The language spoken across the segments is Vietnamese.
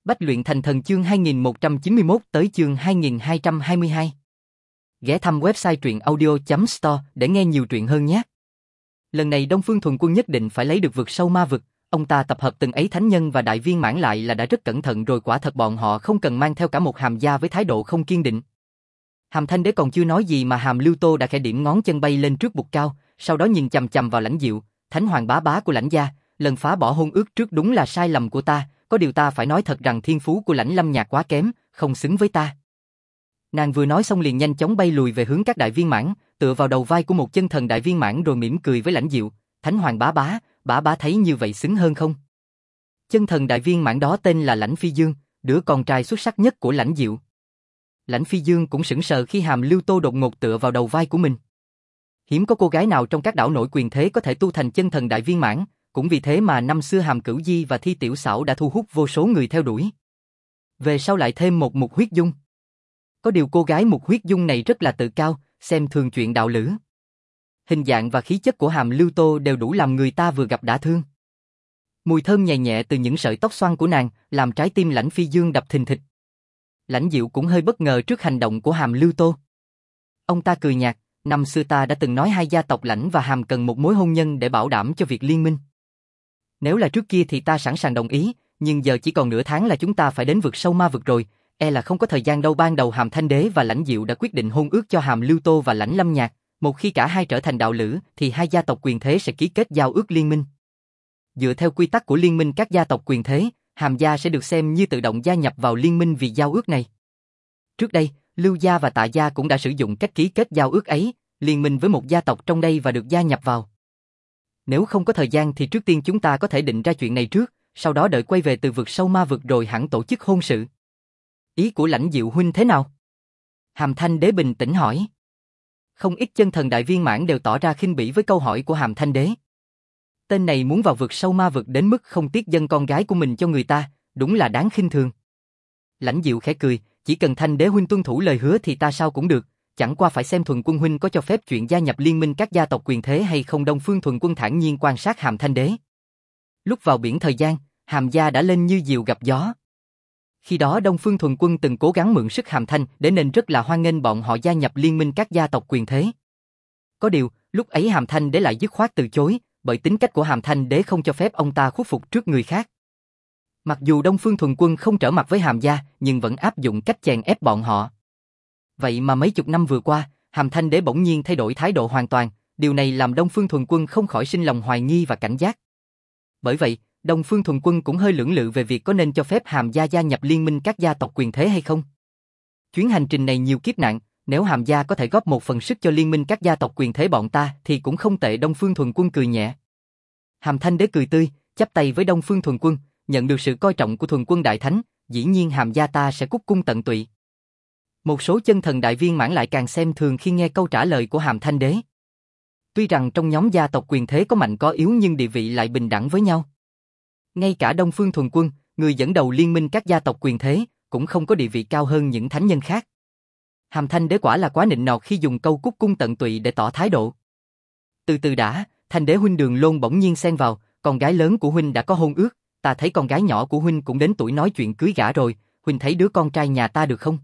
Bách luyện thành thần chương 2191 tới chương 2222. Ghé thăm website truyện audio.store để nghe nhiều truyện hơn nhé. Lần này Đông Phương Thuần Quân nhất định phải lấy được vực sâu ma vực, ông ta tập hợp từng ấy thánh nhân và đại viên mãn lại là đã rất cẩn thận rồi, quả thật bọn họ không cần mang theo cả một Hàm gia với thái độ không kiên định. Hàm Thanh Đế còn chưa nói gì mà Hàm Lưu Tô đã khẽ điểm ngón chân bay lên trước bục cao, sau đó nhìn chằm chằm vào Lãnh Diệu, Thánh Hoàng bá bá của Lãnh gia, lần phá bỏ hôn ước trước đúng là sai lầm của ta. Có điều ta phải nói thật rằng thiên phú của Lãnh Lâm Nhạc quá kém, không xứng với ta. Nàng vừa nói xong liền nhanh chóng bay lùi về hướng các đại viên mãn, tựa vào đầu vai của một chân thần đại viên mãn rồi mỉm cười với Lãnh Diệu, Thánh Hoàng bá bá thấy như vậy xứng hơn không? Chân thần đại viên mãn đó tên là Lãnh Phi Dương, đứa con trai xuất sắc nhất của Lãnh Diệu. Lãnh Phi Dương cũng sững sờ khi Hàm Lưu Tô đột ngột tựa vào đầu vai của mình. Hiếm có cô gái nào trong các đảo nổi quyền thế có thể tu thành chân thần đại viên mãn. Cũng vì thế mà năm xưa Hàm Cửu Di và Thi Tiểu Xảo đã thu hút vô số người theo đuổi. Về sau lại thêm một Mục Huyết Dung. Có điều cô gái Mục Huyết Dung này rất là tự cao, xem thường chuyện đạo lữ. Hình dạng và khí chất của Hàm Lưu Tô đều đủ làm người ta vừa gặp đã thương. Mùi thơm nhẹ nhẹ từ những sợi tóc xoăn của nàng làm trái tim Lãnh Phi Dương đập thình thịch. Lãnh Diệu cũng hơi bất ngờ trước hành động của Hàm Lưu Tô. Ông ta cười nhạt, năm xưa ta đã từng nói hai gia tộc Lãnh và Hàm cần một mối hôn nhân để bảo đảm cho việc liên minh. Nếu là trước kia thì ta sẵn sàng đồng ý, nhưng giờ chỉ còn nửa tháng là chúng ta phải đến vực sâu ma vực rồi, là không có thời gian đâu. Ban đầu Hàm Thanh Đế và Lãnh Diệu đã quyết định hôn ước cho Hàm Lưu Tô và Lãnh Lâm Nhạc, một khi cả hai trở thành đạo lữ thì hai gia tộc quyền thế sẽ ký kết giao ước liên minh. Dựa theo quy tắc của liên minh các gia tộc quyền thế, Hàm gia sẽ được xem như tự động gia nhập vào liên minh vì giao ước này. Trước đây, Lưu gia và Tạ gia cũng đã sử dụng cách ký kết giao ước ấy, liên minh với một gia tộc trong đây và được gia nhập vào. Nếu không có thời gian thì trước tiên chúng ta có thể định ra chuyện này trước, sau đó đợi quay về từ vực sâu ma vực rồi hẳn tổ chức hôn sự. Ý của Lãnh Diệu huynh thế nào? Hàm Thanh Đế bình tĩnh hỏi. Không ít chân thần đại viên mãn đều tỏ ra khinh bỉ với câu hỏi của Hàm Thanh Đế. Tên này muốn vào vực sâu ma vực đến mức không tiếc dâng con gái của mình cho người ta, đúng là đáng khinh thường. Lãnh Diệu khẽ cười, chỉ cần Thanh Đế huynh tuân thủ lời hứa thì ta sao cũng được. Chẳng qua phải xem Thuần Quân huynh có cho phép chuyện gia nhập liên minh các gia tộc quyền thế hay không. Đông Phương Thuần Quân thản nhiên quan sát Hàm Thanh Đế. Lúc vào biển thời gian, Hàm gia đã lên như diều gặp gió. Khi đó Đông Phương Thuần Quân từng cố gắng mượn sức Hàm Thanh Đế nên rất là hoan nghênh bọn họ gia nhập liên minh các gia tộc quyền thế. Có điều, lúc ấy Hàm Thanh Đế lại dứt khoát từ chối, bởi tính cách của Hàm Thanh Đế không cho phép ông ta khuất phục trước người khác. Mặc dù Đông Phương Thuần Quân không trở mặt với Hàm gia, nhưng vẫn áp dụng cách chèn ép bọn họ. Vậy mà mấy chục năm vừa qua, Hàm Thanh Đế bỗng nhiên thay đổi thái độ hoàn toàn, điều này làm Đông Phương Thuần Quân không khỏi sinh lòng hoài nghi và cảnh giác. Bởi vậy, Đông Phương Thuần Quân cũng hơi lưỡng lự về việc có nên cho phép Hàm gia gia nhập liên minh các gia tộc quyền thế hay không. Chuyến hành trình này nhiều kiếp nạn, nếu Hàm gia có thể góp một phần sức cho liên minh các gia tộc quyền thế bọn ta thì cũng không tệ. Đông Phương Thuần Quân cười nhẹ. Hàm Thanh Đế cười tươi, chắp tay với Đông Phương Thuần Quân, nhận được sự coi trọng của Thuần Quân đại thánh, dĩ nhiên Hàm gia ta sẽ cúc cung tận tụy. Một số chân thần đại viên mãn lại càng xem thường khi nghe câu trả lời của Hàm Thanh Đế. Tuy rằng trong nhóm gia tộc quyền thế có mạnh có yếu nhưng địa vị lại bình đẳng với nhau. Ngay cả Đông Phương Thuần Quân, người dẫn đầu liên minh các gia tộc quyền thế, cũng không có địa vị cao hơn những thánh nhân khác. Hàm Thanh Đế quả là quá nịnh nọt khi dùng câu cúc cung tận tụy để tỏ thái độ. Từ từ đã, Thanh Đế huynh. Đường Lôn bỗng nhiên xen vào, con gái lớn của huynh đã có hôn ước, ta thấy con gái nhỏ của huynh cũng đến tuổi nói chuyện cưới gả rồi, huynh thấy đứa con trai nhà ta được không?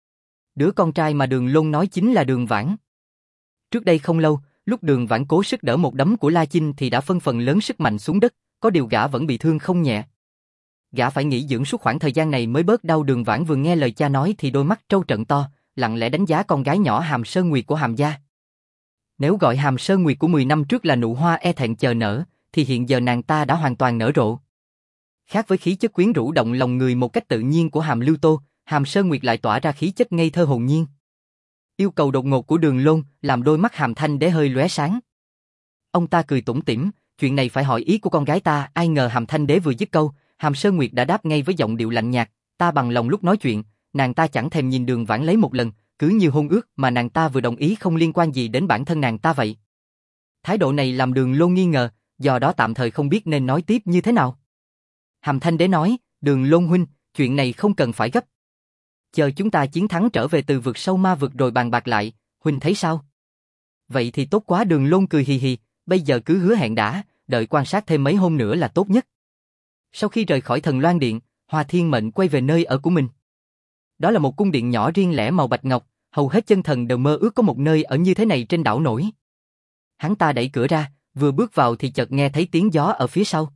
Đứa con trai mà Đường Lôn nói chính là Đường Vãn. Trước đây không lâu, lúc Đường Vãn cố sức đỡ một đấm của La Chinh thì đã phân phần lớn sức mạnh xuống đất, có điều gã vẫn bị thương không nhẹ. Gã phải nghỉ dưỡng suốt khoảng thời gian này mới bớt đau. Đường Vãn vừa nghe lời cha nói thì đôi mắt trâu trận to, lặng lẽ đánh giá con gái nhỏ Hàm Sơn Nguyệt của Hàm gia. Nếu gọi Hàm Sơn Nguyệt của 10 năm trước là nụ hoa e thẹn chờ nở, thì hiện giờ nàng ta đã hoàn toàn nở rộ. Khác với khí chất quyến rũ động lòng người một cách tự nhiên của Hàm Lưu Tô, Hàm Sơn Nguyệt lại tỏa ra khí chất ngây thơ hồn nhiên. Yêu cầu đột ngột của Đường Lôn làm đôi mắt Hàm Thanh Đế hơi lóe sáng. Ông ta cười tủm tỉm, chuyện này phải hỏi ý của con gái ta. Ai ngờ Hàm Thanh Đế vừa dứt câu, Hàm Sơn Nguyệt đã đáp ngay với giọng điệu lạnh nhạt, ta bằng lòng. Lúc nói chuyện, nàng ta chẳng thèm nhìn Đường Vãn lấy một lần, cứ như hôn ước mà nàng ta vừa đồng ý không liên quan gì đến bản thân nàng ta vậy. Thái độ này làm Đường Lôn nghi ngờ, do đó tạm thời không biết nên nói tiếp như thế nào. Hàm Thanh Đế nói, Đường Lôn huynh, chuyện này không cần phải gấp. Chờ chúng ta chiến thắng trở về từ vực sâu ma vực rồi bàn bạc lại, huynh thấy sao? Vậy thì tốt quá. Đường Lôn cười hì hì, bây giờ cứ hứa hẹn đã, đợi quan sát thêm mấy hôm nữa là tốt nhất. Sau khi rời khỏi Thần Loan Điện, Hoa Thiên Mệnh quay về nơi ở của mình. Đó là một cung điện nhỏ riêng lẻ màu bạch ngọc, hầu hết chân thần đều mơ ước có một nơi ở như thế này trên đảo nổi. Hắn ta đẩy cửa ra, vừa bước vào thì chợt nghe thấy tiếng gió ở phía sau.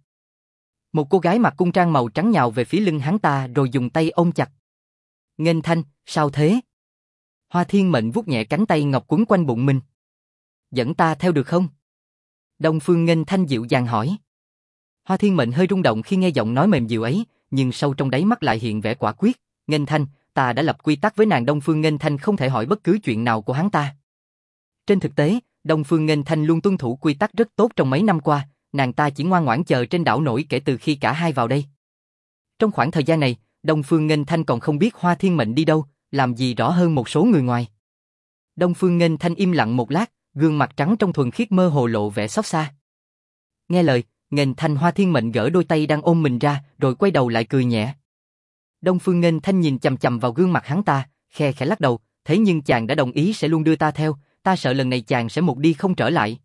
Một cô gái mặc cung trang màu trắng nhào về phía lưng hắn ta rồi dùng tay ôm chặt. Nghênh Thanh, sao thế? Hoa Thiên Mệnh vuốt nhẹ cánh tay ngọc quấn quanh bụng mình. Dẫn ta theo được không? Đông Phương Nghênh Thanh dịu dàng hỏi. Hoa Thiên Mệnh hơi rung động khi nghe giọng nói mềm dịu ấy, nhưng sâu trong đáy mắt lại hiện vẻ quả quyết. Nghênh Thanh, ta đã lập quy tắc với nàng. Đông Phương Nghênh Thanh không thể hỏi bất cứ chuyện nào của hắn ta. Trên thực tế, Đông Phương Nghênh Thanh luôn tuân thủ quy tắc rất tốt trong mấy năm qua, nàng ta chỉ ngoan ngoãn chờ trên đảo nổi kể từ khi cả hai vào đây. Trong khoảng thời gian này, Đông Phương Nghênh Thanh còn không biết Hoa Thiên Mệnh đi đâu, làm gì rõ hơn một số người ngoài. Đông Phương Nghênh Thanh im lặng một lát, gương mặt trắng trong thuần khiết mơ hồ lộ vẻ xót xa. Nghe lời, Nghênh Thanh Hoa Thiên Mệnh gỡ đôi tay đang ôm mình ra, rồi quay đầu lại cười nhẹ. Đông Phương Nghênh Thanh nhìn chằm chằm vào gương mặt hắn ta, khe khẽ lắc đầu, thế nhưng chàng đã đồng ý sẽ luôn đưa ta theo, ta sợ lần này chàng sẽ một đi không trở lại.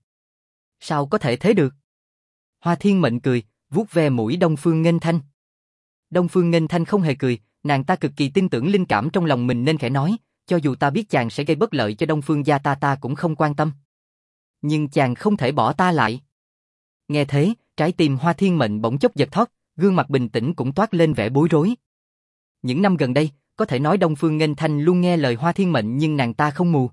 Sao có thể thế được? Hoa Thiên Mệnh cười, vuốt ve mũi Đông Phương Nghênh Thanh. Đông Phương Nghênh Thanh không hề cười, nàng ta cực kỳ tin tưởng linh cảm trong lòng mình nên khẽ nói, cho dù ta biết chàng sẽ gây bất lợi cho Đông Phương gia ta cũng không quan tâm. Nhưng chàng không thể bỏ ta lại. Nghe thế, trái tim Hoa Thiên Mệnh bỗng chốc giật thót, gương mặt bình tĩnh cũng toát lên vẻ bối rối. Những năm gần đây, có thể nói Đông Phương Nghênh Thanh luôn nghe lời Hoa Thiên Mệnh nhưng nàng ta không mù.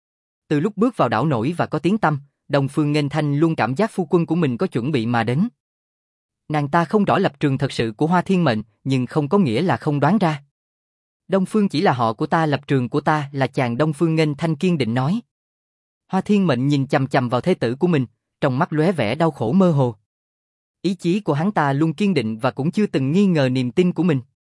Từ lúc bước vào đảo nổi và có tiếng tăm, Đông Phương Nghênh Thanh luôn cảm giác phu quân của mình có chuẩn bị mà đến. Nàng ta không rõ lập trường thật sự của Hoa Thiên Mệnh, nhưng không có nghĩa là không đoán ra. Đông Phương chỉ là họ của ta, lập trường của ta là chàng. Đông Phương Nghênh Thanh kiên định nói. Hoa Thiên Mệnh nhìn chằm chằm vào thê tử của mình, trong mắt lóe vẻ đau khổ mơ hồ. Ý chí của hắn ta luôn kiên định và cũng chưa từng nghi ngờ niềm tin của mình.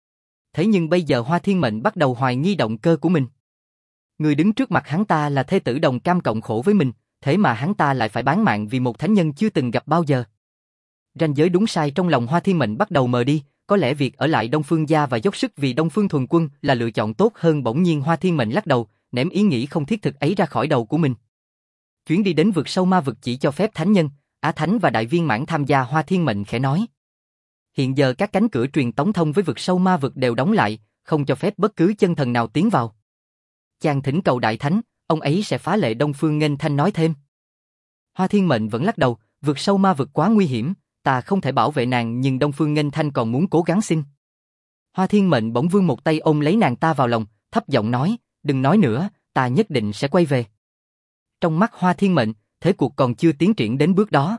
Thế nhưng bây giờ Hoa Thiên Mệnh bắt đầu hoài nghi động cơ của mình. Người đứng trước mặt hắn ta là thê tử đồng cam cộng khổ với mình, thế mà hắn ta lại phải bán mạng vì một thánh nhân chưa từng gặp bao giờ. Ranh giới đúng sai trong lòng Hoa Thiên Mệnh bắt đầu mờ đi, có lẽ việc ở lại Đông Phương gia và dốc sức vì Đông Phương Thuần Quân là lựa chọn tốt hơn. Bỗng nhiên Hoa Thiên Mệnh lắc đầu, ném ý nghĩ không thiết thực ấy ra khỏi đầu của mình. Chuyến đi đến vực sâu ma vực chỉ cho phép thánh nhân, Á Thánh và Đại Viên Mãn tham gia. Hoa Thiên Mệnh khẽ nói. Hiện giờ các cánh cửa truyền tống thông với vực sâu ma vực đều đóng lại, không cho phép bất cứ chân thần nào tiến vào. Chàng thỉnh cầu Đại Thánh, ông ấy sẽ phá lệ. Đông Phương Nghênh Thanh nói thêm. Hoa Thiên Mệnh vẫn lắc đầu, vực sâu ma vực quá nguy hiểm, ta không thể bảo vệ nàng. Nhưng Đông Phương Nghênh Thanh còn muốn cố gắng xin. Hoa Thiên Mệnh bỗng vươn một tay ôm lấy nàng ta vào lòng, thấp giọng nói, đừng nói nữa, ta nhất định sẽ quay về. Trong mắt Hoa Thiên Mệnh, thế cuộc còn chưa tiến triển đến bước đó.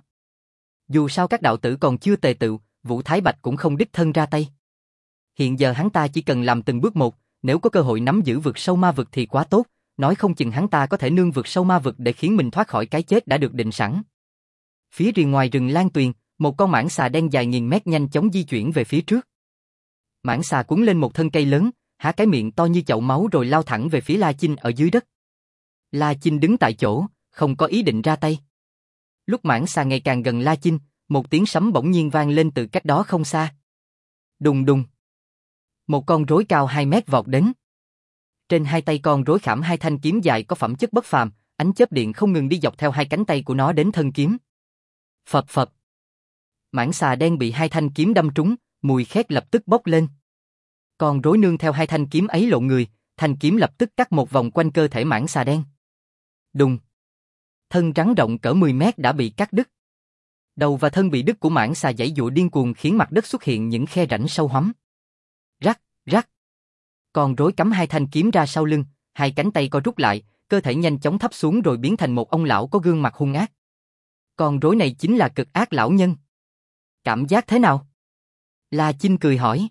Dù sao các đạo tử còn chưa tề tựu, Vũ Thái Bạch cũng không đích thân ra tay. Hiện giờ hắn ta chỉ cần làm từng bước một, nếu có cơ hội nắm giữ vực sâu ma vực thì quá tốt, nói không chừng hắn ta có thể nương vực sâu ma vực để khiến mình thoát khỏi cái chết đã được định sẵn. Phía rìa ngoài rừng Lan Tuyền, một con mãng xà đen dài nghìn mét nhanh chóng di chuyển về phía trước. Mãng xà cuốn lên một thân cây lớn, há cái miệng to như chậu máu rồi lao thẳng về phía La Chinh ở dưới đất. La Chinh đứng tại chỗ, không có ý định ra tay. Lúc mãng xà ngày càng gần La Chinh, một tiếng sấm bỗng nhiên vang lên từ cách đó không xa. Đùng đùng. Một con rối cao 2 mét vọt đến. Trên hai tay con rối khảm hai thanh kiếm dài có phẩm chất bất phàm, ánh chớp điện không ngừng đi dọc theo hai cánh tay của nó đến thân kiếm. Phập phập. Mãng xà đen bị hai thanh kiếm đâm trúng, mùi khét lập tức bốc lên. Con rối nương theo hai thanh kiếm ấy lộn người, thanh kiếm lập tức cắt một vòng quanh cơ thể mãng xà đen. Đùng. Thân rắn rộng cỡ 10 mét đã bị cắt đứt. Đầu và thân bị đứt của mãng xà giãy giụa điên cuồng khiến mặt đất xuất hiện những khe rãnh sâu hoắm. Rắc, rắc. Con rối cắm hai thanh kiếm ra sau lưng, hai cánh tay co rút lại, cơ thể nhanh chóng thấp xuống rồi biến thành một ông lão có gương mặt hung ác. Con rối này chính là Cực Ác lão nhân. Cảm giác thế nào? La Chinh cười hỏi.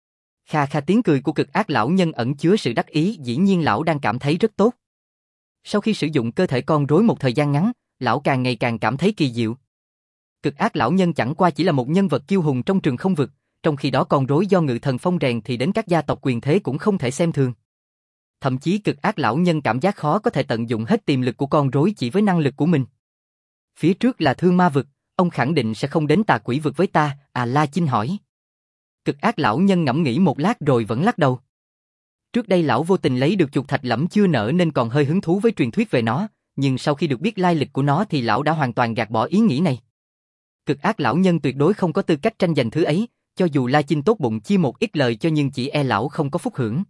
Kha kha, tiếng cười của Cực Ác lão nhân ẩn chứa sự đắc ý, dĩ nhiên lão đang cảm thấy rất tốt. Sau khi sử dụng cơ thể con rối một thời gian ngắn, lão càng ngày càng cảm thấy kỳ diệu. Cực Ác lão nhân chẳng qua chỉ là một nhân vật kiêu hùng trong trường không vực, trong khi đó con rối do Ngự Thần Phong rèn thì đến các gia tộc quyền thế cũng không thể xem thường. Thậm chí Cực Ác lão nhân cảm giác khó có thể tận dụng hết tiềm lực của con rối chỉ với năng lực của mình. Phía trước là Thương Ma vực, ông khẳng định sẽ không đến Tà Quỷ vực với ta, à? La Chinh hỏi. Cực Ác lão nhân ngẫm nghĩ một lát rồi vẫn lắc đầu. Trước đây lão vô tình lấy được chuột thạch lẫm chưa nở nên còn hơi hứng thú với truyền thuyết về nó, nhưng sau khi được biết lai lịch của nó thì lão đã hoàn toàn gạt bỏ ý nghĩ này. Cực Ác lão nhân tuyệt đối không có tư cách tranh giành thứ ấy, cho dù La Chinh tốt bụng chia một ít lời cho nhưng chỉ e lão không có phúc hưởng.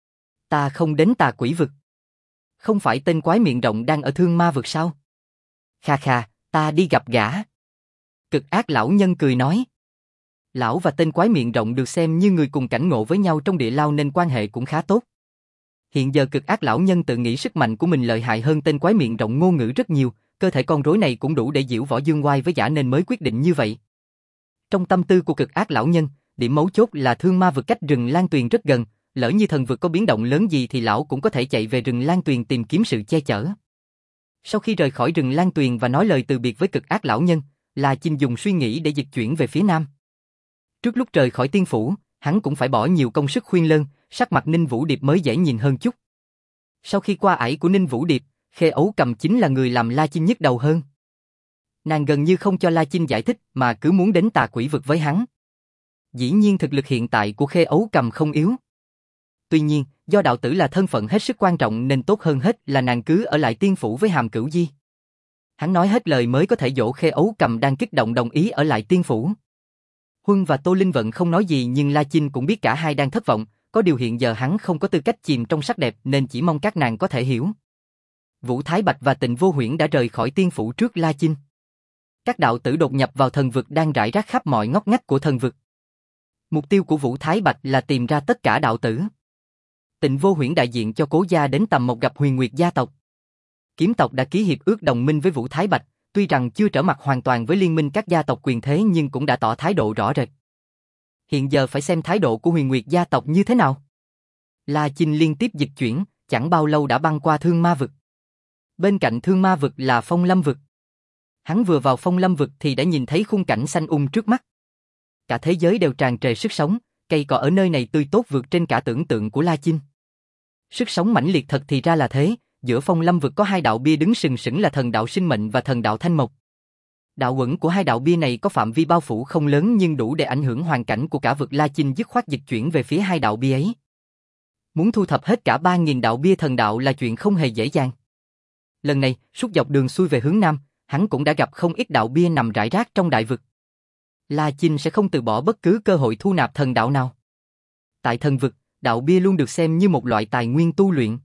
Ta không đến Tà Quỷ vực. Không phải tên quái miệng rộng đang ở Thương Ma vực sao? Kha kha, ta đi gặp gã. Cực ác lão nhân cười nói. Lão và tên quái miệng rộng được xem như người cùng cảnh ngộ với nhau trong địa lao nên quan hệ cũng khá tốt. Hiện giờ cực ác lão nhân tự nghĩ sức mạnh của mình lợi hại hơn tên quái miệng rộng ngôn ngữ rất nhiều, cơ thể con rối này cũng đủ để diễu võ dương oai với gã nên mới quyết định như vậy. Trong tâm tư của cực ác lão nhân, điểm mấu chốt là Thương Ma vực cách rừng Lan Tuyền rất gần, lỡ như thần vực có biến động lớn gì thì lão cũng có thể chạy về rừng Lan Tuyền tìm kiếm sự che chở. Sau khi rời khỏi rừng Lan Tuyền và nói lời từ biệt với cực ác lão nhân, La Chinh dùng suy nghĩ để dịch chuyển về phía nam. Trước lúc rời khỏi tiên phủ, hắn cũng phải bỏ nhiều công sức khuyên lơn, sắc mặt Ninh Vũ Điệp mới dễ nhìn hơn chút. Sau khi qua ải của Ninh Vũ Điệp, Khê Ấu Cầm chính là người làm La Chinh nhức đầu hơn. Nàng gần như không cho La Chinh giải thích mà cứ muốn đến Tà Quỷ vực với hắn. Dĩ nhiên thực lực hiện tại của Khê Ấu Cầm không yếu. Tuy nhiên, do đạo tử là thân phận hết sức quan trọng nên tốt hơn hết là nàng cứ ở lại tiên phủ với Hàm Cửu Di. Hắn nói hết lời mới có thể dỗ Khê Ấu Cầm đang kích động đồng ý ở lại tiên phủ. Huân và Tô Linh Vận không nói gì nhưng La Chinh cũng biết cả hai đang thất vọng, có điều hiện giờ hắn không có tư cách chìm trong sắc đẹp nên chỉ mong các nàng có thể hiểu. Vũ Thái Bạch và Tịnh Vô Huyễn đã rời khỏi tiên phủ trước La Chinh. Các đạo tử đột nhập vào thần vực đang rải rác khắp mọi ngóc ngách của thần vực. Mục tiêu của Vũ Thái Bạch là tìm ra tất cả đạo tử. Tịnh Vô Huyễn đại diện cho Cố gia đến Tầm Mộc gặp Huyền Nguyệt gia tộc. Kiếm tộc đã ký hiệp ước đồng minh với Vũ Thái Bạch, tuy rằng chưa trở mặt hoàn toàn với liên minh các gia tộc quyền thế nhưng cũng đã tỏ thái độ rõ rệt. Hiện giờ phải xem thái độ của Huyền Nguyệt gia tộc như thế nào. La Chinh liên tiếp dịch chuyển, chẳng bao lâu đã băng qua Thương Ma vực. Bên cạnh Thương Ma vực là Phong Lâm vực. Hắn vừa vào Phong Lâm vực thì đã nhìn thấy khung cảnh xanh trước mắt. Cả thế giới đều tràn trề sức sống, cây cỏ ở nơi này tươi tốt vượt trên cả tưởng tượng của La Chinh. Sức sống mãnh liệt thật thì ra là thế, giữa Phong Lâm vực có hai đạo bia đứng sừng sững là thần đạo sinh mệnh và thần đạo thanh mộc. Đạo uẩn của hai đạo bia này có phạm vi bao phủ không lớn nhưng đủ để ảnh hưởng hoàn cảnh của cả vực. La Chinh dứt khoát dịch chuyển về phía hai đạo bia ấy. Muốn thu thập hết cả 3.000 đạo bia thần đạo là chuyện không hề dễ dàng. Lần này, suốt dọc đường xuôi về hướng nam, hắn cũng đã gặp không ít đạo bia nằm rải rác trong đại vực. La Chinh sẽ không từ bỏ bất cứ cơ hội thu nạp thần đạo nào. Tại thần vực, đạo bia luôn được xem như một loại tài nguyên tu luyện.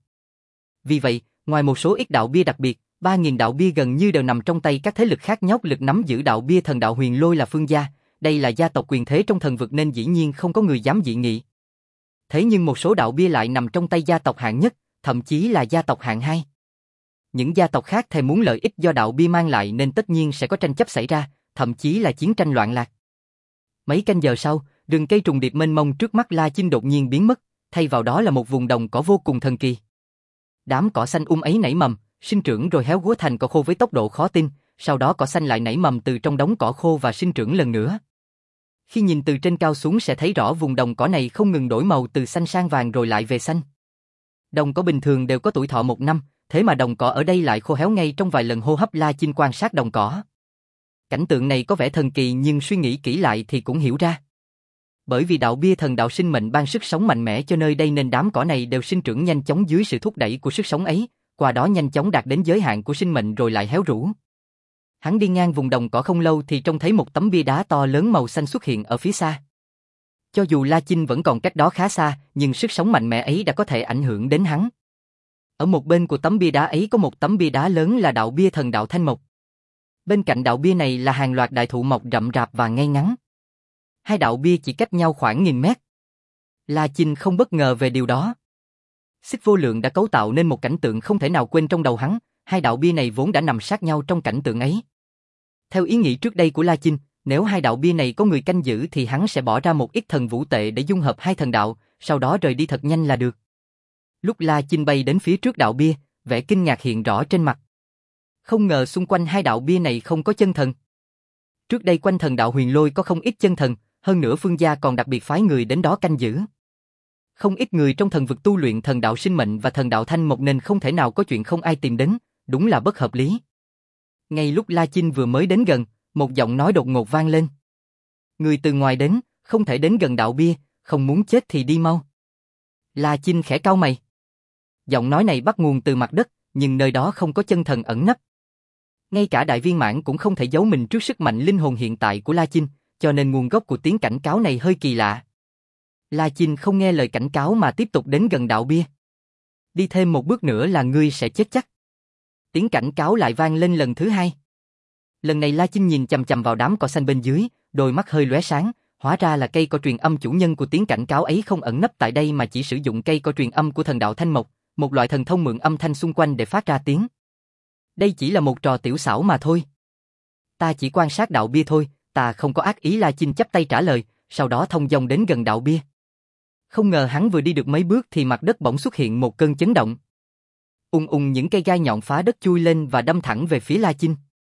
Vì vậy, ngoài một số ít đạo bia đặc biệt, 3.000 đạo bia gần như đều nằm trong tay các thế lực khác. Nhóc lực nắm giữ đạo bia thần đạo Huyền Lôi là Phương gia, đây là gia tộc quyền thế trong thần vực nên dĩ nhiên không có người dám dị nghị. Thế nhưng một số đạo bia lại nằm trong tay gia tộc hạng nhất, thậm chí là gia tộc hạng 2. Những gia tộc khác thèm muốn lợi ích do đạo bia mang lại nên tất nhiên sẽ có tranh chấp xảy ra, thậm chí là chiến tranh loạn lạc. Mấy canh giờ sau, rừng cây trùng điệp mênh mông trước mắt La Chinh đột nhiên biến mất, thay vào đó là một vùng đồng cỏ vô cùng thần kỳ. Đám cỏ xanh ấy nảy mầm, sinh trưởng rồi héo úa thành cỏ khô với tốc độ khó tin, sau đó cỏ xanh lại nảy mầm từ trong đống cỏ khô và sinh trưởng lần nữa. Khi nhìn từ trên cao xuống sẽ thấy rõ vùng đồng cỏ này không ngừng đổi màu từ xanh sang vàng rồi lại về xanh. Đồng cỏ bình thường đều có tuổi thọ 1 năm, thế mà đồng cỏ ở đây lại khô héo ngay trong vài lần hô hấp. La Chinh quan sát đồng cỏ. Cảnh tượng này có vẻ thần kỳ nhưng suy nghĩ kỹ lại thì cũng hiểu ra. Bởi vì đạo bia thần đạo sinh mệnh ban sức sống mạnh mẽ cho nơi đây nên đám cỏ này đều sinh trưởng nhanh chóng dưới sự thúc đẩy của sức sống ấy, qua đó nhanh chóng đạt đến giới hạn của sinh mệnh rồi lại héo rũ. Hắn đi ngang vùng đồng cỏ không lâu thì trông thấy một tấm bia đá to lớn màu xanh xuất hiện ở phía xa. Cho dù La Chinh vẫn còn cách đó khá xa, nhưng sức sống mạnh mẽ ấy đã có thể ảnh hưởng đến hắn. Ở một bên của tấm bia đá ấy có một tấm bia đá lớn là đạo bia thần đạo thanh mộc. Bên cạnh đạo bia này là hàng loạt đại thụ mọc rậm rạp và ngay ngắn. Hai đạo bia chỉ cách nhau khoảng 1000 mét. La Chinh không bất ngờ về điều đó. Xích Vô Lượng đã cấu tạo nên một cảnh tượng không thể nào quên trong đầu hắn, hai đạo bia này vốn đã nằm sát nhau trong cảnh tượng ấy. Theo ý nghĩ trước đây của La Chinh, nếu hai đạo bia này có người canh giữ thì hắn sẽ bỏ ra một ít thần vũ tệ để dung hợp hai thần đạo, sau đó rời đi thật nhanh là được. Lúc La Chinh bay đến phía trước đạo bia, vẻ kinh ngạc hiện rõ trên mặt. Không ngờ xung quanh hai đạo bia này không có chân thần. Trước đây quanh thần đạo Huyền Lôi có không ít chân thần, hơn nữa Phương gia còn đặc biệt phái người đến đó canh giữ. Không ít người trong thần vực tu luyện thần đạo sinh mệnh và thần đạo thanh mộc nên không thể nào có chuyện không ai tìm đến, đúng là bất hợp lý. Ngay lúc La Chinh vừa mới đến gần, một giọng nói đột ngột vang lên. Người từ ngoài đến, không thể đến gần đạo bia, không muốn chết thì đi mau. La Chinh khẽ cau mày. Giọng nói này bắt nguồn từ mặt đất, nhưng nơi đó không có chân thần ẩn nấp. Ngay cả đại viên mãn cũng không thể giấu mình trước sức mạnh linh hồn hiện tại của La Chinh, cho nên nguồn gốc của tiếng cảnh cáo này hơi kỳ lạ. La Chinh không nghe lời cảnh cáo mà tiếp tục đến gần đạo bia. Đi thêm một bước nữa là ngươi sẽ chết chắc. Tiếng cảnh cáo lại vang lên lần thứ hai. Lần này La Chinh nhìn chằm chằm vào đám cỏ xanh bên dưới, đôi mắt hơi lóe sáng, hóa ra là cây cỏ truyền âm chủ nhân của tiếng cảnh cáo ấy không ẩn nấp tại đây mà chỉ sử dụng cây cỏ truyền âm của thần đạo Thanh Mộc, một loại thần thông mượn âm thanh xung quanh để phát ra tiếng. Đây chỉ là một trò tiểu xảo mà thôi. Ta chỉ quan sát đạo bia thôi, ta không có ác ý. La Chinh chắp tay trả lời, sau đó thông dong đến gần đạo bia. Không ngờ hắn vừa đi được mấy bước thì mặt đất bỗng xuất hiện một cơn chấn động. Những cây gai nhọn phá đất chui lên và đâm thẳng về phía La Chinh.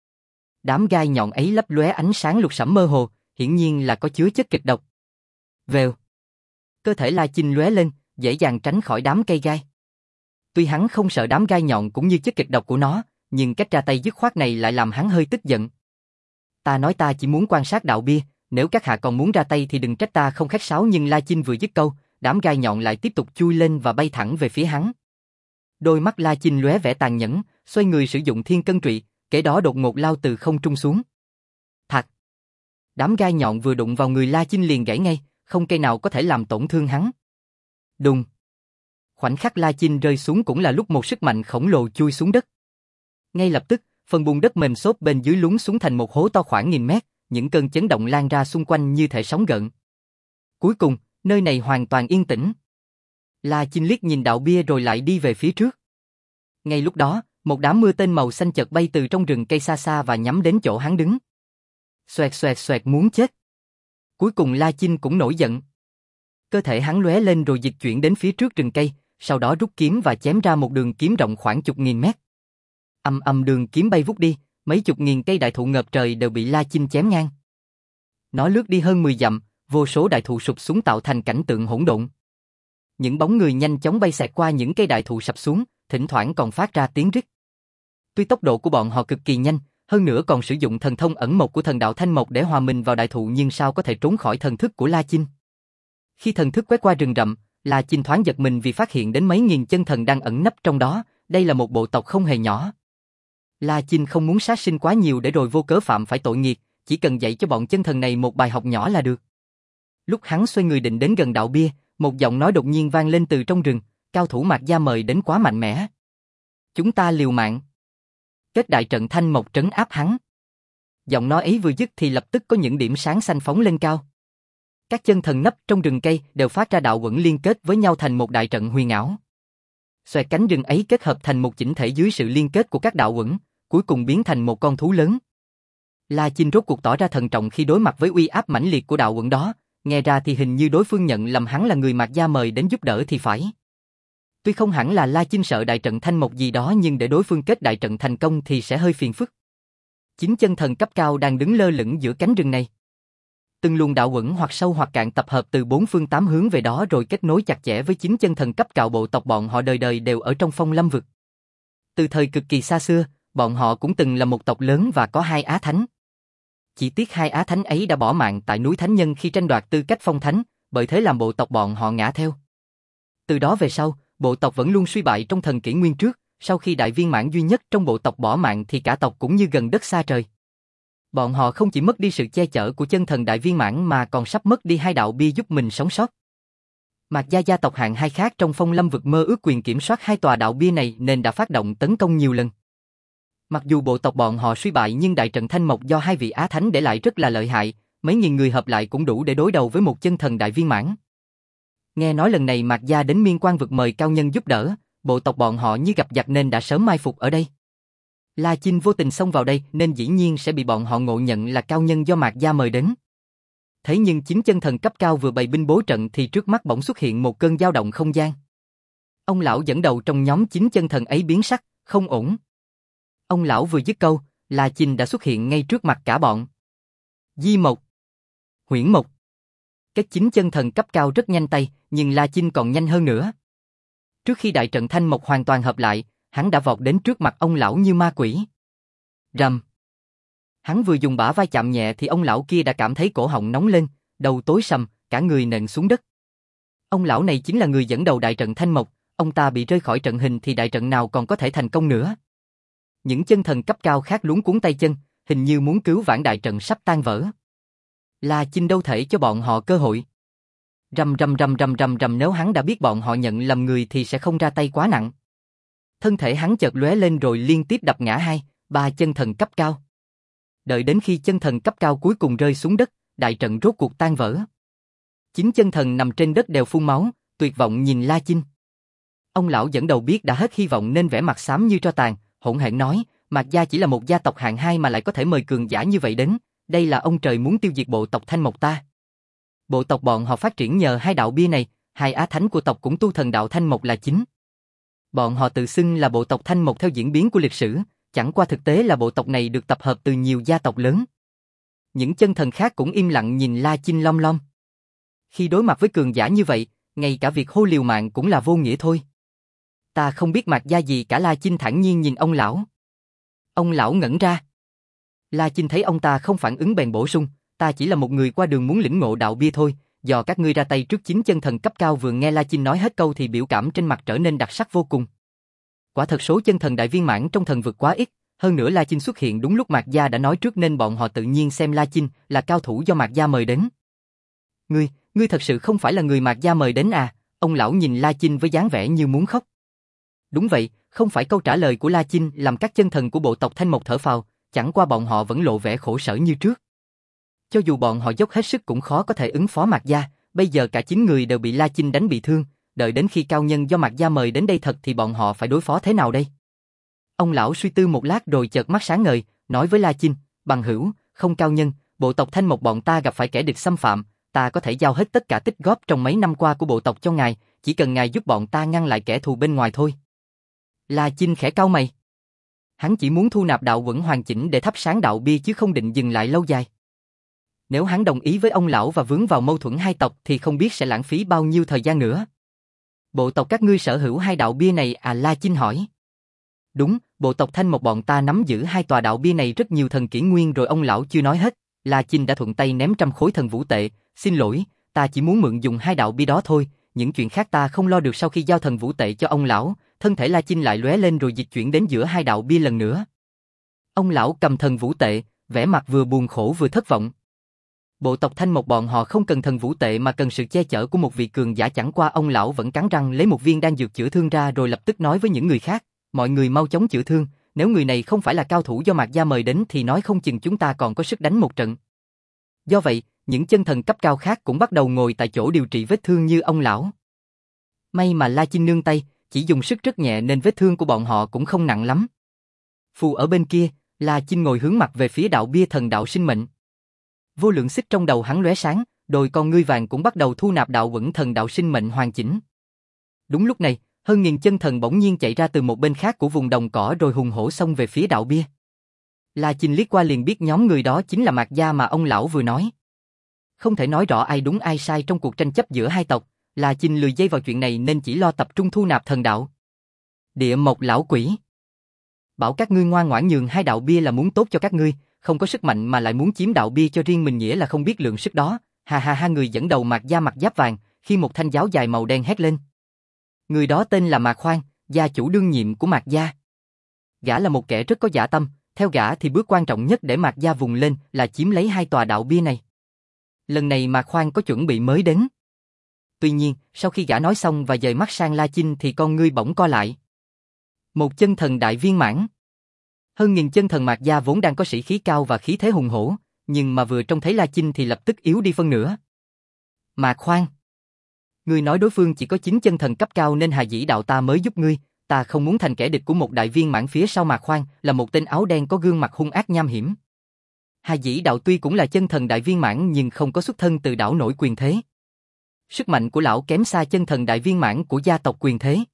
Đám gai nhọn ấy lấp lóe ánh sáng lục sẫm mơ hồ, hiển nhiên là có chứa chất kịch độc. Vèo. Cơ thể La Chinh lóe lên, dễ dàng tránh khỏi đám cây gai. Tuy hắn không sợ đám gai nhọn cũng như chất kịch độc của nó, nhưng cách ra tay dứt khoát này lại làm hắn hơi tức giận. Ta nói ta chỉ muốn quan sát đạo bia, nếu các hạ còn muốn ra tay thì đừng trách ta không khách sáo. Nhưng La Chinh vừa dứt câu, đám gai nhọn lại tiếp tục chui lên và bay thẳng về phía hắn. Đôi mắt La Chinh lóe vẻ tàn nhẫn, xoay người sử dụng thiên cân trụy, kể đó đột ngột lao từ không trung xuống. Thạc! Đám gai nhọn vừa đụng vào người La Chinh liền gãy ngay, không cây nào có thể làm tổn thương hắn. Đùng! Khoảnh khắc La Chinh rơi xuống cũng là lúc một sức mạnh khổng lồ chui xuống đất. Ngay lập tức, phần bùn đất mềm xốp bên dưới lún xuống thành một hố to khoảng 1000 mét, những cơn chấn động lan ra xung quanh như thể sóng gợn. Cuối cùng, nơi này hoàn toàn yên tĩnh. La Chinh liếc nhìn đạo bia rồi lại đi về phía trước. Ngay lúc đó, một đám mưa tên màu xanh chợt bay từ trong rừng cây xa xa và nhắm đến chỗ hắn đứng. Xoẹt xoẹt xoẹt muốn chết. Cuối cùng La Chinh cũng nổi giận. Cơ thể hắn lóe lên rồi dịch chuyển đến phía trước rừng cây, sau đó rút kiếm và chém ra một đường kiếm rộng khoảng chục nghìn mét. Đường kiếm bay vút đi, mấy chục nghìn cây đại thụ ngập trời đều bị La Chinh chém ngang. Nó lướt đi hơn 10 dặm, vô số đại thụ sụp xuống tạo thành cảnh tượng hỗn độn. Những bóng người nhanh chóng bay xẹt qua những cây đại thụ sập xuống, thỉnh thoảng còn phát ra tiếng rít. Tuy tốc độ của bọn họ cực kỳ nhanh, hơn nữa còn sử dụng thần thông ẩn mộc của thần đạo Thanh Mộc để hòa mình vào đại thụ, nhưng sao có thể trốn khỏi thần thức của La Chinh. Khi thần thức quét qua rừng rậm, La Chinh thoáng giật mình vì phát hiện đến mấy nghìn chân thần đang ẩn nấp trong đó, đây là một bộ tộc không hề nhỏ. La Chinh không muốn sát sinh quá nhiều để rồi vô cớ phạm phải tội nghiệp, chỉ cần dạy cho bọn chân thần này một bài học nhỏ là được. Lúc hắn xoay người định đến gần đạo bia, một giọng nói đột nhiên vang lên từ trong rừng, cao thủ Mạc Gia mời đến quá mạnh mẽ. Chúng ta liều mạng. Kết đại trận Thanh Mộc trấn áp hắn. Giọng nói ấy vừa dứt thì lập tức có những điểm sáng xanh phóng lên cao. Các chân thần nấp trong rừng cây đều phát ra đạo uẩn liên kết với nhau thành một đại trận huyền ảo. Xoẹt cánh rừng ấy kết hợp thành một chỉnh thể dưới sự liên kết của các đạo uẩn, cuối cùng biến thành một con thú lớn. La Chinh rốt cuộc tỏ ra thận trọng khi đối mặt với uy áp mãnh liệt của đạo uẩn đó, nghe ra thì hình như đối phương nhận lầm hắn là người Mạc Gia mời đến giúp đỡ thì phải. Tuy không hẳn là La Chinh sợ đại trận Thanh Mộc gì đó, nhưng để đối phương kết đại trận thành công thì sẽ hơi phiền phức. 9 chân thần cấp cao đang đứng lơ lửng giữa cánh rừng này. Từng luồng đạo uẩn hoặc sâu hoặc cạn tập hợp từ 4 phương 8 hướng về đó rồi kết nối chặt chẽ với 9 chân thần cấp cao. Bộ tộc bọn họ đời đời đều ở trong Phong Lâm vực. Từ thời cực kỳ xa xưa, bọn họ cũng từng là một tộc lớn và có 2 Á Thánh. Chỉ tiếc 2 Á Thánh ấy đã bỏ mạng tại núi Thánh Nhân khi tranh đoạt tư cách phong thánh, bởi thế làm bộ tộc bọn họ ngã theo. Từ đó về sau, bộ tộc vẫn luôn suy bại trong thần kỷ nguyên trước, sau khi đại viên mãn duy nhất trong bộ tộc bỏ mạng thì cả tộc cũng như gần đất xa trời. Bọn họ không chỉ mất đi sự che chở của chân thần đại viên mãn mà còn sắp mất đi 2 đạo bia giúp mình sống sót. Mạc Gia gia tộc hạng 2 khác trong Phong Lâm vực mơ ước quyền kiểm soát 2 tòa đạo bia này nên đã phát động tấn công nhiều lần. Mặc dù bộ tộc bọn họ suy bại nhưng đại trận Thanh Mộc do 2 vị Á Thánh để lại rất là lợi hại, mấy nghìn người hợp lại cũng đủ để đối đầu với một chân thần đại viên mãn. Nghe nói lần này Mạc Gia đến Miên Quan vực mời cao nhân giúp đỡ, bộ tộc bọn họ như gặp giặc nên đã sớm mai phục ở đây. La Chinh vô tình xông vào đây nên dĩ nhiên sẽ bị bọn họ ngộ nhận là cao nhân do Mạc Gia mời đến. Thế nhưng 9 chân thần cấp cao vừa bày binh bố trận thì trước mắt bỗng xuất hiện một cơn dao động không gian. Ông lão dẫn đầu trong nhóm 9 chân thần ấy biến sắc, không ổn. Ông lão vừa dứt câu, La Chinh đã xuất hiện ngay trước mặt cả bọn. Di Mộc, Huyễn Mộc. Các 9 chân thần cấp cao rất nhanh tay, nhưng La Chinh còn nhanh hơn nữa. Trước khi đại trận Thanh Mộc hoàn toàn hợp lại, hắn đã vọt đến trước mặt ông lão như ma quỷ. Rầm. Hắn vừa dùng bả vai chạm nhẹ thì ông lão kia đã cảm thấy cổ họng nóng lên, đầu tối sầm, cả người nện xuống đất. Ông lão này chính là người dẫn đầu đại trận Thanh Mộc, ông ta bị rơi khỏi trận hình thì đại trận nào còn có thể thành công nữa. Những chân thần cấp cao khác luống cuống tay chân, hình như muốn cứu vãn đại trận sắp tan vỡ. La Chinh đâu thể cho bọn họ cơ hội. Rầm, nếu hắn đã biết bọn họ nhận lầm người thì sẽ không ra tay quá nặng. Thân thể hắn chợt lóe lên rồi liên tiếp đập ngã 2, 3 chân thần cấp cao. Đợi đến khi chân thần cấp cao cuối cùng rơi xuống đất, đại trận rốt cuộc tan vỡ. 9 chân thần nằm trên đất đều phun máu, tuyệt vọng nhìn La Chinh. Ông lão dẫn đầu biết đã hết hy vọng nên vẻ mặt xám như tro tàn, hỗn hển nói, Mạc gia chỉ là một gia tộc hạng 2 mà lại có thể mời cường giả như vậy đến, đây là ông trời muốn tiêu diệt bộ tộc Thanh Mộc ta. Bộ tộc bọn họ phát triển nhờ 2 đạo bia này, 2 á thánh của tộc cũng tu thần đạo Thanh Mộc là chính. Bọn họ tự xưng là bộ tộc Thanh Mộc theo diễn biến của lịch sử, chẳng qua thực tế là bộ tộc này được tập hợp từ nhiều gia tộc lớn. Những chân thần khác cũng im lặng nhìn La Chinh lom lom. Khi đối mặt với cường giả như vậy, ngay cả việc hô liều mạng cũng là vô nghĩa thôi. Ta không biết Mạc gia gì cả. La Chinh thản nhiên nhìn ông lão. Ông lão ngẩn ra. La Chinh thấy ông ta không phản ứng bèn bổ sung, ta chỉ là một người qua đường muốn lĩnh ngộ đạo bia thôi, do các ngươi ra tay trước 9 chân thần cấp cao. Vừa nghe La Chinh nói hết câu thì biểu cảm trên mặt trở nên đặc sắc vô cùng. Quả thật số chân thần đại viên mãn trong thần vực quá ít, hơn nữa La Chinh xuất hiện đúng lúc Mạc gia đã nói trước nên bọn họ tự nhiên xem La Chinh là cao thủ do Mạc gia mời đến. Ngươi thật sự không phải là người Mạc gia mời đến à? Ông lão nhìn La Chinh với dáng vẻ như muốn khóc. Đúng vậy, không phải. Câu trả lời của La Chinh làm các chân thần của bộ tộc Thanh Mộc thở phào, chẳng qua bọn họ vẫn lộ vẻ khổ sở như trước. Cho dù bọn họ dốc hết sức cũng khó có thể ứng phó Mạc gia, bây giờ cả 9 người đều bị La Chinh đánh bị thương, đợi đến khi cao nhân do Mạc gia mời đến đây thật thì bọn họ phải đối phó thế nào đây? Ông lão suy tư một lát rồi chợt mắt sáng ngời, nói với La Chinh, bằng hữu, không cao nhân, bộ tộc Thanh Mộc bọn ta gặp phải kẻ địch xâm phạm, ta có thể giao hết tất cả tích góp trong mấy năm qua của bộ tộc cho ngài, chỉ cần ngài giúp bọn ta ngăn lại kẻ thù bên ngoài thôi. La Chinh khẽ cau mày. Hắn chỉ muốn thu nạp đạo quẩn hoàn chỉnh để thắp sáng đạo bia chứ không định dừng lại lâu dài. Nếu hắn đồng ý với ông lão và vướng vào mâu thuẫn hai tộc thì không biết sẽ lãng phí bao nhiêu thời gian nữa. Bộ tộc các ngươi sở hữu 2 đạo bia này à? La Chinh hỏi. Đúng, bộ tộc Thanh Mộc bọn ta nắm giữ 2 tòa đạo bia này rất nhiều thần kỷ nguyên rồi. Ông lão chưa nói hết, La Chinh đã thuận tay ném 100 khối thần vũ tệ. Xin lỗi, ta chỉ muốn mượn dùng 2 đạo bia đó thôi, những chuyện khác ta không lo được. Sau khi giao thần vũ tệ cho ông lão, thân thể La Chinh lại lóe lên rồi dịch chuyển đến giữa 2 đạo bia lần nữa. Ông lão cầm thần vũ tệ, vẻ mặt vừa buồn khổ vừa thất vọng. Bộ tộc Thanh Mộc bọn họ không cần thần vũ tệ mà cần sự che chở của một vị cường giả. Chẳng qua ông lão vẫn cắn răng lấy một viên đan dược chữa thương ra rồi lập tức nói với những người khác, mọi người mau chóng chữa thương, nếu người này không phải là cao thủ do Mạc gia mời đến thì nói không chừng chúng ta còn có sức đánh một trận. Do vậy, những chân thần cấp cao khác cũng bắt đầu ngồi tại chỗ điều trị vết thương như ông lão. May mà La Chinh nương tay, chỉ dùng sức rất nhẹ nên vết thương của bọn họ cũng không nặng lắm. Phù ở bên kia, La Chinh ngồi hướng mặt về phía đạo bia thần đạo sinh mệnh. Vô lượng xích trong đầu hắn lóe sáng, đôi con ngươi vàng cũng bắt đầu thu nạp đạo quẩn thần đạo sinh mệnh hoàn chỉnh. Đúng lúc này, hơn 1000 chân thần bỗng nhiên chạy ra từ một bên khác của vùng đồng cỏ rồi hùng hổ xông về phía đạo bia. La Chinh liếc qua liền biết nhóm người đó chính là Mạc gia mà ông lão vừa nói. Không thể nói rõ ai đúng ai sai trong cuộc tranh chấp giữa hai tộc, La Chinh lười dây vào chuyện này nên chỉ lo tập trung thu nạp thần đạo. Địa mộc lão quỷ. Bảo các ngươi ngoan ngoãn nhường 2 đạo bia là muốn tốt cho các ngươi, không có sức mạnh mà lại muốn chiếm đạo bia cho riêng mình nghĩa là không biết lượng sức đó. Ha ha ha. Người dẫn đầu Mạc gia mặc giáp vàng, khi một thanh giáo dài màu đen hét lên. Người đó tên là Mạc Khoan, gia chủ đương nhiệm của Mạc gia. Gã là một kẻ rất có dã tâm, theo gã thì bước quan trọng nhất để Mạc gia vùng lên là chiếm lấy 2 tòa đạo bia này. Lần này Mạc Khoan có chuẩn bị mới đến. Tuy nhiên, sau khi gã nói xong và dời mắt sang La Chinh thì con ngươi bỗng co lại. Một chân thần đại viên mãn. Hơn 1000 chân thần Mạc gia vốn đang có sĩ khí cao và khí thế hùng hổ, nhưng mà vừa trông thấy La Chinh thì lập tức yếu đi phân nửa. Mạc Khoan, ngươi nói đối phương chỉ có 9 chân thần cấp cao nên Hà Dĩ đạo ta mới giúp ngươi, ta không muốn thành kẻ địch của một đại viên mãn. Phía sau Mạc Khoan là một tên áo đen có gương mặt hung ác nham hiểm. Hà Dĩ đạo tuy cũng là chân thần đại viên mãn nhưng không có xuất thân từ đảo nổi quyền thế. Sức mạnh của lão kém xa chân thần đại viên mãn của gia tộc quyền thế.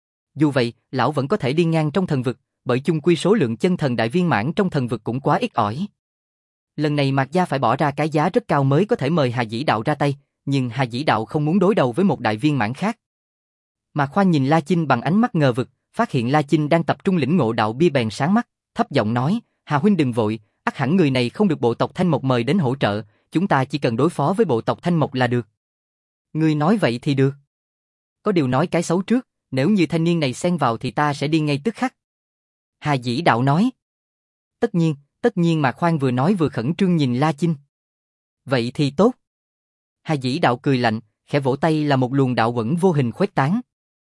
Dù vậy, lão vẫn có thể đi ngang trong thần vực, bởi chung quy số lượng chân thần đại viên mãn trong thần vực cũng quá ít ỏi. Lần này Mạc gia phải bỏ ra cái giá rất cao mới có thể mời Hà Dĩ đạo ra tay, nhưng Hà Dĩ đạo không muốn đối đầu với một đại viên mãn khác. Mạc Khoan nhìn La Chinh bằng ánh mắt ngờ vực, phát hiện La Chinh đang tập trung lĩnh ngộ đạo bia bèn sáng mắt, thấp giọng nói, Hà huynh đừng vội, ắt hẳn người này không được bộ tộc Thanh Mộc mời đến hỗ trợ, chúng ta chỉ cần đối phó với bộ tộc Thanh Mộc là được. Ngươi nói vậy thì được. Có điều nói cái xấu trước, nếu như thanh niên này xen vào thì ta sẽ đi ngay tức khắc. Hà Dĩ đạo nói. Tất nhiên, Mạc Khoan vừa nói vừa khẩn trương nhìn La Chinh. Vậy thì tốt. Hà Dĩ Đạo cười lạnh, khẽ vỗ tay là một luồng đạo vẫn vô hình khuếch tán.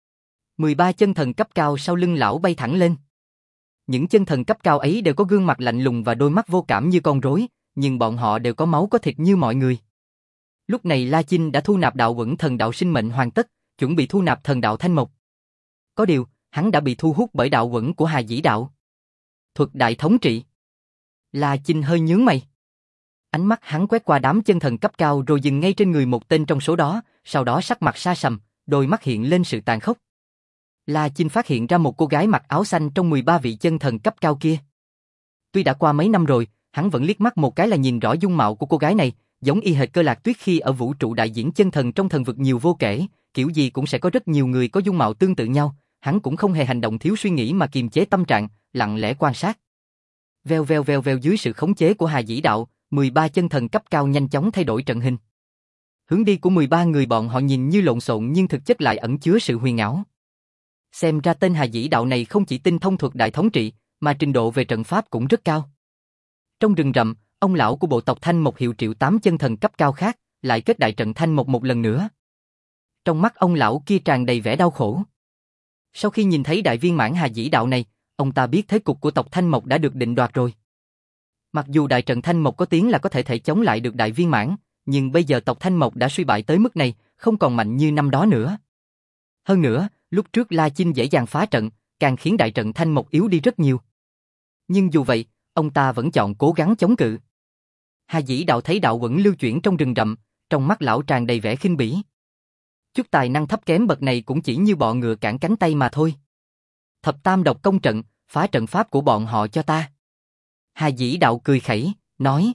13 chân thần cấp cao sau lưng lão bay thẳng lên. Những chân thần cấp cao ấy đều có gương mặt lạnh lùng và đôi mắt vô cảm như con rối, nhưng bọn họ đều có máu có thịt như mọi người. Lúc này La Chinh đã thu nạp đạo vẫn thần đạo sinh mệnh hoàn tất, chuẩn bị thu nạp thần đạo thanh mộc. Có điều, hắn đã bị thu hút bởi đạo vẫn của Hà Dĩ Đạo. Thuật đại thống trị. La Chinh hơi nhướng mày. Ánh mắt hắn quét qua đám chân thần cấp cao rồi dừng ngay trên người một tên trong số đó, sau đó sắc mặt sa sầm, đôi mắt hiện lên sự tàn khốc. La Chinh phát hiện ra một cô gái mặc áo xanh trong 13 vị chân thần cấp cao kia. Tuy đã qua mấy năm rồi, hắn vẫn liếc mắt một cái là nhìn rõ dung mạo của cô gái này, giống y hệt Cơ Lạc Tuyết khi ở vũ trụ đại diễn chân thần trong thần vực nhiều vô kể, kiểu gì cũng sẽ có rất nhiều người có dung mạo tương tự nhau, hắn cũng không hề hành động thiếu suy nghĩ mà kiềm chế tâm trạng, lặng lẽ quan sát. Veo veo veo veo dưới sự khống chế của Hà Dĩ Đạo, 13 chân thần cấp cao nhanh chóng thay đổi trận hình. Hướng đi của 13 người bọn họ nhìn như lộn xộn nhưng thực chất lại ẩn chứa sự huyền ảo. Xem ra tên Hà Dĩ Đạo này không chỉ tinh thông thuật đại thống trị, mà trình độ về trận pháp cũng rất cao. Trong rừng rậm, ông lão của bộ tộc Thanh Mộc hiệu triệu 8 chân thần cấp cao khác, lại kết đại trận Thanh Mộc một lần nữa. Trong mắt ông lão kia tràn đầy vẻ đau khổ. Sau khi nhìn thấy đại viên mãn Hà Dĩ Đạo này, ông ta biết thế cục của tộc Thanh Mộc đã được định đoạt rồi. Mặc dù đại trận Thanh Mộc có tiếng là có thể chống lại được đại viên mãn, nhưng bây giờ tộc Thanh Mộc đã suy bại tới mức này, không còn mạnh như năm đó nữa. Hơn nữa, lúc trước La Chinh dễ dàng phá trận, càng khiến đại trận Thanh Mộc yếu đi rất nhiều. Nhưng dù vậy, ông ta vẫn chọn cố gắng chống cự. Hà Dĩ Đạo thấy đạo vẫn lưu chuyển trong rừng rậm, trong mắt lão tràn đầy vẻ khinh bỉ. Chút tài năng thấp kém bậc này cũng chỉ như bọ ngựa cản cánh tay mà thôi. Thập tam độc công trận, phá trận pháp của bọn họ cho ta. Hà Dĩ Đạo cười khẩy, nói.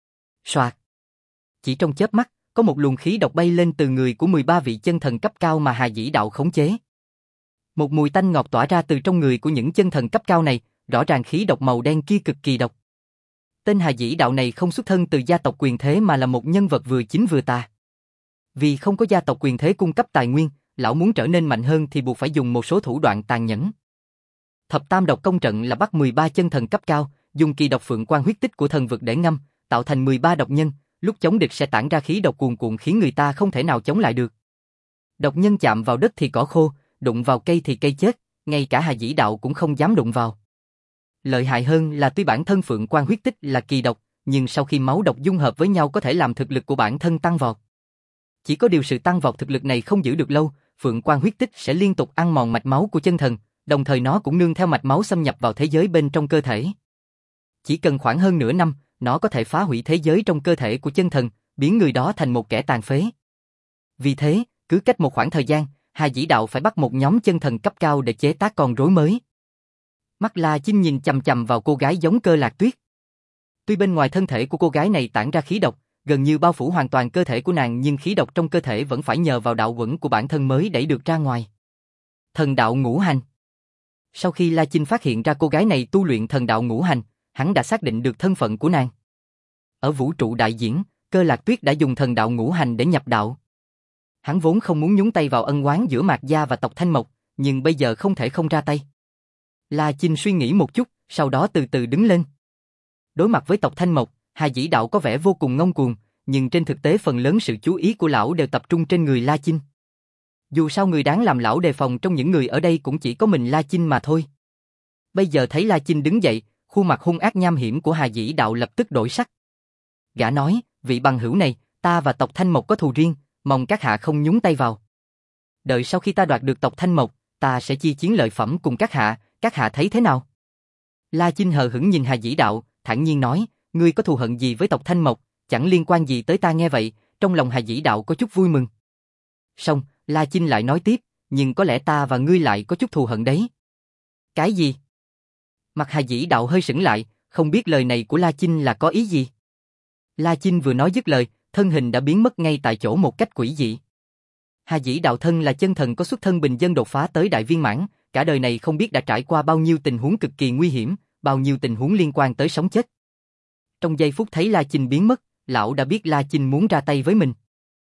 Soạt. Chỉ trong chớp mắt, có một luồng khí độc bay lên từ người của 13 vị chân thần cấp cao mà Hà Dĩ Đạo khống chế. Một mùi tanh ngọt tỏa ra từ trong người của những chân thần cấp cao này, rõ ràng khí độc màu đen kia cực kỳ độc. Tên Hà Dĩ Đạo này không xuất thân từ gia tộc quyền thế mà là một nhân vật vừa chính vừa tà. Vì không có gia tộc quyền thế cung cấp tài nguyên, lão muốn trở nên mạnh hơn thì buộc phải dùng một số thủ đoạn tàn nhẫn. Thập tam độc công trận là bắt 13 chân thần cấp cao, dùng kỳ độc phượng quan huyết tích của thần vực để ngâm, tạo thành 13 độc nhân, lúc chống địch sẽ tản ra khí độc cuồn cuộn khiến người ta không thể nào chống lại được. Độc nhân chạm vào đất thì cỏ khô, đụng vào cây thì cây chết, ngay cả Hà Dĩ Đạo cũng không dám đụng vào. Lợi hại hơn là tuy bản thân phượng quan huyết tích là kỳ độc, nhưng sau khi máu độc dung hợp với nhau có thể làm thực lực của bản thân tăng vọt. Chỉ có điều sự tăng vọt thực lực này không giữ được lâu, phượng quan huyết tích sẽ liên tục ăn mòn mạch máu của chân thần, đồng thời nó cũng nương theo mạch máu xâm nhập vào thế giới bên trong cơ thể. Chỉ cần khoảng hơn nửa năm, nó có thể phá hủy thế giới trong cơ thể của chân thần, biến người đó thành một kẻ tàn phế. Vì thế, cứ cách một khoảng thời gian, Hà Dĩ Đạo phải bắt một nhóm chân thần cấp cao để chế tác con rối mới. Mắt La Chinh nhìn chằm chằm vào cô gái giống Cơ Lạc Tuyết. Tuy bên ngoài thân thể của cô gái này tản ra khí độc, gần như bao phủ hoàn toàn cơ thể của nàng nhưng khí độc trong cơ thể vẫn phải nhờ vào đạo vẫn của bản thân mới đẩy được ra ngoài. Thần đạo ngũ hành. Sau khi La Chinh phát hiện ra cô gái này tu luyện thần đạo ngũ hành, hắn đã xác định được thân phận của nàng. Ở vũ trụ đại diễn, Cơ Lạc Tuyết đã dùng thần đạo ngũ hành để nhập đạo. Hắn vốn không muốn nhúng tay vào ân oán giữa Mạc Gia và tộc Thanh Mộc, nhưng bây giờ không thể không ra tay. La Chinh suy nghĩ một chút, sau đó từ từ đứng lên. Đối mặt với tộc Thanh Mộc, Hà Dĩ Đạo có vẻ vô cùng ngông cuồng, nhưng trên thực tế phần lớn sự chú ý của lão đều tập trung trên người La Chinh. Dù sao người đáng làm lão đề phòng trong những người ở đây cũng chỉ có mình La Chinh mà thôi. Bây giờ thấy La Chinh đứng dậy, khuôn mặt hung ác nham hiểm của Hà Dĩ Đạo lập tức đổi sắc. Gã nói, vị bằng hữu này, ta và tộc Thanh Mộc có thù riêng, mong các hạ không nhúng tay vào. Đợi sau khi ta đoạt được tộc Thanh Mộc, ta sẽ chia chiến lợi phẩm cùng các hạ thấy thế nào? La Chinh hờ hững nhìn Hà Dĩ Đạo, thản nhiên nói, ngươi có thù hận gì với tộc Thanh Mộc, chẳng liên quan gì tới ta. Nghe vậy, trong lòng Hà Dĩ Đạo có chút vui mừng. Xong, La Chinh lại nói tiếp, nhưng có lẽ ta và ngươi lại có chút thù hận đấy. Cái gì? Mặt Hà Dĩ Đạo hơi sững lại, không biết lời này của La Chinh là có ý gì. La Chinh vừa nói dứt lời, thân hình đã biến mất ngay tại chỗ một cách quỷ dị. Hà Dĩ Đạo thân là chân thần có xuất thân bình dân đột phá tới đại viên mãn, cả đời này không biết đã trải qua bao nhiêu tình huống cực kỳ nguy hiểm, bao nhiêu tình huống liên quan tới sống chết. Trong giây phút thấy La Chinh biến mất, lão đã biết La Chinh muốn ra tay với mình.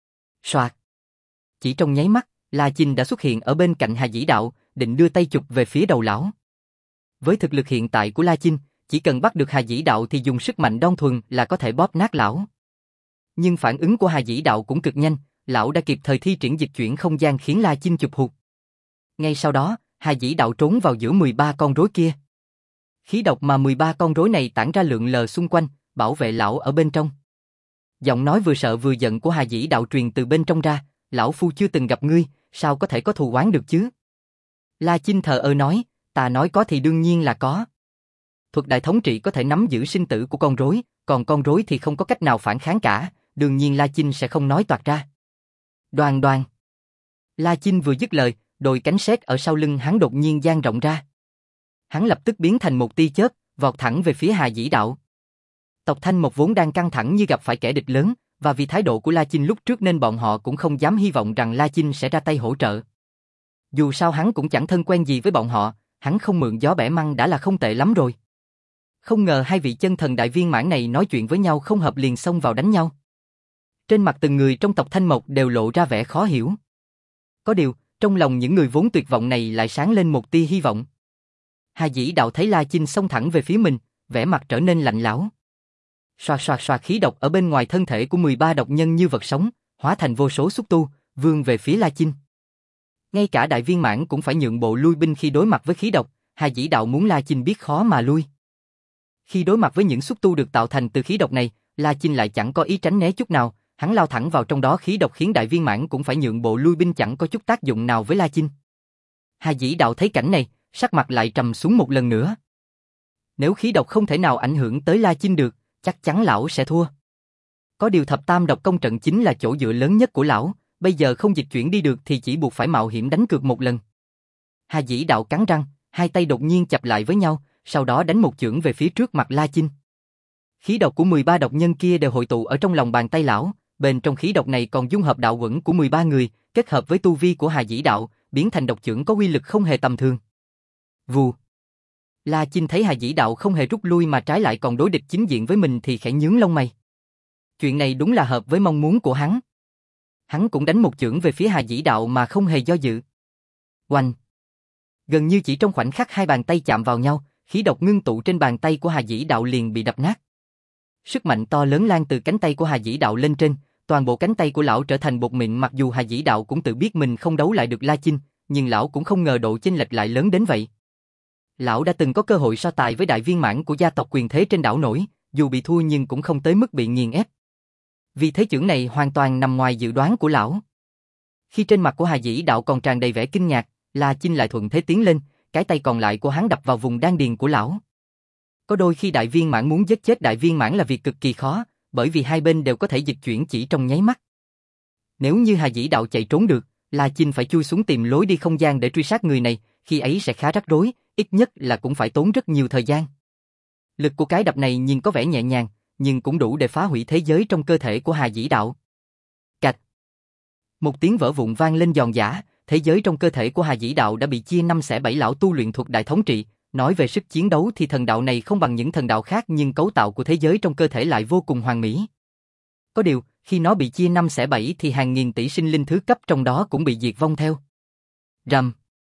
Soạt. Chỉ trong nháy mắt, La Chinh đã xuất hiện ở bên cạnh Hà Dĩ Đạo, định đưa tay chụp về phía đầu lão. Với thực lực hiện tại của La Chinh, chỉ cần bắt được Hà Dĩ Đạo thì dùng sức mạnh đơn thuần là có thể bóp nát lão. Nhưng phản ứng của Hà Dĩ Đạo cũng cực nhanh, lão đã kịp thời thi triển dịch chuyển không gian khiến La Chinh chụp hụt. Ngay sau đó, Hà Dĩ Đạo trốn vào giữa 13 con rối kia. Khí độc mà 13 con rối này tản ra lượn lờ xung quanh, bảo vệ lão ở bên trong. Giọng nói vừa sợ vừa giận của Hà Dĩ Đạo truyền từ bên trong ra, lão phu chưa từng gặp ngươi, sao có thể có thù oán được chứ? La Chinh thờ ơ nói, ta nói có thì đương nhiên là có. Thuật đại thống trị có thể nắm giữ sinh tử của con rối, còn con rối thì không có cách nào phản kháng cả, đương nhiên La Chinh sẽ không nói toạc ra. Đoàn đoàn. La Chinh vừa dứt lời, đôi cánh sét ở sau lưng hắn đột nhiên dang rộng ra. Hắn lập tức biến thành một tia chớp, vọt thẳng về phía Hà Dĩ Đạo. Tộc Thanh Mộc vốn đang căng thẳng như gặp phải kẻ địch lớn, và vì thái độ của La Chinh lúc trước nên bọn họ cũng không dám hy vọng rằng La Chinh sẽ ra tay hỗ trợ. Dù sao hắn cũng chẳng thân quen gì với bọn họ, hắn không mượn gió bẻ măng đã là không tệ lắm rồi. Không ngờ hai vị chân thần đại viên mãn này nói chuyện với nhau không hợp liền xông vào đánh nhau. Trên mặt từng người trong tộc Thanh Mộc đều lộ ra vẻ khó hiểu. Có điều, trong lòng những người vốn tuyệt vọng này lại sáng lên một tia hy vọng. Hà Dĩ Đạo thấy La Chinh xông thẳng về phía mình, vẻ mặt trở nên lạnh lẽo. Xoạt xoạt xoạt, khí độc ở bên ngoài thân thể của 13 độc nhân như vật sống, hóa thành vô số xúc tu, vươn về phía La Chinh. Ngay cả đại viên mãn cũng phải nhượng bộ lui binh khi đối mặt với khí độc, Hà Dĩ Đạo muốn La Chinh biết khó mà lui. Khi đối mặt với những xúc tu được tạo thành từ khí độc này, La Chinh lại chẳng có ý tránh né chút nào, hắn lao thẳng vào trong đó, khí độc khiến đại viên mãn cũng phải nhượng bộ lui binh chẳng có chút tác dụng nào với La Chinh. Hà Dĩ Đạo thấy cảnh này, sắc mặt lại trầm xuống một lần nữa. Nếu khí độc không thể nào ảnh hưởng tới La Chinh được, chắc chắn lão sẽ thua. Có điều thập tam độc công trận chính là chỗ dựa lớn nhất của lão, bây giờ không dịch chuyển đi được thì chỉ buộc phải mạo hiểm đánh cược một lần. Hà Dĩ Đạo cắn răng, hai tay đột nhiên chập lại với nhau, sau đó đánh một chưởng về phía trước mặt La Chinh. Khí độc của 13 độc nhân kia đều hội tụ ở trong lòng bàn tay lão, bên trong khí độc này còn dung hợp đạo quẩn của 13 người, kết hợp với tu vi của Hà Dĩ Đạo, biến thành độc chưởng có uy lực không hề tầm thường. Vù. La Chinh thấy Hà Dĩ Đạo không hề rút lui mà trái lại còn đối địch chính diện với mình thì khẽ nhướng lông mày. Chuyện này đúng là hợp với mong muốn của hắn. Hắn cũng đánh một chưởng về phía Hà Dĩ Đạo mà không hề do dự. Oanh! Gần như chỉ trong khoảnh khắc hai bàn tay chạm vào nhau, khí độc ngưng tụ trên bàn tay của Hà Dĩ Đạo liền bị đập nát. Sức mạnh to lớn lan từ cánh tay của Hà Dĩ Đạo lên trên, toàn bộ cánh tay của lão trở thành bột mịn. Mặc dù Hà Dĩ Đạo cũng tự biết mình không đấu lại được La Chinh, nhưng lão cũng không ngờ độ chênh lệch lại lớn đến vậy. Lão đã từng có cơ hội so tài với đại viên mãn của gia tộc quyền thế trên đảo nổi, dù bị thua nhưng cũng không tới mức bị nghiền ép. Vì thế chưởng này hoàn toàn nằm ngoài dự đoán của lão. Khi trên mặt của Hà Dĩ Đạo còn tràn đầy vẻ kinh ngạc, La Chinh lại thuận thế tiến lên, cái tay còn lại của hắn đập vào vùng đan điền của lão. Có đôi khi đại viên mãn muốn giết chết đại viên mãn là việc cực kỳ khó, bởi vì hai bên đều có thể dịch chuyển chỉ trong nháy mắt. Nếu như Hà Dĩ Đạo chạy trốn được, La Chinh phải chui xuống tìm lối đi không gian để truy sát người này, khi ấy sẽ khá rắc rối, ít nhất là cũng phải tốn rất nhiều thời gian. Lực của cái đập này nhìn có vẻ nhẹ nhàng, nhưng cũng đủ để phá hủy thế giới trong cơ thể của Hà Dĩ Đạo. Cạch. Một tiếng vỡ vụn vang lên giòn giã, thế giới trong cơ thể của Hà Dĩ Đạo đã bị chia 5 xẻ 7. Lão tu luyện thuật đại thống trị, nói về sức chiến đấu thì thần đạo này không bằng những thần đạo khác, nhưng cấu tạo của thế giới trong cơ thể lại vô cùng hoàn mỹ. Có điều, khi nó bị chia 5 xẻ 7 thì hàng nghìn tỷ sinh linh thứ cấp trong đó cũng bị diệt vong theo. Rầm.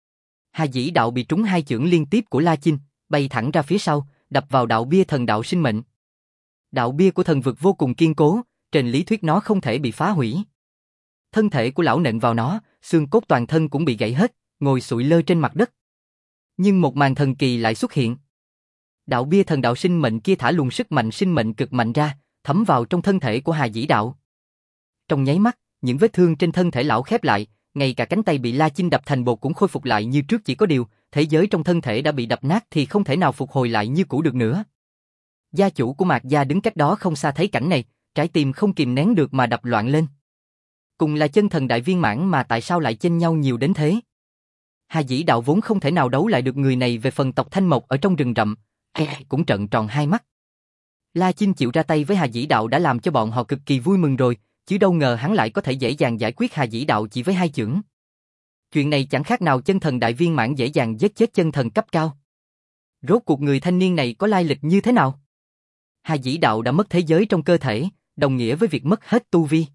Hà Dĩ Đạo bị trúng hai chưởng liên tiếp của La Chinh, bay thẳng ra phía sau, đập vào đạo bia thần đạo sinh mệnh. Đạo bia của thần vực vô cùng kiên cố, trên lý thuyết nó không thể bị phá hủy. Thân thể của lão nện vào nó, xương cốt toàn thân cũng bị gãy hết, ngồi sụi lơ trên mặt đất. Nhưng một màn thần kỳ lại xuất hiện. Đạo bia thần đạo sinh mệnh kia thả luồng sức mạnh sinh mệnh cực mạnh ra, thấm vào trong thân thể của Hà Dĩ Đạo. Trong nháy mắt, những vết thương trên thân thể lão khép lại, ngay cả cánh tay bị La Chinh đập thành bột cũng khôi phục lại như trước, chỉ có điều, thế giới trong thân thể đã bị đập nát thì không thể nào phục hồi lại như cũ được nữa. Gia chủ của Mạc gia đứng cách đó không xa thấy cảnh này, trái tim không kìm nén được mà đập loạn lên. Cùng là chân thần đại viên mãn mà tại sao lại chênh nhau nhiều đến thế? Hà Dĩ Đạo vốn không thể nào đấu lại được người này, về phần tộc Thanh Mộc ở trong rừng rậm, ai cũng trợn tròn hai mắt. La Chinh chịu ra tay với Hà Dĩ Đạo đã làm cho bọn họ cực kỳ vui mừng rồi, chứ đâu ngờ hắn lại có thể dễ dàng giải quyết Hà Dĩ Đạo chỉ với hai chưởng. Chuyện này chẳng khác nào chân thần đại viên mãn dễ dàng giết chết chân thần cấp cao. Rốt cuộc người thanh niên này có lai lịch như thế nào? Hà Dĩ Đạo đã mất thế giới trong cơ thể, đồng nghĩa với việc mất hết tu vi.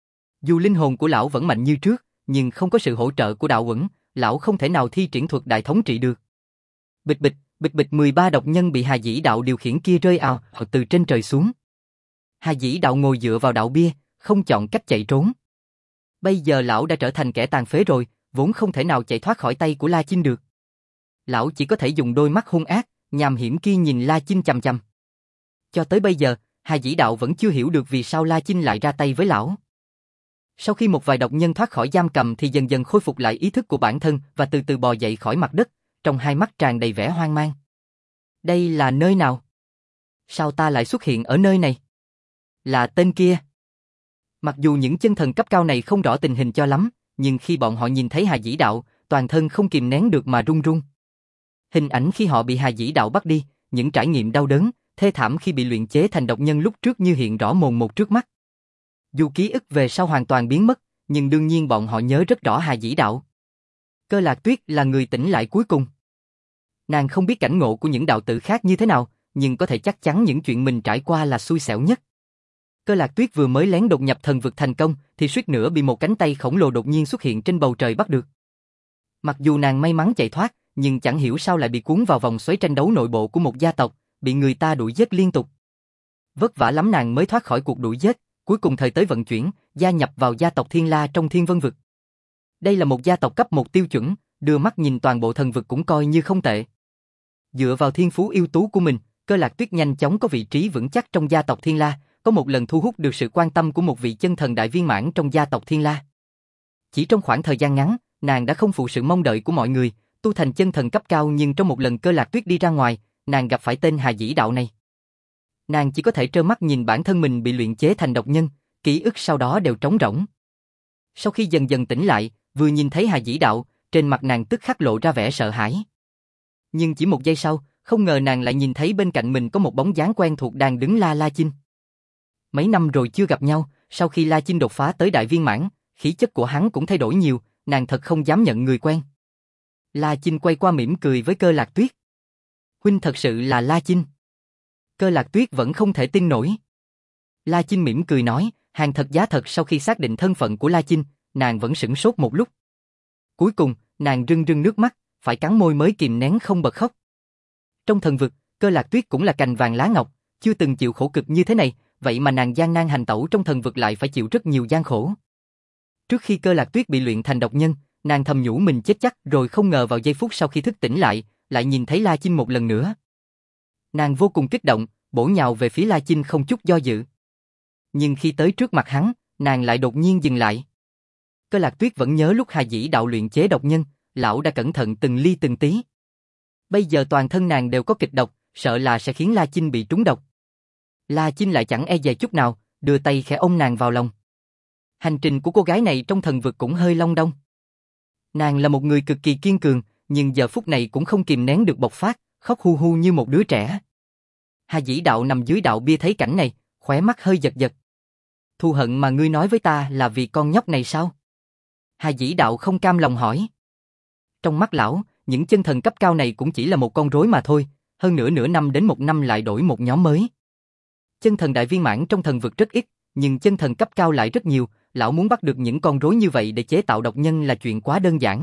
Dù linh hồn của lão vẫn mạnh như trước, nhưng không có sự hỗ trợ của đạo uẩn, lão không thể nào thi triển thuật đại thống trị được. Bịch bịch, bịch bịch, 13 độc nhân bị Hà Dĩ Đạo điều khiển kia rơi ào từ trên trời xuống. Hà Dĩ Đạo ngồi dựa vào đạo bia, không chọn cách chạy trốn. Bây giờ lão đã trở thành kẻ tàn phế rồi, vốn không thể nào chạy thoát khỏi tay của La Chinh được. Lão chỉ có thể dùng đôi mắt hung ác, nham hiểm kia nhìn La Chinh chằm chằm. Cho tới bây giờ, Hà Dĩ Đạo vẫn chưa hiểu được vì sao La Chinh lại ra tay với lão. Sau khi một vài độc nhân thoát khỏi giam cầm thì dần dần khôi phục lại ý thức của bản thân và từ từ bò dậy khỏi mặt đất, trong hai mắt tràn đầy vẻ hoang mang. Đây là nơi nào? Sao ta lại xuất hiện ở nơi này? Là tên kia. Mặc dù những chân thần cấp cao này không rõ tình hình cho lắm, nhưng khi bọn họ nhìn thấy Hà Dĩ Đạo, toàn thân không kìm nén được mà run run. Hình ảnh khi họ bị Hà Dĩ Đạo bắt đi, những trải nghiệm đau đớn, thê thảm khi bị luyện chế thành độc nhân lúc trước như hiện rõ mồn một trước mắt. Dù ký ức về sau hoàn toàn biến mất, nhưng đương nhiên bọn họ nhớ rất rõ Hà Dĩ Đạo. Cơ Lạc Tuyết là người tỉnh lại cuối cùng. Nàng không biết cảnh ngộ của những đạo tử khác như thế nào, nhưng có thể chắc chắn những chuyện mình trải qua là xui xẻo nhất. Cơ Lạc Tuyết vừa mới lén đột nhập thần vực thành công, thì suýt nữa bị một cánh tay khổng lồ đột nhiên xuất hiện trên bầu trời bắt được. Mặc dù nàng may mắn chạy thoát, nhưng chẳng hiểu sao lại bị cuốn vào vòng xoáy tranh đấu nội bộ của một gia tộc, bị người ta đuổi giết liên tục. Vất vả lắm nàng mới thoát khỏi cuộc đuổi giết, cuối cùng thời tới vận chuyển, gia nhập vào gia tộc Thiên La trong Thiên Vân Vực. Đây là một gia tộc cấp 1 tiêu chuẩn, đưa mắt nhìn toàn bộ thần vực cũng coi như không tệ. Dựa vào thiên phú ưu tú của mình, Cơ Lạc Tuyết nhanh chóng có vị trí vững chắc trong gia tộc Thiên La, có một lần thu hút được sự quan tâm của một vị chân thần đại viên mãn trong gia tộc Thiên La. Chỉ trong khoảng thời gian ngắn, nàng đã không phụ sự mong đợi của mọi người, tu thành chân thần cấp cao, nhưng trong một lần Cơ Lạc Tuyết đi ra ngoài, nàng gặp phải tên Hà Dĩ Đạo này. Nàng chỉ có thể trơ mắt nhìn bản thân mình bị luyện chế thành độc nhân, ký ức sau đó đều trống rỗng. Sau khi dần dần tỉnh lại, vừa nhìn thấy Hà Dĩ Đạo, trên mặt nàng tức khắc lộ ra vẻ sợ hãi. Nhưng chỉ một giây sau, không ngờ nàng lại nhìn thấy bên cạnh mình có một bóng dáng quen thuộc đang đứng La Chinh. Mấy năm rồi chưa gặp nhau, sau khi La Chinh đột phá tới đại viên mãn, khí chất của hắn cũng thay đổi nhiều, nàng thật không dám nhận người quen. La Chinh quay qua mỉm cười với Cơ Lạc Tuyết. Huynh thật sự là La Chinh. Cơ Lạc Tuyết vẫn không thể tin nổi. La Chinh mỉm cười nói, hàng thật giá thật. Sau khi xác định thân phận của La Chinh, nàng vẫn sửng sốt một lúc. Cuối cùng, nàng rưng rưng nước mắt, phải cắn môi mới kìm nén không bật khóc. Trong thần vực, Cơ Lạc Tuyết cũng là cành vàng lá ngọc, chưa từng chịu khổ cực như thế này, vậy mà nàng gian nan hành tẩu trong thần vực lại phải chịu rất nhiều gian khổ. Trước khi Cơ Lạc Tuyết bị luyện thành độc nhân, nàng thầm nhủ mình chết chắc, rồi không ngờ vào giây phút sau khi thức tỉnh lại nhìn thấy La Chinh một lần nữa. Nàng vô cùng kích động, bổ nhào về phía La Chinh không chút do dự. Nhưng khi tới trước mặt hắn, nàng lại đột nhiên dừng lại. Cơ Lạc Tuyết vẫn nhớ lúc Hà Dĩ Đạo luyện chế độc nhân, lão đã cẩn thận từng ly từng tí. Bây giờ toàn thân nàng đều có kịch độc, sợ là sẽ khiến La Chinh bị trúng độc. La Chinh lại chẳng e dè chút nào, đưa tay khẽ ôm nàng vào lòng. Hành trình của cô gái này trong thần vực cũng hơi long đong. Nàng là một người cực kỳ kiên cường, nhưng giờ phút này cũng không kìm nén được bộc phát, khóc hu hu như một đứa trẻ. Hà Dĩ Đạo nằm dưới đạo bia thấy cảnh này, khóe mắt hơi giật giật. Thù hận mà ngươi nói với ta là vì con nhóc này sao? Hà Dĩ Đạo không cam lòng hỏi. Trong mắt lão, những chân thần cấp cao này cũng chỉ là một con rối mà thôi, hơn nữa nửa năm đến một năm lại đổi một nhóm mới. Chân thần đại viên mãn trong thần vực rất ít, nhưng chân thần cấp cao lại rất nhiều, lão muốn bắt được những con rối như vậy để chế tạo độc nhân là chuyện quá đơn giản.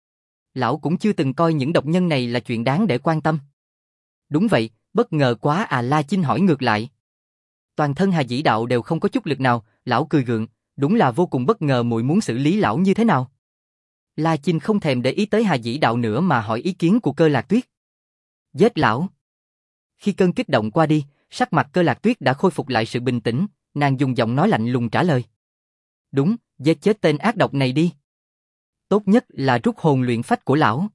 Lão cũng chưa từng coi những độc nhân này là chuyện đáng để quan tâm. Đúng vậy, bất ngờ quá à. La Chinh hỏi ngược lại. Toàn thân Hà Dĩ Đạo đều không có chút lực nào, lão cười gượng, đúng là vô cùng bất ngờ muội muốn xử lý lão như thế nào. La Chinh không thèm để ý tới Hà Dĩ Đạo nữa mà hỏi ý kiến của Cơ Lạc Tuyết. Giết lão. Khi cơn kích động qua đi, sắc mặt Cơ Lạc Tuyết đã khôi phục lại sự bình tĩnh, nàng dùng giọng nói lạnh lùng trả lời. Đúng, giết chết tên ác độc này đi. Tốt nhất là rút hồn luyện phách của lão.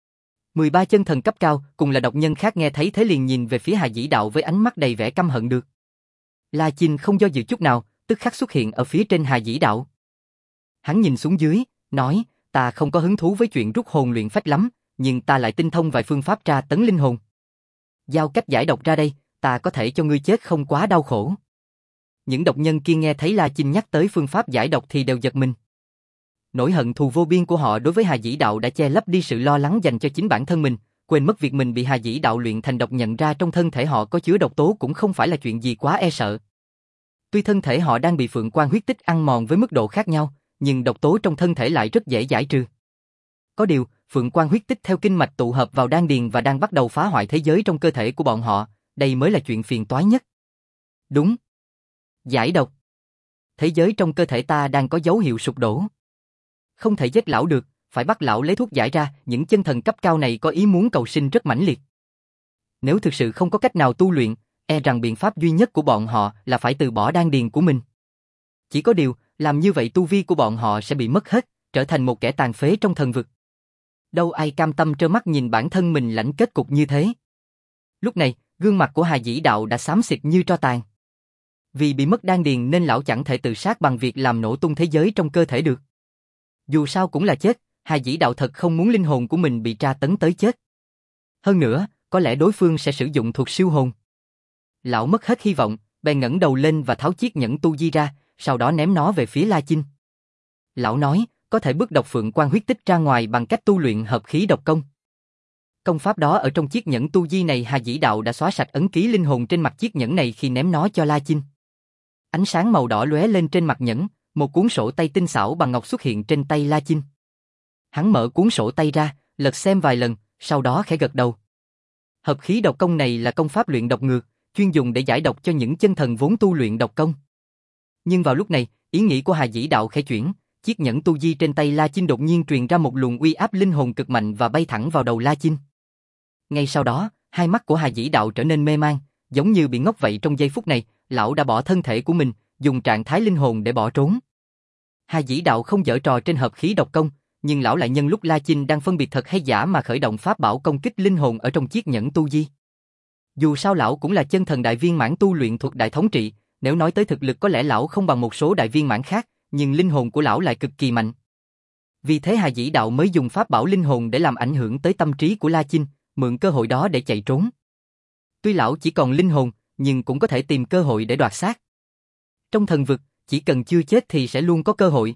13 chân thần cấp cao cùng là độc nhân khác nghe thấy thế liền nhìn về phía Hà Dĩ Đạo với ánh mắt đầy vẻ căm hận được. La Chinh không do dự chút nào, tức khắc xuất hiện ở phía trên Hà Dĩ Đạo. Hắn nhìn xuống dưới, nói, ta không có hứng thú với chuyện rút hồn luyện phách lắm, nhưng ta lại tinh thông vài phương pháp tra tấn linh hồn. Giao cách giải độc ra đây, ta có thể cho ngươi chết không quá đau khổ. Những độc nhân kia nghe thấy La Chinh nhắc tới phương pháp giải độc thì đều giật mình. Nỗi hận thù vô biên của họ đối với Hà Dĩ Đạo đã che lấp đi sự lo lắng dành cho chính bản thân mình, quên mất việc mình bị Hà Dĩ Đạo luyện thành độc, nhận ra trong thân thể họ có chứa độc tố cũng không phải là chuyện gì quá e sợ. Tuy thân thể họ đang bị phượng quan huyết tích ăn mòn với mức độ khác nhau, nhưng độc tố trong thân thể lại rất dễ giải trừ. Có điều, phượng quan huyết tích theo kinh mạch tụ hợp vào đan điền và đang bắt đầu phá hoại thế giới trong cơ thể của bọn họ, đây mới là chuyện phiền toái nhất. Đúng. Giải độc. Thế giới trong cơ thể ta đang có dấu hiệu sụp đổ. Không thể giết lão được, phải bắt lão lấy thuốc giải ra, những chân thần cấp cao này có ý muốn cầu sinh rất mãnh liệt. Nếu thực sự không có cách nào tu luyện, e rằng biện pháp duy nhất của bọn họ là phải từ bỏ đan điền của mình. Chỉ có điều, làm như vậy tu vi của bọn họ sẽ bị mất hết, trở thành một kẻ tàn phế trong thần vực. Đâu ai cam tâm trơ mắt nhìn bản thân mình lãnh kết cục như thế. Lúc này, gương mặt của Hà Dĩ Đạo đã xám xịt như tro tàn. Vì bị mất đan điền nên lão chẳng thể tự sát bằng việc làm nổ tung thế giới trong cơ thể được. Dù sao cũng là chết, Hà Dĩ Đạo thật không muốn linh hồn của mình bị tra tấn tới chết. Hơn nữa, có lẽ đối phương sẽ sử dụng thuật siêu hồn. Lão mất hết hy vọng, bèn ngẩng đầu lên và tháo chiếc nhẫn tu di ra, sau đó ném nó về phía La Chinh. Lão nói, có thể bước độc phượng quan huyết tích ra ngoài bằng cách tu luyện hợp khí độc công. Công pháp đó ở trong chiếc nhẫn tu di này Hà Dĩ Đạo đã xóa sạch ấn ký linh hồn trên mặt chiếc nhẫn này khi ném nó cho La Chinh. Ánh sáng màu đỏ lóe lên trên mặt nhẫn, một cuốn sổ tay tinh xảo bằng ngọc xuất hiện trên tay La Chinh. Hắn mở cuốn sổ tay ra, lật xem vài lần, sau đó khẽ gật đầu. Hợp khí độc công này là công pháp luyện độc ngược, chuyên dùng để giải độc cho những chân thần vốn tu luyện độc công. Nhưng vào lúc này, ý nghĩ của Hà Dĩ Đạo khẽ chuyển, chiếc nhẫn tu di trên tay La Chinh đột nhiên truyền ra một luồng uy áp linh hồn cực mạnh và bay thẳng vào đầu La Chinh. Ngay sau đó, hai mắt của Hà Dĩ Đạo trở nên mê man, giống như bị ngốc vậy. Trong giây phút này, lão đã bỏ thân thể của mình, dùng trạng thái linh hồn để bỏ trốn. Hà Dĩ Đạo không giở trò trên hợp khí độc công, nhưng lão lại nhân lúc La Chinh đang phân biệt thật hay giả mà khởi động pháp bảo công kích linh hồn ở trong chiếc nhẫn tu di. Dù sao lão cũng là chân thần đại viên mãn tu luyện thuật đại thống trị, nếu nói tới thực lực có lẽ lão không bằng một số đại viên mãn khác, nhưng linh hồn của lão lại cực kỳ mạnh. Vì thế Hà Dĩ Đạo mới dùng pháp bảo linh hồn để làm ảnh hưởng tới tâm trí của La Chinh, mượn cơ hội đó để chạy trốn. Tuy lão chỉ còn linh hồn, nhưng cũng có thể tìm cơ hội để đoạt xác. Trong thần vực, chỉ cần chưa chết thì sẽ luôn có cơ hội.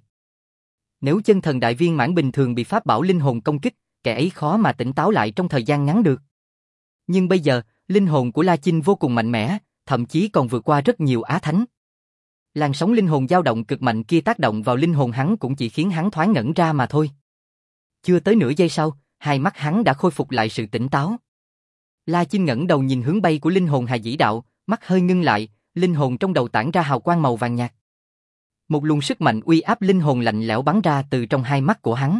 Nếu chân thần đại viên mãn bình thường bị pháp bảo linh hồn công kích, kẻ ấy khó mà tỉnh táo lại trong thời gian ngắn được. Nhưng bây giờ, linh hồn của La Chinh vô cùng mạnh mẽ, thậm chí còn vượt qua rất nhiều á thánh. Làn sóng linh hồn dao động cực mạnh kia tác động vào linh hồn hắn cũng chỉ khiến hắn thoáng ngẩn ra mà thôi. Chưa tới nửa giây sau, hai mắt hắn đã khôi phục lại sự tỉnh táo. La Chinh ngẩng đầu nhìn hướng bay của linh hồn Hà Dĩ Đạo, mắt hơi ngưng lại, linh hồn trong đầu tản ra hào quang màu vàng nhạt. Một luồng sức mạnh uy áp linh hồn lạnh lẽo bắn ra từ trong hai mắt của hắn.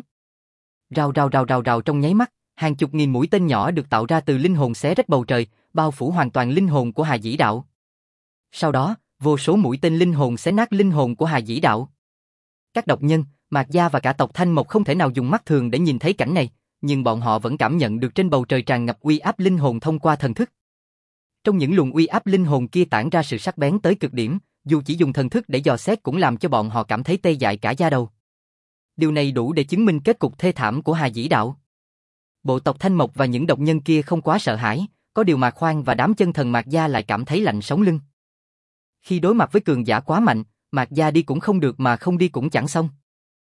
Rào rào rào rào rào trong nháy mắt, hàng chục nghìn mũi tên nhỏ được tạo ra từ linh hồn xé rách bầu trời, bao phủ hoàn toàn linh hồn của Hà Dĩ Đạo. Sau đó, vô số mũi tên linh hồn xé nát linh hồn của Hà Dĩ Đạo. Các độc nhân, Mạc Gia và cả tộc Thanh Mộc không thể nào dùng mắt thường để nhìn thấy cảnh này, nhưng bọn họ vẫn cảm nhận được trên bầu trời tràn ngập uy áp linh hồn thông qua thần thức. Trong những luồng uy áp linh hồn kia tản ra sự sắc bén tới cực điểm, dù chỉ dùng thần thức để dò xét cũng làm cho bọn họ cảm thấy tê dại cả da đầu. Điều này đủ để chứng minh kết cục thê thảm của Hà Dĩ Đạo. Bộ tộc Thanh Mộc và những độc nhân kia không quá sợ hãi, có điều Mạc Khoan và đám chân thần Mạc Gia lại cảm thấy lạnh sống lưng. Khi đối mặt với cường giả quá mạnh, Mạc Gia đi cũng không được mà không đi cũng chẳng xong.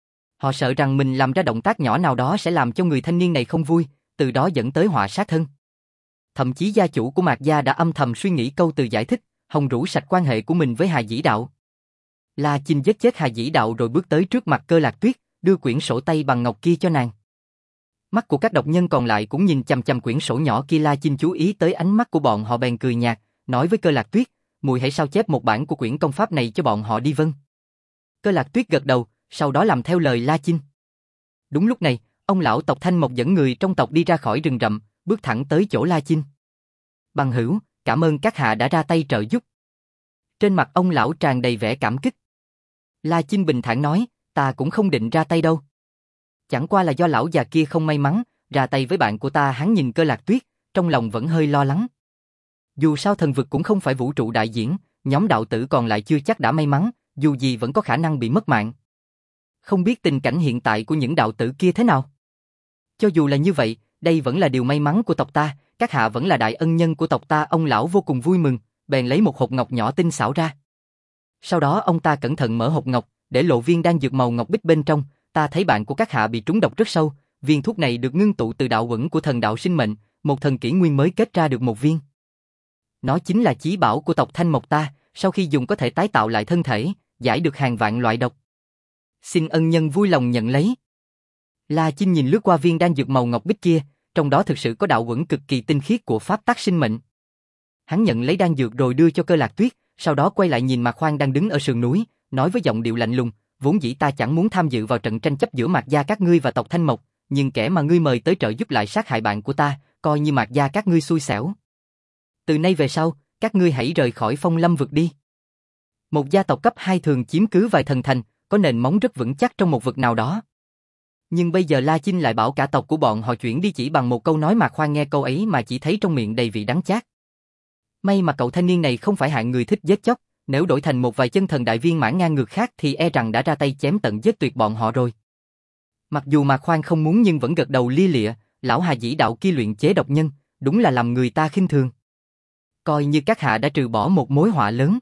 Họ sợ rằng mình làm ra động tác nhỏ nào đó sẽ làm cho người thanh niên này không vui, từ đó dẫn tới họa sát thân. Thậm chí gia chủ của Mạc Gia đã âm thầm suy nghĩ câu từ giải thích, hòng rũ sạch quan hệ của mình với Hà Dĩ Đạo. La Chinh giết chết Hà Dĩ Đạo rồi bước tới trước mặt Cơ Lạc Tuyết, đưa quyển sổ tay bằng ngọc kia cho nàng. Mắt của các độc nhân còn lại cũng nhìn chằm chằm quyển sổ nhỏ kia. La Chinh chú ý tới ánh mắt của bọn họ bèn cười nhạt, nói với Cơ Lạc Tuyết, muội hãy sao chép một bản của quyển công pháp này cho bọn họ đi. Vâng. Cơ Lạc Tuyết gật đầu, sau đó làm theo lời La Chinh. Đúng lúc này, ông lão tộc Thanh Mộc dẫn người trong tộc đi ra khỏi rừng rậm, bước thẳng tới chỗ La Chinh. Bằng hữu, cảm ơn các hạ đã ra tay trợ giúp. Trên mặt ông lão tràn đầy vẻ cảm kích. La Chinh bình thản nói, ta cũng không định ra tay đâu. Chẳng qua là do lão già kia không may mắn, ra tay với bạn của ta. Hắn nhìn Cơ Lạc Tuyết, trong lòng vẫn hơi lo lắng. Dù sao thần vực cũng không phải vũ trụ đại diễn, nhóm đạo tử còn lại chưa chắc đã may mắn, dù gì vẫn có khả năng bị mất mạng. Không biết tình cảnh hiện tại của những đạo tử kia thế nào? Cho dù là như vậy, đây vẫn là điều may mắn của tộc ta, các hạ vẫn là đại ân nhân của tộc ta. Ông lão vô cùng vui mừng, bèn lấy một hộp ngọc nhỏ tinh xảo ra. Sau đó ông ta cẩn thận mở hộp ngọc, để lộ viên đan dược màu ngọc bích bên trong. Ta thấy bạn của các hạ bị trúng độc rất sâu, viên thuốc này được ngưng tụ từ đạo uẩn của thần đạo sinh mệnh, một thần kỷ nguyên mới kết ra được một viên. Nó chính là chí bảo của tộc Thanh Mộc ta, sau khi dùng có thể tái tạo lại thân thể, giải được hàng vạn loại độc. Xin ân nhân vui lòng nhận lấy. La Chinh nhìn lướt qua viên đan dược màu ngọc bích kia, trong đó thực sự có đạo uẩn cực kỳ tinh khiết của pháp tắc sinh mệnh. Hắn nhận lấy đan dược rồi đưa cho Cơ Lạc Tuyết, sau đó quay lại nhìn Mạc Khoan đang đứng ở sườn núi, nói với giọng điệu lạnh lùng, vốn dĩ ta chẳng muốn tham dự vào trận tranh chấp giữa Mạc gia các ngươi và tộc Thanh Mộc, nhưng kẻ mà ngươi mời tới trợ giúp lại sát hại bạn của ta, coi như Mạc gia các ngươi xui xẻo. Từ nay về sau, các ngươi hãy rời khỏi Phong Lâm vực đi. Một gia tộc cấp 2 thường chiếm cứ vài thần thành, có nền móng rất vững chắc trong một vực nào đó. Nhưng bây giờ La Chinh lại bảo cả tộc của bọn họ chuyển đi chỉ bằng một câu nói. Mạc Khoan nghe câu ấy mà chỉ thấy trong miệng đầy vị đắng chát. May mà cậu thanh niên này không phải hạng người thích giết chóc, nếu đổi thành một vài chân thần đại viên mãn ngang ngược khác thì e rằng đã ra tay chém tận giết tuyệt bọn họ rồi. Mặc dù Mạc Khoan không muốn nhưng vẫn gật đầu lia lịa, lão Hà Dĩ đạo kia luyện chế độc nhân, đúng là làm người ta khinh thường. Coi như các hạ đã trừ bỏ một mối họa lớn.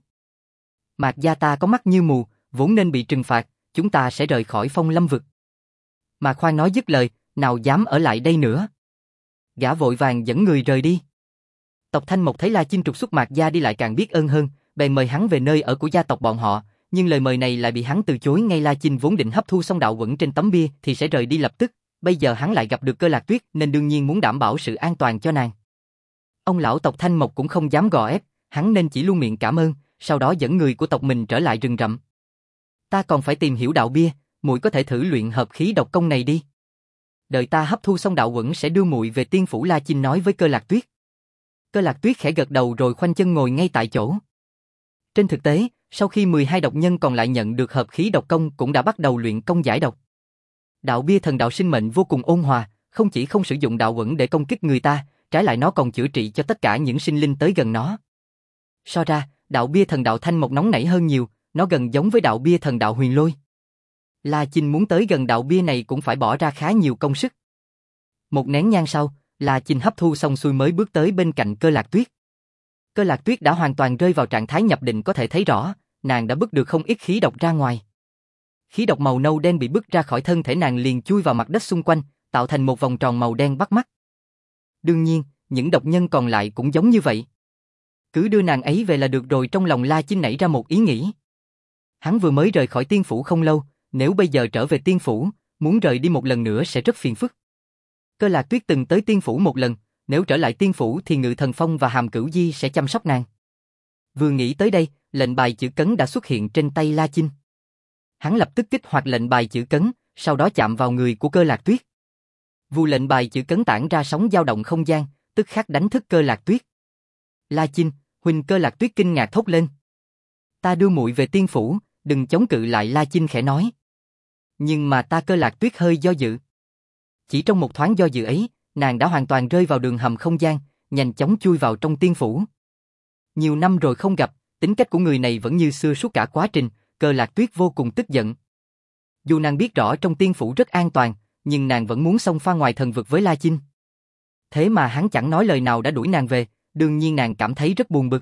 Mạc gia ta có mắt như mù, vốn nên bị trừng phạt, chúng ta sẽ rời khỏi Phong Lâm vực. Mạc Khoan nói dứt lời, nào dám ở lại đây nữa. Gã vội vàng dẫn người rời đi. Tộc Thanh Mộc thấy La Chinh trục xuất Mạc gia đi lại càng biết ơn hơn, bèn mời hắn về nơi ở của gia tộc bọn họ, nhưng lời mời này lại bị hắn từ chối ngay. La Chinh vốn định hấp thu xong đạo quẩn trên tấm bia thì sẽ rời đi lập tức, bây giờ hắn lại gặp được Cơ Lạc Tuyết nên đương nhiên muốn đảm bảo sự an toàn cho nàng. Ông lão tộc Thanh Mộc cũng không dám gò ép, hắn nên chỉ luôn miệng cảm ơn, sau đó dẫn người của tộc mình trở lại rừng rậm. Ta còn phải tìm hiểu đạo bia, muội có thể thử luyện hợp khí độc công này đi. Đợi ta hấp thu xong đạo quẩn sẽ đưa muội về tiên phủ. La Chinh nói với Cơ Lạc Tuyết. Cơ Lạc Tuyết khẽ gật đầu rồi khoanh chân ngồi ngay tại chỗ. Trên thực tế, sau khi 12 độc nhân còn lại nhận được hợp khí độc công cũng đã bắt đầu luyện công giải độc. Đạo bia thần đạo sinh mệnh vô cùng ôn hòa, không chỉ không sử dụng đạo quẩn để công kích người ta, trái lại nó còn chữa trị cho tất cả những sinh linh tới gần nó. So ra, đạo bia thần đạo Thanh Mộc nóng nảy hơn nhiều, nó gần giống với đạo bia thần đạo Huyền Lôi. La Chinh muốn tới gần đạo bia này cũng phải bỏ ra khá nhiều công sức. Một nén nhang sau, La Chinh hấp thu xong xuôi mới bước tới bên cạnh Cơ Lạc Tuyết. Cơ Lạc Tuyết đã hoàn toàn rơi vào trạng thái nhập định, có thể thấy rõ, nàng đã bức được không ít khí độc ra ngoài. Khí độc màu nâu đen bị bức ra khỏi thân thể nàng liền chui vào mặt đất xung quanh, tạo thành một vòng tròn màu đen bắt mắt. Đương nhiên, những độc nhân còn lại cũng giống như vậy. Cứ đưa nàng ấy về là được rồi. Trong lòng La Chinh nảy ra một ý nghĩ. Hắn vừa mới rời khỏi tiên phủ không lâu, nếu bây giờ trở về tiên phủ, muốn rời đi một lần nữa sẽ rất phiền phức. Cơ Lạc Tuyết từng tới tiên phủ một lần, nếu trở lại tiên phủ thì Ngự Thần Phong và Hàm Cửu Di sẽ chăm sóc nàng. Vừa nghĩ tới đây, lệnh bài chữ cấn đã xuất hiện trên tay La Chinh. Hắn lập tức kích hoạt lệnh bài chữ cấn, sau đó chạm vào người của Cơ Lạc Tuyết. Vụ lệnh bài chữ cấn tản ra sóng dao động không gian, tức khắc đánh thức Cơ Lạc Tuyết. La Chinh, huynh. Cơ Lạc Tuyết kinh ngạc thốt lên. Ta đưa muội về tiên phủ, đừng chống cự lại. La Chinh khẽ nói. Nhưng mà ta. Cơ Lạc Tuyết hơi do dự. Chỉ trong một thoáng do dự ấy, nàng đã hoàn toàn rơi vào đường hầm không gian, nhanh chóng chui vào trong tiên phủ. Nhiều năm rồi không gặp, tính cách của người này vẫn như xưa suốt cả quá trình. Cơ Lạc Tuyết vô cùng tức giận. Dù nàng biết rõ trong tiên phủ rất an toàn, nhưng nàng vẫn muốn xông pha ngoài thần vực với La Chinh. Thế mà hắn chẳng nói lời nào đã đuổi nàng về, đương nhiên nàng cảm thấy rất buồn bực.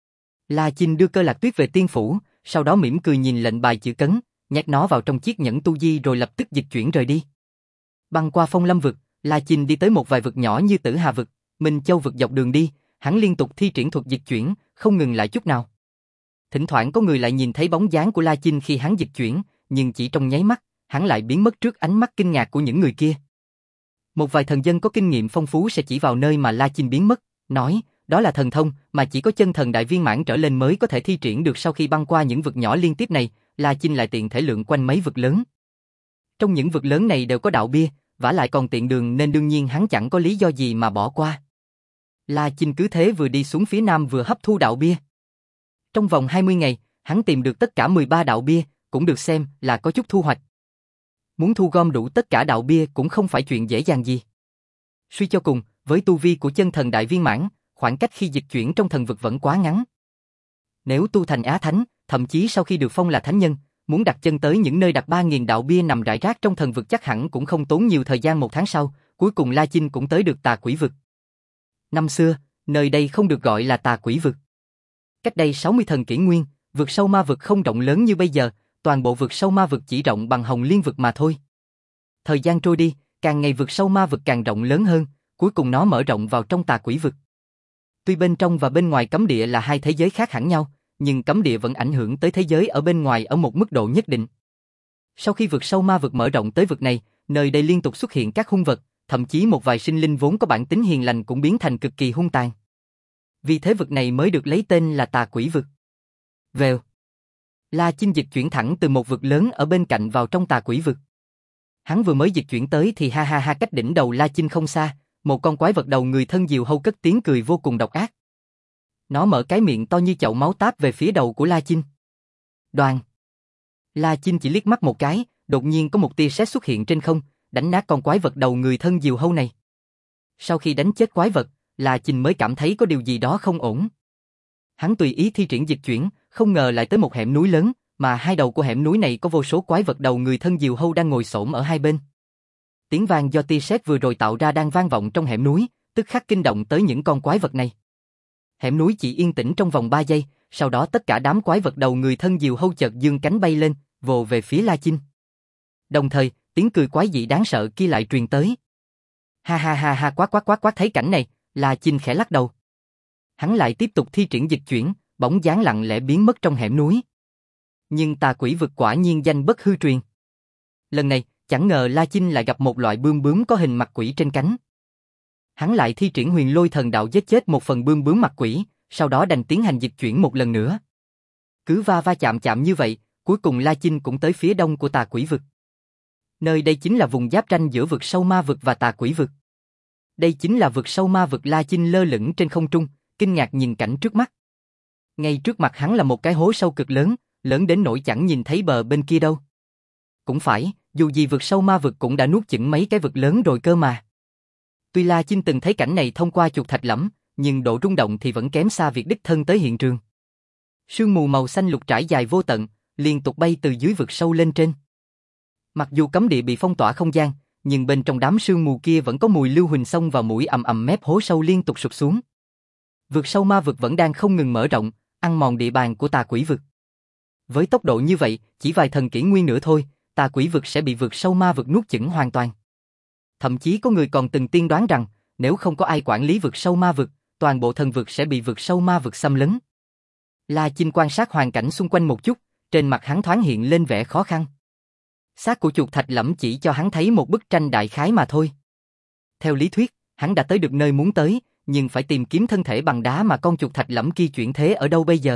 La Chinh đưa Cơ Lạc Tuyết về tiên phủ, sau đó mỉm cười nhìn lệnh bài chữ cấn, nhét nó vào trong chiếc nhẫn tu di rồi lập tức dịch chuyển rời đi. Băng qua Phong Lâm vực, La Chinh đi tới một vài vực nhỏ như Tử Hà vực, Minh Châu vực. Dọc đường đi, hắn liên tục thi triển thuật dịch chuyển, không ngừng lại chút nào. Thỉnh thoảng có người lại nhìn thấy bóng dáng của La Chinh khi hắn dịch chuyển, nhưng chỉ trong nháy mắt, hắn lại biến mất trước ánh mắt kinh ngạc của những người kia. Một vài thần dân có kinh nghiệm phong phú sẽ chỉ vào nơi mà La Chinh biến mất, nói, đó là thần thông mà chỉ có chân thần đại viên mãn trở lên mới có thể thi triển được. Sau khi băng qua những vực nhỏ liên tiếp này, La Chinh lại tiện thể lượn quanh mấy vực lớn. Trong những vực lớn này đều có đạo bia, vả lại còn tiện đường nên đương nhiên hắn chẳng có lý do gì mà bỏ qua. La Chinh cứ thế vừa đi xuống phía nam vừa hấp thu đạo bia. Trong vòng 20 ngày, hắn tìm được tất cả 13 đạo bia, cũng được xem là có chút thu hoạch. Muốn thu gom đủ tất cả đạo bia cũng không phải chuyện dễ dàng gì. Suy cho cùng, với tu vi của chân thần đại viên mãn, khoảng cách khi dịch chuyển trong thần vực vẫn quá ngắn. Nếu tu thành Á Thánh, thậm chí sau khi được phong là thánh nhân, muốn đặt chân tới những nơi đặt 3.000 đạo bia nằm rải rác trong thần vực chắc hẳn cũng không tốn nhiều thời gian. 1 tháng sau, cuối cùng La Chinh cũng tới được Tà Quỷ vực. Năm xưa, nơi đây không được gọi là Tà Quỷ vực. Cách đây 60 thần kỷ nguyên, vực sâu ma vực không rộng lớn như bây giờ, toàn bộ vực sâu ma vực chỉ rộng bằng Hồng Liên vực mà thôi. Thời gian trôi đi, càng ngày vực sâu ma vực càng rộng lớn hơn, cuối cùng nó mở rộng vào trong Tà Quỷ vực. Tuy bên trong và bên ngoài cấm địa là hai thế giới khác hẳn nhau, nhưng cấm địa vẫn ảnh hưởng tới thế giới ở bên ngoài ở một mức độ nhất định. Sau khi vực sâu ma vực mở rộng tới vực này, nơi đây liên tục xuất hiện các hung vật, thậm chí một vài sinh linh vốn có bản tính hiền lành cũng biến thành cực kỳ hung tàn. Vì thế vực này mới được lấy tên là Tà Quỷ vực. Vèo. La Chinh dịch chuyển thẳng từ một vực lớn ở bên cạnh vào trong tà quỷ vực. Hắn vừa mới dịch chuyển tới thì ha ha ha, cách đỉnh đầu La Chinh không xa, một con quái vật đầu người thân diều hâu cất tiếng cười vô cùng độc ác. Nó mở cái miệng to như chậu máu táp về phía đầu của La Chinh. Đoàn. La Chinh chỉ liếc mắt một cái, đột nhiên có một tia sét xuất hiện trên không, đánh nát con quái vật đầu người thân diều hâu này. Sau khi đánh chết quái vật, La Chinh mới cảm thấy có điều gì đó không ổn. Hắn tùy ý thi triển dịch chuyển, không ngờ lại tới một hẻm núi lớn, mà hai đầu của hẻm núi này có vô số quái vật đầu người thân diều hâu đang ngồi xổm ở hai bên. Tiếng vang do tia sét vừa rồi tạo ra đang vang vọng trong hẻm núi, tức khắc kinh động tới những con quái vật này. Hẻm núi chỉ yên tĩnh trong vòng 3 giây, sau đó tất cả đám quái vật đầu người thân diều hâu chợt giương cánh bay lên, vồ về phía La Chinh. Đồng thời, tiếng cười quái dị đáng sợ kia lại truyền tới. Ha ha ha ha, quát quát quát quát, thấy cảnh này, La Chinh khẽ lắc đầu. Hắn lại tiếp tục thi triển dịch chuyển, bóng dáng lặng lẽ biến mất trong hẻm núi. Nhưng tà quỷ vực quả nhiên danh bất hư truyền. Lần này, chẳng ngờ La Chinh lại gặp một loại bươm bướm có hình mặt quỷ trên cánh. Hắn lại thi triển huyền lôi thần đạo giết chết một phần bươm bướm mặt quỷ, sau đó đành tiến hành dịch chuyển một lần nữa. Cứ va va chạm chạm như vậy, cuối cùng La Chinh cũng tới phía đông của tà quỷ vực. Nơi đây chính là vùng giáp ranh giữa vực sâu ma vực và tà quỷ vực. Đây chính là vực sâu ma vực. La Chinh lơ lửng trên không trung, kinh ngạc nhìn cảnh trước mắt. Ngay trước mặt hắn là một cái hố sâu cực lớn, lớn đến nỗi chẳng nhìn thấy bờ bên kia đâu. Cũng phải, dù gì vực sâu ma vực cũng đã nuốt chửng mấy cái vực lớn rồi cơ mà. Tuy La Chinh từng thấy cảnh này thông qua chuột thạch lẫm, nhưng độ rung động thì vẫn kém xa việc đích thân tới hiện trường. Sương mù màu xanh lục trải dài vô tận, liên tục bay từ dưới vực sâu lên trên. Mặc dù cấm địa bị phong tỏa không gian, nhưng bên trong đám sương mù kia vẫn có mùi lưu huỳnh xông vào mũi, ầm ầm, mép hố sâu liên tục sụp xuống. Vực sâu ma vực vẫn đang không ngừng mở rộng, ăn mòn địa bàn của tà quỷ vực. Với tốc độ như vậy, chỉ vài thần kỷ nguyên nữa thôi, tà quỷ vực sẽ bị vực sâu ma vực nuốt chửng hoàn toàn. Thậm chí có người còn từng tiên đoán rằng, nếu không có ai quản lý vực sâu ma vực, toàn bộ thần vực sẽ bị vực sâu ma vực xâm lấn. La Chinh quan sát hoàn cảnh xung quanh một chút, trên mặt hắn thoáng hiện lên vẻ khó khăn. Xác của chuột thạch lẫm chỉ cho hắn thấy một bức tranh đại khái mà thôi. Theo lý thuyết, hắn đã tới được nơi muốn tới, nhưng phải tìm kiếm thân thể bằng đá mà con chuột thạch lẫm kia chuyển thế ở đâu bây giờ.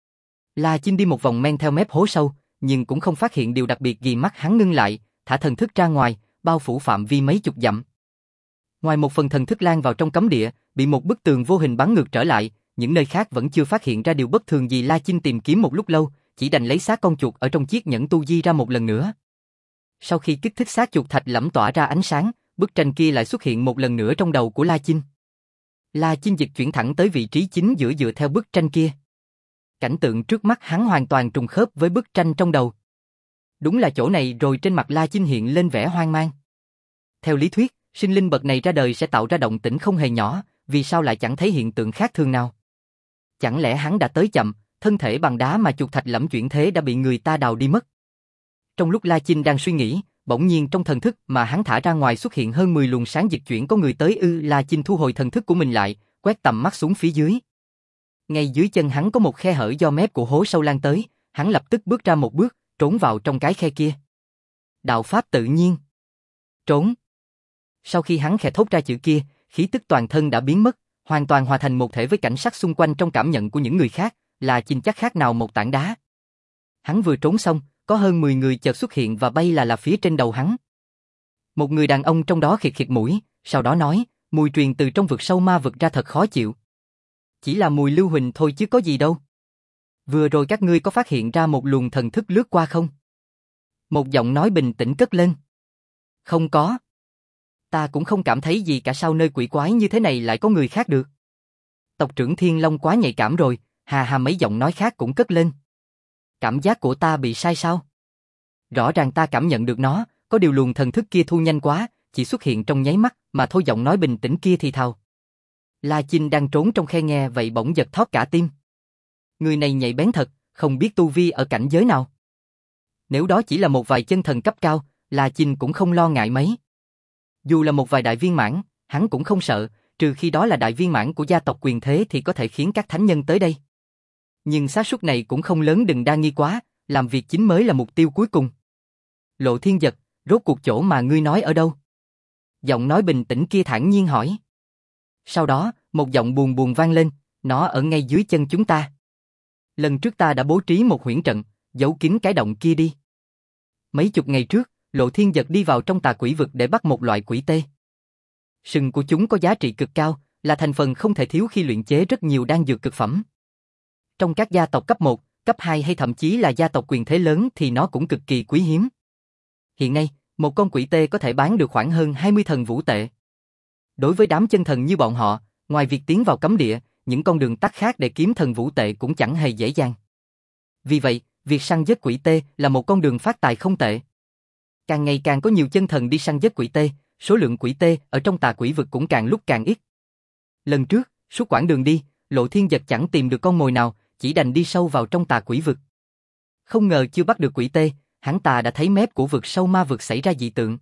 La Chinh đi một vòng men theo mép hố sâu, nhưng cũng không phát hiện điều đặc biệt gì. Mắt hắn ngưng lại, thả thần thức ra ngoài, bao phủ phạm vi mấy chục dặm. Ngoài một phần thần thức lan vào trong cấm địa, bị một bức tường vô hình bắn ngược trở lại, những nơi khác vẫn chưa phát hiện ra điều bất thường gì. La Chinh tìm kiếm một lúc lâu, chỉ đành lấy xác con chuột ở trong chiếc nhẫn tu di ra một lần nữa. Sau khi kích thích xác chuột thạch lẫm tỏa ra ánh sáng, bức tranh kia lại xuất hiện một lần nữa trong đầu của La Chinh. La Chinh dịch chuyển thẳng tới vị trí chính giữa dựa theo bức tranh kia. Cảnh tượng trước mắt hắn hoàn toàn trùng khớp với bức tranh trong đầu. Đúng là chỗ này rồi. Trên mặt La Chinh hiện lên vẻ hoang mang. Theo lý thuyết, sinh linh bậc này ra đời sẽ tạo ra động tĩnh không hề nhỏ, vì sao lại chẳng thấy hiện tượng khác thường nào? Chẳng lẽ hắn đã tới chậm, thân thể bằng đá mà chuột thạch lẫm chuyển thế đã bị người ta đào đi mất? Trong lúc La Chinh đang suy nghĩ, bỗng nhiên trong thần thức mà hắn thả ra ngoài xuất hiện hơn 10 luồng sáng dịch chuyển. Có người tới ư? La Chinh thu hồi thần thức của mình lại, quét tầm mắt xuống phía dưới. Ngay dưới chân hắn có một khe hở do mép của hố sâu lan tới, hắn lập tức bước ra một bước, trốn vào trong cái khe kia. Đạo pháp tự nhiên. Trốn. Sau khi hắn khẽ thốt ra chữ kia, khí tức toàn thân đã biến mất, hoàn toàn hòa thành một thể với cảnh sắc xung quanh. Trong cảm nhận của những người khác, La Chinh chắc khác nào một tảng đá. Hắn vừa trốn xong, có hơn 10 người chợt xuất hiện và bay là phía trên đầu hắn. Một người đàn ông trong đó khịt khịt mũi, sau đó nói, mùi truyền từ trong vực sâu ma vực ra thật khó chịu. Chỉ là mùi lưu huỳnh thôi chứ có gì đâu. Vừa rồi các ngươi có phát hiện ra một luồng thần thức lướt qua không? Một giọng nói bình tĩnh cất lên. Không có. Ta cũng không cảm thấy gì cả. Sao nơi quỷ quái như thế này lại có người khác được? Tộc trưởng Thiên Long quá nhạy cảm rồi. Hà hà, mấy giọng nói khác cũng cất lên. Cảm giác của ta bị sai sao? Rõ ràng ta cảm nhận được nó, có điều luồng thần thức kia thu nhanh quá, chỉ xuất hiện trong nháy mắt mà thôi. Giọng nói bình tĩnh kia thì thào. La Chinh đang trốn trong khe nghe vậy bỗng giật thót cả tim. Người này nhạy bén thật, không biết tu vi ở cảnh giới nào. Nếu đó chỉ là một vài chân thần cấp cao, La Chinh cũng không lo ngại mấy. Dù là một vài đại viên mãn, hắn cũng không sợ, trừ khi đó là đại viên mãn của gia tộc quyền thế thì có thể khiến các thánh nhân tới đây. Nhưng xác suất này cũng không lớn, đừng đa nghi quá, làm việc chính mới là mục tiêu cuối cùng. Lộ Thiên Giật, rốt cuộc chỗ mà ngươi nói ở đâu? Giọng nói bình tĩnh kia thản nhiên hỏi. Sau đó, một giọng buồn buồn vang lên, nó ở ngay dưới chân chúng ta. Lần trước ta đã bố trí một huyễn trận, giấu kín cái động kia đi. Mấy chục ngày trước, Lộ Thiên Giật đi vào trong tà quỷ vực để bắt một loại quỷ tê. Sừng của chúng có giá trị cực cao, là thành phần không thể thiếu khi luyện chế rất nhiều đan dược cực phẩm. Trong các gia tộc cấp 1, cấp 2 hay thậm chí là gia tộc quyền thế lớn thì nó cũng cực kỳ quý hiếm. Hiện nay, một con quỷ tê có thể bán được khoảng hơn 20 thần vũ tệ. Đối với đám chân thần như bọn họ, ngoài việc tiến vào cấm địa, những con đường tắt khác để kiếm thần vũ tệ cũng chẳng hề dễ dàng. Vì vậy, việc săn giết quỷ tê là một con đường phát tài không tệ. Càng ngày càng có nhiều chân thần đi săn giết quỷ tê, số lượng quỷ tê ở trong tà quỷ vực cũng càng lúc càng ít. Lần trước, suốt quãng đường đi, Lộ Thiên Giật chẳng tìm được con mồi nào, chỉ đành đi sâu vào trong tà quỷ vực. Không ngờ chưa bắt được quỷ tê, hắn ta đã thấy mép của vực sâu ma vực xảy ra dị tượng.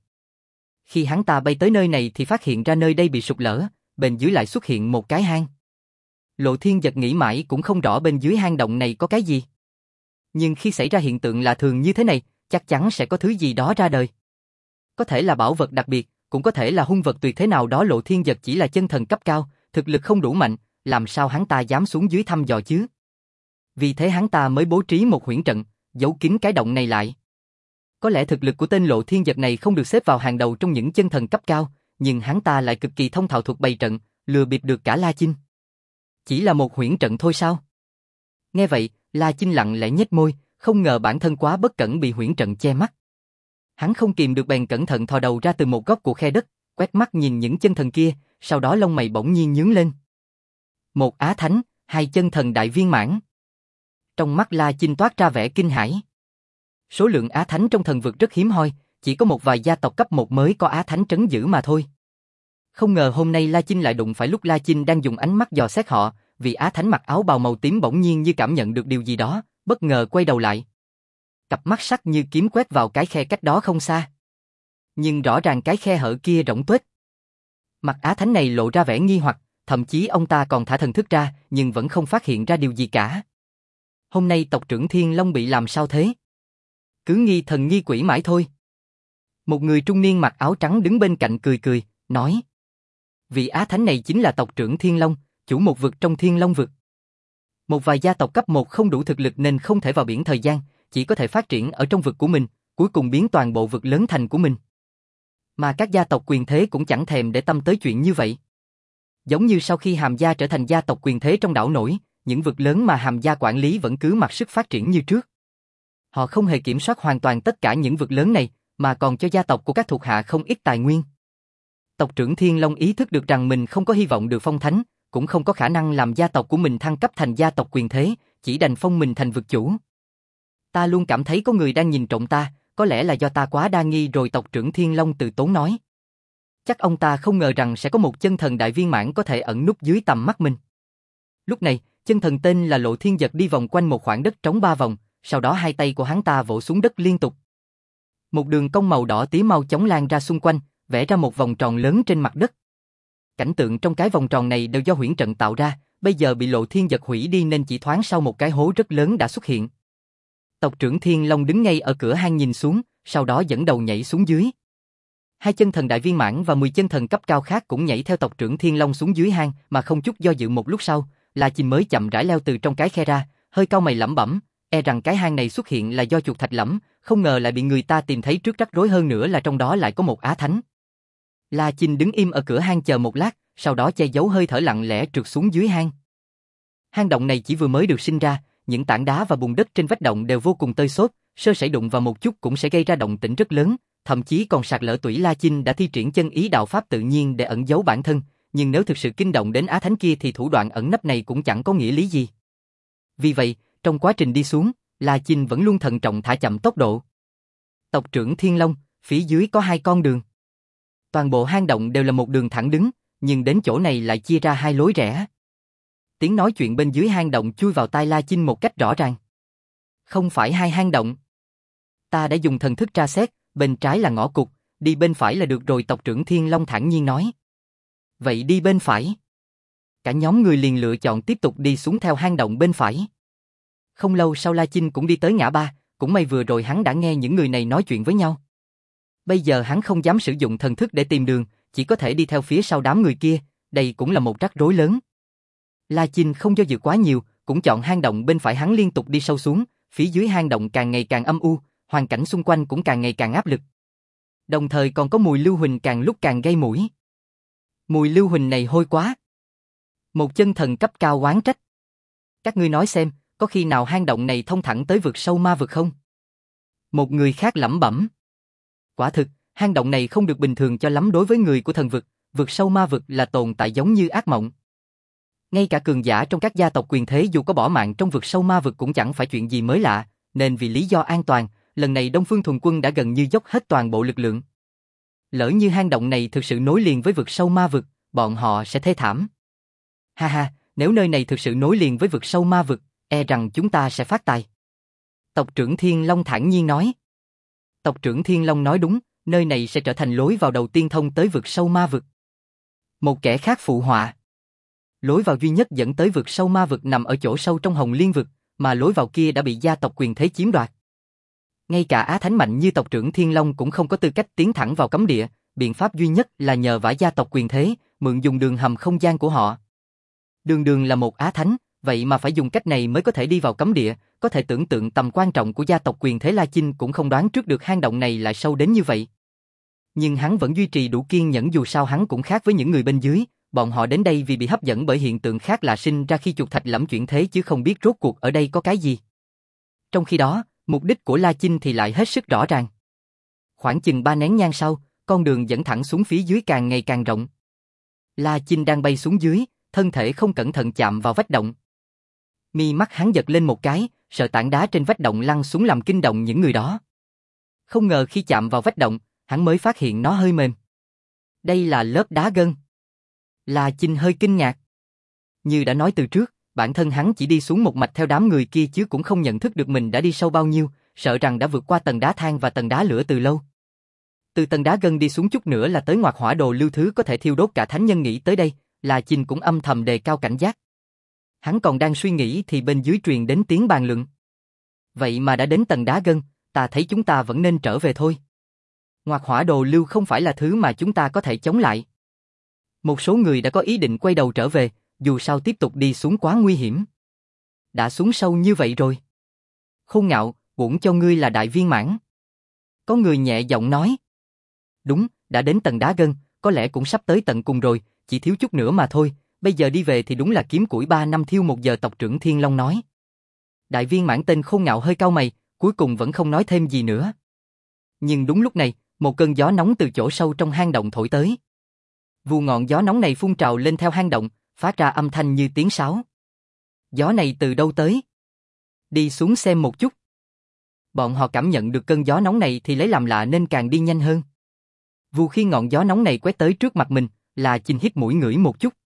Khi hắn ta bay tới nơi này thì phát hiện ra nơi đây bị sụt lở, bên dưới lại xuất hiện một cái hang. Lộ Thiên Giật nghĩ mãi cũng không rõ bên dưới hang động này có cái gì. Nhưng khi xảy ra hiện tượng lạ thường như thế này, chắc chắn sẽ có thứ gì đó ra đời. Có thể là bảo vật đặc biệt, cũng có thể là hung vật tuyệt thế nào đó. Lộ Thiên Giật chỉ là chân thần cấp cao, thực lực không đủ mạnh, làm sao hắn ta dám xuống dưới thăm dò chứ? Vì thế hắn ta mới bố trí một huyễn trận, giấu kín cái động này lại. Có lẽ thực lực của tên Lộ Thiên Giật này không được xếp vào hàng đầu trong những chân thần cấp cao, nhưng hắn ta lại cực kỳ thông thạo thuật bày trận, lừa bịp được cả La Chinh. Chỉ là một huyễn trận thôi sao? Nghe vậy, La Chinh lặng lẽ nhếch môi, không ngờ bản thân quá bất cẩn bị huyễn trận che mắt. Hắn không kìm được bèn cẩn thận thò đầu ra từ một góc của khe đất, quét mắt nhìn những chân thần kia, sau đó lông mày bỗng nhiên nhướng lên. Một á thánh, hai chân thần đại viên mãn. Trong mắt La Chinh toát ra vẻ kinh hãi. Số lượng á thánh trong thần vực rất hiếm hoi, chỉ có một vài gia tộc cấp 1 mới có á thánh trấn giữ mà thôi. Không ngờ hôm nay La Chinh lại đụng phải lúc La Chinh đang dùng ánh mắt dò xét họ, vì á thánh mặc áo bào màu tím bỗng nhiên như cảm nhận được điều gì đó, bất ngờ quay đầu lại. Cặp mắt sắc như kiếm quét vào cái khe cách đó không xa. Nhưng rõ ràng cái khe hở kia rỗng tuếch. Mặt á thánh này lộ ra vẻ nghi hoặc, thậm chí ông ta còn thả thần thức ra, nhưng vẫn không phát hiện ra điều gì cả. Hôm nay tộc trưởng Thiên Long bị làm sao thế? Cứ nghi thần nghi quỷ mãi thôi. Một người trung niên mặc áo trắng đứng bên cạnh cười cười, nói. Vị á thánh này chính là tộc trưởng Thiên Long, chủ một vực trong Thiên Long vực. Một vài gia tộc cấp 1 không đủ thực lực nên không thể vào biển thời gian, chỉ có thể phát triển ở trong vực của mình, cuối cùng biến toàn bộ vực lớn thành của mình. Mà các gia tộc quyền thế cũng chẳng thèm để tâm tới chuyện như vậy. Giống như sau khi Hàm gia trở thành gia tộc quyền thế trong đảo nổi, những vực lớn mà Hàm gia quản lý vẫn cứ mặc sức phát triển như trước. Họ không hề kiểm soát hoàn toàn tất cả những vực lớn này, mà còn cho gia tộc của các thuộc hạ không ít tài nguyên. Tộc trưởng Thiên Long ý thức được rằng mình không có hy vọng được phong thánh, cũng không có khả năng làm gia tộc của mình thăng cấp thành gia tộc quyền thế, chỉ đành phong mình thành vực chủ. Ta luôn cảm thấy có người đang nhìn trộm ta, có lẽ là do ta quá đa nghi rồi. Tộc trưởng Thiên Long từ tốn nói. Chắc ông ta không ngờ rằng sẽ có một chân thần đại viên mãn có thể ẩn núp dưới tầm mắt mình. Lúc này, chân thần tên là Lộ Thiên Giật đi vòng quanh một khoảng đất trống 3 vòng, sau đó hai tay của hắn ta vỗ xuống đất liên tục. Một đường cong màu đỏ tía mau chóng lan ra xung quanh, vẽ ra một vòng tròn lớn trên mặt đất. Cảnh tượng trong cái vòng tròn này đều do huyễn trận tạo ra, bây giờ bị Lộ Thiên Giật hủy đi nên chỉ thoáng sau một cái hố rất lớn đã xuất hiện. Tộc trưởng Thiên Long đứng ngay ở cửa hang nhìn xuống, sau đó dẫn đầu nhảy xuống dưới. Hai chân thần đại viên mãn và 10 chân thần cấp cao khác cũng nhảy theo tộc trưởng Thiên Long xuống dưới hang, mà không chút do dự. Một lúc sau, La Chinh mới chậm rãi leo từ trong cái khe ra, hơi cau mày lẩm bẩm, e rằng cái hang này xuất hiện là do chuột thạch lẫm, không ngờ lại bị người ta tìm thấy trước rắc rối, hơn nữa là trong đó lại có một á thánh. La Chinh đứng im ở cửa hang chờ một lát, sau đó che giấu hơi thở lặng lẽ trượt xuống dưới hang. Hang động này chỉ vừa mới được sinh ra, những tảng đá và bùn đất trên vách động đều vô cùng tơi xốp, sơ sẩy đụng vào một chút cũng sẽ gây ra động tĩnh rất lớn, thậm chí còn sạt lở tủy. La Chinh đã thi triển chân ý đạo pháp tự nhiên để ẩn giấu bản thân, nhưng nếu thực sự kinh động đến á thánh kia thì thủ đoạn ẩn nấp này cũng chẳng có nghĩa lý gì. Vì vậy, trong quá trình đi xuống, La Chinh vẫn luôn thận trọng thả chậm tốc độ. Tộc trưởng Thiên Long, phía dưới có 2 con đường. Toàn bộ hang động đều là một đường thẳng đứng, nhưng đến chỗ này lại chia ra 2 lối rẽ. Tiếng nói chuyện bên dưới hang động chui vào tai La Chinh một cách rõ ràng. Không phải 2 hang động. Ta đã dùng thần thức tra xét, bên trái là ngõ cụt, đi bên phải là được rồi. Tộc trưởng Thiên Long thản nhiên nói. Vậy đi bên phải. Cả nhóm người liền lựa chọn tiếp tục đi xuống theo hang động bên phải. Không lâu sau La Chinh cũng đi tới ngã ba, cũng may vừa rồi hắn đã nghe những người này nói chuyện với nhau. Bây giờ hắn không dám sử dụng thần thức để tìm đường, chỉ có thể đi theo phía sau đám người kia, đây cũng là một rắc rối lớn. La Chinh không do dự quá nhiều, cũng chọn hang động bên phải. Hắn liên tục đi sâu xuống, phía dưới hang động càng ngày càng âm u, hoàn cảnh xung quanh cũng càng ngày càng áp lực. Đồng thời còn có mùi lưu huỳnh càng lúc càng gây mũi. Mùi lưu huỳnh này hôi quá. Một chân thần cấp cao oán trách. Các ngươi nói xem, có khi nào hang động này thông thẳng tới vực sâu ma vực không? Một người khác lẩm bẩm. Quả thực, hang động này không được bình thường cho lắm đối với người của thần vực, vực sâu ma vực là tồn tại giống như ác mộng. Ngay cả cường giả trong các gia tộc quyền thế dù có bỏ mạng trong vực sâu ma vực cũng chẳng phải chuyện gì mới lạ, nên vì lý do an toàn, lần này Đông Phương Thuần Quân đã gần như dốc hết toàn bộ lực lượng. Lỡ như hang động này thực sự nối liền với vực sâu ma vực, bọn họ sẽ thê thảm. Ha ha, nếu nơi này thực sự nối liền với vực sâu ma vực, e rằng chúng ta sẽ phát tài. Tộc trưởng Thiên Long thản nhiên nói. Tộc trưởng Thiên Long nói đúng, nơi này sẽ trở thành lối vào đầu tiên thông tới vực sâu ma vực. Một kẻ khác phụ họa. Lối vào duy nhất dẫn tới vực sâu ma vực nằm ở chỗ sâu trong Hồng Liên vực, mà lối vào kia đã bị gia tộc quyền thế chiếm đoạt. Ngay cả Á Thánh mạnh như tộc trưởng Thiên Long cũng không có tư cách tiến thẳng vào cấm địa, biện pháp duy nhất là nhờ vả gia tộc quyền thế, mượn dùng đường hầm không gian của họ. Đường Đường là một Á Thánh, vậy mà phải dùng cách này mới có thể đi vào cấm địa, có thể tưởng tượng tầm quan trọng của gia tộc quyền thế. La Chinh cũng không đoán trước được hang động này lại sâu đến như vậy. Nhưng hắn vẫn duy trì đủ kiên nhẫn, dù sao hắn cũng khác với những người bên dưới, bọn họ đến đây vì bị hấp dẫn bởi hiện tượng khác lạ sinh ra khi chuột thạch lẫm chuyển thế chứ không biết rốt cuộc ở đây có cái gì. Trong khi đó, mục đích của La Chinh thì lại hết sức rõ ràng. Khoảng chừng 3 nén nhang sau, con đường dẫn thẳng xuống phía dưới càng ngày càng rộng. La Chinh đang bay xuống dưới, thân thể không cẩn thận chạm vào vách động. Mi mắt hắn giật lên một cái, sợ tảng đá trên vách động lăn xuống làm kinh động những người đó. Không ngờ khi chạm vào vách động, hắn mới phát hiện nó hơi mềm. Đây là lớp đá gân. La Chinh hơi kinh ngạc. Như đã nói từ trước, bản thân hắn chỉ đi xuống một mạch theo đám người kia chứ cũng không nhận thức được mình đã đi sâu bao nhiêu, sợ rằng đã vượt qua tầng đá than và tầng đá lửa từ lâu. Từ tầng đá gân đi xuống chút nữa là tới ngoạc hỏa đồ lưu, thứ có thể thiêu đốt cả thánh nhân. Nghĩ tới đây, La Chinh cũng âm thầm đề cao cảnh giác. Hắn còn đang suy nghĩ thì bên dưới truyền đến tiếng bàn luận. Vậy mà đã đến tầng đá gân, ta thấy chúng ta vẫn nên trở về thôi. Ngoạc hỏa đồ lưu không phải là thứ mà chúng ta có thể chống lại. Một số người đã có ý định quay đầu trở về, dù sao tiếp tục đi xuống quá nguy hiểm. Đã xuống sâu như vậy rồi. Khôn Ngạo, uổng cho ngươi là đại viên mãn. Có người nhẹ giọng nói. Đúng, đã đến tầng đá gân, có lẽ cũng sắp tới tận cùng rồi, chỉ thiếu chút nữa mà thôi, bây giờ đi về thì đúng là kiếm củi 3 năm thiêu 1 giờ. Tộc trưởng Thiên Long nói. Đại viên mãn tên Khôn Ngạo hơi cau mày, cuối cùng vẫn không nói thêm gì nữa. Nhưng đúng lúc này, một cơn gió nóng từ chỗ sâu trong hang động thổi tới. Vù ngọn gió nóng này phun trào lên theo hang động, phát ra âm thanh như tiếng sáo. Gió này từ đâu tới? Đi xuống xem một chút. Bọn họ cảm nhận được cơn gió nóng này thì lấy làm lạ nên càng đi nhanh hơn. Vù khi ngọn gió nóng này quét tới trước mặt mình, La Chinh hít mũi ngửi một chút.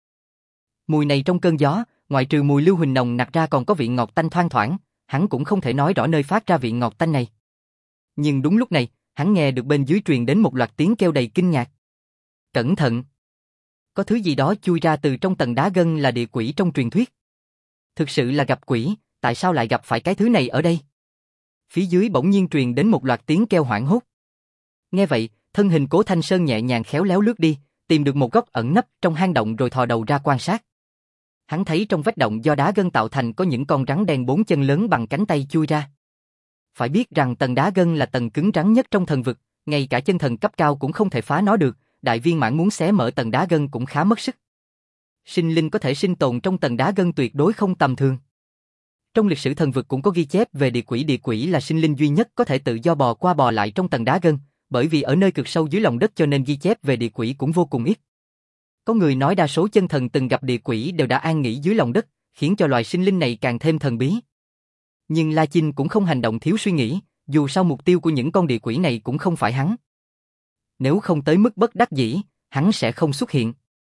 Mùi này trong cơn gió, ngoại trừ mùi lưu huỳnh nồng nặc ra còn có vị ngọt tanh thoang thoảng, hắn cũng không thể nói rõ nơi phát ra vị ngọt tanh này. Nhưng đúng lúc này, hắn nghe được bên dưới truyền đến một loạt tiếng kêu đầy kinh ngạc. Cẩn thận! Có thứ gì đó chui ra từ trong tầng đá gân, là địa quỷ trong truyền thuyết. Thực sự là gặp quỷ, tại sao lại gặp phải cái thứ này ở đây? Phía dưới bỗng nhiên truyền đến một loạt tiếng kêu hoảng hốt. Nghe vậy, thân hình Cố Thanh Sơn nhẹ nhàng khéo léo lướt đi, tìm được một góc ẩn nấp trong hang động rồi thò đầu ra quan sát. Hắn thấy trong vách động do đá gân tạo thành có những con rắn đen 4 chân lớn bằng cánh tay chui ra. Phải biết rằng tầng đá gân là tầng cứng rắn nhất trong thần vực, ngay cả chân thần cấp cao cũng không thể phá nó được, đại viên mãn muốn xé mở tầng đá gân cũng khá mất sức. Sinh linh có thể sinh tồn trong tầng đá gân tuyệt đối không tầm thường. Trong lịch sử thần vực cũng có ghi chép về địa quỷ là sinh linh duy nhất có thể tự do bò qua bò lại trong tầng đá gân, bởi vì ở nơi cực sâu dưới lòng đất cho nên ghi chép về địa quỷ cũng vô cùng ít. Có người nói đa số chân thần từng gặp địa quỷ đều đã an nghỉ dưới lòng đất, khiến cho loài sinh linh này càng thêm thần bí. Nhưng La Chinh cũng không hành động thiếu suy nghĩ, dù sao mục tiêu của những con địa quỷ này cũng không phải hắn. Nếu không tới mức bất đắc dĩ, hắn sẽ không xuất hiện.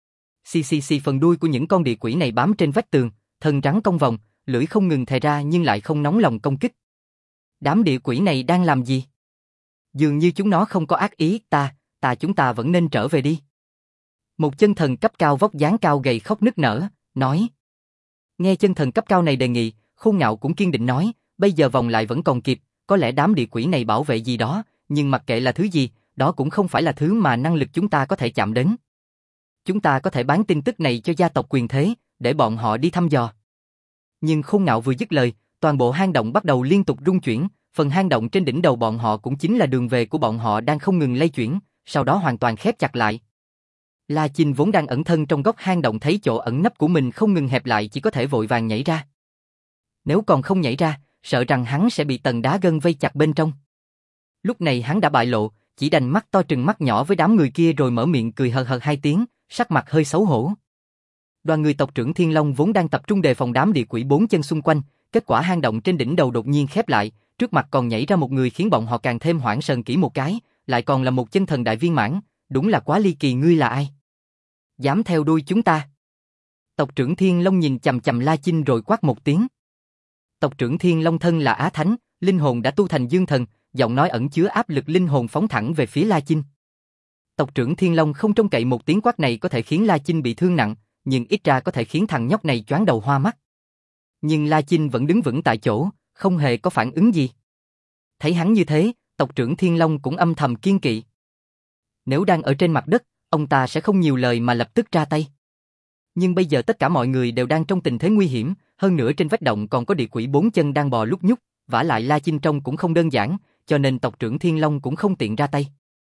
Xì phần đuôi của những con địa quỷ này bám trên vách tường, thân rắn cong vòng, lưỡi không ngừng thè ra nhưng lại không nóng lòng công kích. Đám địa quỷ này đang làm gì? Dường như chúng nó không có ác ý, chúng ta vẫn nên trở về đi. Một chân thần cấp cao vóc dáng cao gầy khóc nức nở, nói. Nghe chân thần cấp cao này đề nghị, Khôn Ngạo cũng kiên định nói, bây giờ vòng lại vẫn còn kịp, có lẽ đám địa quỷ này bảo vệ gì đó, nhưng mặc kệ là thứ gì, đó cũng không phải là thứ mà năng lực chúng ta có thể chạm đến. Chúng ta có thể bán tin tức này cho gia tộc quyền thế, để bọn họ đi thăm dò. Nhưng Khôn Ngạo vừa dứt lời, toàn bộ hang động bắt đầu liên tục rung chuyển, phần hang động trên đỉnh đầu bọn họ cũng chính là đường về của bọn họ đang không ngừng lay chuyển, sau đó hoàn toàn khép chặt lại. La Chinh vốn đang ẩn thân trong góc hang động thấy chỗ ẩn nấp của mình không ngừng hẹp lại chỉ có thể vội vàng nhảy ra. Nếu còn không nhảy ra, sợ rằng hắn sẽ bị tầng đá gân vây chặt bên trong. Lúc này hắn đã bại lộ, chỉ đành mắt to trừng mắt nhỏ với đám người kia rồi mở miệng cười hờ hờ hai tiếng, sắc mặt hơi xấu hổ. Đoàn người tộc trưởng Thiên Long vốn đang tập trung đề phòng đám địa quỷ bốn chân xung quanh, kết quả hang động trên đỉnh đầu đột nhiên khép lại, trước mặt còn nhảy ra một người khiến bọn họ càng thêm hoảng sờn kỹ một cái, lại còn là một chân thần đại viên mãn, đúng là quá ly kỳ. Ngươi là ai? Dám theo đuôi chúng ta? Tộc trưởng Thiên Long nhìn chằm chằm La Chinh rồi quát một tiếng. Tộc trưởng Thiên Long thân là Á Thánh, linh hồn đã tu thành dương thần, giọng nói ẩn chứa áp lực linh hồn phóng thẳng về phía La Chinh. Tộc trưởng Thiên Long không trông cậy một tiếng quát này có thể khiến La Chinh bị thương nặng, nhưng ít ra có thể khiến thằng nhóc này choáng đầu hoa mắt. Nhưng La Chinh vẫn đứng vững tại chỗ, không hề có phản ứng gì. Thấy hắn như thế, tộc trưởng Thiên Long cũng âm thầm kiêng kỵ. Nếu đang ở trên mặt đất, ông ta sẽ không nhiều lời mà lập tức ra tay. Nhưng bây giờ tất cả mọi người đều đang trong tình thế nguy hiểm, hơn nữa trên vách động còn có địa quỷ bốn chân đang bò lúc nhúc, vả lại La Chinh trông cũng không đơn giản, cho nên tộc trưởng Thiên Long cũng không tiện ra tay.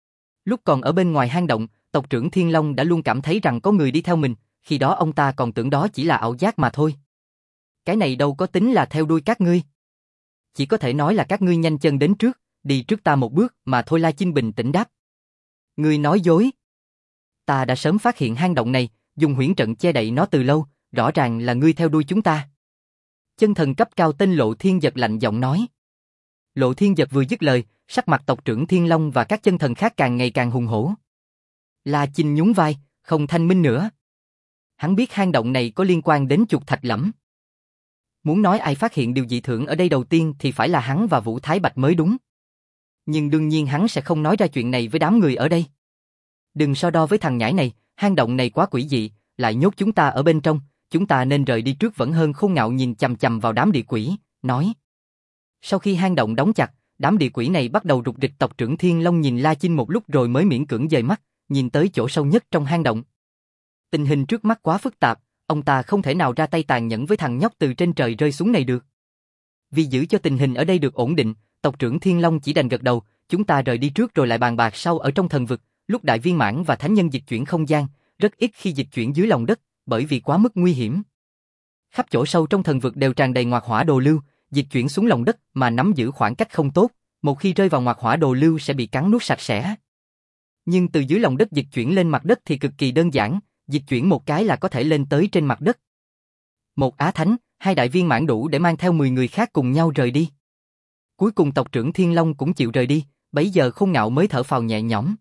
Lúc còn ở bên ngoài hang động, tộc trưởng Thiên Long đã luôn cảm thấy rằng có người đi theo mình, khi đó ông ta còn tưởng đó chỉ là ảo giác mà thôi. Cái này đâu có tính là theo đuôi các ngươi. Chỉ có thể nói là các ngươi nhanh chân đến trước, đi trước ta một bước mà thôi. La Chinh bình tĩnh đáp. Ngươi nói dối. Ta đã sớm phát hiện hang động này, dùng huyễn trận che đậy nó từ lâu, rõ ràng là ngươi theo đuôi chúng ta. Chân thần cấp cao tên Lộ Thiên Giật lạnh giọng nói. Lộ Thiên Giật vừa dứt lời, sắc mặt tộc trưởng Thiên Long và các chân thần khác càng ngày càng hùng hổ. La Chinh nhún vai, không thanh minh nữa. Hắn biết hang động này có liên quan đến chuột thạch lẫm. Muốn nói ai phát hiện điều dị thường ở đây đầu tiên thì phải là hắn và Vũ Thái Bạch mới đúng. Nhưng đương nhiên hắn sẽ không nói ra chuyện này với đám người ở đây. Đừng so đo với thằng nhãi này, hang động này quá quỷ dị, lại nhốt chúng ta ở bên trong, chúng ta nên rời đi trước vẫn hơn. Khôn Ngạo nhìn chằm chằm vào đám địa quỷ, nói. Sau khi hang động đóng chặt, đám địa quỷ này bắt đầu rục rịch. Tộc trưởng Thiên Long nhìn La Chinh một lúc rồi mới miễn cưỡng dời mắt, nhìn tới chỗ sâu nhất trong hang động. Tình hình trước mắt quá phức tạp, ông ta không thể nào ra tay tàn nhẫn với thằng nhóc từ trên trời rơi xuống này được. Vì giữ cho tình hình ở đây được ổn định, tộc trưởng Thiên Long chỉ đành gật đầu, chúng ta rời đi trước rồi lại bàn bạc sau. Ở trong thần vực, lúc đại viên mãn và thánh nhân dịch chuyển không gian, rất ít khi dịch chuyển dưới lòng đất, bởi vì quá mức nguy hiểm. Khắp chỗ sâu trong thần vực đều tràn đầy ngoạc hỏa đồ lưu, dịch chuyển xuống lòng đất mà nắm giữ khoảng cách không tốt, một khi rơi vào ngoạc hỏa đồ lưu sẽ bị cắn nuốt sạch sẽ. Nhưng từ dưới lòng đất dịch chuyển lên mặt đất thì cực kỳ đơn giản, dịch chuyển một cái là có thể lên tới trên mặt đất. Một Á Thánh, hai đại viên mãn đủ để mang theo 10 người khác cùng nhau rời đi. Cuối cùng tộc trưởng Thiên Long cũng chịu rời đi, bấy giờ Khôn Ngạo mới thở phào nhẹ nhõm.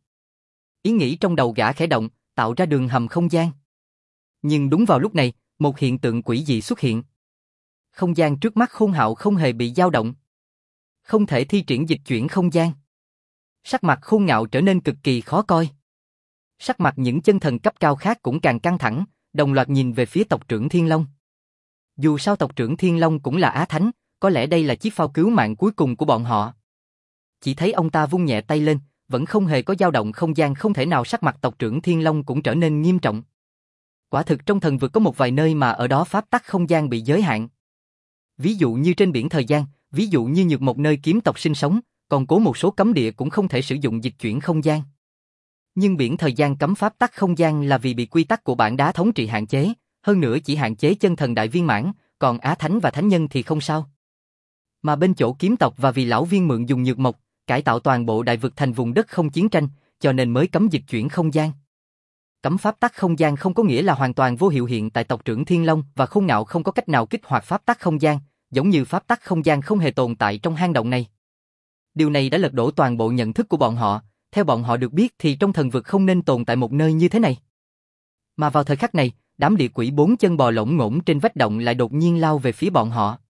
Ý nghĩ trong đầu gã khẽ động, tạo ra đường hầm không gian. Nhưng đúng vào lúc này, một hiện tượng quỷ dị xuất hiện. Không gian trước mắt Khôn Ngạo không hề bị dao động. Không thể thi triển dịch chuyển không gian. Sắc mặt Khôn Ngạo trở nên cực kỳ khó coi. Sắc mặt những chân thần cấp cao khác cũng càng căng thẳng, đồng loạt nhìn về phía tộc trưởng Thiên Long. Dù sao tộc trưởng Thiên Long cũng là Á Thánh, có lẽ đây là chiếc phao cứu mạng cuối cùng của bọn họ. Chỉ thấy ông ta vung nhẹ tay lên, vẫn không hề có dao động không gian không thể nào. Sắc mặt tộc trưởng Thiên Long cũng trở nên nghiêm trọng. Quả thực trong thần vực có một vài nơi mà ở đó pháp tắc không gian bị giới hạn. Ví dụ như trên biển thời gian, ví dụ như Nhược một nơi kiếm tộc sinh sống, còn cố một số cấm địa cũng không thể sử dụng dịch chuyển không gian. Nhưng biển thời gian cấm pháp tắc không gian là vì bị quy tắc của bản đá thống trị hạn chế, hơn nữa chỉ hạn chế chân thần đại viên mãn, còn Á Thánh và Thánh Nhân thì không sao. Mà bên chỗ kiếm tộc và vì lão viên mượn dùng nhược mộc, cải tạo toàn bộ đại vực thành vùng đất không chiến tranh, cho nên mới cấm dịch chuyển không gian. Cấm pháp tắc không gian không có nghĩa là hoàn toàn vô hiệu. Hiện tại tộc trưởng Thiên Long và Khôn Ngạo không có cách nào kích hoạt pháp tắc không gian, giống như pháp tắc không gian không hề tồn tại trong hang động này. Điều này đã lật đổ toàn bộ nhận thức của bọn họ, theo bọn họ được biết thì trong thần vực không nên tồn tại một nơi như thế này. Mà vào thời khắc này, đám địa quỷ bốn chân bò lổn ngổn trên vách động lại đột nhiên lao về phía bọn họ.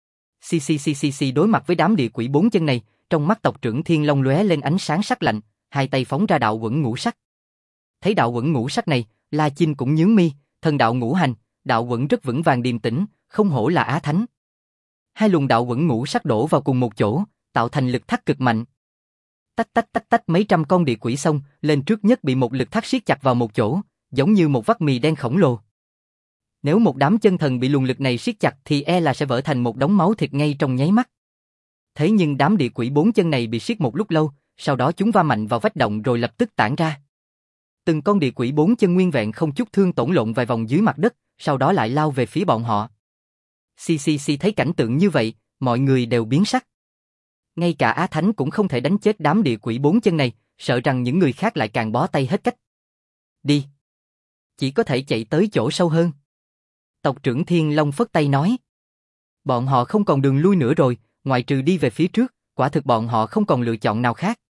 Xì đối mặt với đám địa quỷ bốn chân này, trong mắt tộc trưởng Thiên Long lóe lên ánh sáng sắc lạnh, hai tay phóng ra đạo quẩn ngũ sắc. Thấy đạo quẩn ngũ sắc này, La Chinh cũng nhướng mi, thần đạo ngũ hành, đạo quẩn rất vững vàng điềm tĩnh, không hổ là Á Thánh. Hai luồng đạo quẩn ngũ sắc đổ vào cùng một chỗ, tạo thành lực thắt cực mạnh. Tách tách tách tách, mấy trăm con địa quỷ xông lên trước nhất bị một lực thắt siết chặt vào một chỗ, giống như một vắt mì đen khổng lồ. Nếu một đám chân thần bị luồng lực này siết chặt thì e là sẽ vỡ thành một đống máu thịt ngay trong nháy mắt. Thế nhưng đám địa quỷ 4 chân này bị siết một lúc lâu, sau đó chúng va mạnh vào vách động rồi lập tức tản ra. Từng con địa quỷ 4 chân nguyên vẹn không chút thương tổn lộn vài vòng dưới mặt đất, sau đó lại lao về phía bọn họ. Xì thấy cảnh tượng như vậy, mọi người đều biến sắc. Ngay cả Á Thánh cũng không thể đánh chết đám địa quỷ 4 chân này, sợ rằng những người khác lại càng bó tay hết cách. Đi. Chỉ có thể chạy tới chỗ sâu hơn. Tộc trưởng Thiên Long phất tay nói. Bọn họ không còn đường lui nữa rồi, ngoại trừ đi về phía trước, quả thực bọn họ không còn lựa chọn nào khác.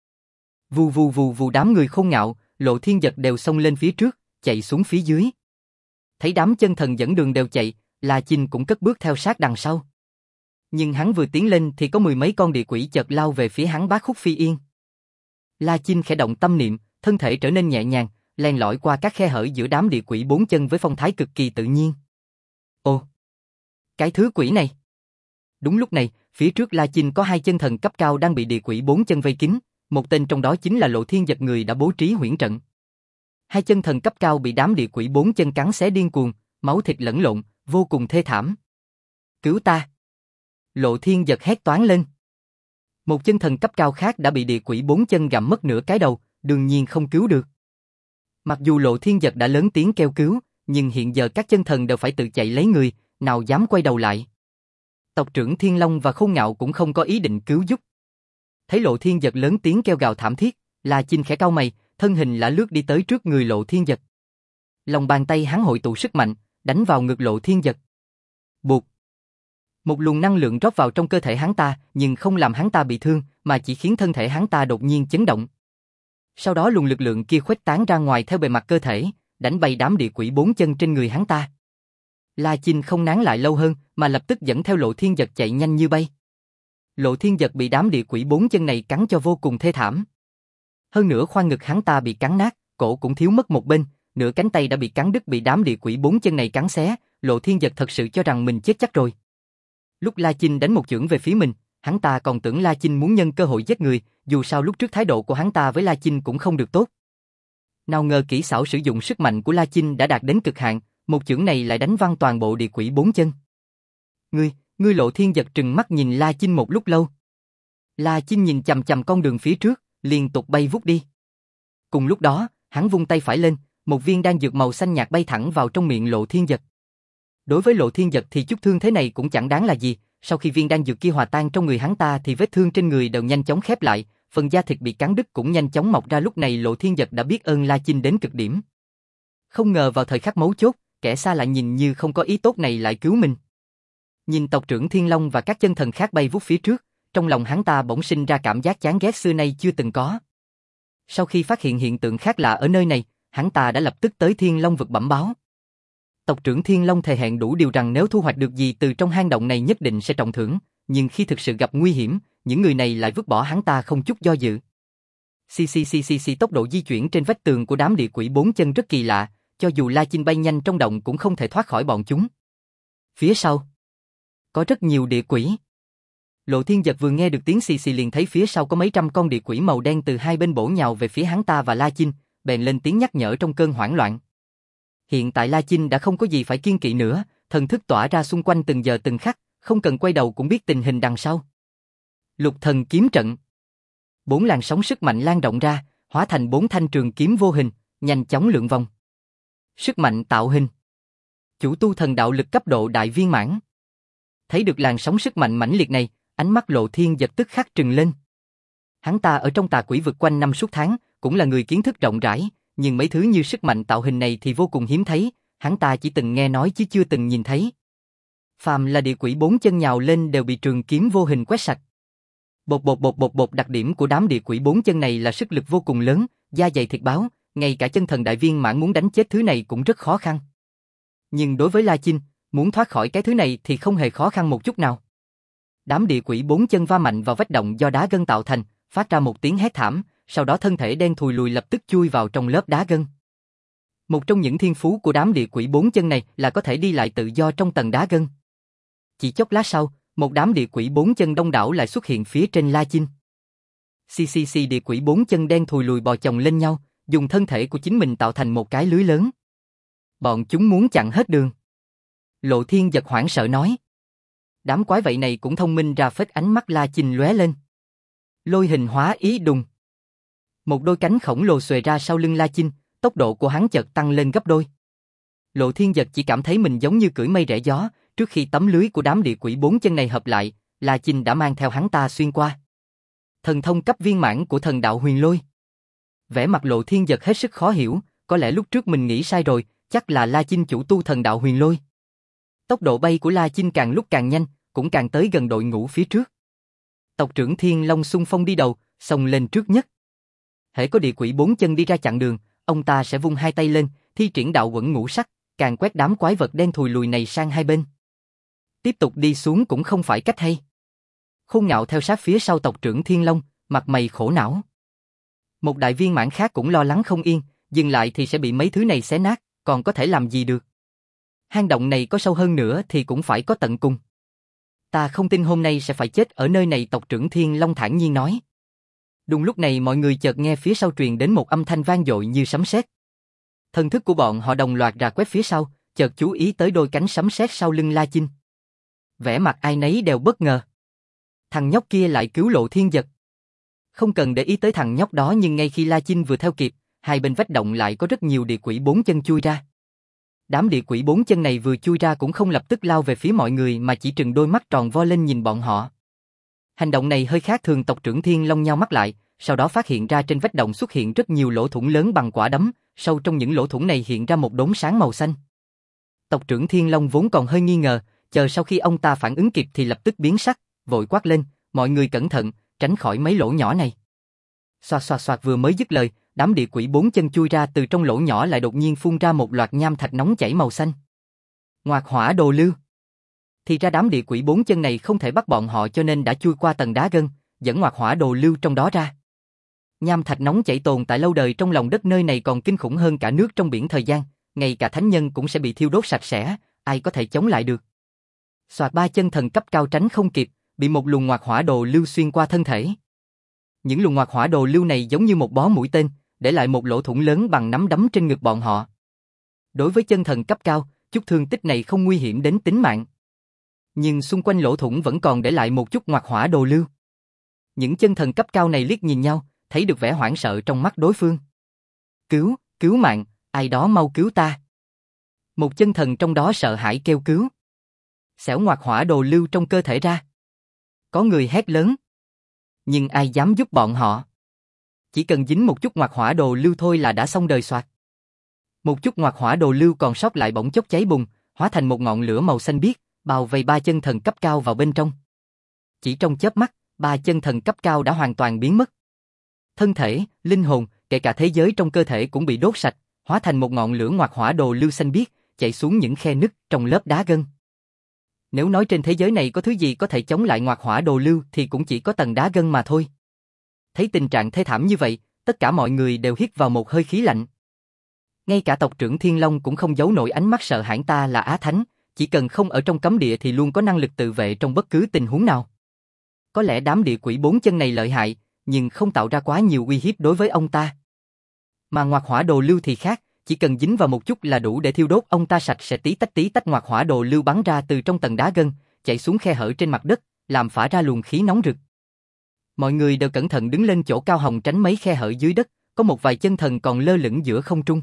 Vù đám người khôn ngạo, Lộ Thiên Giật đều xông lên phía trước, chạy xuống phía dưới. Thấy đám chân thần dẫn đường đều chạy, La Chinh cũng cất bước theo sát đằng sau. Nhưng hắn vừa tiến lên thì có mười mấy con địa quỷ chợt lao về phía hắn bá khúc phi yên. La Chinh khẽ động tâm niệm, thân thể trở nên nhẹ nhàng, len lỏi qua các khe hở giữa đám địa quỷ 4 chân với phong thái cực kỳ tự nhiên. Ồ! Cái thứ quỷ này! Đúng lúc này, phía trước La Chinh có hai chân thần cấp cao đang bị địa quỷ 4 chân vây kín, một tên trong đó chính là Lộ Thiên Giật người đã bố trí huyễn trận. Hai chân thần cấp cao bị đám địa quỷ 4 chân cắn xé điên cuồng, máu thịt lẫn lộn, vô cùng thê thảm. Cứu ta! Lộ Thiên Giật hét toáng lên. Một chân thần cấp cao khác đã bị địa quỷ 4 chân gặm mất nửa cái đầu, đương nhiên không cứu được. Mặc dù Lộ Thiên Giật đã lớn tiếng kêu cứu, nhưng hiện giờ các chân thần đều phải tự chạy lấy người, nào dám quay đầu lại. Tộc trưởng Thiên Long và Khôn Ngạo cũng không có ý định cứu giúp. Thấy Lộ Thiên Giật lớn tiếng kêu gào thảm thiết, La Chinh khẽ cau mày, thân hình lả lướt đi tới trước người Lộ Thiên Giật. Lòng bàn tay hắn hội tụ sức mạnh, đánh vào ngực Lộ Thiên Giật. Bụt! Một luồng năng lượng rót vào trong cơ thể hắn ta, nhưng không làm hắn ta bị thương, mà chỉ khiến thân thể hắn ta đột nhiên chấn động. Sau đó luồng lực lượng kia khuếch tán ra ngoài theo bề mặt cơ thể, đánh bay đám địa quỷ 4 chân trên người hắn ta. La Chinh không nán lại lâu hơn, mà lập tức dẫn theo Lộ Thiên Giật chạy nhanh như bay. Lộ Thiên Giật bị đám địa quỷ 4 chân này cắn cho vô cùng thê thảm. Hơn nữa khoang ngực hắn ta bị cắn nát, cổ cũng thiếu mất một bên, nửa cánh tay đã bị cắn đứt bị đám địa quỷ 4 chân này cắn xé, Lộ Thiên Giật thật sự cho rằng mình chết chắc rồi. Lúc La Chinh đánh một chưởng về phía mình, hắn ta còn tưởng La Chinh muốn nhân cơ hội giết người, dù sao lúc trước thái độ của hắn ta với La Chinh cũng không được tốt. Nào ngờ kỹ xảo sử dụng sức mạnh của La Chinh đã đạt đến cực hạn, một chưởng này lại đánh văng toàn bộ địa quỷ 4 chân. Ngươi Lộ Thiên Giật trừng mắt nhìn La Chinh một lúc lâu. La Chinh nhìn chằm chằm con đường phía trước, liên tục bay vút đi. Cùng lúc đó, hắn vung tay phải lên, một viên đan dược màu xanh nhạt bay thẳng vào trong miệng Lộ Thiên Giật. Đối với Lộ Thiên Giật thì chút thương thế này cũng chẳng đáng là gì, sau khi viên đan dược kia hòa tan trong người hắn ta thì vết thương trên người đều nhanh chóng khép lại, phần da thịt bị cắn đứt cũng nhanh chóng mọc ra. Lúc này Lộ Thiên Giật đã biết ơn La Chinh đến cực điểm. Không ngờ vào thời khắc mấu chốt, kẻ xa lạ nhìn như không có ý tốt này lại cứu mình. Nhìn tộc trưởng Thiên Long và các chân thần khác bay vút phía trước, trong lòng hắn ta bỗng sinh ra cảm giác chán ghét xưa nay chưa từng có. Sau khi phát hiện hiện tượng khác lạ ở nơi này, hắn ta đã lập tức tới Thiên Long vực bẩm báo. Tộc trưởng Thiên Long thề hẹn đủ điều rằng nếu thu hoạch được gì từ trong hang động này nhất định sẽ trọng thưởng, nhưng khi thực sự gặp nguy hiểm, những người này lại vứt bỏ hắn ta không chút do dự. Tốc độ di chuyển trên vách tường của đám địa quỷ 4 chân rất kỳ lạ, cho dù La Chinh bay nhanh trong động cũng không thể thoát khỏi bọn chúng. Phía sau có rất nhiều địa quỷ. Lộ Thiên Giật vừa nghe được tiếng xì liền thấy phía sau có mấy trăm con địa quỷ màu đen từ hai bên bổ nhào về phía hắn ta và La Chinh, bèn lên tiếng nhắc nhở trong cơn hoảng loạn. Hiện tại La Chinh đã không có gì phải kiêng kỵ nữa, thần thức tỏa ra xung quanh từng giờ từng khắc, không cần quay đầu cũng biết tình hình đằng sau. Lục thần kiếm trận. 4 làn sóng sức mạnh lan rộng ra, hóa thành 4 thanh trường kiếm vô hình, nhanh chóng lượn vòng. Sức mạnh tạo hình. Chủ tu thần đạo lực cấp độ đại viên mãn. Thấy được làn sóng sức mạnh mãnh liệt này, ánh mắt Lộ Thiên Giật tức khắc trừng lên. Hắn ta ở trong tà quỷ vực quanh năm suốt tháng, cũng là người kiến thức rộng rãi, nhưng mấy thứ như sức mạnh tạo hình này thì vô cùng hiếm thấy, hắn ta chỉ từng nghe nói chứ chưa từng nhìn thấy. Phàm là địa quỷ 4 chân nhào lên đều bị trường kiếm vô hình quét sạch. Bột, đặc điểm của đám địa quỷ 4 chân này là sức lực vô cùng lớn, da dày thịt báo, ngay cả chân thần đại viên mãn muốn đánh chết thứ này cũng rất khó khăn. Nhưng đối với La Chinh, muốn thoát khỏi cái thứ này thì không hề khó khăn một chút nào. Đám địa quỷ 4 chân va mạnh vào vách động do đá gân tạo thành, phát ra một tiếng hét thảm, sau đó thân thể đen thùi lùi lập tức chui vào trong lớp đá gân. Một trong những thiên phú của đám địa quỷ 4 chân này là có thể đi lại tự do trong tầng đá gân. Chỉ chốc lát sau, một đám địa quỷ 4 chân đông đảo lại xuất hiện phía trên La Chinh. Địa quỷ 4 chân đen thùi lùi bò chồng lên nhau, dùng thân thể của chính mình tạo thành một cái lưới lớn. Bọn chúng muốn chặn hết đường. Lộ Thiên Giật hoảng sợ nói. Đám quái vậy này cũng thông minh ra phết, ánh mắt La Chinh lóe lên. Lôi hình hóa ý đùng. Một đôi cánh khổng lồ xuề ra sau lưng La Chinh, tốc độ của hắn chợt tăng lên gấp đôi. Lộ Thiên Giật chỉ cảm thấy mình giống như cưỡi mây rẽ gió, trước khi tấm lưới của đám địa quỷ bốn chân này hợp lại, La Chinh đã mang theo hắn ta xuyên qua. Thần thông cấp viên mãn của thần đạo huyền lôi. Vẻ mặt Lộ Thiên Giật hết sức khó hiểu, có lẽ lúc trước mình nghĩ sai rồi, chắc là La Chinh chủ tu thần đạo huyền lôi. Tốc độ bay của La Chinh càng lúc càng nhanh, cũng càng tới gần đội ngũ phía trước. Tộc trưởng Thiên Long xung phong đi đầu, xông lên trước nhất. Hễ có địa quỷ bốn chân đi ra chặn đường, ông ta sẽ vung hai tay lên, thi triển đạo quẩn ngũ sắc, càng quét đám quái vật đen thùi lùi này sang hai bên. Tiếp tục đi xuống cũng không phải cách hay. Khôn Ngạo theo sát phía sau tộc trưởng Thiên Long, mặt mày khổ não. Một đại viên mãn khác cũng lo lắng không yên, dừng lại thì sẽ bị mấy thứ này xé nát, còn có thể làm gì được. Hang động này có sâu hơn nữa thì cũng phải có tận cùng. Ta không tin hôm nay sẽ phải chết ở nơi này, tộc trưởng Thiên Long thản nhiên nói. Đúng lúc này mọi người chợt nghe phía sau truyền đến một âm thanh vang dội như sấm sét. Thần thức của bọn họ đồng loạt rà quét phía sau, chợt chú ý tới đôi cánh sấm sét sau lưng La Chinh. Vẻ mặt ai nấy đều bất ngờ. Thằng nhóc kia lại cứu Lộ Thiên Giật. Không cần để ý tới thằng nhóc đó, nhưng ngay khi La Chinh vừa theo kịp, hai bên vách động lại có rất nhiều địa quỷ bốn chân chui ra. Đám địa quỷ bốn chân này vừa chui ra cũng không lập tức lao về phía mọi người mà chỉ trừng đôi mắt tròn vo lên nhìn bọn họ. Hành động này hơi khác thường, tộc trưởng Thiên Long nheo mắt lại, sau đó phát hiện ra trên vách động xuất hiện rất nhiều lỗ thủng lớn bằng quả đấm, sâu trong những lỗ thủng này hiện ra một đốm sáng màu xanh. Tộc trưởng Thiên Long vốn còn hơi nghi ngờ, chờ sau khi ông ta phản ứng kịp thì lập tức biến sắc, vội quát lên, mọi người cẩn thận, tránh khỏi mấy lỗ nhỏ này. Xoạt xoạt xoạt, vừa mới dứt lời, đám địa quỷ bốn chân chui ra, từ trong lỗ nhỏ lại đột nhiên phun ra một loạt nham thạch nóng chảy màu xanh. Ngoạc hỏa đồ lưu. Thì ra đám địa quỷ bốn chân này không thể bắt bọn họ cho nên đã chui qua tầng đá gân, dẫn ngoạc hỏa đồ lưu trong đó ra. Nham thạch nóng chảy tồn tại lâu đời trong lòng đất nơi này còn kinh khủng hơn cả nước trong biển thời gian, ngay cả thánh nhân cũng sẽ bị thiêu đốt sạch sẽ, ai có thể chống lại được. Xoạt, ba chân thần cấp cao tránh không kịp, bị một luồng ngoạc hỏa đồ lưu xuyên qua thân thể. Những luồng ngoạc hỏa đồ lưu này giống như một bó mũi tên, để lại một lỗ thủng lớn bằng nắm đấm trên ngực bọn họ. Đối với chân thần cấp cao, chút thương tích này không nguy hiểm đến tính mạng. Nhưng xung quanh lỗ thủng vẫn còn để lại một chút ngoạc hỏa đồ lưu. Những chân thần cấp cao này liếc nhìn nhau, thấy được vẻ hoảng sợ trong mắt đối phương. Cứu mạng, ai đó mau cứu ta. Một chân thần trong đó sợ hãi kêu cứu. Xẻo ngoạc hỏa đồ lưu trong cơ thể ra. Có người hét lớn. Nhưng ai dám giúp bọn họ? Chỉ cần dính một chút ngoạc hỏa đồ lưu thôi là đã xong đời soạt. Một chút ngoạc hỏa đồ lưu còn sót lại bỗng chốc cháy bùng, hóa thành một ngọn lửa màu xanh biếc, bao vây ba chân thần cấp cao vào bên trong. Chỉ trong chớp mắt, ba chân thần cấp cao đã hoàn toàn biến mất. Thân thể, linh hồn, kể cả thế giới trong cơ thể cũng bị đốt sạch, hóa thành một ngọn lửa ngoạc hỏa đồ lưu xanh biếc, chạy xuống những khe nứt trong lớp đá gân. Nếu nói trên thế giới này có thứ gì có thể chống lại ngoạc hỏa đồ lưu thì cũng chỉ có tầng đá gân mà thôi. Thấy tình trạng thê thảm như vậy, tất cả mọi người đều hít vào một hơi khí lạnh. Ngay cả tộc trưởng Thiên Long cũng không giấu nổi ánh mắt sợ hãi, ta là Á Thánh, chỉ cần không ở trong cấm địa thì luôn có năng lực tự vệ trong bất cứ tình huống nào. Có lẽ đám địa quỷ bốn chân này lợi hại, nhưng không tạo ra quá nhiều uy hiếp đối với ông ta. Mà ngoạc hỏa đồ lưu thì khác, chỉ cần dính vào một chút là đủ để thiêu đốt ông ta sạch sẽ. Tí tách ngoạc hỏa đồ lưu bắn ra từ trong tầng đá gân, chạy xuống khe hở trên mặt đất, làm phả ra luồng khí nóng rực. Mọi người đều cẩn thận đứng lên chỗ cao hồng tránh mấy khe hở dưới đất, có một vài chân thần còn lơ lửng giữa không trung.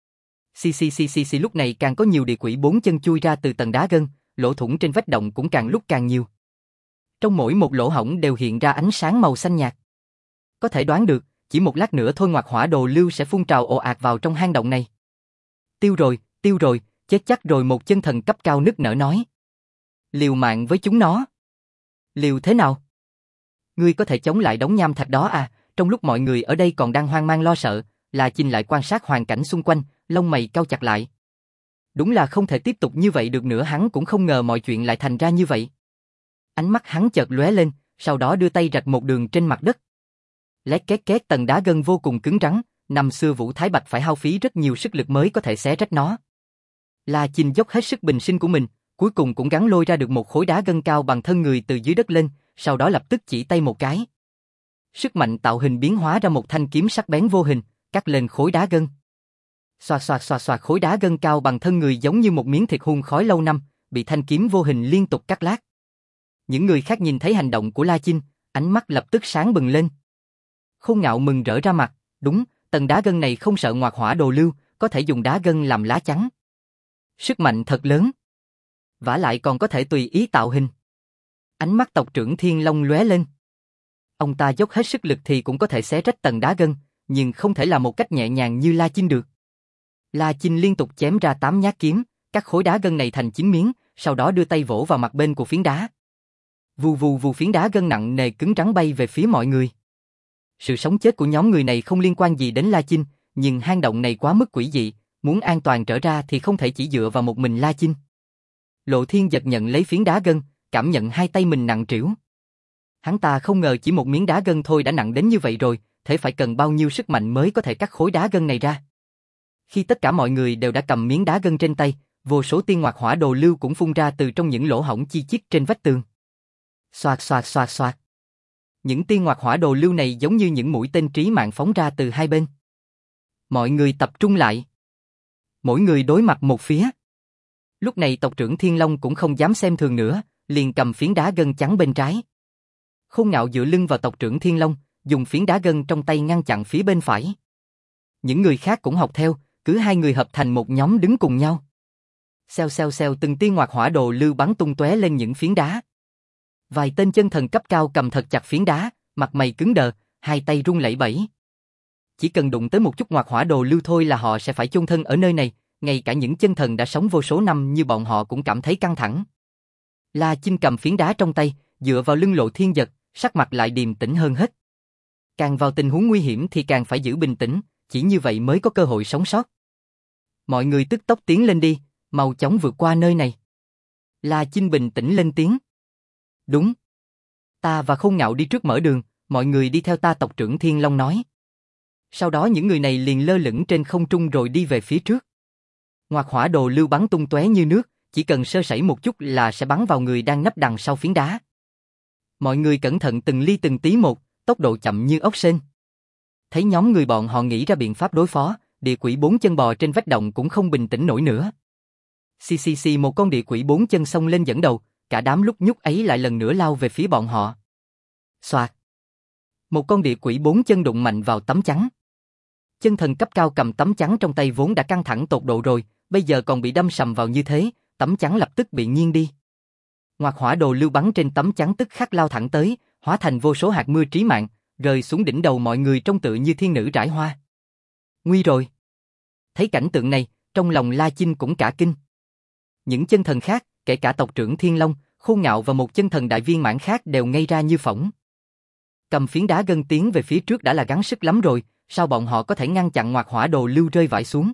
Xì, lúc này càng có nhiều địa quỷ bốn chân chui ra từ tầng đá gân, lỗ thủng trên vách động cũng càng lúc càng nhiều. Trong mỗi một lỗ hổng đều hiện ra ánh sáng màu xanh nhạt. Có thể đoán được, chỉ một lát nữa thôi ngoạc hỏa đồ lưu sẽ phun trào ồ ạt vào trong hang động này. Tiêu rồi, chết chắc rồi, một chân thần cấp cao nức nở nói. Liều mạng với chúng nó. Liều thế nào? Ngươi có thể chống lại đống nham thạch đó à? Trong lúc mọi người ở đây còn đang hoang mang lo sợ, La Chinh lại quan sát hoàn cảnh xung quanh, lông mày cau chặt lại. Đúng là không thể tiếp tục như vậy được nữa, hắn cũng không ngờ mọi chuyện lại thành ra như vậy. Ánh mắt hắn chợt lóe lên, sau đó đưa tay rạch một đường trên mặt đất. Lét két két, tầng đá gân vô cùng cứng rắn, năm xưa Vũ Thái Bạch phải hao phí rất nhiều sức lực mới có thể xé rách nó. La Chinh dốc hết sức bình sinh của mình, cuối cùng cũng gắng lôi ra được một khối đá gân cao bằng thân người từ dưới đất lên, sau đó lập tức chỉ tay một cái. Sức mạnh tạo hình biến hóa ra một thanh kiếm sắc bén vô hình, cắt lên khối đá gân. Xoạt, khối đá gân cao bằng thân người giống như một miếng thịt hun khói lâu năm, bị thanh kiếm vô hình liên tục cắt lát. Những người khác nhìn thấy hành động của La Chinh, ánh mắt lập tức sáng bừng lên. Khôn Ngạo mừng rỡ ra mặt, đúng, tầng đá gân này không sợ ngoạc hỏa đồ lưu, có thể dùng đá gân làm lá chắn. Sức mạnh thật lớn. Vả lại còn có thể tùy ý tạo hình. Ánh mắt tộc trưởng Thiên Long lóe lên. Ông ta dốc hết sức lực thì cũng có thể xé rách tầng đá gân, nhưng không thể làm một cách nhẹ nhàng như La Chinh được. La Chinh liên tục chém ra 8 nhát kiếm, cắt khối đá gân này thành 9 miếng, sau đó đưa tay vỗ vào mặt bên của phiến đá. Vù vù vù, phiến đá gân nặng nề cứng rắn bay về phía mọi người. Sự sống chết của nhóm người này không liên quan gì đến La Chinh, nhưng hang động này quá mức quỷ dị, muốn an toàn trở ra thì không thể chỉ dựa vào một mình La Chinh. Lộ Thiên giật nhận lấy phiến đá gân, cảm nhận hai tay mình nặng trĩu. Hắn ta không ngờ chỉ một miếng đá gân thôi đã nặng đến như vậy rồi, thế phải cần bao nhiêu sức mạnh mới có thể cắt khối đá gân này ra. Khi tất cả mọi người đều đã cầm miếng đá gân trên tay, vô số tiên ngoạc hỏa đồ lưu cũng phun ra từ trong những lỗ hổng chi chít trên vách tường. Xoạt xoạt xoạt xoạt. Những tiên ngoạc hỏa đồ lưu này giống như những mũi tên trí mạng phóng ra từ hai bên. Mọi người tập trung lại. Mỗi người đối mặt một phía. Lúc này tộc trưởng Thiên Long cũng không dám xem thường nữa, liền cầm phiến đá gân chắn bên trái. Khôn Ngạo dựa lưng vào tộc trưởng Thiên Long, dùng phiến đá gân trong tay ngăn chặn phía bên phải. Những người khác cũng học theo, cứ hai người hợp thành một nhóm đứng cùng nhau. Xèo xèo xèo, từng tiên ngoạc hỏa đồ lưu bắn tung tóe lên những phiến đá. Vài tên chân thần cấp cao cầm thật chặt phiến đá, mặt mày cứng đờ, hai tay run lẩy bẩy. Chỉ cần đụng tới một chút ngoạc hỏa đồ lưu thôi là họ sẽ phải chôn thân ở nơi này, ngay cả những chân thần đã sống vô số năm như bọn họ cũng cảm thấy căng thẳng. La Chinh cầm phiến đá trong tay, dựa vào lưng Lộ Thiên Giật, sắc mặt lại điềm tĩnh hơn hết. Càng vào tình huống nguy hiểm thì càng phải giữ bình tĩnh, chỉ như vậy mới có cơ hội sống sót. Mọi người tức tốc tiến lên đi, mau chóng vượt qua nơi này. La Chinh bình tĩnh lên tiếng. Đúng. Ta và Khôn Ngạo đi trước mở đường, mọi người đi theo ta, tộc trưởng Thiên Long nói. Sau đó những người này liền lơ lửng trên không trung rồi đi về phía trước. Ngoạc hỏa đồ lưu bắn tung tóe như nước, chỉ cần sơ sẩy một chút là sẽ bắn vào người đang nấp đằng sau phiến đá. Mọi người cẩn thận từng ly từng tí một, tốc độ chậm như ốc sên. Thấy nhóm người bọn họ nghĩ ra biện pháp đối phó, địa quỷ bốn chân bò trên vách động cũng không bình tĩnh nổi nữa. Xì, một con địa quỷ bốn chân xông lên dẫn đầu, cả đám lúc nhúc ấy lại lần nữa lao về phía bọn họ. Xoạt. Một con địa quỷ bốn chân đụng mạnh vào tấm chắn. Chân thần cấp cao cầm tấm chắn trong tay vốn đã căng thẳng tột độ rồi, bây giờ còn bị đâm sầm vào như thế, tấm chắn lập tức bị nghiêng đi. Ngoạc hỏa đồ lưu bắn trên tấm chắn tức khắc lao thẳng tới, hóa thành vô số hạt mưa trí mạng, rơi xuống đỉnh đầu mọi người trông tựa như thiên nữ rải hoa. Nguy rồi. Thấy cảnh tượng này, trong lòng La Chinh cũng cả kinh. Những chân thần khác, kể cả tộc trưởng Thiên Long, Khôn Ngạo và một chân thần đại viên mãn khác đều ngây ra như phỏng. Cầm phiến đá gân tiến về phía trước đã là gắng sức lắm rồi, sao bọn họ có thể ngăn chặn ngoạc hỏa đồ lưu rơi vãi xuống?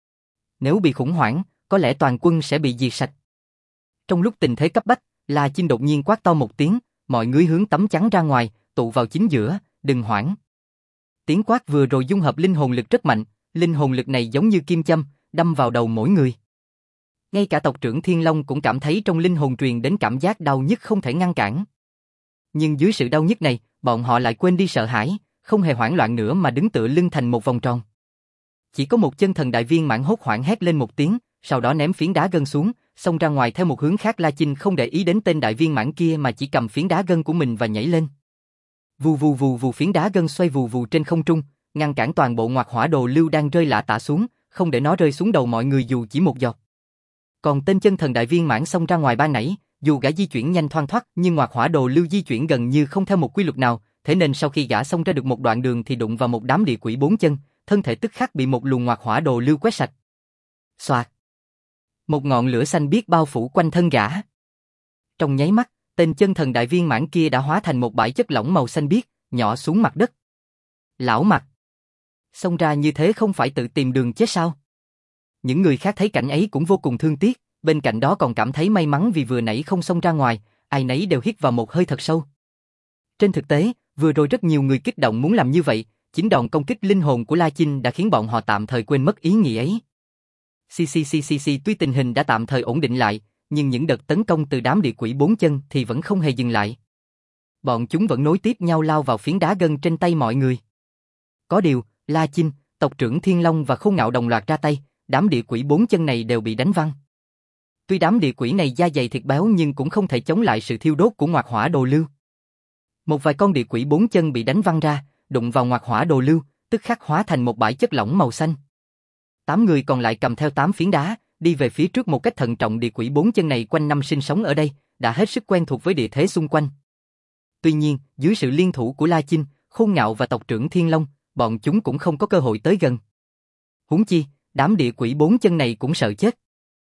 Nếu bị khủng hoảng, có lẽ toàn quân sẽ bị diệt sạch. Trong lúc tình thế cấp bách, La Chinh đột nhiên quát to một tiếng, mọi người hướng tấm chắn ra ngoài, tụ vào chính giữa, đừng hoảng. Tiếng quát vừa rồi dung hợp linh hồn lực rất mạnh, linh hồn lực này giống như kim châm, đâm vào đầu mỗi người. Ngay cả tộc trưởng Thiên Long cũng cảm thấy trong linh hồn truyền đến cảm giác đau nhức không thể ngăn cản. Nhưng dưới sự đau nhức này, bọn họ lại quên đi sợ hãi, không hề hoảng loạn nữa mà đứng tựa lưng thành một vòng tròn. Chỉ có một chân thần đại viên mãn hốt hoảng hét lên một tiếng, sau đó ném phiến đá gân xuống, xông ra ngoài theo một hướng khác. La Chinh không để ý đến tên đại viên mãn kia mà chỉ cầm phiến đá gân của mình và nhảy lên. Vù vù vù vù, phiến đá gân xoay vù vù trên không trung, ngăn cản toàn bộ ngoạc hỏa đồ lưu đang rơi lả tả xuống, không để nó rơi xuống đầu mọi người dù chỉ một giọt. Còn tên chân thần đại viên mãn xông ra ngoài ban nãy, dù gã di chuyển nhanh thoăn thoắt nhưng ngoạc hỏa đồ lưu di chuyển gần như không theo một quy luật nào, thế nên sau khi gã xông ra được một đoạn đường thì đụng vào một đám địa quỷ bốn chân, thân thể tức khắc bị một luồng ngoạc hỏa đồ lưu quét sạch. Xoạt. Một ngọn lửa xanh biếc bao phủ quanh thân gã. Trong nháy mắt, tên chân thần đại viên mãn kia đã hóa thành một bãi chất lỏng màu xanh biếc, nhỏ xuống mặt đất. Lão Mặc. Xông ra như thế không phải tự tìm đường chết sao? Những người khác thấy cảnh ấy cũng vô cùng thương tiếc, bên cạnh đó còn cảm thấy may mắn vì vừa nãy không xông ra ngoài, ai nấy đều hít vào một hơi thật sâu. Trên thực tế, vừa rồi rất nhiều người kích động muốn làm như vậy, chính đòn công kích linh hồn của La Chinh đã khiến bọn họ tạm thời quên mất ý nghĩ ấy. Tuy tình hình đã tạm thời ổn định lại, nhưng những đợt tấn công từ đám địa quỷ bốn chân thì vẫn không hề dừng lại. Bọn chúng vẫn nối tiếp nhau lao vào phiến đá gân trên tay mọi người. Có điều, La Chinh, tộc trưởng Thiên Long và Khôn Ngạo đồng loạt ra tay, đám địa quỷ bốn chân này đều bị đánh văng. Tuy đám địa quỷ này da dày thịt béo nhưng cũng không thể chống lại sự thiêu đốt của ngoạc hỏa đồ lưu. Một vài con địa quỷ 4 chân bị đánh văng ra, đụng vào ngoạc hỏa đồ lưu, tức khắc hóa thành một bãi chất lỏng màu xanh. 8 người còn lại cầm theo 8 phiến đá, đi về phía trước một cách thận trọng. Địa quỷ 4 chân này quanh năm sinh sống ở đây, đã hết sức quen thuộc với địa thế xung quanh. Tuy nhiên, dưới sự liên thủ của La Chinh, Khôn Ngạo và tộc trưởng Thiên Long, bọn chúng cũng không có cơ hội tới gần. Huống chi, đám địa quỷ 4 chân này cũng sợ chết.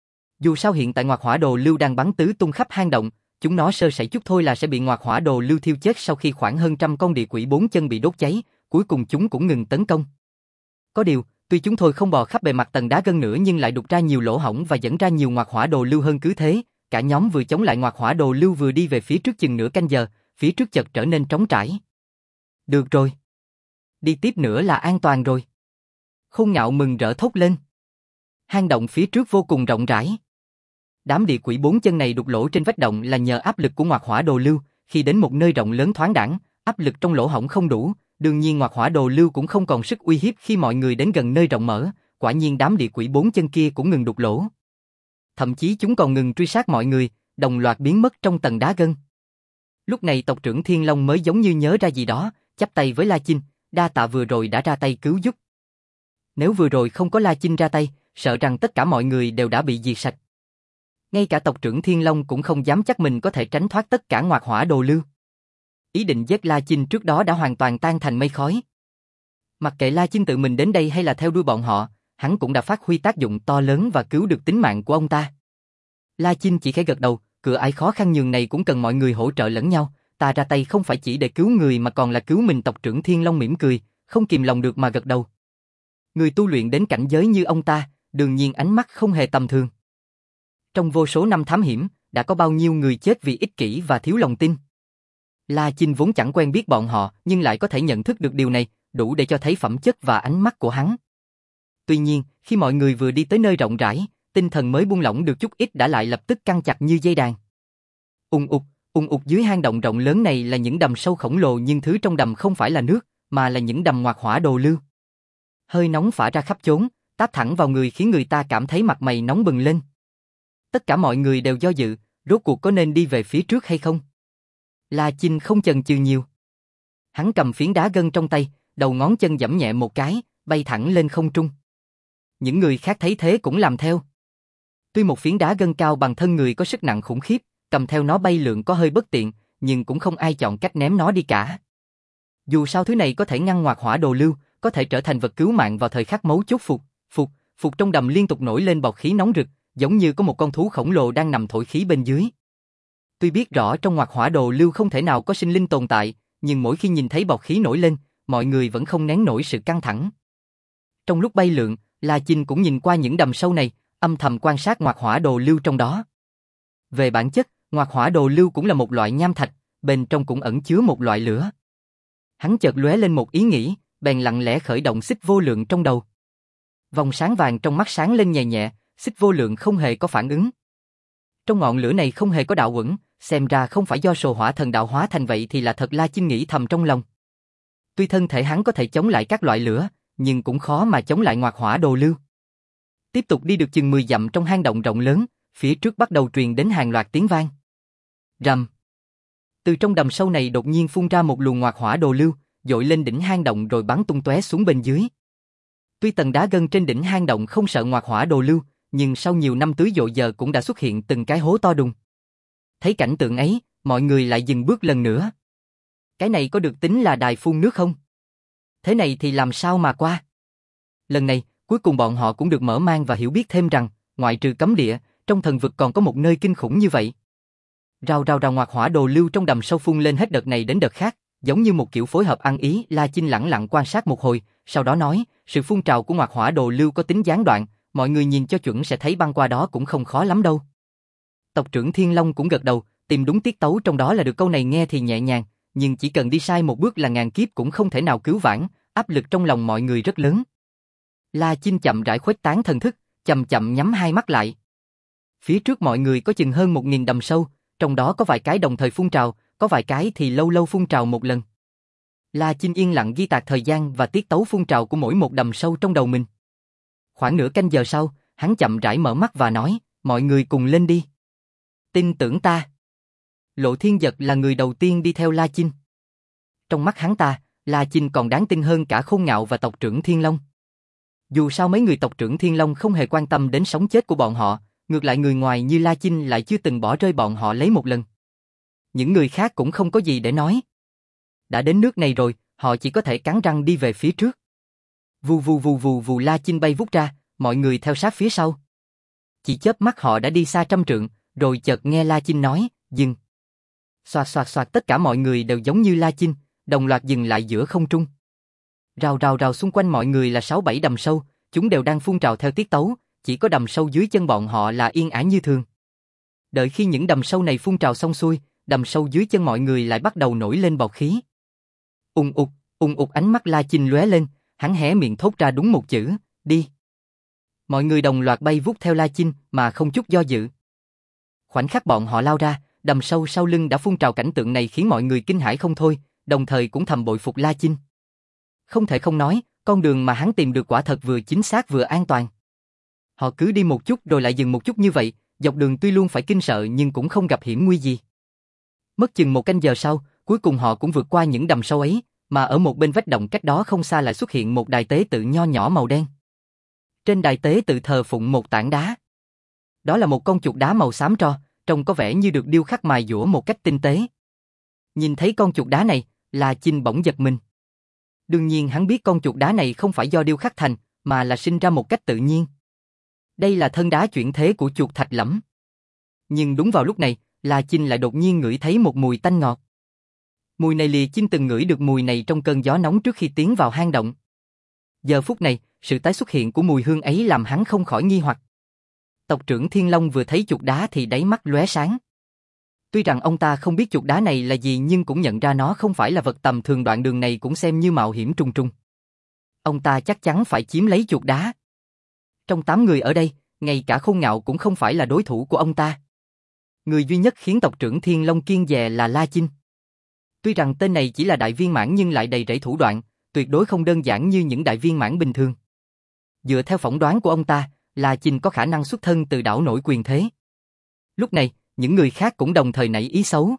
Dù sao hiện tại ngoạc hỏa đồ lưu đang bắn tứ tung khắp hang động, chúng nó sơ sẩy chút thôi là sẽ bị ngoạc hỏa đồ lưu thiêu chết. Sau khi khoảng hơn trăm con địa quỷ 4 chân bị đốt cháy, cuối cùng chúng cũng ngừng tấn công. Có điều, tuy chúng thôi không bò khắp bề mặt tầng đá gân nữa nhưng lại đục ra nhiều lỗ hổng và dẫn ra nhiều ngoạc hỏa đồ lưu hơn. Cứ thế, cả nhóm vừa chống lại ngoạc hỏa đồ lưu vừa đi về phía trước chừng nửa canh giờ, phía trước chợt trở nên trống trải. Được rồi. Đi tiếp nữa là an toàn rồi. Khôn Ngạo mừng rỡ thốt lên. Hang động phía trước vô cùng rộng rãi. Đám địa quỷ 4 chân này đục lỗ trên vách động là nhờ áp lực của ngoạc hỏa đồ lưu, khi đến một nơi rộng lớn thoáng đãng, áp lực trong lỗ hổng không đủ, đương nhiên ngoạc hỏa đồ lưu cũng không còn sức uy hiếp khi mọi người đến gần nơi rộng mở. Quả nhiên đám địa quỷ 4 chân kia cũng ngừng đục lỗ. Thậm chí chúng còn ngừng truy sát mọi người, đồng loạt biến mất trong tầng đá gân. Lúc này tộc trưởng Thiên Long mới giống như nhớ ra gì đó, chắp tay với La Chinh, đa tạ vừa rồi đã ra tay cứu giúp. Nếu vừa rồi không có La Chinh ra tay, sợ rằng tất cả mọi người đều đã bị diệt sạch. Ngay cả tộc trưởng Thiên Long cũng không dám chắc mình có thể tránh thoát tất cả ngoạc hỏa đồ lưu. Ý định giết La Chinh trước đó đã hoàn toàn tan thành mây khói. Mặc kệ La Chinh tự mình đến đây hay là theo đuôi bọn họ, hắn cũng đã phát huy tác dụng to lớn và cứu được tính mạng của ông ta. La Chinh chỉ khẽ gật đầu, cửa ải khó khăn nhường này cũng cần mọi người hỗ trợ lẫn nhau, ta ra tay không phải chỉ để cứu người mà còn là cứu mình. Tộc trưởng Thiên Long mỉm cười, không kìm lòng được mà gật đầu. Người tu luyện đến cảnh giới như ông ta, đương nhiên ánh mắt không hề tầm thường. Trong vô số năm thám hiểm, đã có bao nhiêu người chết vì ích kỷ và thiếu lòng tin. La Chinh vốn chẳng quen biết bọn họ, nhưng lại có thể nhận thức được điều này, đủ để cho thấy phẩm chất và ánh mắt của hắn. Tuy nhiên, khi mọi người vừa đi tới nơi rộng rãi, tinh thần mới buông lỏng được chút ít đã lại lập tức căng chặt như dây đàn. Ùng ục dưới hang động rộng lớn này là những đầm sâu khổng lồ, nhưng thứ trong đầm không phải là nước, mà là những đầm ngoạc hỏa đồ lưu. Hơi nóng phả ra khắp chốn, táp thẳng vào người khiến người ta cảm thấy mặt mày nóng bừng lên. Tất cả mọi người đều do dự, rốt cuộc có nên đi về phía trước hay không? La Chinh không chần chừ nhiều. Hắn cầm phiến đá gân trong tay, đầu ngón chân giẫm nhẹ một cái, bay thẳng lên không trung. Những người khác thấy thế cũng làm theo. Tuy một phiến đá gân cao bằng thân người có sức nặng khủng khiếp, cầm theo nó bay lượn có hơi bất tiện, nhưng cũng không ai chọn cách ném nó đi cả. Dù sao thứ này có thể ngăn ngoạc hỏa đồ lưu, có thể trở thành vật cứu mạng vào thời khắc mấu chốt. Phụt trong đầm liên tục nổi lên bọt khí nóng rực, giống như có một con thú khổng lồ đang nằm thổi khí bên dưới. Tuy biết rõ trong ngoạc hỏa đồ lưu không thể nào có sinh linh tồn tại, nhưng mỗi khi nhìn thấy bọt khí nổi lên, mọi người vẫn không nén nổi sự căng thẳng. Trong lúc bay lượn, La Chinh cũng nhìn qua những đầm sâu này, âm thầm quan sát ngoạc hỏa đồ lưu trong đó. Về bản chất, ngoạc hỏa đồ lưu cũng là một loại nham thạch, bên trong cũng ẩn chứa một loại lửa. Hắn chợt lóe lên một ý nghĩ, bèn lặng lẽ khởi động xích vô lượng trong đầu. Vòng sáng vàng trong mắt sáng lên nhẹ nhẹ, xích vô lượng không hề có phản ứng. Trong ngọn lửa này không hề có đạo uẩn, xem ra không phải do sồ hỏa thần đạo hóa thành vậy thì là thật. La Chinh nghĩ thầm trong lòng. Tuy thân thể hắn có thể chống lại các loại lửa, nhưng cũng khó mà chống lại ngoạc hỏa đồ lưu. Tiếp tục đi được chừng 10 dặm trong hang động rộng lớn, phía trước bắt đầu truyền đến hàng loạt tiếng vang. Rầm. Từ trong đầm sâu này đột nhiên phun ra một luồng ngoạc hỏa đồ lưu, dội lên đỉnh hang động rồi bắn tung tóe xuống bên dưới. Tuy tầng đá gân trên đỉnh hang động không sợ ngoạc hỏa đồ lưu, nhưng sau nhiều năm tưới dội giờ cũng đã xuất hiện từng cái hố to đùng. Thấy cảnh tượng ấy, mọi người lại dừng bước lần nữa. Cái này có được tính là đài phun nước không? Thế này thì làm sao mà qua? Lần này, cuối cùng bọn họ cũng được mở mang và hiểu biết thêm rằng, ngoại trừ cấm địa, trong thần vực còn có một nơi kinh khủng như vậy. Rào ngoạc hỏa đồ lưu trong đầm sâu phun lên hết đợt này đến đợt khác, giống như một kiểu phối hợp ăn ý. La Chinh lẳng lặng quan sát một hồi, sau đó nói, sự phun trào của ngoạc hỏa đồ lưu có tính gián đoạn, mọi người nhìn cho chuẩn sẽ thấy băng qua đó cũng không khó lắm đâu. Tộc trưởng Thiên Long cũng gật đầu, tìm đúng tiết tấu trong đó là được. Câu này nghe thì nhẹ nhàng, nhưng chỉ cần đi sai một bước là ngàn kiếp cũng không thể nào cứu vãn, áp lực trong lòng mọi người rất lớn. La Chinh chậm rãi khuếch tán thần thức, chậm chậm nhắm hai mắt lại. Phía trước mọi người có chừng hơn 1000 đầm sâu, trong đó có vài cái đồng thời phun trào, có vài cái thì lâu lâu phun trào một lần. La Chinh yên lặng ghi tạc thời gian và tiết tấu phun trào của mỗi một đầm sâu trong đầu mình. Khoảng nửa canh giờ sau, hắn chậm rãi mở mắt và nói, Mọi người cùng lên đi. Tin tưởng ta. Lộ Thiên Giật là người đầu tiên đi theo La Chinh. Trong mắt hắn ta, La Chinh còn đáng tin hơn cả Khôn Ngạo và tộc trưởng Thiên Long. Dù sao mấy người tộc trưởng Thiên Long không hề quan tâm đến sống chết của bọn họ, ngược lại người ngoài như La Chinh lại chưa từng bỏ rơi bọn họ lấy một lần. Những người khác cũng không có gì để nói. Đã đến nước này rồi, họ chỉ có thể cắn răng đi về phía trước. Vù vù vù vù vù, La Chinh bay vút ra, mọi người theo sát phía sau. Chỉ chớp mắt họ đã đi xa trăm trượng, rồi chợt nghe La Chinh nói, dừng. Xoạt xoạt xoạt, tất cả mọi người đều giống như La Chinh, đồng loạt dừng lại giữa không trung. Rào rào rào, xung quanh mọi người là 6-7 đầm sâu, chúng đều đang phun trào theo tiết tấu, chỉ có đầm sâu dưới chân bọn họ là yên ả như thường. Đợi khi những đầm sâu này phun trào xong xuôi, đầm sâu dưới chân mọi người lại bắt đầu nổi lên bọt khí. Ùng ục, ánh mắt La Chinh lóe lên, hắn hé miệng thốt ra đúng một chữ, đi. Mọi người đồng loạt bay vút theo La Chinh mà không chút do dự. Khoảnh khắc bọn họ lao ra, đầm sâu sau lưng đã phun trào, cảnh tượng này khiến mọi người kinh hãi không thôi, đồng thời cũng thầm bội phục La Chinh. Không thể không nói, con đường mà hắn tìm được quả thật vừa chính xác vừa an toàn. Họ cứ đi một chút rồi lại dừng một chút như vậy, dọc đường tuy luôn phải kinh sợ nhưng cũng không gặp hiểm nguy gì. Mất chừng một canh giờ sau, cuối cùng họ cũng vượt qua những đầm sâu ấy, mà ở một bên vách động cách đó không xa lại xuất hiện một đài tế tự nho nhỏ màu đen. Trên đài tế tự thờ phụng một tảng đá. Đó là một con chuột đá màu xám tro, trông có vẻ như được điêu khắc mài dũa một cách tinh tế. Nhìn thấy con chuột đá này, La Chinh bỗng giật mình. Đương nhiên hắn biết con chuột đá này không phải do điêu khắc thành, mà là sinh ra một cách tự nhiên. Đây là thân đá chuyển thế của chuột Thạch Lẫm. Nhưng đúng vào lúc này, La Chinh lại đột nhiên ngửi thấy một mùi tanh ngọt. Mùi này Lìa Chinh từng ngửi được mùi này trong cơn gió nóng trước khi tiến vào hang động. Giờ phút này, sự tái xuất hiện của mùi hương ấy làm hắn không khỏi nghi hoặc. Tộc trưởng Thiên Long vừa thấy chuột đá thì đáy mắt lóe sáng. Tuy rằng ông ta không biết chuột đá này là gì nhưng cũng nhận ra nó không phải là vật tầm thường, đoạn đường này cũng xem như mạo hiểm trùng trùng. Ông ta chắc chắn phải chiếm lấy chuột đá. Trong 8 người ở đây, ngay cả Khôn Ngạo cũng không phải là đối thủ của ông ta. Người duy nhất khiến tộc trưởng Thiên Long kiêng dè là La Chinh. Tuy rằng tên này chỉ là đại viên mãn nhưng lại đầy rẫy thủ đoạn, tuyệt đối không đơn giản như những đại viên mãn bình thường. Dựa theo phỏng đoán của ông ta, La Chinh có khả năng xuất thân từ đảo nổi quyền thế. Lúc này, những người khác cũng đồng thời nảy ý xấu.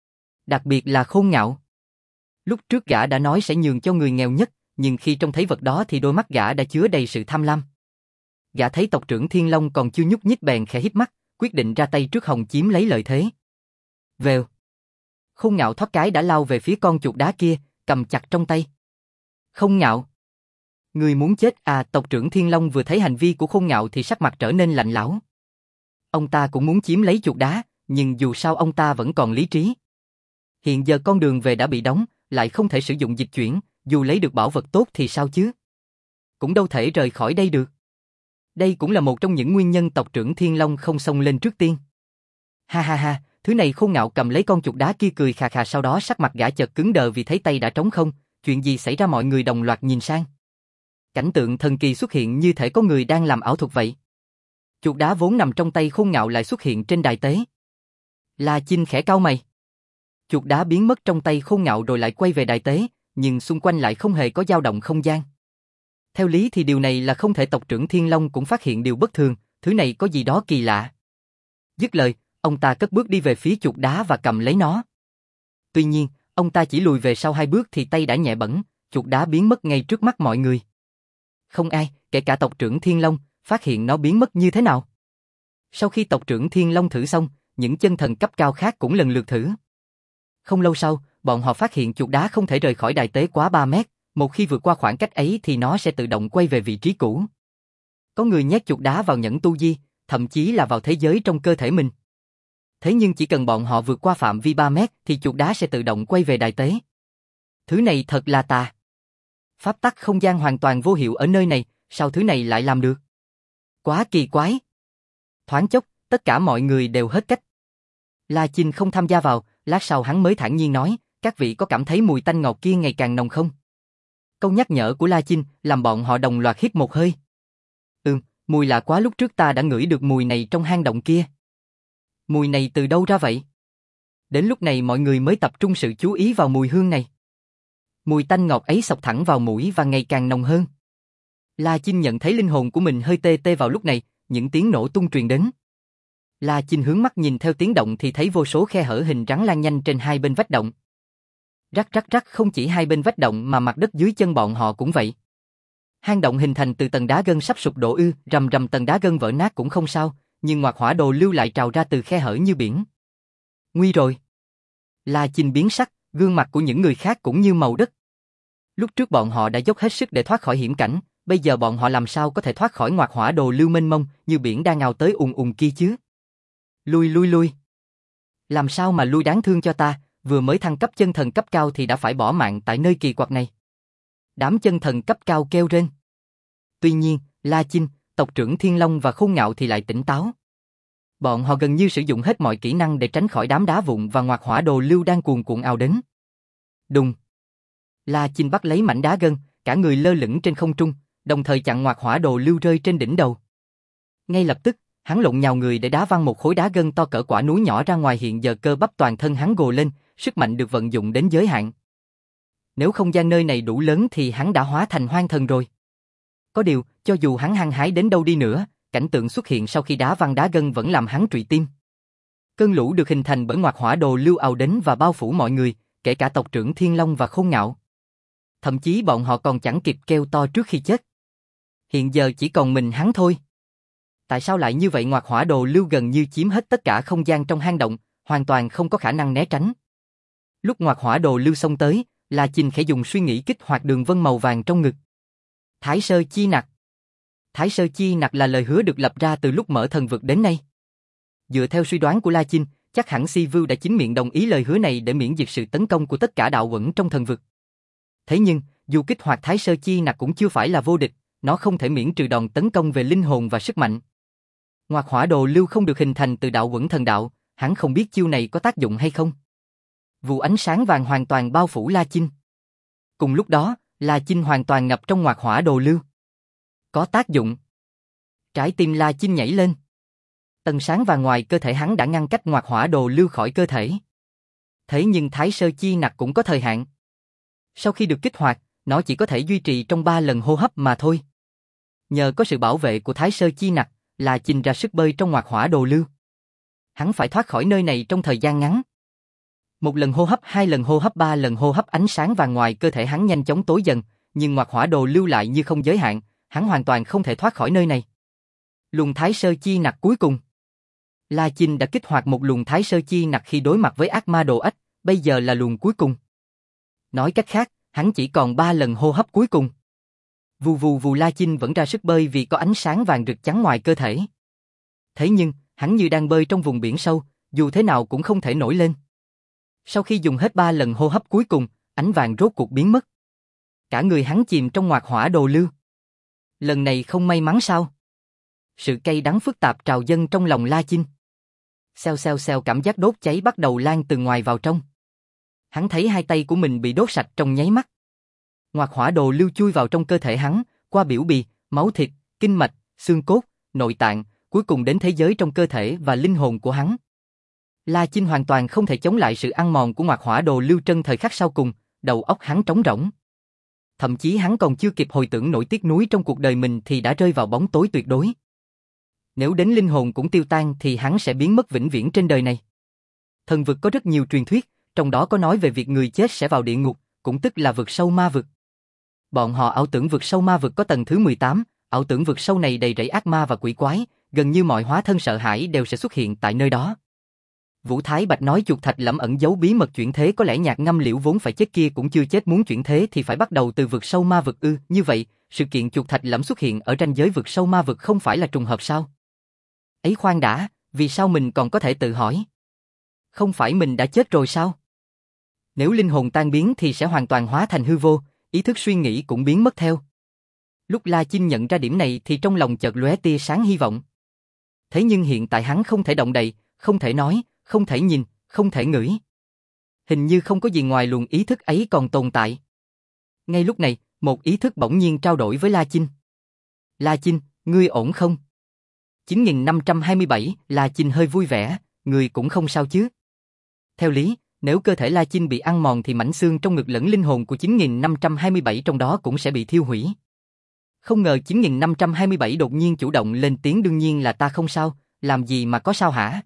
Đặc biệt là Khôn Ngạo. Lúc trước gã đã nói sẽ nhường cho người nghèo nhất, nhưng khi trông thấy vật đó thì đôi mắt gã đã chứa đầy sự tham lam. Gã thấy tộc trưởng Thiên Long còn chưa nhúc nhích bèn khẽ híp mắt, quyết định ra tay trước hồng chiếm lấy lợi thế. Vèo. Khôn Ngạo thoát cái đã lao về phía con chuột đá kia, cầm chặt trong tay. Khôn Ngạo. Người muốn chết à? Tộc trưởng Thiên Long vừa thấy hành vi của Khôn Ngạo thì sắc mặt trở nên lạnh lẽo. Ông ta cũng muốn chiếm lấy chuột đá, nhưng dù sao ông ta vẫn còn lý trí. Hiện giờ con đường về đã bị đóng, lại không thể sử dụng dịch chuyển, dù lấy được bảo vật tốt thì sao chứ? Cũng đâu thể rời khỏi đây được. Đây cũng là một trong những nguyên nhân tộc trưởng Thiên Long không xông lên trước tiên. Ha ha ha, thứ này. Khôn Ngạo cầm lấy con chuột đá kia cười khà khà, sau đó sắc mặt gã chợt cứng đờ vì thấy tay đã trống không. Chuyện gì xảy ra? Mọi người đồng loạt nhìn sang. Cảnh tượng thần kỳ xuất hiện như thể có người đang làm ảo thuật vậy. Chuột đá vốn nằm trong tay Khôn Ngạo lại xuất hiện trên đài tế. La Chinh khẽ cau mày. Chuột đá biến mất trong tay Khôn Ngạo rồi lại quay về đài tế, nhưng xung quanh lại không hề có dao động không gian. Theo lý thì điều này là không thể. Tộc trưởng Thiên Long cũng phát hiện điều bất thường, thứ này có gì đó kỳ lạ. Dứt lời, ông ta cất bước đi về phía chuột đá và cầm lấy nó. Tuy nhiên, ông ta chỉ lùi về sau 2 bước thì tay đã nhẹ bẫng, chuột đá biến mất ngay trước mắt mọi người. Không ai, kể cả tộc trưởng Thiên Long, phát hiện nó biến mất như thế nào. Sau khi tộc trưởng Thiên Long thử xong, những chân thần cấp cao khác cũng lần lượt thử. Không lâu sau, bọn họ phát hiện chuột đá không thể rời khỏi đài tế quá 3 mét, một khi vượt qua khoảng cách ấy thì nó sẽ tự động quay về vị trí cũ. Có người nhét chuột đá vào nhẫn tu di, thậm chí là vào thế giới trong cơ thể mình. Thế nhưng chỉ cần bọn họ vượt qua phạm vi 3 mét thì chuột đá sẽ tự động quay về đài tế. Thứ này thật là tà. Pháp tắc không gian hoàn toàn vô hiệu ở nơi này, sao thứ này lại làm được? Quá kỳ quái. Thoáng chốc, tất cả mọi người đều hết cách. La Chinh không tham gia vào, lát sau hắn mới thản nhiên nói, các vị có cảm thấy mùi tanh ngọt kia ngày càng nồng không? Câu nhắc nhở của La Chinh làm bọn họ đồng loạt hít một hơi. Mùi lạ quá, lúc trước ta đã ngửi được mùi này trong hang động kia. Mùi này từ đâu ra vậy? Đến lúc này mọi người mới tập trung sự chú ý vào mùi hương này. Mùi tanh ngọt ấy xộc thẳng vào mũi và ngày càng nồng hơn. La Chinh nhận thấy linh hồn của mình hơi tê tê vào lúc này, những tiếng nổ tung truyền đến. La Chinh hướng mắt nhìn theo tiếng động thì thấy vô số khe hở hình rắn lan nhanh trên hai bên vách động. Rắc rắc rắc, không chỉ hai bên vách động mà mặt đất dưới chân bọn họ cũng vậy. Hang động hình thành từ tầng đá gân sắp sụp đổ rầm rầm, tầng đá gân vỡ nát cũng không sao, nhưng ngoạc hỏa đồ lưu lại trào ra từ khe hở như biển. Nguy rồi. La Chinh biến sắc, gương mặt của những người khác cũng như màu đất. Lúc trước bọn họ đã dốc hết sức để thoát khỏi hiểm cảnh, bây giờ bọn họ làm sao có thể thoát khỏi ngoạc hỏa đồ lưu mênh mông như biển đang ào tới ùn ùn kia chứ? Lui lui lui. Làm sao mà lui, đáng thương cho ta, vừa mới thăng cấp chân thần cấp cao thì đã phải bỏ mạng tại nơi kỳ quặc này. Đám chân thần cấp cao kêu rên. Tuy nhiên, La Chinh, tộc trưởng Thiên Long và Khôn Ngạo thì lại tỉnh táo. Bọn họ gần như sử dụng hết mọi kỹ năng để tránh khỏi đám đá vụn và ngoạc hỏa đồ lưu đang cuồn cuộn ào đến. Đùng. La Chinh bắt lấy mảnh đá gân, cả người lơ lửng trên không trung, đồng thời chặn ngoạc hỏa đồ lưu rơi trên đỉnh đầu. Ngay lập tức, hắn lộn nhào người để đá văng một khối đá gân to cỡ quả núi nhỏ ra ngoài, hiện giờ cơ bắp toàn thân hắn gồ lên, sức mạnh được vận dụng đến giới hạn. Nếu không gian nơi này đủ lớn thì hắn đã hóa thành hoang thần rồi. Có điều, cho dù hắn hăng hái đến đâu đi nữa, cảnh tượng xuất hiện sau khi đá văng đá gân vẫn làm hắn trụy tim. Cơn lũ được hình thành bởi ngoạc hỏa đồ lưu ào đến và bao phủ mọi người, kể cả tộc trưởng Thiên Long và Khôn Ngạo. Thậm chí bọn họ còn chẳng kịp kêu to trước khi chết. Hiện giờ chỉ còn mình hắn thôi. Tại sao lại như vậy? Ngoạc hỏa đồ lưu gần như chiếm hết tất cả không gian trong hang động, hoàn toàn không có khả năng né tránh. Lúc ngoạc hỏa đồ lưu xông tới, La Chinh khẽ dùng suy nghĩ kích hoạt đường vân màu vàng trong ngực. Thái Sơ Chi Nặc. Thái Sơ Chi Nặc là lời hứa được lập ra từ lúc mở thần vực đến nay. Dựa theo suy đoán của La Chinh, chắc hẳn Si Vưu đã chính miệng đồng ý lời hứa này để miễn dịch sự tấn công của tất cả đạo quẩn trong thần vực. Thế nhưng, dù kích hoạt Thái Sơ Chi Nặc cũng chưa phải là vô địch, nó không thể miễn trừ đòn tấn công về linh hồn và sức mạnh. Ngoạc hỏa đồ lưu không được hình thành từ đạo quẩn thần đạo, hắn không biết chiêu này có tác dụng hay không. Vụ ánh sáng vàng hoàn toàn bao phủ La Chinh. Cùng lúc đó, La Chinh hoàn toàn ngập trong ngoạc hỏa đồ lưu. Có tác dụng. Trái tim La Chinh nhảy lên. Tầng sáng vàng ngoài cơ thể hắn đã ngăn cách ngoạc hỏa đồ lưu khỏi cơ thể. Thế nhưng Thái Sơ Chi Nặc cũng có thời hạn. Sau khi được kích hoạt, nó chỉ có thể duy trì trong 3 lần hô hấp mà thôi. Nhờ có sự bảo vệ của Thái Sơ Chi Nặc, La Chinh ra sức bơi trong ngoạc hỏa đồ lưu. Hắn phải thoát khỏi nơi này trong thời gian ngắn. 1 lần hô hấp, 2 lần hô hấp, 3 lần hô hấp, ánh sáng vàng ngoài cơ thể hắn nhanh chóng tối dần, nhưng ngoạc hỏa đồ lưu lại như không giới hạn, hắn hoàn toàn không thể thoát khỏi nơi này. Luồng Thái Sơ Chi Nặc cuối cùng. La Chinh đã kích hoạt một luồng Thái Sơ Chi Nặc khi đối mặt với ác ma đồ ếch, bây giờ là luồng cuối cùng. Nói cách khác, hắn chỉ còn 3 lần hô hấp cuối cùng. Vù vù vù, La Chinh vẫn ra sức bơi vì có ánh sáng vàng rực chắn ngoài cơ thể. Thế nhưng, hắn như đang bơi trong vùng biển sâu, dù thế nào cũng không thể nổi lên. Sau khi dùng hết 3 lần hô hấp cuối cùng, ánh vàng rốt cuộc biến mất. Cả người hắn chìm trong ngoạc hỏa đồ lưu. Lần này không may mắn sao? Sự cay đắng phức tạp trào dâng trong lòng La Chinh. Xèo xèo xèo, cảm giác đốt cháy bắt đầu lan từ ngoài vào trong. Hắn thấy hai tay của mình bị đốt sạch trong nháy mắt. Ngoạc hỏa đồ lưu chui vào trong cơ thể hắn, qua biểu bì, máu thịt, kinh mạch, xương cốt, nội tạng, cuối cùng đến thế giới trong cơ thể và linh hồn của hắn. La Chinh hoàn toàn không thể chống lại sự ăn mòn của ngoạc hỏa đồ lưu trân thời khắc sau cùng, đầu óc hắn trống rỗng. Thậm chí hắn còn chưa kịp hồi tưởng nỗi tiếc nuối trong cuộc đời mình thì đã rơi vào bóng tối tuyệt đối. Nếu đến linh hồn cũng tiêu tan thì hắn sẽ biến mất vĩnh viễn trên đời này. Thần vực có rất nhiều truyền thuyết, trong đó có nói về việc người chết sẽ vào địa ngục, cũng tức là vực sâu ma vực. Bọn họ ảo tưởng vực sâu ma vực có tầng thứ 18, ảo tưởng vực sâu này đầy rẫy ác ma và quỷ quái, gần như mọi hóa thân sợ hãi đều sẽ xuất hiện tại nơi đó. Vũ Thái Bạch nói chuột thạch lẫm ẩn giấu bí mật chuyển thế, có lẽ nhạc ngâm liễu vốn phải chết kia cũng chưa chết, muốn chuyển thế thì phải bắt đầu từ vực sâu ma vực ư? Như vậy, sự kiện chuột thạch lẫm xuất hiện ở ranh giới vực sâu ma vực không phải là trùng hợp sao? Ấy khoan đã, vì sao mình còn có thể tự hỏi? Không phải mình đã chết rồi sao? Nếu linh hồn tan biến thì sẽ hoàn toàn hóa thành hư vô, ý thức suy nghĩ cũng biến mất theo. Lúc La Chinh nhận ra điểm này thì trong lòng chợt lóe tia sáng hy vọng. Thế nhưng hiện tại hắn không thể động đậy, không thể nói, không thể nhìn, không thể ngửi. Hình như không có gì ngoài luồng ý thức ấy còn tồn tại. Ngay lúc này, một ý thức bỗng nhiên trao đổi với La Chinh. La Chinh, ngươi ổn không? 9527, La Chinh hơi vui vẻ, người cũng không sao chứ? Theo lý, nếu cơ thể La Chinh bị ăn mòn thì mảnh xương trong ngực lẫn linh hồn của 9527 trong đó cũng sẽ bị thiêu hủy. Không ngờ 9527 đột nhiên chủ động lên tiếng, đương nhiên là ta không sao, Làm gì mà có sao hả?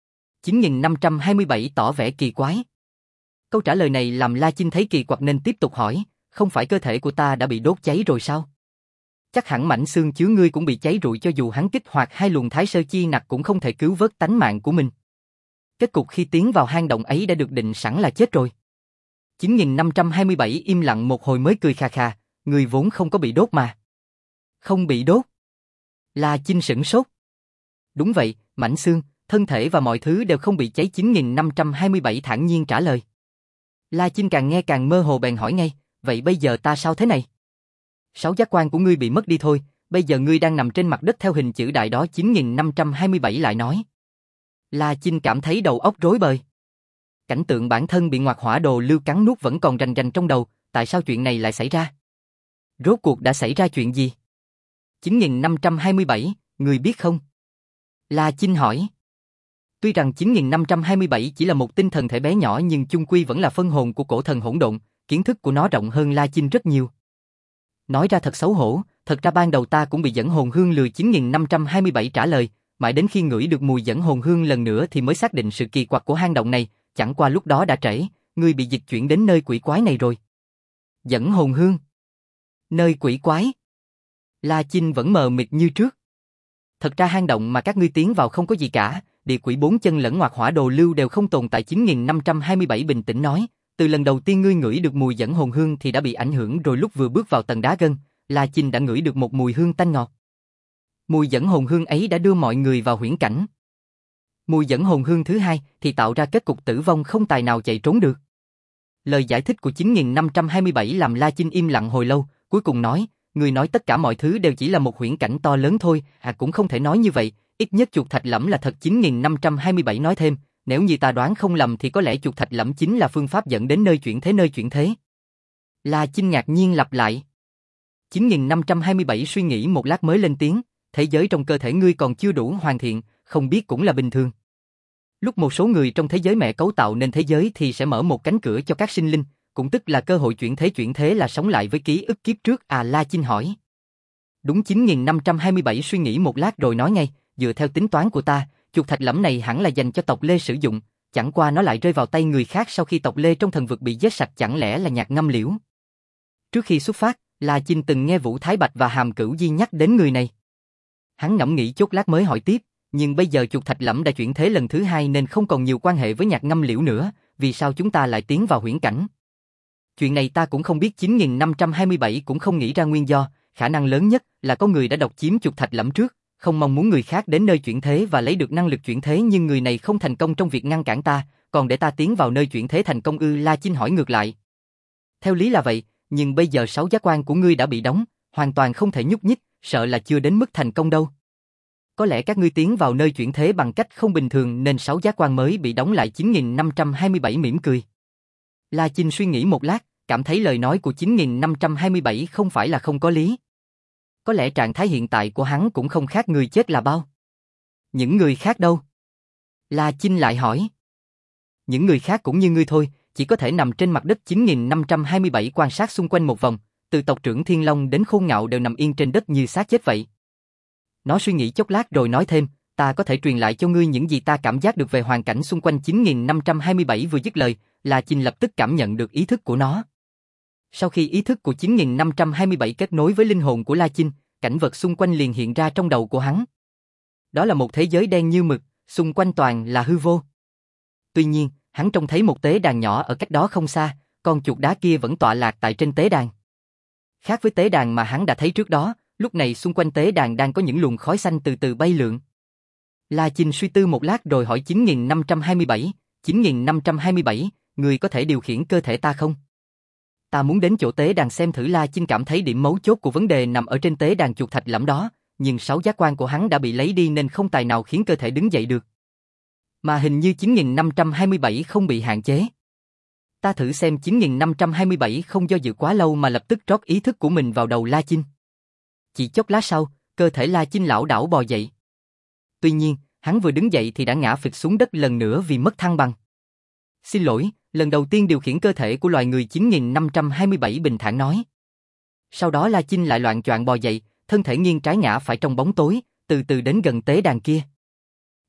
9527 tỏ vẻ kỳ quái. Câu trả lời này làm La Chinh thấy kỳ quặc nên tiếp tục hỏi, không phải cơ thể của ta đã bị đốt cháy rồi sao? Chắc hẳn mảnh xương chứa ngươi cũng bị cháy rụi, cho dù hắn kích hoạt hai luồng thái sơ chi nặc cũng không thể cứu vớt tánh mạng của mình. Kết cục khi tiến vào hang động ấy đã được định sẵn là chết rồi. 9527 im lặng một hồi mới cười khà khà, người vốn không có bị đốt mà. Không bị đốt. La Chinh sửng sốt. Đúng vậy, mảnh xương, thân thể và mọi thứ đều không bị cháy. 9527 thản nhiên trả lời. La Chinh càng nghe càng mơ hồ bèn hỏi ngay, vậy bây giờ ta sao thế này? 6 giác quan của ngươi bị mất đi thôi, bây giờ ngươi đang nằm trên mặt đất theo hình chữ đại đó. 9527 lại nói. La Chinh cảm thấy đầu óc rối bời. Cảnh tượng bản thân bị ngoạc hỏa đồ lưu cắn nuốt vẫn còn rành rành trong đầu, tại sao chuyện này lại xảy ra? Rốt cuộc đã xảy ra chuyện gì? 9527, người biết không? La Chinh hỏi. Tuy rằng 9527 chỉ là một tinh thần thể bé nhỏ nhưng chung quy vẫn là phân hồn của cổ thần hỗn độn, kiến thức của nó rộng hơn La Chinh rất nhiều. Nói ra thật xấu hổ, thật ra ban đầu ta cũng bị dẫn hồn hương lừa. 9527 trả lời, mãi đến khi ngửi được mùi dẫn hồn hương lần nữa thì mới xác định sự kỳ quặc của hang động này, chẳng qua lúc đó đã trễ, ngươi bị dịch chuyển đến nơi quỷ quái này rồi. Dẫn hồn hương? Nơi quỷ quái? La Chinh vẫn mờ mịt như trước. Thật ra hang động mà các ngươi tiến vào không có gì cả, địa quỷ bốn chân lẫn ngoạc hỏa đồ lưu đều không tồn tại. 9527 bình tĩnh nói, từ lần đầu tiên ngươi ngửi được mùi dẫn hồn hương thì đã bị ảnh hưởng rồi. Lúc vừa bước vào tầng đá gân, La Chinh đã ngửi được một mùi hương tanh ngọt. Mùi dẫn hồn hương ấy đã đưa mọi người vào huyễn cảnh. Mùi dẫn hồn hương thứ hai thì tạo ra kết cục tử vong không tài nào chạy trốn được. Lời giải thích của 9527 làm La Chinh im lặng hồi lâu, cuối cùng nói, người nói tất cả mọi thứ đều chỉ là một huyễn cảnh to lớn thôi, cũng không thể nói như vậy, ít nhất chuột thạch lẫm là thật. 9527 nói thêm, nếu như ta đoán không lầm thì có lẽ chuột thạch lẫm chính là phương pháp dẫn đến nơi chuyển thế. Nơi chuyển thế? La Chinh ngạc nhiên lặp lại. 9527 suy nghĩ một lát mới lên tiếng, thế giới trong cơ thể ngươi còn chưa đủ hoàn thiện, không biết cũng là bình thường. Lúc một số người trong thế giới mẹ cấu tạo nên thế giới thì sẽ mở một cánh cửa cho các sinh linh, cũng tức là cơ hội chuyển thế. Chuyển thế là sống lại với ký ức kiếp trước La Chinh hỏi. Đúng. 9527 suy nghĩ một lát rồi nói ngay, dựa theo tính toán của ta, chuột thạch lẫm này hẳn là dành cho tộc Lê sử dụng, chẳng qua nó lại rơi vào tay người khác sau khi tộc Lê trong thần vực bị giết sạch, chẳng lẽ là Nhạc Ngâm Liễu? Trước khi xuất phát, La Chinh từng nghe Vũ Thái Bạch và Hàm Cửu Di nhắc đến người này. Hắn ngẫm nghĩ chốc lát mới hỏi tiếp, nhưng bây giờ chuột thạch lẫm đã chuyển thế lần thứ hai nên không còn nhiều quan hệ với Nhạc Ngâm Liễu nữa, vì sao chúng ta lại tiến vào huyễn cảnh? Chuyện này ta cũng không biết. 9527 cũng không nghĩ ra nguyên do, khả năng lớn nhất là có người đã độc chiếm chuột thạch lẫm trước, không mong muốn người khác đến nơi chuyển thế và lấy được năng lực chuyển thế, nhưng người này không thành công trong việc ngăn cản ta, còn để ta tiến vào nơi chuyển thế thành công ư? La Chinh hỏi ngược lại. Theo lý là vậy, nhưng bây giờ 6 giác quan của ngươi đã bị đóng, hoàn toàn không thể nhúc nhích, sợ là chưa đến mức thành công đâu. Có lẽ các ngươi tiến vào nơi chuyển thế bằng cách không bình thường nên 6 giác quan mới bị đóng lại. 9527 mỉm cười. La Chinh suy nghĩ một lát, cảm thấy lời nói của 9527 không phải là không có lý. Có lẽ trạng thái hiện tại của hắn cũng không khác người chết là bao. Những người khác đâu? La Chinh lại hỏi. Những người khác cũng như ngươi thôi, chỉ có thể nằm trên mặt đất. 9527 quan sát xung quanh một vòng, từ tộc trưởng Thiên Long đến Khôn Ngạo đều nằm yên trên đất như xác chết vậy. Nó suy nghĩ chốc lát rồi nói thêm, ta có thể truyền lại cho ngươi những gì ta cảm giác được về hoàn cảnh xung quanh. 9527 vừa dứt lời, La Chinh lập tức cảm nhận được ý thức của nó. Sau khi ý thức của 9527 kết nối với linh hồn của La Chinh, cảnh vật xung quanh liền hiện ra trong đầu của hắn. Đó là một thế giới đen như mực, xung quanh toàn là hư vô. Tuy nhiên, hắn trông thấy một tế đàn nhỏ ở cách đó không xa, con chuột đá kia vẫn tọa lạc tại trên tế đàn. Khác với tế đàn mà hắn đã thấy trước đó, lúc này xung quanh tế đàn đang có những luồng khói xanh từ từ bay lượn. La Chinh suy tư một lát rồi hỏi 9527, người có thể điều khiển cơ thể ta không? Ta muốn đến chỗ tế đàn xem thử. La Chinh cảm thấy điểm mấu chốt của vấn đề nằm ở trên tế đàn chuột thạch lẫm đó, nhưng 6 giác quan của hắn đã bị lấy đi nên không tài nào khiến cơ thể đứng dậy được. Mà hình như 9527 không bị hạn chế. Ta thử xem. 9527 không do dự quá lâu mà lập tức trót ý thức của mình vào đầu La Chinh. Chỉ chốc lát sau, cơ thể La Chinh lảo đảo bò dậy. Tuy nhiên, hắn vừa đứng dậy thì đã ngã phịch xuống đất lần nữa vì mất thăng bằng. Xin lỗi, lần đầu tiên điều khiển cơ thể của loài người. 9527 bình thản nói. Sau đó La Chinh lại loạng choạng bò dậy, thân thể nghiêng trái ngã phải trong bóng tối, từ từ đến gần tế đàn kia.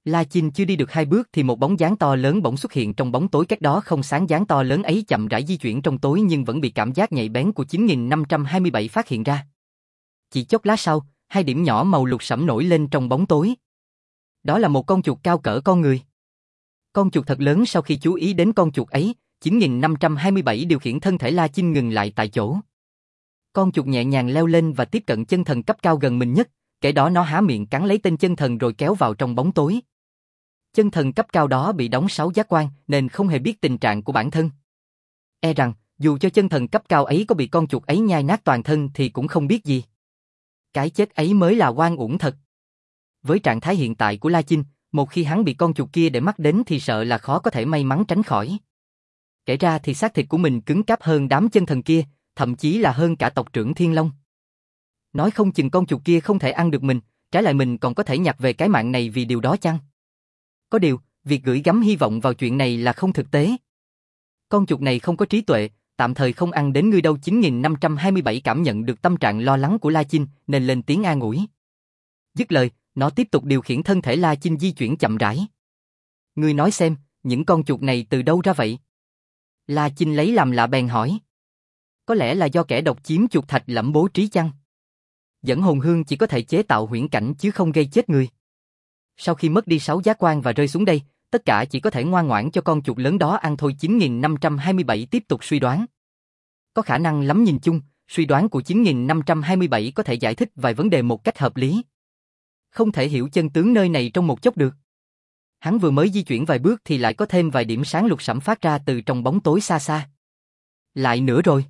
La Chinh chưa đi được 2 bước thì một bóng dáng to lớn bỗng xuất hiện trong bóng tối cách đó không sáng, dáng to lớn ấy chậm rãi di chuyển trong tối nhưng vẫn bị cảm giác nhạy bén của 9527 phát hiện ra. Chỉ chốc lát sau, 2 điểm nhỏ màu lục sẫm nổi lên trong bóng tối. Đó là một con chuột cao cỡ con người. Con chuột thật lớn. Sau khi chú ý đến con chuột ấy, 9527 điều khiển thân thể La Chinh ngừng lại tại chỗ. Con chuột nhẹ nhàng leo lên và tiếp cận chân thần cấp cao gần mình nhất, kể đó nó há miệng cắn lấy tên chân thần rồi kéo vào trong bóng tối. Chân thần cấp cao đó bị đóng 6 giác quan nên không hề biết tình trạng của bản thân. E rằng, dù cho chân thần cấp cao ấy có bị con chuột ấy nhai nát toàn thân thì cũng không biết gì. Cái chết ấy mới là oan uổng thật. Với trạng thái hiện tại của La Chinh, một khi hắn bị con chuột kia để mắt đến thì sợ là khó có thể may mắn tránh khỏi. Kể ra thì xác thịt của mình cứng cáp hơn đám chân thần kia, thậm chí là hơn cả tộc trưởng Thiên Long. Nói không chừng con chuột kia không thể ăn được mình, trái lại mình còn có thể nhặt về cái mạng này vì điều đó chăng? Có điều, việc gửi gắm hy vọng vào chuyện này là không thực tế. Con chuột này không có trí tuệ, tạm thời không ăn đến ngươi đâu. 9527 cảm nhận được tâm trạng lo lắng của La Chinh nên lên tiếng an ủi. Dứt lời, nó tiếp tục điều khiển thân thể La Chinh di chuyển chậm rãi. Ngươi nói xem, những con chuột này từ đâu ra vậy? La Chinh lấy làm lạ bèn hỏi. Có lẽ là do kẻ độc chiếm chuột thạch lẫm bố trí chăng? Dẫn hồn hương chỉ có thể chế tạo huyễn cảnh chứ không gây chết người. Sau khi mất đi 6 giác quan và rơi xuống đây, tất cả chỉ có thể ngoan ngoãn cho con chuột lớn đó ăn thôi. 9527 tiếp tục suy đoán. Có khả năng lắm, nhìn chung, suy đoán của 9527 có thể giải thích vài vấn đề một cách hợp lý. Không thể hiểu chân tướng nơi này trong một chốc được. Hắn vừa mới di chuyển vài bước thì lại có thêm vài điểm sáng lục sẫm phát ra từ trong bóng tối xa xa. Lại nữa rồi.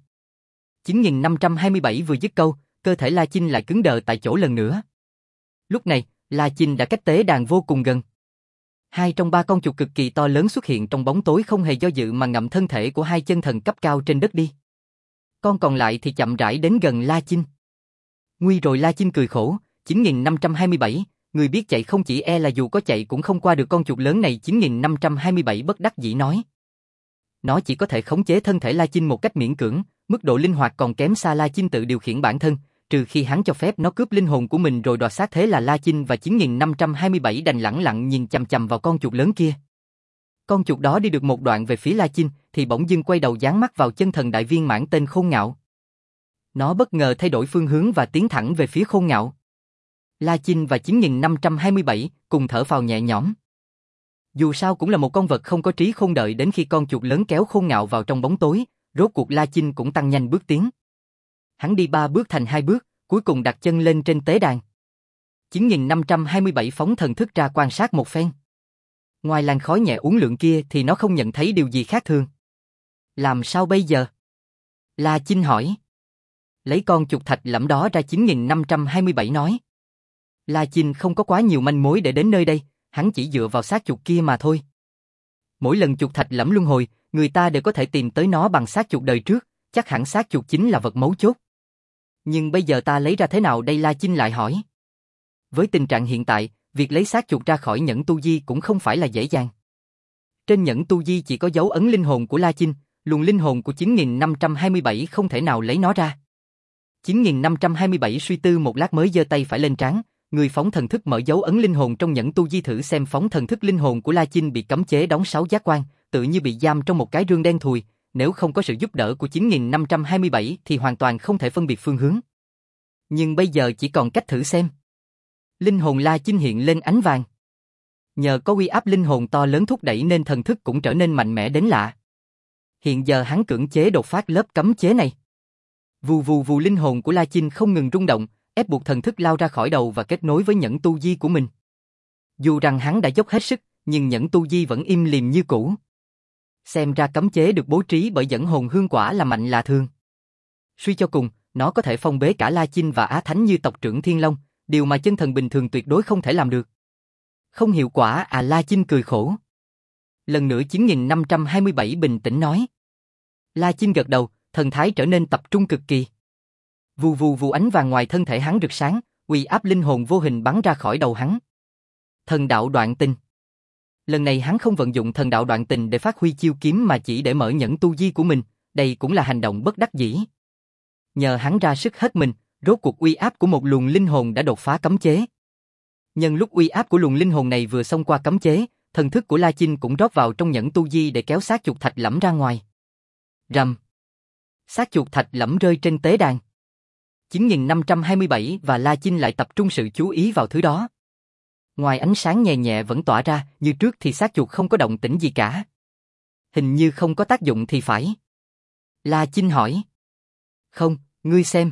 9527 vừa dứt câu, cơ thể La Chinh lại cứng đờ tại chỗ lần nữa. Lúc này, La Chinh đã cách tế đàn vô cùng gần. 2 trong 3 con chuột cực kỳ to lớn xuất hiện trong bóng tối không hề do dự mà ngậm thân thể của 2 chân thần cấp cao trên đất đi. Con còn lại thì chậm rãi đến gần La Chinh. Nguy rồi, La Chinh cười khổ. 9527, người biết chạy không, chỉ e là dù có chạy cũng không qua được con chuột lớn này. 9527 bất đắc dĩ nói. Nó chỉ có thể khống chế thân thể La Chinh một cách miễn cưỡng, mức độ linh hoạt còn kém xa La Chinh tự điều khiển bản thân, trừ khi hắn cho phép nó cướp linh hồn của mình rồi đoạt xác, thế là La Chinh và 9527 đành lẳng lặng nhìn chằm chằm vào con chuột lớn kia. Con chuột đó đi được một đoạn về phía La Chinh thì bỗng dưng quay đầu dán mắt vào chân thần đại viên mãn tên Khôn Ngạo. Nó bất ngờ thay đổi phương hướng và tiến thẳng về phía Khôn Ngạo. La Chinh và 9527 cùng thở phào nhẹ nhõm. Dù sao cũng là một con vật không có trí khôn, đợi đến khi con chuột lớn kéo Khôn Ngạo vào trong bóng tối, rốt cuộc La Chinh cũng tăng nhanh bước tiến. Hắn đi 3 bước thành 2 bước, cuối cùng đặt chân lên trên tế đàn. 9527 phóng thần thức ra quan sát một phen. Ngoài làn khói nhẹ uốn lượn kia thì nó không nhận thấy điều gì khác thường. Làm sao bây giờ? La Chinh hỏi. Lấy con chuột thạch lẫm đó ra. 9527 nói. La Chinh không có quá nhiều manh mối để đến nơi đây, hắn chỉ dựa vào xác chuột kia mà thôi. Mỗi lần chuột thạch lẫm luân hồi, người ta đều có thể tìm tới nó bằng xác chuột đời trước, chắc hẳn xác chuột chính là vật mấu chốt. Nhưng bây giờ ta lấy ra thế nào đây? La Chinh lại hỏi. Với tình trạng hiện tại, việc lấy xác chuột ra khỏi nhẫn tu di cũng không phải là dễ dàng. Trên nhẫn tu di chỉ có dấu ấn linh hồn của La Chinh, luồng linh hồn của 9527 không thể nào lấy nó ra. 9527 suy tư một lát mới giơ tay phải lên trán, người phóng thần thức mở dấu ấn linh hồn trong nhẫn tu di thử xem. Phóng thần thức linh hồn của La Chinh bị cấm chế đóng 6 giác quan, tự như bị giam trong một cái rương đen thùi, nếu không có sự giúp đỡ của 9527 thì hoàn toàn không thể phân biệt phương hướng. Nhưng bây giờ chỉ còn cách thử xem. Linh hồn La Chinh hiện lên ánh vàng. Nhờ có uy áp linh hồn to lớn thúc đẩy nên thần thức cũng trở nên mạnh mẽ đến lạ. Hiện giờ hắn cưỡng chế đột phá lớp cấm chế này. Vù vù vù, linh hồn của La Chinh không ngừng rung động, ép buộc thần thức lao ra khỏi đầu và kết nối với nhẫn tu di của mình. Dù rằng hắn đã dốc hết sức, nhưng nhẫn tu di vẫn im lìm như cũ. Xem ra cấm chế được bố trí bởi dẫn hồn hương quả là mạnh lạ thường. Suy cho cùng, nó có thể phong bế cả La Chinh và Á Thánh như tộc trưởng Thiên Long, điều mà chân thần bình thường tuyệt đối không thể làm được. Không hiệu quả à? La Chinh cười khổ. Lần nữa 9527 bình tĩnh nói. La Chinh gật đầu, thần thái trở nên tập trung cực kỳ. Vù vù vù, ánh vàng ngoài thân thể hắn rực sáng, uy áp linh hồn vô hình bắn ra khỏi đầu hắn. Thần đạo đoạn tình. Lần này hắn không vận dụng thần đạo đoạn tình để phát huy chiêu kiếm mà chỉ để mở nhẫn tu di của mình, đây cũng là hành động bất đắc dĩ. Nhờ hắn ra sức hết mình, rốt cuộc uy áp của một luồng linh hồn đã đột phá cấm chế. Nhân lúc uy áp của luồng linh hồn này vừa xông qua cấm chế, thần thức của La Chinh cũng rót vào trong nhẫn tu di để kéo xác chuột thạch lẫm ra ngoài. Rầm. Xác chuột thạch lẫm rơi trên tế đàn. 9527 và La Chinh lại tập trung sự chú ý vào thứ đó. Ngoài ánh sáng nhẹ nhẹ vẫn tỏa ra, như trước thì xác chuột không có động tĩnh gì cả. Hình như không có tác dụng thì phải. La Chinh hỏi. Không, ngươi xem.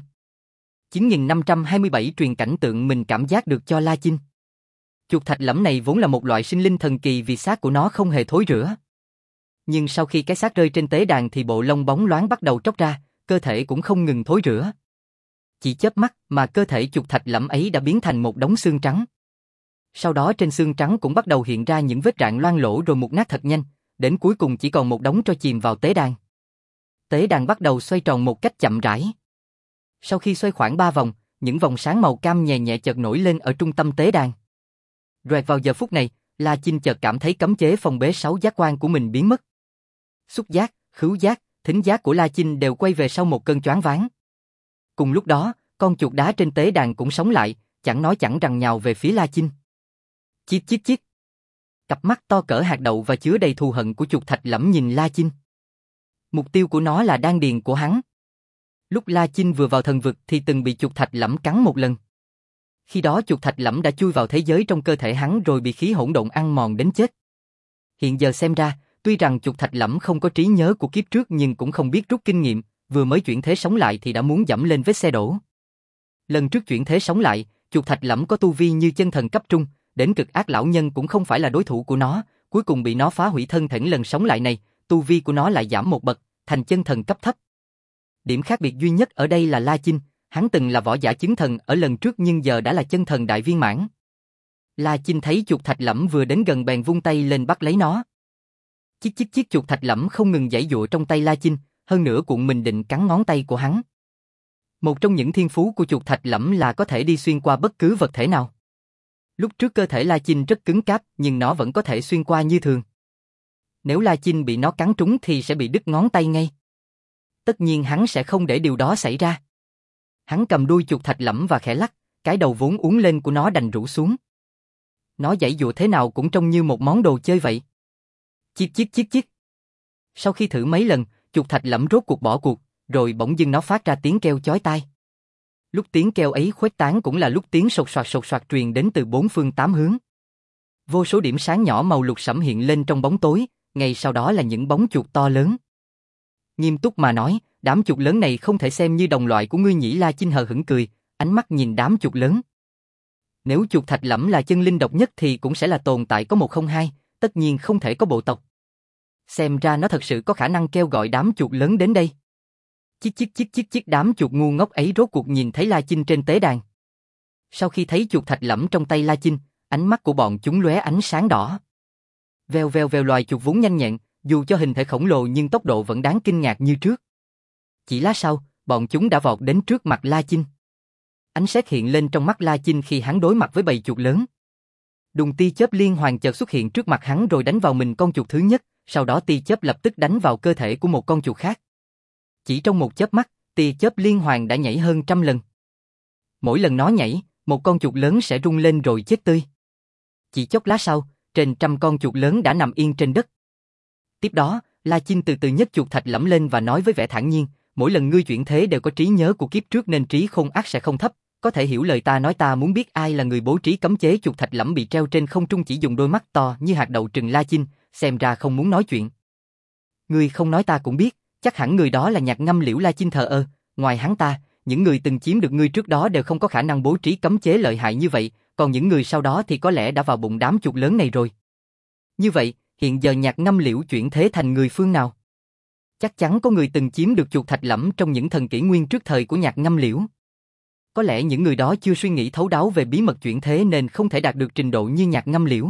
9527 truyền cảnh tượng mình cảm giác được cho La Chinh. Chuột thạch lẫm này vốn là một loại sinh linh thần kỳ vì xác của nó không hề thối rữa. Nhưng sau khi cái xác rơi trên tế đàn thì bộ lông bóng loáng bắt đầu tróc ra, cơ thể cũng không ngừng thối rữa. Chỉ chớp mắt mà cơ thể chuột thạch lẫm ấy đã biến thành một đống xương trắng. Sau đó trên xương trắng cũng bắt đầu hiện ra những vết rạn loang lỗ rồi mục nát thật nhanh, đến cuối cùng chỉ còn một đống tro chìm vào tế đàn. Tế đàn bắt đầu xoay tròn một cách chậm rãi. Sau khi xoay khoảng 3 vòng, những vòng sáng màu cam nhẹ nhẹ chợt nổi lên ở trung tâm tế đàn. Rồi vào giờ phút này, La Chinh chợt cảm thấy cấm chế phong bế 6 giác quan của mình biến mất. Xúc giác, khứu giác, thính giác của La Chinh đều quay về sau một cơn choáng váng. Cùng lúc đó, con chuột đá trên tế đàn cũng sống lại, chẳng nói chẳng rằng nhào về phía La Chinh. Chiết chiết chiết. Cặp mắt to cỡ hạt đậu và chứa đầy thù hận của chuột thạch lẫm nhìn La Chinh. Mục tiêu của nó là đan điền của hắn. Lúc La Chinh vừa vào thần vực thì từng bị chuột thạch lẫm cắn một lần. Khi đó chuột thạch lẫm đã chui vào thế giới trong cơ thể hắn rồi bị khí hỗn độn ăn mòn đến chết. Hiện giờ xem ra, tuy rằng chuột thạch lẫm không có trí nhớ của kiếp trước nhưng cũng không biết rút kinh nghiệm, vừa mới chuyển thế sống lại thì đã muốn dẫm lên vết xe đổ. Lần trước chuyển thế sống lại, chuột thạch lẫm có tu vi như chân thần cấp trung, đến cực ác lão nhân cũng không phải là đối thủ của nó, cuối cùng bị nó phá hủy thân thể. Lần sống lại này, tu vi của nó lại giảm một bậc, thành chân thần cấp thấp. Điểm khác biệt duy nhất ở đây là La Chinh, hắn từng là võ giả chứng thần ở lần trước nhưng giờ đã là chân thần đại viên mãn. La Chinh thấy chuột thạch lẫm vừa đến gần bèn vung tay lên bắt lấy nó. Chiếc chiếc chiếc chuột thạch lẫm không ngừng giãy giụa trong tay La Chinh, hơn nữa cuộn mình định cắn ngón tay của hắn. Một trong những thiên phú của chuột thạch lẫm là có thể đi xuyên qua bất cứ vật thể nào. Lúc trước cơ thể La Chinh rất cứng cáp nhưng nó vẫn có thể xuyên qua như thường. Nếu La Chinh bị nó cắn trúng thì sẽ bị đứt ngón tay ngay. Tất nhiên hắn sẽ không để điều đó xảy ra. Hắn cầm đuôi chuột thạch lẫm và khẽ lắc, cái đầu vốn uốn lên của nó đành rũ xuống. Nó giãy giụa thế nào cũng trông như một món đồ chơi vậy. Chiếc chiếc chiếc chiếc. Sau khi thử mấy lần, chuột thạch lẫm rốt cuộc bỏ cuộc, rồi bỗng dưng nó phát ra tiếng kêu chói tai. Lúc tiếng kêu ấy khuếch tán cũng là lúc tiếng sột soạt truyền đến từ bốn phương tám hướng. Vô số điểm sáng nhỏ màu lục sẫm hiện lên trong bóng tối, ngay sau đó là những bóng chuột to lớn. Nghiêm túc mà nói, đám chuột lớn này không thể xem như đồng loại của ngươi nhỉ. La Chinh hờ hững cười, ánh mắt nhìn đám chuột lớn. Nếu chuột thạch lẫm là chân linh độc nhất thì cũng sẽ là tồn tại có một không hai, tất nhiên không thể có bộ tộc. Xem ra nó thật sự có khả năng kêu gọi đám chuột lớn đến đây. Chiếc chiếc chiếc chiếc chiếc đám chuột ngu ngốc ấy rốt cuộc nhìn thấy La Chinh trên tế đàn. Sau khi thấy chuột thạch lẫm trong tay La Chinh, ánh mắt của bọn chúng lóe ánh sáng đỏ. Vèo vèo vèo, loài chuột vốn nhanh nhẹn, dù cho hình thể khổng lồ nhưng tốc độ vẫn đáng kinh ngạc như trước. Chỉ lát sau, bọn chúng đã vọt đến trước mặt La Chinh. Ánh sét hiện lên trong mắt La Chinh khi hắn đối mặt với bầy chuột lớn. Đùng tia chớp liên hoàn chợt xuất hiện trước mặt hắn rồi đánh vào mình con chuột thứ nhất, sau đó tia chớp lập tức đánh vào cơ thể của một con chuột khác. Chỉ trong một chớp mắt, tia chớp liên hoàn đã nhảy hơn 100 lần. Mỗi lần nó nhảy, một con chuột lớn sẽ rung lên rồi chết tươi. Chỉ chốc lát sau, trên 100 con chuột lớn đã nằm yên trên đất. Tiếp đó, La Chinh từ từ nhấc chuột thạch lẫm lên và nói với vẻ thản nhiên, mỗi lần ngươi chuyển thế đều có trí nhớ của kiếp trước nên trí khôn ác sẽ không thấp, có thể hiểu lời ta nói. Ta muốn biết ai là người bố trí cấm chế. Chuột thạch lẫm bị treo trên không trung chỉ dùng đôi mắt to như hạt đậu trừng La Chinh, xem ra không muốn nói chuyện. Ngươi không nói ta cũng biết, chắc hẳn người đó là Nhạc Ngâm Liễu. La Chinh thờ ơ, ngoài hắn ta, những người từng chiếm được ngươi trước đó đều không có khả năng bố trí cấm chế lợi hại như vậy, còn những người sau đó thì có lẽ đã vào bụng đám chuột lớn này rồi. Như vậy, hiện giờ Nhạc Ngâm Liễu chuyển thế thành người phương nào? Chắc chắn có người từng chiếm được chuột thạch lẫm trong những thần kỷ nguyên trước thời của Nhạc Ngâm Liễu. Có lẽ những người đó chưa suy nghĩ thấu đáo về bí mật chuyển thế nên không thể đạt được trình độ như Nhạc Ngâm Liễu.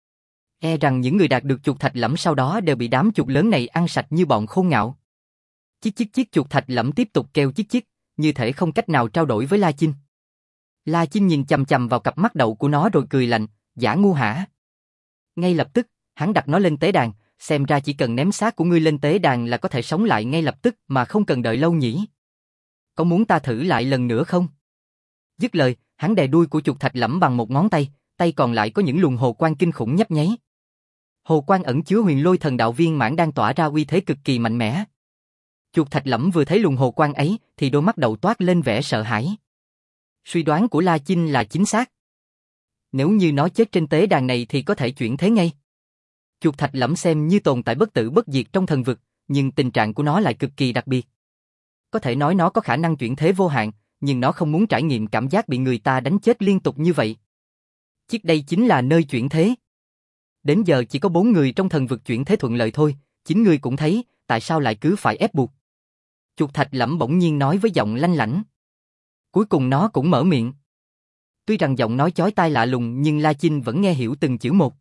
E rằng những người đạt được chuột thạch lẫm sau đó đều bị đám chuột lớn này ăn sạch như bọn khôn ngạo. Chiếc chiếc chiếc chuột thạch lẫm tiếp tục kêu chiếc chiếc, như thể không cách nào trao đổi với La Chinh. La Chinh nhìn chằm chằm vào cặp mắt đậu của nó rồi cười lạnh, giả ngu hả? Ngay lập tức, hắn đặt nó lên tế đàn, xem ra chỉ cần ném xác của ngươi lên tế đàn là có thể sống lại ngay lập tức mà không cần đợi lâu nhỉ. Có muốn ta thử lại lần nữa không? Dứt lời, hắn đè đuôi của chuột thạch lẫm bằng một ngón tay, tay còn lại có những luồng hồ quang kinh khủng nhấp nháy. Hồ quang ẩn chứa huyền lôi thần đạo viên mãn đang tỏa ra uy thế cực kỳ mạnh mẽ. Chuột Thạch Lẫm vừa thấy luồng hồ quang ấy thì đôi mắt đầu toát lên vẻ sợ hãi. Suy đoán của La Chinh là chính xác. Nếu như nó chết trên tế đàn này thì có thể chuyển thế ngay. Chuột Thạch Lẫm xem như tồn tại bất tử bất diệt trong thần vực, nhưng tình trạng của nó lại cực kỳ đặc biệt. Có thể nói nó có khả năng chuyển thế vô hạn, nhưng nó không muốn trải nghiệm cảm giác bị người ta đánh chết liên tục như vậy. Chiếc đây chính là nơi chuyển thế. Đến giờ chỉ có 4 người trong thần vực chuyển thế thuận lợi thôi, chính ngươi cũng thấy, tại sao lại cứ phải ép buộc. Chuột Thạch Lẫm bỗng nhiên nói với giọng lanh lảnh. Cuối cùng nó cũng mở miệng. Tuy rằng giọng nói chói tai lạ lùng nhưng La Chinh vẫn nghe hiểu từng chữ một.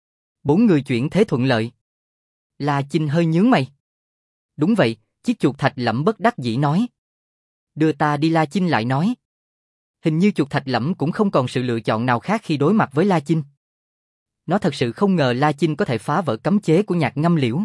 4 người chuyển thế thuận lợi. La Chinh hơi nhướng mày. Đúng vậy, chiếc Chuột Thạch Lẫm bất đắc dĩ nói. Đưa ta đi, La Chinh lại nói. Hình như Chuột Thạch Lẫm cũng không còn sự lựa chọn nào khác khi đối mặt với La Chinh. Nó thật sự không ngờ La Chinh có thể phá vỡ cấm chế của Nhạc Ngâm Liễu.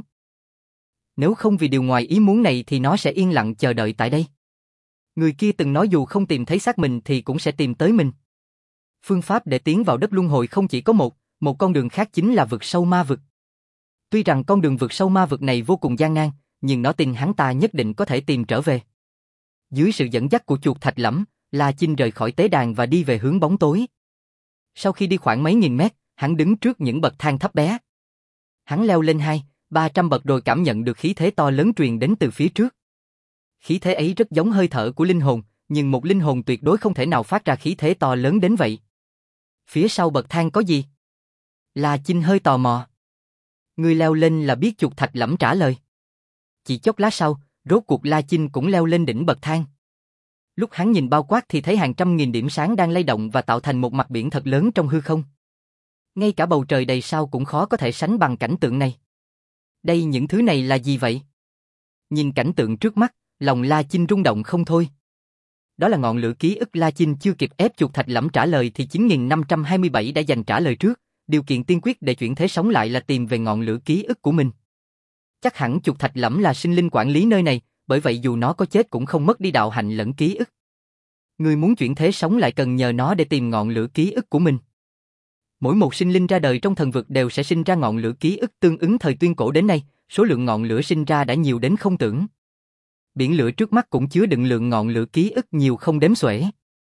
Nếu không vì điều ngoài ý muốn này thì nó sẽ yên lặng chờ đợi tại đây. Người kia từng nói dù không tìm thấy xác mình thì cũng sẽ tìm tới mình. Phương pháp để tiến vào đất luân hồi không chỉ có một con đường khác chính là vực sâu ma vực. Tuy rằng con đường vực sâu ma vực này vô cùng gian nan, nhưng nó tin hắn ta nhất định có thể tìm trở về. Dưới sự dẫn dắt của Chuột Thạch Lẫm, La Chinh rời khỏi tế đàn và đi về hướng bóng tối. Sau khi đi khoảng mấy nghìn mét, hắn đứng trước những bậc thang thấp bé. Hắn leo lên 200-300 bậc rồi cảm nhận được khí thế to lớn truyền đến từ phía trước. Khí thế ấy rất giống hơi thở của linh hồn, nhưng một linh hồn tuyệt đối không thể nào phát ra khí thế to lớn đến vậy. Phía sau bậc thang có gì? La Chinh hơi tò mò. Người leo lên là biết, Chuột Thạch Lẫm trả lời. Chỉ chốc lát sau, rốt cuộc La Chinh cũng leo lên đỉnh bậc thang. Lúc hắn nhìn bao quát thì thấy hàng trăm nghìn điểm sáng đang lay động và tạo thành một mặt biển thật lớn trong hư không. Ngay cả bầu trời đầy sao cũng khó có thể sánh bằng cảnh tượng này. Đây, những thứ này là gì vậy? Nhìn cảnh tượng trước mắt, lòng La Chinh rung động không thôi. Đó là ngọn lửa ký ức. La Chinh chưa kịp ép Chuột Thạch Lẫm trả lời thì 9527 đã giành trả lời trước. Điều kiện tiên quyết để chuyển thế sống lại là tìm về ngọn lửa ký ức của mình. Chắc hẳn Chuột Thạch Lẫm là sinh linh quản lý nơi này, bởi vậy dù nó có chết cũng không mất đi đạo hạnh lẫn ký ức. Người muốn chuyển thế sống lại cần nhờ nó để tìm ngọn lửa ký ức của mình. Mỗi một sinh linh ra đời trong thần vực đều sẽ sinh ra ngọn lửa ký ức tương ứng. Thời tuyên cổ đến nay, số lượng ngọn lửa sinh ra đã nhiều đến không tưởng. Biển lửa trước mắt cũng chứa đựng lượng ngọn lửa ký ức nhiều không đếm xuể.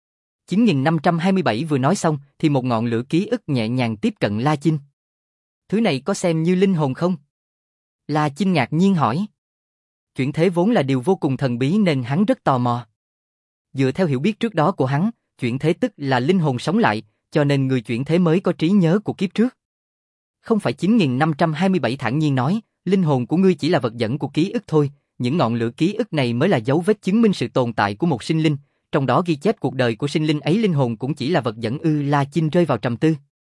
9527 vừa nói xong thì một ngọn lửa ký ức nhẹ nhàng tiếp cận La Chinh. Thứ này có xem như linh hồn không? La Chinh ngạc nhiên hỏi. Chuyển thế vốn là điều vô cùng thần bí nên hắn rất tò mò. Dựa theo hiểu biết trước đó của hắn, chuyển thế tức là linh hồn sống lại, cho nên người chuyển thế mới có trí nhớ của kiếp trước. Không phải. 9527 thản nhiên nói, linh hồn của ngươi chỉ là vật dẫn của ký ức thôi, những ngọn lửa ký ức này mới là dấu vết chứng minh sự tồn tại của một sinh linh, trong đó ghi chép cuộc đời của sinh linh ấy. Linh hồn cũng chỉ là vật dẫn ư? La Chinh rơi vào trầm tư.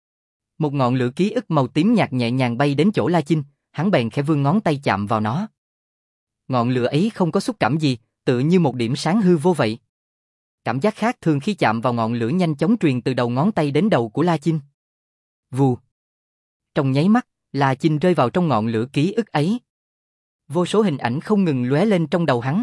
Một ngọn lửa ký ức màu tím nhạt nhẹ nhàng bay đến chỗ La Chinh, hắn bèn khẽ vươn ngón tay chạm vào nó. Ngọn lửa ấy không có xúc cảm gì, tựa như một điểm sáng hư vô vậy. Cảm giác khác thường khi chạm vào ngọn lửa nhanh chóng truyền từ đầu ngón tay đến đầu của La Chinh. Vù. Trong nháy mắt, La Chinh rơi vào trong ngọn lửa ký ức ấy. Vô số hình ảnh không ngừng lóe lên trong đầu hắn.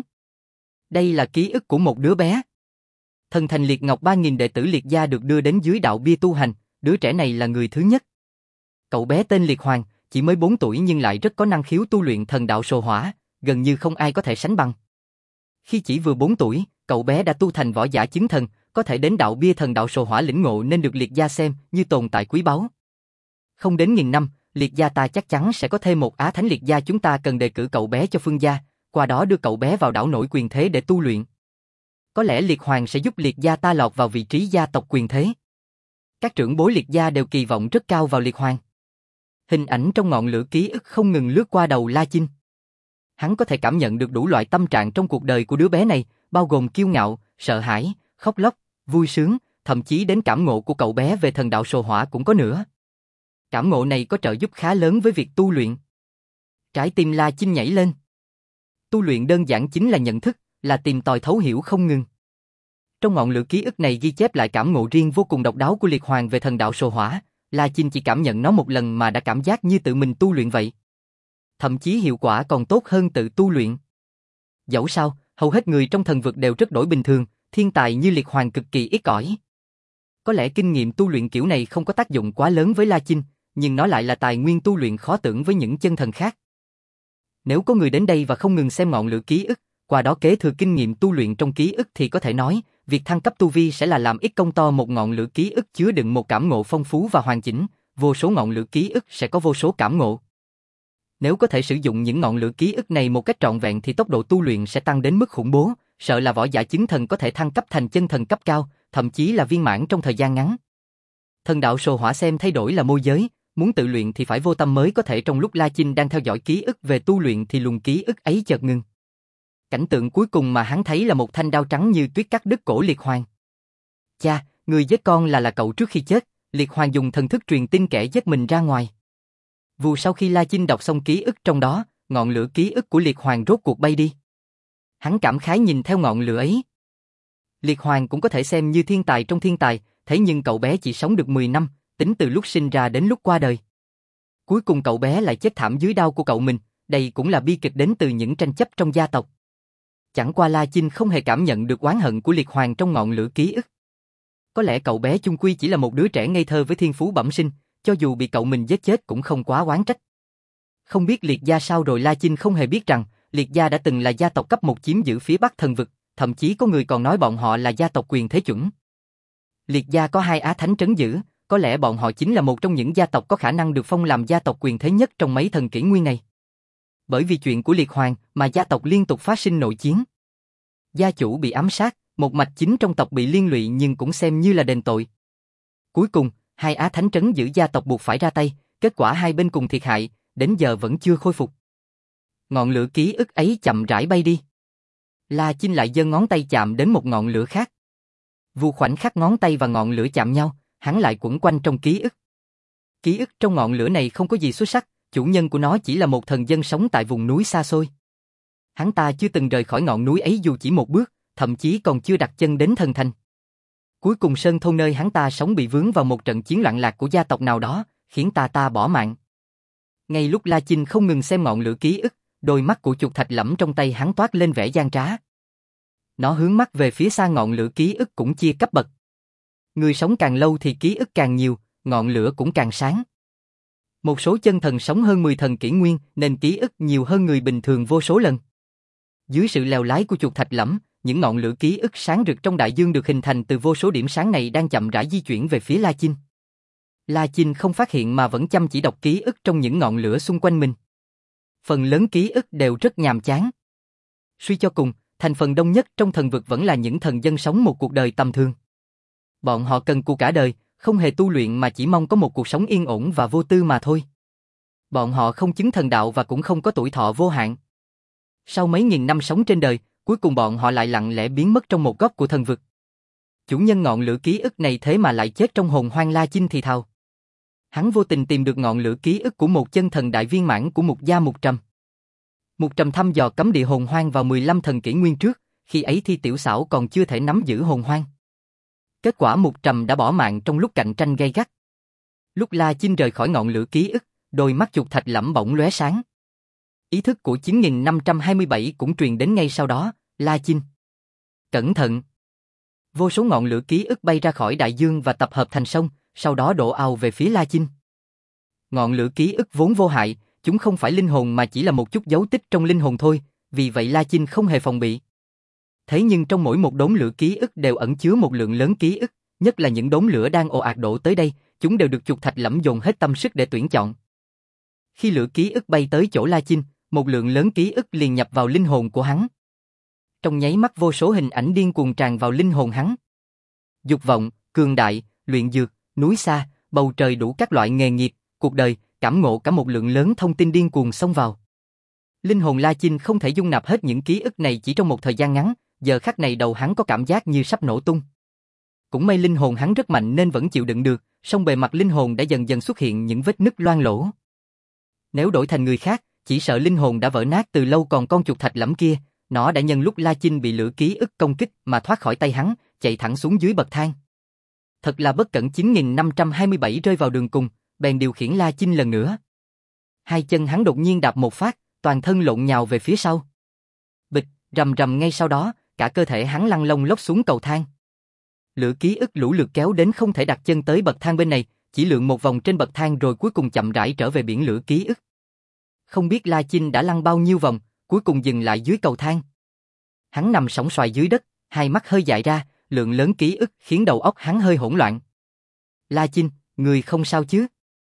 Đây là ký ức của một đứa bé. Thần thành Liệt Ngọc 3000 đệ tử Liệt gia được đưa đến dưới đạo bia tu hành, đứa trẻ này là người thứ nhất. Cậu bé tên Liệt Hoàng, chỉ mới 4 tuổi nhưng lại rất có năng khiếu tu luyện thần đạo sồ hỏa, gần như không ai có thể sánh bằng. Khi chỉ vừa 4 tuổi, cậu bé đã tu thành võ giả chứng thần, có thể đến đạo bia thần đạo sồ hỏa lĩnh ngộ nên được Liệt gia xem như tồn tại quý báu. Không đến 1000 năm, Liệt gia ta chắc chắn sẽ có thêm một Á Thánh. Liệt gia chúng ta cần đề cử cậu bé cho Phương gia, qua đó đưa cậu bé vào đảo nổi quyền thế để tu luyện. Có lẽ Liệt Hoàng sẽ giúp Liệt gia ta lọt vào vị trí gia tộc quyền thế. Các trưởng bối Liệt gia đều kỳ vọng rất cao vào Liệt Hoàng. Hình ảnh trong ngọn lửa ký ức không ngừng lướt qua đầu La Chinh. Hắn có thể cảm nhận được đủ loại tâm trạng trong cuộc đời của đứa bé này, bao gồm kiêu ngạo, sợ hãi, khóc lóc, vui sướng, thậm chí đến cảm ngộ của cậu bé về thần đạo sồ hỏa cũng có nữa. Cảm ngộ này có trợ giúp khá lớn với việc tu luyện. Trái tim La Chinh nhảy lên. Tu luyện đơn giản chính là nhận thức, là tìm tòi thấu hiểu không ngừng. Trong ngọn lửa ký ức này ghi chép lại cảm ngộ riêng vô cùng độc đáo của Liệt Hoàng về thần đạo sồ hỏa. La Chinh chỉ cảm nhận nó một lần mà đã cảm giác như tự mình tu luyện vậy. Thậm chí hiệu quả còn tốt hơn tự tu luyện. Dẫu sao, hầu hết người trong thần vực đều rất đổi bình thường, thiên tài như Liệt Hoàng cực kỳ ít ỏi. Có lẽ kinh nghiệm tu luyện kiểu này không có tác dụng quá lớn với La Chinh, nhưng nó lại là tài nguyên tu luyện khó tưởng với những chân thần khác. Nếu có người đến đây và không ngừng xem ngọn lửa ký ức, qua đó kế thừa kinh nghiệm tu luyện trong ký ức thì có thể nói, việc thăng cấp tu vi sẽ là làm ít công to. Một ngọn lửa ký ức chứa đựng một cảm ngộ phong phú và hoàn chỉnh, vô số ngọn lửa ký ức sẽ có vô số cảm ngộ. Nếu có thể sử dụng những ngọn lửa ký ức này một cách trọn vẹn thì tốc độ tu luyện sẽ tăng đến mức khủng bố, sợ là võ giả chứng thần có thể thăng cấp thành chân thần cấp cao, thậm chí là viên mãn trong thời gian ngắn. Thần đạo sồ hỏa xem thay đổi là môi giới, muốn tự luyện thì phải vô tâm mới có thể. Trong lúc La Chinh đang theo dõi ký ức về tu luyện thì luồng ký ức ấy chợt ngừng. Cảnh tượng cuối cùng mà hắn thấy là một thanh đao trắng như tuyết cắt đứt cổ Liệt Hoàng. Cha, người giết con là cậu trước khi chết. Liệt Hoàng dùng thần thức truyền tin kẻ giết mình ra ngoài. Vù sau khi La Chinh đọc xong ký ức trong đó, ngọn lửa ký ức của Liệt Hoàng rốt cuộc bay đi. Hắn cảm khái nhìn theo ngọn lửa ấy. Liệt Hoàng cũng có thể xem như thiên tài trong thiên tài, thế nhưng cậu bé chỉ sống được 10 năm, tính từ lúc sinh ra đến lúc qua đời. Cuối cùng cậu bé lại chết thảm dưới đao của cậu mình, đây cũng là bi kịch đến từ những tranh chấp trong gia tộc. Chẳng qua La Chinh không hề cảm nhận được oán hận của Liệt Hoàng trong ngọn lửa ký ức. Có lẽ cậu bé chung quy chỉ là một đứa trẻ ngây thơ với thiên phú bẩm sinh, cho dù bị cậu mình giết chết cũng không quá oán trách. Không biết Liệt gia sao rồi. La Chinh không hề biết rằng, Liệt gia đã từng là gia tộc cấp 1 chiếm giữ phía Bắc Thần Vực, thậm chí có người còn nói bọn họ là gia tộc quyền thế chuẩn. Liệt gia có 2 á thánh trấn giữ, có lẽ bọn họ chính là một trong những gia tộc có khả năng được phong làm gia tộc quyền thế nhất trong mấy thần kỷ nguyên này. Bởi vì chuyện của Liệt Hoàng mà gia tộc liên tục phát sinh nội chiến. Gia chủ bị ám sát, một mạch chính trong tộc bị liên lụy nhưng cũng xem như là đền tội. Cuối cùng, 2 á thánh trấn giữ gia tộc buộc phải ra tay, kết quả hai bên cùng thiệt hại, đến giờ vẫn chưa khôi phục. Ngọn lửa ký ức ấy chậm rãi bay đi. La Chinh lại giơ ngón tay chạm đến một ngọn lửa khác. Vụ khoảnh khắc ngón tay và ngọn lửa chạm nhau, hắn lại quẩn quanh trong ký ức. Ký ức trong ngọn lửa này không có gì xuất sắc, chủ nhân của nó chỉ là một thần dân sống tại vùng núi xa xôi. Hắn ta chưa từng rời khỏi ngọn núi ấy dù chỉ một bước, thậm chí còn chưa đặt chân đến thần thành. Cuối cùng sơn thôn nơi hắn ta sống bị vướng vào một trận chiến loạn lạc của gia tộc nào đó, khiến ta bỏ mạng. Ngay lúc La Chinh không ngừng xem ngọn lửa ký ức, đôi mắt của chuột thạch lẫm trong tay hắn toát lên vẻ gian trá. Nó hướng mắt về phía xa. Ngọn lửa ký ức cũng chia cấp bậc. Người sống càng lâu thì ký ức càng nhiều, ngọn lửa cũng càng sáng. Một số chân thần sống hơn 10 thần kỷ nguyên nên ký ức nhiều hơn người bình thường vô số lần. Dưới sự lèo lái của chuột thạch lẫm, những ngọn lửa ký ức sáng rực trong đại dương được hình thành từ vô số điểm sáng này đang chậm rãi di chuyển về phía La Chinh. La Chinh không phát hiện mà vẫn chăm chỉ đọc ký ức trong những ngọn lửa xung quanh mình. Phần lớn ký ức đều rất nhàm chán. Suy cho cùng, thành phần đông nhất trong thần vực vẫn là những thần dân sống một cuộc đời tầm thường. Bọn họ cần cù cả đời, không hề tu luyện mà chỉ mong có một cuộc sống yên ổn và vô tư mà thôi. Bọn họ không chứng thần đạo và cũng không có tuổi thọ vô hạn. Sau mấy nghìn năm sống trên đời, cuối cùng bọn họ lại lặng lẽ biến mất trong một góc của thần vực. Chủ nhân ngọn lửa ký ức này thế mà lại chết trong hồn hoang. La Chinh thì thào. Hắn vô tình tìm được ngọn lửa ký ức của một chân thần đại viên mãn của Mục gia Mục Trầm. Mục Trầm thăm dò cấm địa hồn hoang vào 15 thần kỷ nguyên trước, khi ấy Thi Tiểu Xảo còn chưa thể nắm giữ hồn hoang. Kết quả Mục Trầm đã bỏ mạng trong lúc cạnh tranh gay gắt. Lúc La Chinh rời khỏi ngọn lửa ký ức, đôi mắt chuột thạch lẫm bỗng lóe sáng. Ý thức của 9527 cũng truyền đến ngay sau đó. La Chinh, cẩn thận! Vô số ngọn lửa ký ức bay ra khỏi đại dương và tập hợp thành sông, sau đó đổ ào về phía La Chinh. Ngọn lửa ký ức vốn vô hại, chúng không phải linh hồn mà chỉ là một chút dấu tích trong linh hồn thôi, vì vậy La Chinh không hề phòng bị. Thế nhưng trong mỗi một đốm lửa ký ức đều ẩn chứa một lượng lớn ký ức, nhất là những đốm lửa đang ồ ạt đổ tới đây, chúng đều được chuột thạch lẫm dồn hết tâm sức để tuyển chọn. Khi lửa ký ức bay tới chỗ La Chinh, một lượng lớn ký ức liền nhập vào linh hồn của hắn. Trong nháy mắt vô số hình ảnh điên cuồng tràn vào linh hồn hắn. Dục vọng, cường đại, luyện dược, núi xa, bầu trời đủ các loại nghề nghiệp, cuộc đời, cảm ngộ cả một lượng lớn thông tin điên cuồng xông vào. Linh hồn La Chinh không thể dung nạp hết những ký ức này chỉ trong một thời gian ngắn, giờ khắc này đầu hắn có cảm giác như sắp nổ tung. Cũng may linh hồn hắn rất mạnh nên vẫn chịu đựng được, song bề mặt linh hồn đã dần dần xuất hiện những vết nứt loang lổ. Nếu đổi thành người khác, chỉ sợ linh hồn đã vỡ nát từ lâu. Còn con chuột thạch lẫm kia, nó đã nhân lúc La Chinh bị lửa ký ức công kích mà thoát khỏi tay hắn, chạy thẳng xuống dưới bậc thang. Thật là bất cẩn. 9527 rơi vào đường cùng, bèn điều khiển La Chinh lần nữa. Hai chân hắn đột nhiên đạp một phát, toàn thân lộn nhào về phía sau. Bịch, rầm rầm ngay sau đó, cả cơ thể hắn lăn lông lốc xuống cầu thang. lửa ký ức lũ lượt kéo đến không thể đặt chân tới bậc thang bên này, chỉ lượn một vòng trên bậc thang rồi cuối cùng chậm rãi trở về biển lửa ký ức. Không biết La Chinh đã lăn bao nhiêu vòng, cuối cùng dừng lại dưới cầu thang. Hắn nằm sõng soài dưới đất, hai mắt hơi dại ra, lượng lớn ký ức khiến đầu óc hắn hơi hỗn loạn. La Chinh, người không sao chứ?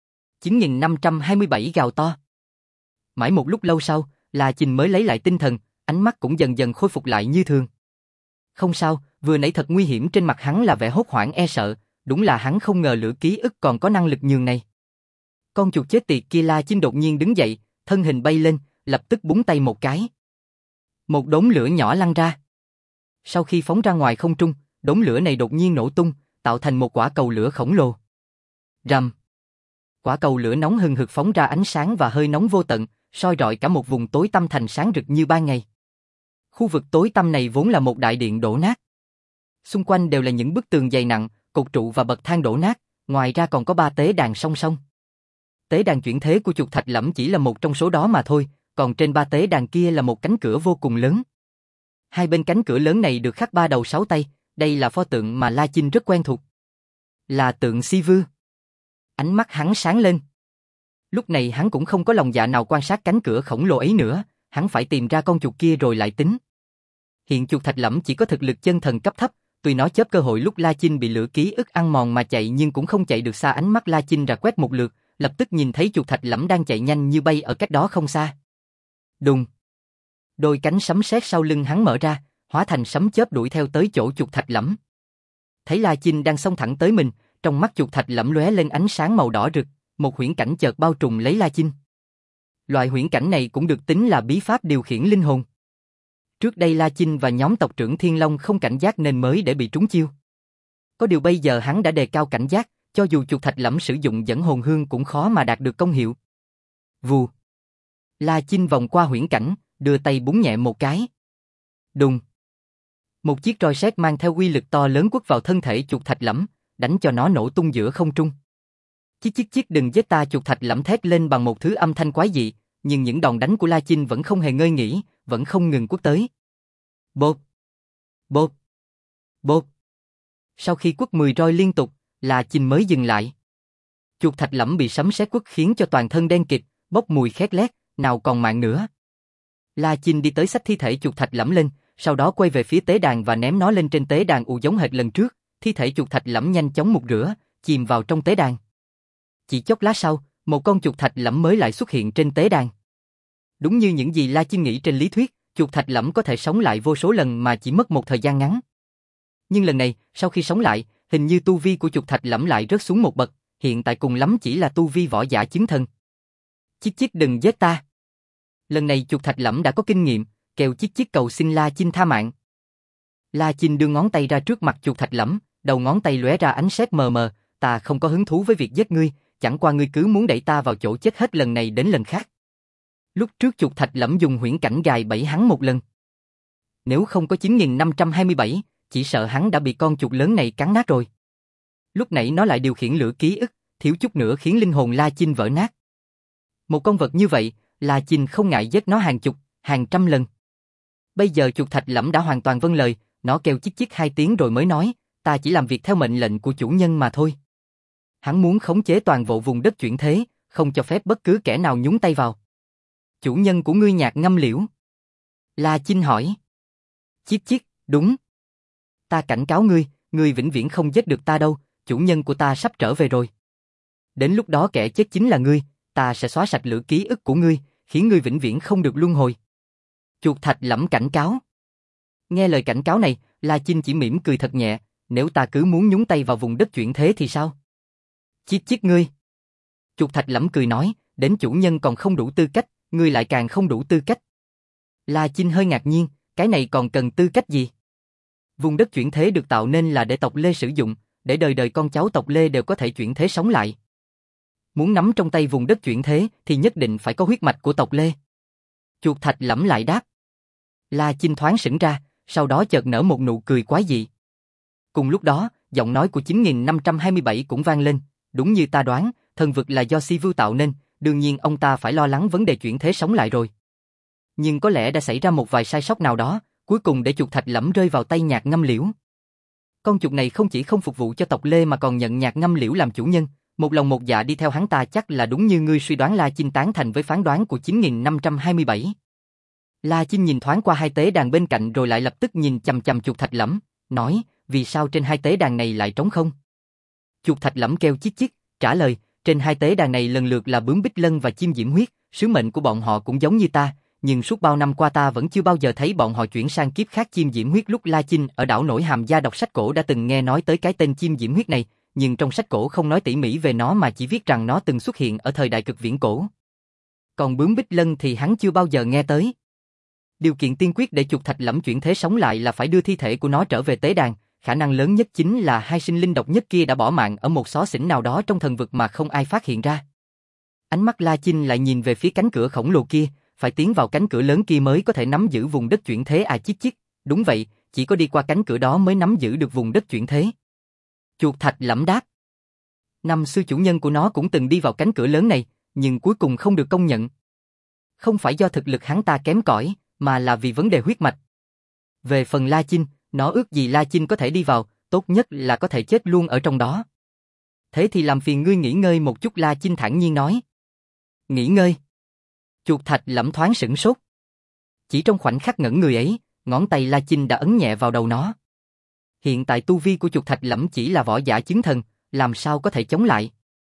9527 gào to. Mãi một lúc lâu sau, La Chinh mới lấy lại tinh thần, ánh mắt cũng dần dần khôi phục lại như thường. Không sao, vừa nãy thật nguy hiểm, trên mặt hắn là vẻ hốt hoảng e sợ, đúng là hắn không ngờ lửa ký ức còn có năng lực nhường này. Con chuột chết tiệt kia. La Chinh đột nhiên đứng dậy, thân hình bay lên, lập tức búng tay một cái. Một đốm lửa nhỏ lăn ra. Sau khi phóng ra ngoài không trung, đốm lửa này đột nhiên nổ tung, tạo thành một quả cầu lửa khổng lồ. Rầm. Quả cầu lửa nóng hừng hực phóng ra ánh sáng và hơi nóng vô tận, soi rọi cả một vùng tối tăm thành sáng rực như ban ngày. Khu vực tối tăm này vốn là một đại điện đổ nát. Xung quanh đều là những bức tường dày nặng, cột trụ và bậc thang đổ nát, ngoài ra còn có 3 tế đàn song song. Tế đàn chuyển thế của chuột thạch lẫm chỉ là một trong số đó mà thôi, còn trên 3 tế đàn kia là một cánh cửa vô cùng lớn. Hai bên cánh cửa lớn này được khắc 3 đầu 6 tay, đây là pho tượng mà La Chinh rất quen thuộc. Là tượng Si Vư. Ánh mắt hắn sáng lên. Lúc này hắn cũng không có lòng dạ nào quan sát cánh cửa khổng lồ ấy nữa, hắn phải tìm ra con chuột kia rồi lại tính. Hiện chuột thạch lẫm chỉ có thực lực chân thần cấp thấp, tuy nó chớp cơ hội lúc La Chinh bị lửa ký ức ăn mòn mà chạy nhưng cũng không chạy được xa. Ánh mắt La Chinh ra quét một lượt, lập tức nhìn thấy chuột thạch lẫm đang chạy nhanh như bay ở cách đó không xa. Đùng. Đôi cánh sấm sét sau lưng hắn mở ra, hóa thành sấm chớp đuổi theo tới chỗ chuột thạch lẫm. Thấy La Chinh đang xông thẳng tới mình, trong mắt chuột thạch lẫm lóe lên ánh sáng màu đỏ rực, một huyễn cảnh chợt bao trùm lấy La Chinh. Loại huyễn cảnh này cũng được tính là bí pháp điều khiển linh hồn. Trước đây La Chinh và nhóm tộc trưởng Thiên Long không cảnh giác nên mới để bị trúng chiêu. Có điều bây giờ hắn đã đề cao cảnh giác, cho dù chuột thạch lẫm sử dụng dẫn hồn hương cũng khó mà đạt được công hiệu. Vù. La Chinh vòng qua huyễn cảnh, đưa tay búng nhẹ một cái. Đùng. Một chiếc roi sét mang theo uy lực to lớn quất vào thân thể chuột thạch lẫm, đánh cho nó nổ tung giữa không trung. Chích chích chích, đừng giết ta, chuột thạch lẫm thét lên bằng một thứ âm thanh quái dị, nhưng những đòn đánh của La Chinh vẫn không hề ngơi nghỉ, vẫn không ngừng quất tới. Bộp, bộp, bộp. Sau khi quất 10 roi liên tục, La Chinh mới dừng lại. Chuột thạch lẫm bị sấm sét quất khiến cho toàn thân đen kịt, bốc mùi khét lét, nào còn mạng nữa. La Chinh đi tới xách thi thể chuột thạch lẫm lên, sau đó quay về phía tế đàn và ném nó lên trên tế đàn giống hệt lần trước. Thi thể chuột thạch lẫm nhanh chóng mục rửa, chìm vào trong tế đàn. Chỉ chốc lát sau, một con chuột thạch lẫm mới lại xuất hiện trên tế đàn. Đúng như những gì La Chinh nghĩ, trên lý thuyết, chuột thạch lẫm có thể sống lại vô số lần mà chỉ mất một thời gian ngắn. Nhưng lần này, sau khi sống lại, hình như tu vi của chuột thạch lẫm lại rớt xuống một bậc, hiện tại cùng lắm chỉ là tu vi võ giả chứng thần. Chích chích, đừng giết ta. Lần này chuột thạch lẫm đã có kinh nghiệm, kêu chích chích cầu xin La Chinh tha mạng. La Chinh đưa ngón tay ra trước mặt chuột thạch lẫm, đầu ngón tay lóe ra ánh sét mờ mờ, ta không có hứng thú với việc giết ngươi, chẳng qua ngươi cứ muốn đẩy ta vào chỗ chết hết lần này đến lần khác. Lúc trước chuột thạch lẫm dùng huyễn cảnh gài bẫy hắn một lần. Nếu không có 9527, chỉ sợ hắn đã bị con chuột lớn này cắn nát rồi. Lúc nãy nó lại điều khiển lửa ký ức, thiếu chút nữa khiến linh hồn La Chinh vỡ nát. Một con vật như vậy, La Chinh không ngại giết nó hàng chục, hàng trăm lần. Bây giờ chuột thạch lẫm đã hoàn toàn vâng lời, nó kêu chích chích 2 tiếng rồi mới nói, ta chỉ làm việc theo mệnh lệnh của chủ nhân mà thôi. Hắn muốn khống chế toàn bộ vùng đất chuyển thế, không cho phép bất cứ kẻ nào nhúng tay vào. Chủ nhân của ngươi nhạc ngâm liễu. La Chinh hỏi. Chích chích, đúng. Ta cảnh cáo ngươi, ngươi vĩnh viễn không giết được ta đâu, chủ nhân của ta sắp trở về rồi. Đến lúc đó kẻ chết chính là ngươi, ta sẽ xóa sạch lửa ký ức của ngươi, khiến ngươi vĩnh viễn không được luân hồi. Chuột thạch lẫm cảnh cáo. Nghe lời cảnh cáo này, La Chinh chỉ mỉm cười thật nhẹ, nếu ta cứ muốn nhúng tay vào vùng đất chuyển thế thì sao? Chích chích ngươi. Chuột thạch lẫm cười nói, đến chủ nhân còn không đủ tư cách, ngươi lại càng không đủ tư cách. La Chinh hơi ngạc nhiên, cái này còn cần tư cách gì? Vùng đất chuyển thế được tạo nên là để tộc Lê sử dụng, để đời đời con cháu tộc Lê đều có thể chuyển thế sống lại. Muốn nắm trong tay vùng đất chuyển thế thì nhất định phải có huyết mạch của tộc Lê. Chuột thạch lẫm lại đáp. La Chinh thoáng sững ra, sau đó chợt nở một nụ cười quái dị. Cùng lúc đó, giọng nói của 9527 cũng vang lên, đúng như ta đoán, thần vực là do Si Vưu tạo nên, đương nhiên ông ta phải lo lắng vấn đề chuyển thế sống lại rồi. Nhưng có lẽ đã xảy ra một vài sai sót nào đó, cuối cùng để chuột thạch lẫm rơi vào tay nhạc ngâm liễu. Con chuột này không chỉ không phục vụ cho tộc Lê mà còn nhận nhạc ngâm liễu làm chủ nhân, một lòng một dạ đi theo hắn ta, chắc là đúng như ngươi suy đoán. La Chinh tán thành với phán đoán của 9527. La Chinh nhìn thoáng qua hai tế đàn bên cạnh rồi lại lập tức nhìn chằm chằm chuột Thạch Lẫm, nói, vì sao trên hai tế đàn này lại trống không? Chuột Thạch Lẫm kêu chít chít, trả lời, trên hai tế đàn này lần lượt là bướm Bích Lân và chim Diễm Huyết, sứ mệnh của bọn họ cũng giống như ta, nhưng suốt bao năm qua ta vẫn chưa bao giờ thấy bọn họ chuyển sang kiếp khác. Chim Diễm Huyết. Lúc La Chinh ở đảo Nổi Hàm Gia đọc sách cổ đã từng nghe nói tới cái tên chim Diễm Huyết này, nhưng trong sách cổ không nói tỉ mỉ về nó mà chỉ viết rằng nó từng xuất hiện ở thời đại cực viễn cổ. Còn bướm Bích Lân thì hắn chưa bao giờ nghe tới. Điều kiện tiên quyết để chuột Thạch Lẫm chuyển thế sống lại là phải đưa thi thể của nó trở về tế đàn, khả năng lớn nhất chính là hai sinh linh độc nhất kia đã bỏ mạng ở một xó xỉnh nào đó trong thần vực mà không ai phát hiện ra. Ánh mắt La Chinh lại nhìn về phía cánh cửa khổng lồ kia, phải tiến vào cánh cửa lớn kia mới có thể nắm giữ vùng đất chuyển thế à? Chít chít, đúng vậy, chỉ có đi qua cánh cửa đó mới nắm giữ được vùng đất chuyển thế. Chuột Thạch Lẫm đáp. Năm xưa chủ nhân của nó cũng từng đi vào cánh cửa lớn này, nhưng cuối cùng không được công nhận. Không phải do thực lực hắn ta kém cỏi, mà là vì vấn đề huyết mạch. Về phần La Chinh, nó ước gì La Chinh có thể đi vào, tốt nhất là có thể chết luôn ở trong đó. Thế thì làm phiền ngươi nghỉ ngơi một chút. La Chinh thản nhiên nói. Nghỉ ngơi? Chuột Thạch Lẫm thoáng sửng sốt. Chỉ trong khoảnh khắc ngẩn người ấy, ngón tay La Chinh đã ấn nhẹ vào đầu nó. Hiện tại tu vi của chuột Thạch Lẫm chỉ là võ giả chứng thần, làm sao có thể chống lại.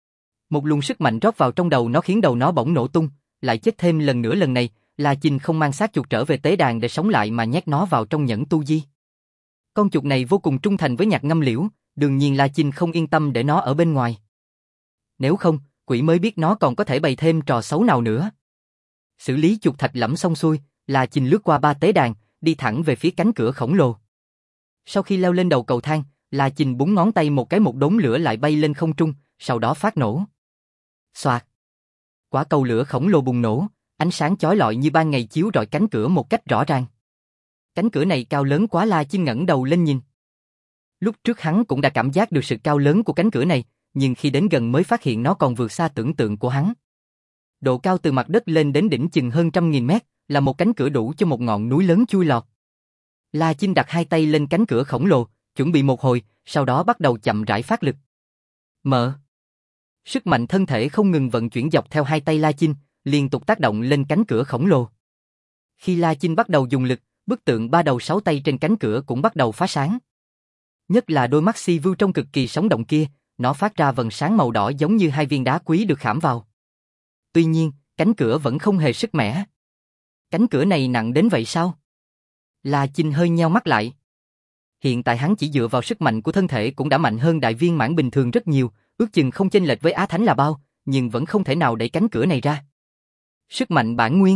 Một luồng sức mạnh rót vào trong đầu nó khiến đầu nó bỗng nổ tung, lại chết thêm lần nữa. Lần này, La Chinh không mang xác chuột trở về tế đàn để sống lại mà nhét nó vào trong nhẫn tu di. Con chuột này vô cùng trung thành với nhạc ngâm liễu, đương nhiên La Chinh không yên tâm để nó ở bên ngoài. Nếu không, quỷ mới biết nó còn có thể bày thêm trò xấu nào nữa. Xử lý chuột Thạch Lẫm xong xuôi, La Chinh lướt qua ba tế đàn, đi thẳng về phía cánh cửa khổng lồ. Sau khi leo lên đầu cầu thang, La Chinh búng ngón tay một cái, một đốm lửa lại bay lên không trung, sau đó phát nổ. Xoạt! Quả cầu lửa khổng lồ bùng nổ, ánh sáng chói lọi như ban ngày chiếu rọi cánh cửa một cách rõ ràng. Cánh cửa này cao lớn quá. La Chinh ngẩng đầu lên nhìn. Lúc trước hắn cũng đã cảm giác được sự cao lớn của cánh cửa này, nhưng khi đến gần mới phát hiện nó còn vượt xa tưởng tượng của hắn. Độ cao từ mặt đất lên đến đỉnh chừng hơn 100.000 mét, là một cánh cửa đủ cho một ngọn núi lớn chui lọt. La Chinh đặt hai tay lên cánh cửa khổng lồ, chuẩn bị một hồi, sau đó bắt đầu chậm rãi phát lực. Mở. Sức mạnh thân thể không ngừng vận chuyển dọc theo hai tay La Chinh, liên tục tác động lên cánh cửa khổng lồ. Khi La Chinh bắt đầu dùng lực, bức tượng ba đầu sáu tay trên cánh cửa cũng bắt đầu phá sáng. Nhất là đôi mắt si vưu trông cực kỳ sống động kia, nó phát ra vầng sáng màu đỏ giống như hai viên đá quý được khảm vào. Tuy nhiên, cánh cửa vẫn không hề sức mẻ. Cánh cửa này nặng đến vậy sao? La Chinh hơi nheo mắt lại. Hiện tại hắn chỉ dựa vào sức mạnh của thân thể cũng đã mạnh hơn đại viên mãn bình thường rất nhiều, ước chừng không chênh lệch với Á Thánh là bao, nhưng vẫn không thể nào đẩy cánh cửa này ra. Sức mạnh bản nguyên.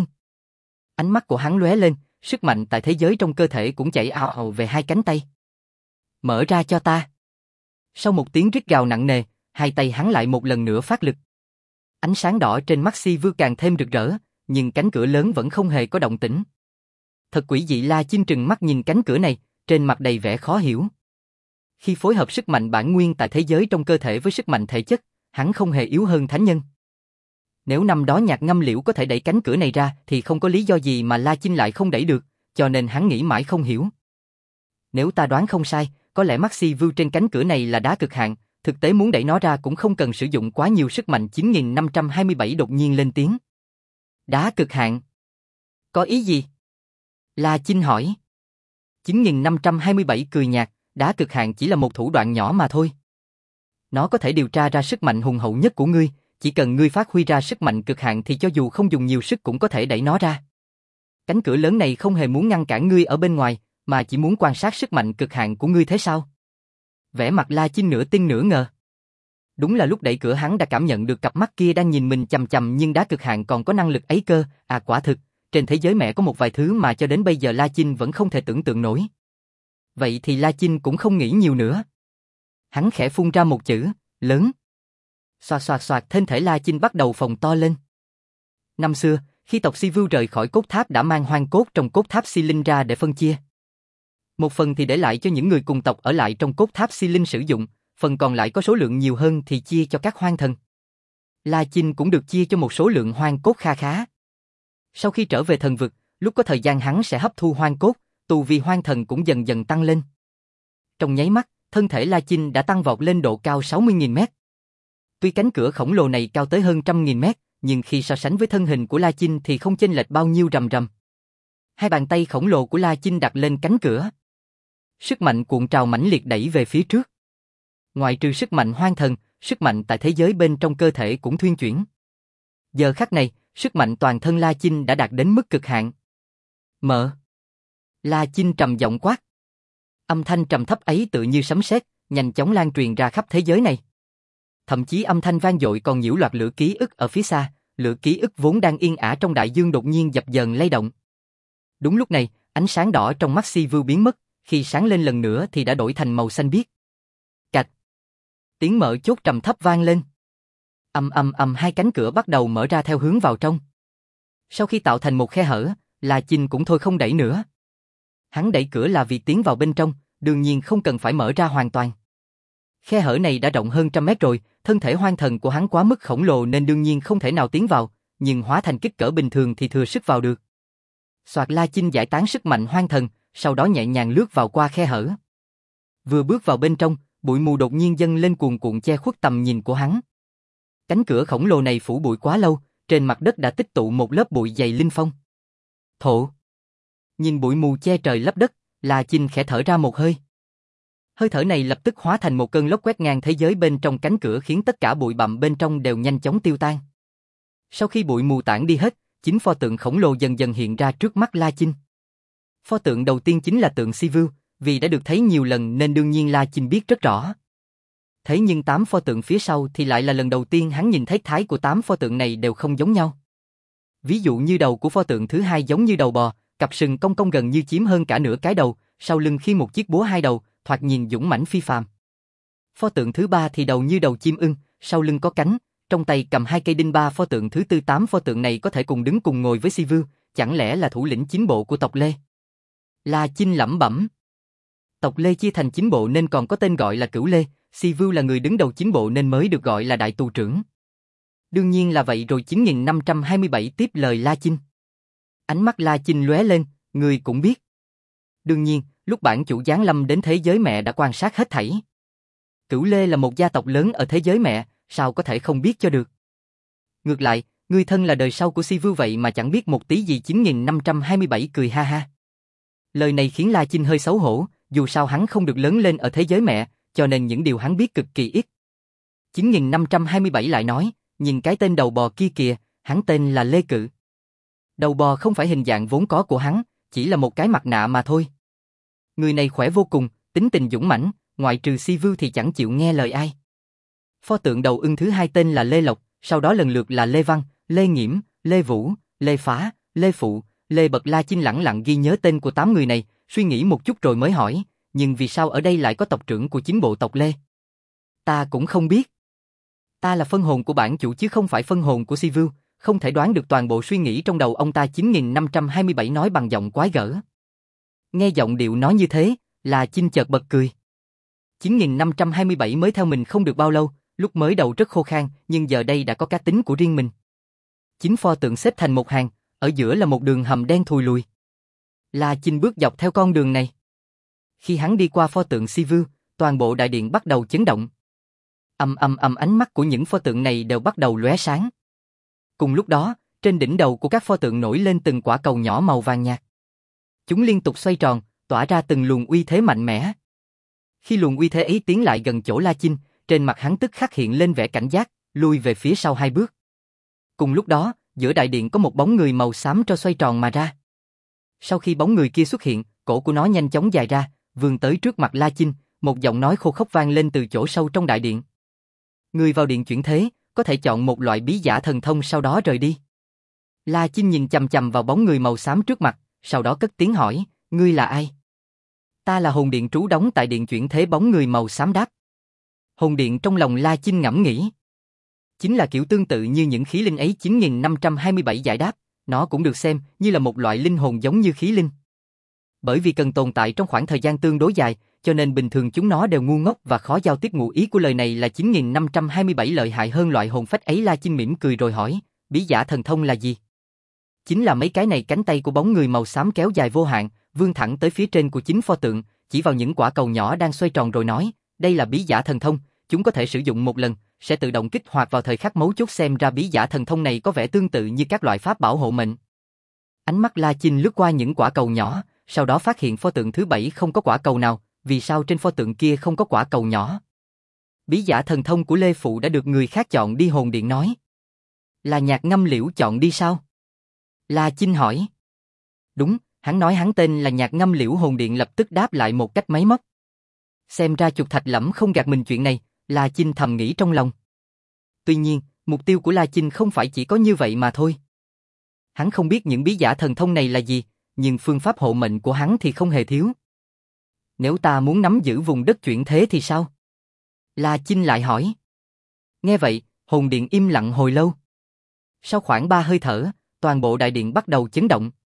Ánh mắt của hắn lóe lên, sức mạnh tại thế giới trong cơ thể cũng chạy ào ào về hai cánh tay. Mở ra cho ta. Sau một tiếng rít gào nặng nề, hai tay hắn lại một lần nữa phát lực. Ánh sáng đỏ trên mắt Si Vưu càng thêm rực rỡ, nhưng cánh cửa lớn vẫn không hề có động tĩnh. Thật quỷ dị. La Chinh trừng mắt nhìn cánh cửa này, trên mặt đầy vẻ khó hiểu. Khi phối hợp sức mạnh bản nguyên tại thế giới trong cơ thể với sức mạnh thể chất, hắn không hề yếu hơn thánh nhân. Nếu năm đó nhạc ngâm liễu có thể đẩy cánh cửa này ra thì không có lý do gì mà La Chinh lại không đẩy được, cho nên hắn nghĩ mãi không hiểu. Nếu ta đoán không sai, có lẽ mắt Si Vưu trên cánh cửa này là đá cực hạn, thực tế muốn đẩy nó ra cũng không cần sử dụng quá nhiều sức mạnh. 9527 đột nhiên lên tiếng. Đá cực hạn? Có ý gì? La Chinh hỏi. 9527 cười nhạt, đá cực hạn chỉ là một thủ đoạn nhỏ mà thôi. Nó có thể điều tra ra sức mạnh hùng hậu nhất của ngươi, chỉ cần ngươi phát huy ra sức mạnh cực hạn thì cho dù không dùng nhiều sức cũng có thể đẩy nó ra. Cánh cửa lớn này không hề muốn ngăn cản ngươi ở bên ngoài, mà chỉ muốn quan sát sức mạnh cực hạn của ngươi thế sao? Vẻ mặt La Chinh nửa tin nửa ngờ. Đúng là lúc đẩy cửa hắn đã cảm nhận được cặp mắt kia đang nhìn mình chằm chằm, nhưng đá cực hạn còn có năng lực ấy cơ, à quả thực, trên thế giới mẹ có một vài thứ mà cho đến bây giờ La Chinh vẫn không thể tưởng tượng nổi. Vậy thì La Chinh cũng không nghĩ nhiều nữa. Hắn khẽ phun ra một chữ, lớn. Xoạt xoạt xoạt, thân thể La Chinh bắt đầu phồng to lên. Năm xưa, khi tộc Si Vưu rời khỏi cốt tháp đã mang hoang cốt trong cốt tháp Si Linh ra để phân chia. Một phần thì để lại cho những người cùng tộc ở lại trong cốt tháp Si Linh sử dụng, phần còn lại có số lượng nhiều hơn thì chia cho các hoang thần. La Chinh cũng được chia cho một số lượng hoang cốt kha khá. Sau khi trở về thần vực, lúc có thời gian hắn sẽ hấp thu hoang cốt, tu vi hoang thần cũng dần dần tăng lên. Trong nháy mắt, thân thể La Chinh đã tăng vọt lên độ cao 60.000 mét. Tuy cánh cửa khổng lồ này cao tới hơn 100.000 mét, nhưng khi so sánh với thân hình của La Chinh thì không chênh lệch bao nhiêu rầm rầm. Hai bàn tay khổng lồ của La Chinh đặt lên cánh cửa. Sức mạnh cuộn trào mãnh liệt đẩy về phía trước. Ngoại trừ sức mạnh hoang thần, sức mạnh tại thế giới bên trong cơ thể cũng thuyên chuyển. Giờ khắc này, sức mạnh toàn thân La Chinh đã đạt đến mức cực hạn. Mở. La Chinh trầm giọng quát. Âm thanh trầm thấp ấy tự như sấm sét, nhanh chóng lan truyền ra khắp thế giới này. Thậm chí âm thanh vang dội còn nhiễu loạt lửa ký ức ở phía xa, lửa ký ức vốn đang yên ả trong đại dương đột nhiên dập dờn lay động. Đúng lúc này, ánh sáng đỏ trong mắt Si Vu biến mất, khi sáng lên lần nữa thì đã đổi thành màu xanh biếc. Cạch. Tiếng mở chốt trầm thấp vang lên. Hai cánh cửa bắt đầu mở ra theo hướng vào trong. Sau khi tạo thành một khe hở, La Chinh cũng thôi không đẩy nữa. Hắn đẩy cửa là vì tiến vào bên trong, đương nhiên không cần phải mở ra hoàn toàn. Khe hở này đã rộng hơn 100 mét rồi, thân thể hoang thần của hắn quá mức khổng lồ nên đương nhiên không thể nào tiến vào, nhưng hóa thành kích cỡ bình thường thì thừa sức vào được. Soạt, La Chinh giải tán sức mạnh hoang thần, sau đó nhẹ nhàng lướt vào qua khe hở. Vừa bước vào bên trong, bụi mù đột nhiên dâng lên cuồn cuộn che khuất tầm nhìn của hắn. Cánh cửa khổng lồ này phủ bụi quá lâu, trên mặt đất đã tích tụ một lớp bụi dày linh phong. Thổ. Nhìn bụi mù che trời lấp đất, La Chinh khẽ thở ra một hơi. Hơi thở này lập tức hóa thành một cơn lốc quét ngang thế giới bên trong cánh cửa khiến tất cả bụi bặm bên trong đều nhanh chóng tiêu tan. Sau khi bụi mù tản đi hết, 9 pho tượng khổng lồ dần dần hiện ra trước mắt La Chinh. Pho tượng đầu tiên chính là tượng Si Vu, vì đã được thấy nhiều lần nên đương nhiên La Chinh biết rất rõ. Thế nhưng 8 pho tượng phía sau thì lại là lần đầu tiên hắn nhìn thấy thái của 8 pho tượng này đều không giống nhau. Ví dụ như đầu của pho tượng thứ hai giống như đầu bò, cặp sừng cong cong gần như chiếm hơn cả nửa cái đầu, sau lưng khi một chiếc búa hai đầu, thoạt nhìn dũng mãnh phi phàm. Pho tượng thứ ba thì đầu như đầu chim ưng, sau lưng có cánh, trong tay cầm 2 cây đinh ba. Pho tượng thứ tư, 8 pho tượng này có thể cùng đứng cùng ngồi với Si Vu, chẳng lẽ là thủ lĩnh 9 bộ của tộc Lê? La Chinh lẩm bẩm. Tộc Lê chia thành 9 bộ nên còn có tên gọi là Cửu Lê, Si Vu là người đứng đầu 9 bộ nên mới được gọi là đại tù trưởng. Đương nhiên là vậy rồi. 9527 tiếp lời La Chinh. Ánh mắt La Chinh lóe lên, người cũng biết. Đương nhiên, lúc bản chủ giáng lâm đến thế giới mẹ đã quan sát hết thảy. Cửu Lê là một gia tộc lớn ở thế giới mẹ, sao có thể không biết cho được. Ngược lại, người thân là đời sau của Si Vu vậy mà chẳng biết một tí gì. 9527 cười ha ha. Lời này khiến La Chinh hơi xấu hổ, dù sao hắn không được lớn lên ở thế giới mẹ, cho nên những điều hắn biết cực kỳ ít. 9527 lại nói, nhìn cái tên đầu bò kia kìa, hắn tên là Lê Cự. Đầu bò không phải hình dạng vốn có của hắn, chỉ là một cái mặt nạ mà thôi. Người này khỏe vô cùng, tính tình dũng mãnh, ngoại trừ Si Vu thì chẳng chịu nghe lời ai. Pho tượng đầu ưng thứ hai tên là Lê Lộc, sau đó lần lượt là Lê Văn, Lê Nghiễm, Lê Vũ, Lê Phá, Lê Phụ, Lê Bật. La Chinh lẳng lặng ghi nhớ tên của 8 người này, suy nghĩ một chút rồi mới hỏi, nhưng vì sao ở đây lại có tộc trưởng của 9 bộ tộc Lê? Ta cũng không biết. Ta là phân hồn của bản chủ chứ không phải phân hồn của Si Vu, không thể đoán được toàn bộ suy nghĩ trong đầu ông ta. 9527 nói bằng giọng quái gở. Nghe giọng điệu nói như thế, La Chinh chợt bật cười. 9527 mới theo mình không được bao lâu, lúc mới đầu rất khô khan, nhưng giờ đây đã có cá tính của riêng mình. 9 pho tượng xếp thành một hàng, ở giữa là một đường hầm đen thùi lùi. La Chinh bước dọc theo con đường này. Khi hắn đi qua pho tượng Si Vu, toàn bộ đại điện bắt đầu chấn động. Ánh mắt của những pho tượng này đều bắt đầu lóe sáng. Cùng lúc đó, trên đỉnh đầu của các pho tượng nổi lên từng quả cầu nhỏ màu vàng nhạt. Chúng liên tục xoay tròn, tỏa ra từng luồng uy thế mạnh mẽ. Khi luồng uy thế ấy tiến lại gần chỗ La Chinh, trên mặt hắn tức khắc hiện lên vẻ cảnh giác, lui về phía sau 2 bước. Cùng lúc đó, giữa đại điện có một bóng người màu xám tro xoay tròn mà ra. Sau khi bóng người kia xuất hiện, cổ của nó nhanh chóng dài ra, vươn tới trước mặt La Chinh, một giọng nói khô khốc vang lên từ chỗ sâu trong đại điện. Người vào điện chuyển thế, có thể chọn một loại bí giả thần thông sau đó rời đi. La Chinh nhìn chằm chằm vào bóng người màu xám trước mặt, sau đó cất tiếng hỏi, ngươi là ai? Ta là hồn điện trú đóng tại điện chuyển thế. Bóng người màu xám đáp. Hồn điện trong lòng La Chinh ngẫm nghĩ. Chính là kiểu tương tự như những khí linh ấy. 9527 giải đáp, nó cũng được xem như là một loại linh hồn giống như khí linh. Bởi vì cần tồn tại trong khoảng thời gian tương đối dài, cho nên bình thường chúng nó đều ngu ngốc và khó giao tiếp. Ngụ ý của lời này là 9527 lợi hại hơn loại hồn phách ấy. La Chinh mỉm cười rồi hỏi, bí giả thần thông là gì? Chính là mấy cái này. Cánh tay của bóng người màu xám kéo dài vô hạn, vươn thẳng tới phía trên của 9 pho tượng, chỉ vào những quả cầu nhỏ đang xoay tròn rồi nói, Đây là bí giả thần thông, chúng có thể sử dụng một lần, sẽ tự động kích hoạt vào thời khắc mấu chốt, xem ra bí giả thần thông này có vẻ tương tự như các loại pháp bảo hộ mệnh. Ánh mắt La Chinh lướt qua những quả cầu nhỏ, sau đó phát hiện pho tượng thứ 7 không có quả cầu nào, vì sao trên pho tượng kia không có quả cầu nhỏ? Bí giả thần thông của Lê Phụ đã được người khác chọn đi, hồn điện nói. Là Nhạc Ngâm Liễu chọn đi sao? La Chinh hỏi. Đúng, hắn nói hắn tên là Nhạc Ngâm Liễu, hồn điện lập tức đáp lại một cách máy móc. Xem ra Chuột Thạch Lẫm không gạt mình chuyện này, La Chinh thầm nghĩ trong lòng. Tuy nhiên, mục tiêu của La Chinh không phải chỉ có như vậy mà thôi. Hắn không biết những bí giả thần thông này là gì, nhưng phương pháp hộ mệnh của hắn thì không hề thiếu. Nếu ta muốn nắm giữ vùng đất chuyển thế thì sao? La Chinh lại hỏi. Nghe vậy, hồn điện im lặng hồi lâu. Sau khoảng 3 hơi thở, toàn bộ đại điện bắt đầu chấn động.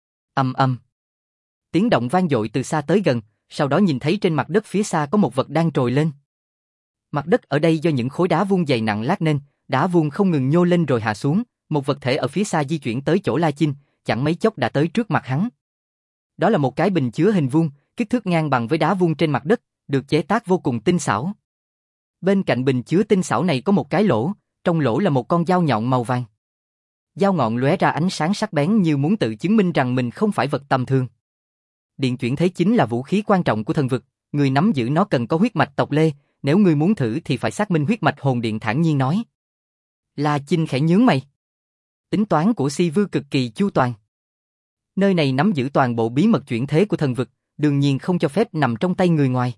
Ầm ầm. Tiếng động vang dội từ xa tới gần, sau đó nhìn thấy trên mặt đất phía xa có một vật đang trồi lên. Mặt đất ở đây do những khối đá vuông dày nặng lát nên, đá vuông không ngừng nhô lên rồi hạ xuống, một vật thể ở phía xa di chuyển tới chỗ La Chinh, chẳng mấy chốc đã tới trước mặt hắn. Đó là một cái bình chứa hình vuông, kích thước ngang bằng với đá vuông trên mặt đất, được chế tác vô cùng tinh xảo. Bên cạnh bình chứa tinh xảo này có một cái lỗ, trong lỗ là một con dao nhọn màu vàng. Dao ngọn lóe ra ánh sáng sắc bén như muốn tự chứng minh rằng mình không phải vật tầm thường. Điện chuyển thế chính là vũ khí quan trọng của thần vực, người nắm giữ nó cần có huyết mạch tộc Lê, nếu người muốn thử thì phải xác minh huyết mạch, hồn điện thản nhiên nói. La Chinh khẽ nhướng mày. Tính toán của Si Vư cực kỳ chu toàn. Nơi này nắm giữ toàn bộ bí mật chuyển thế của thần vực, đương nhiên không cho phép nằm trong tay người ngoài.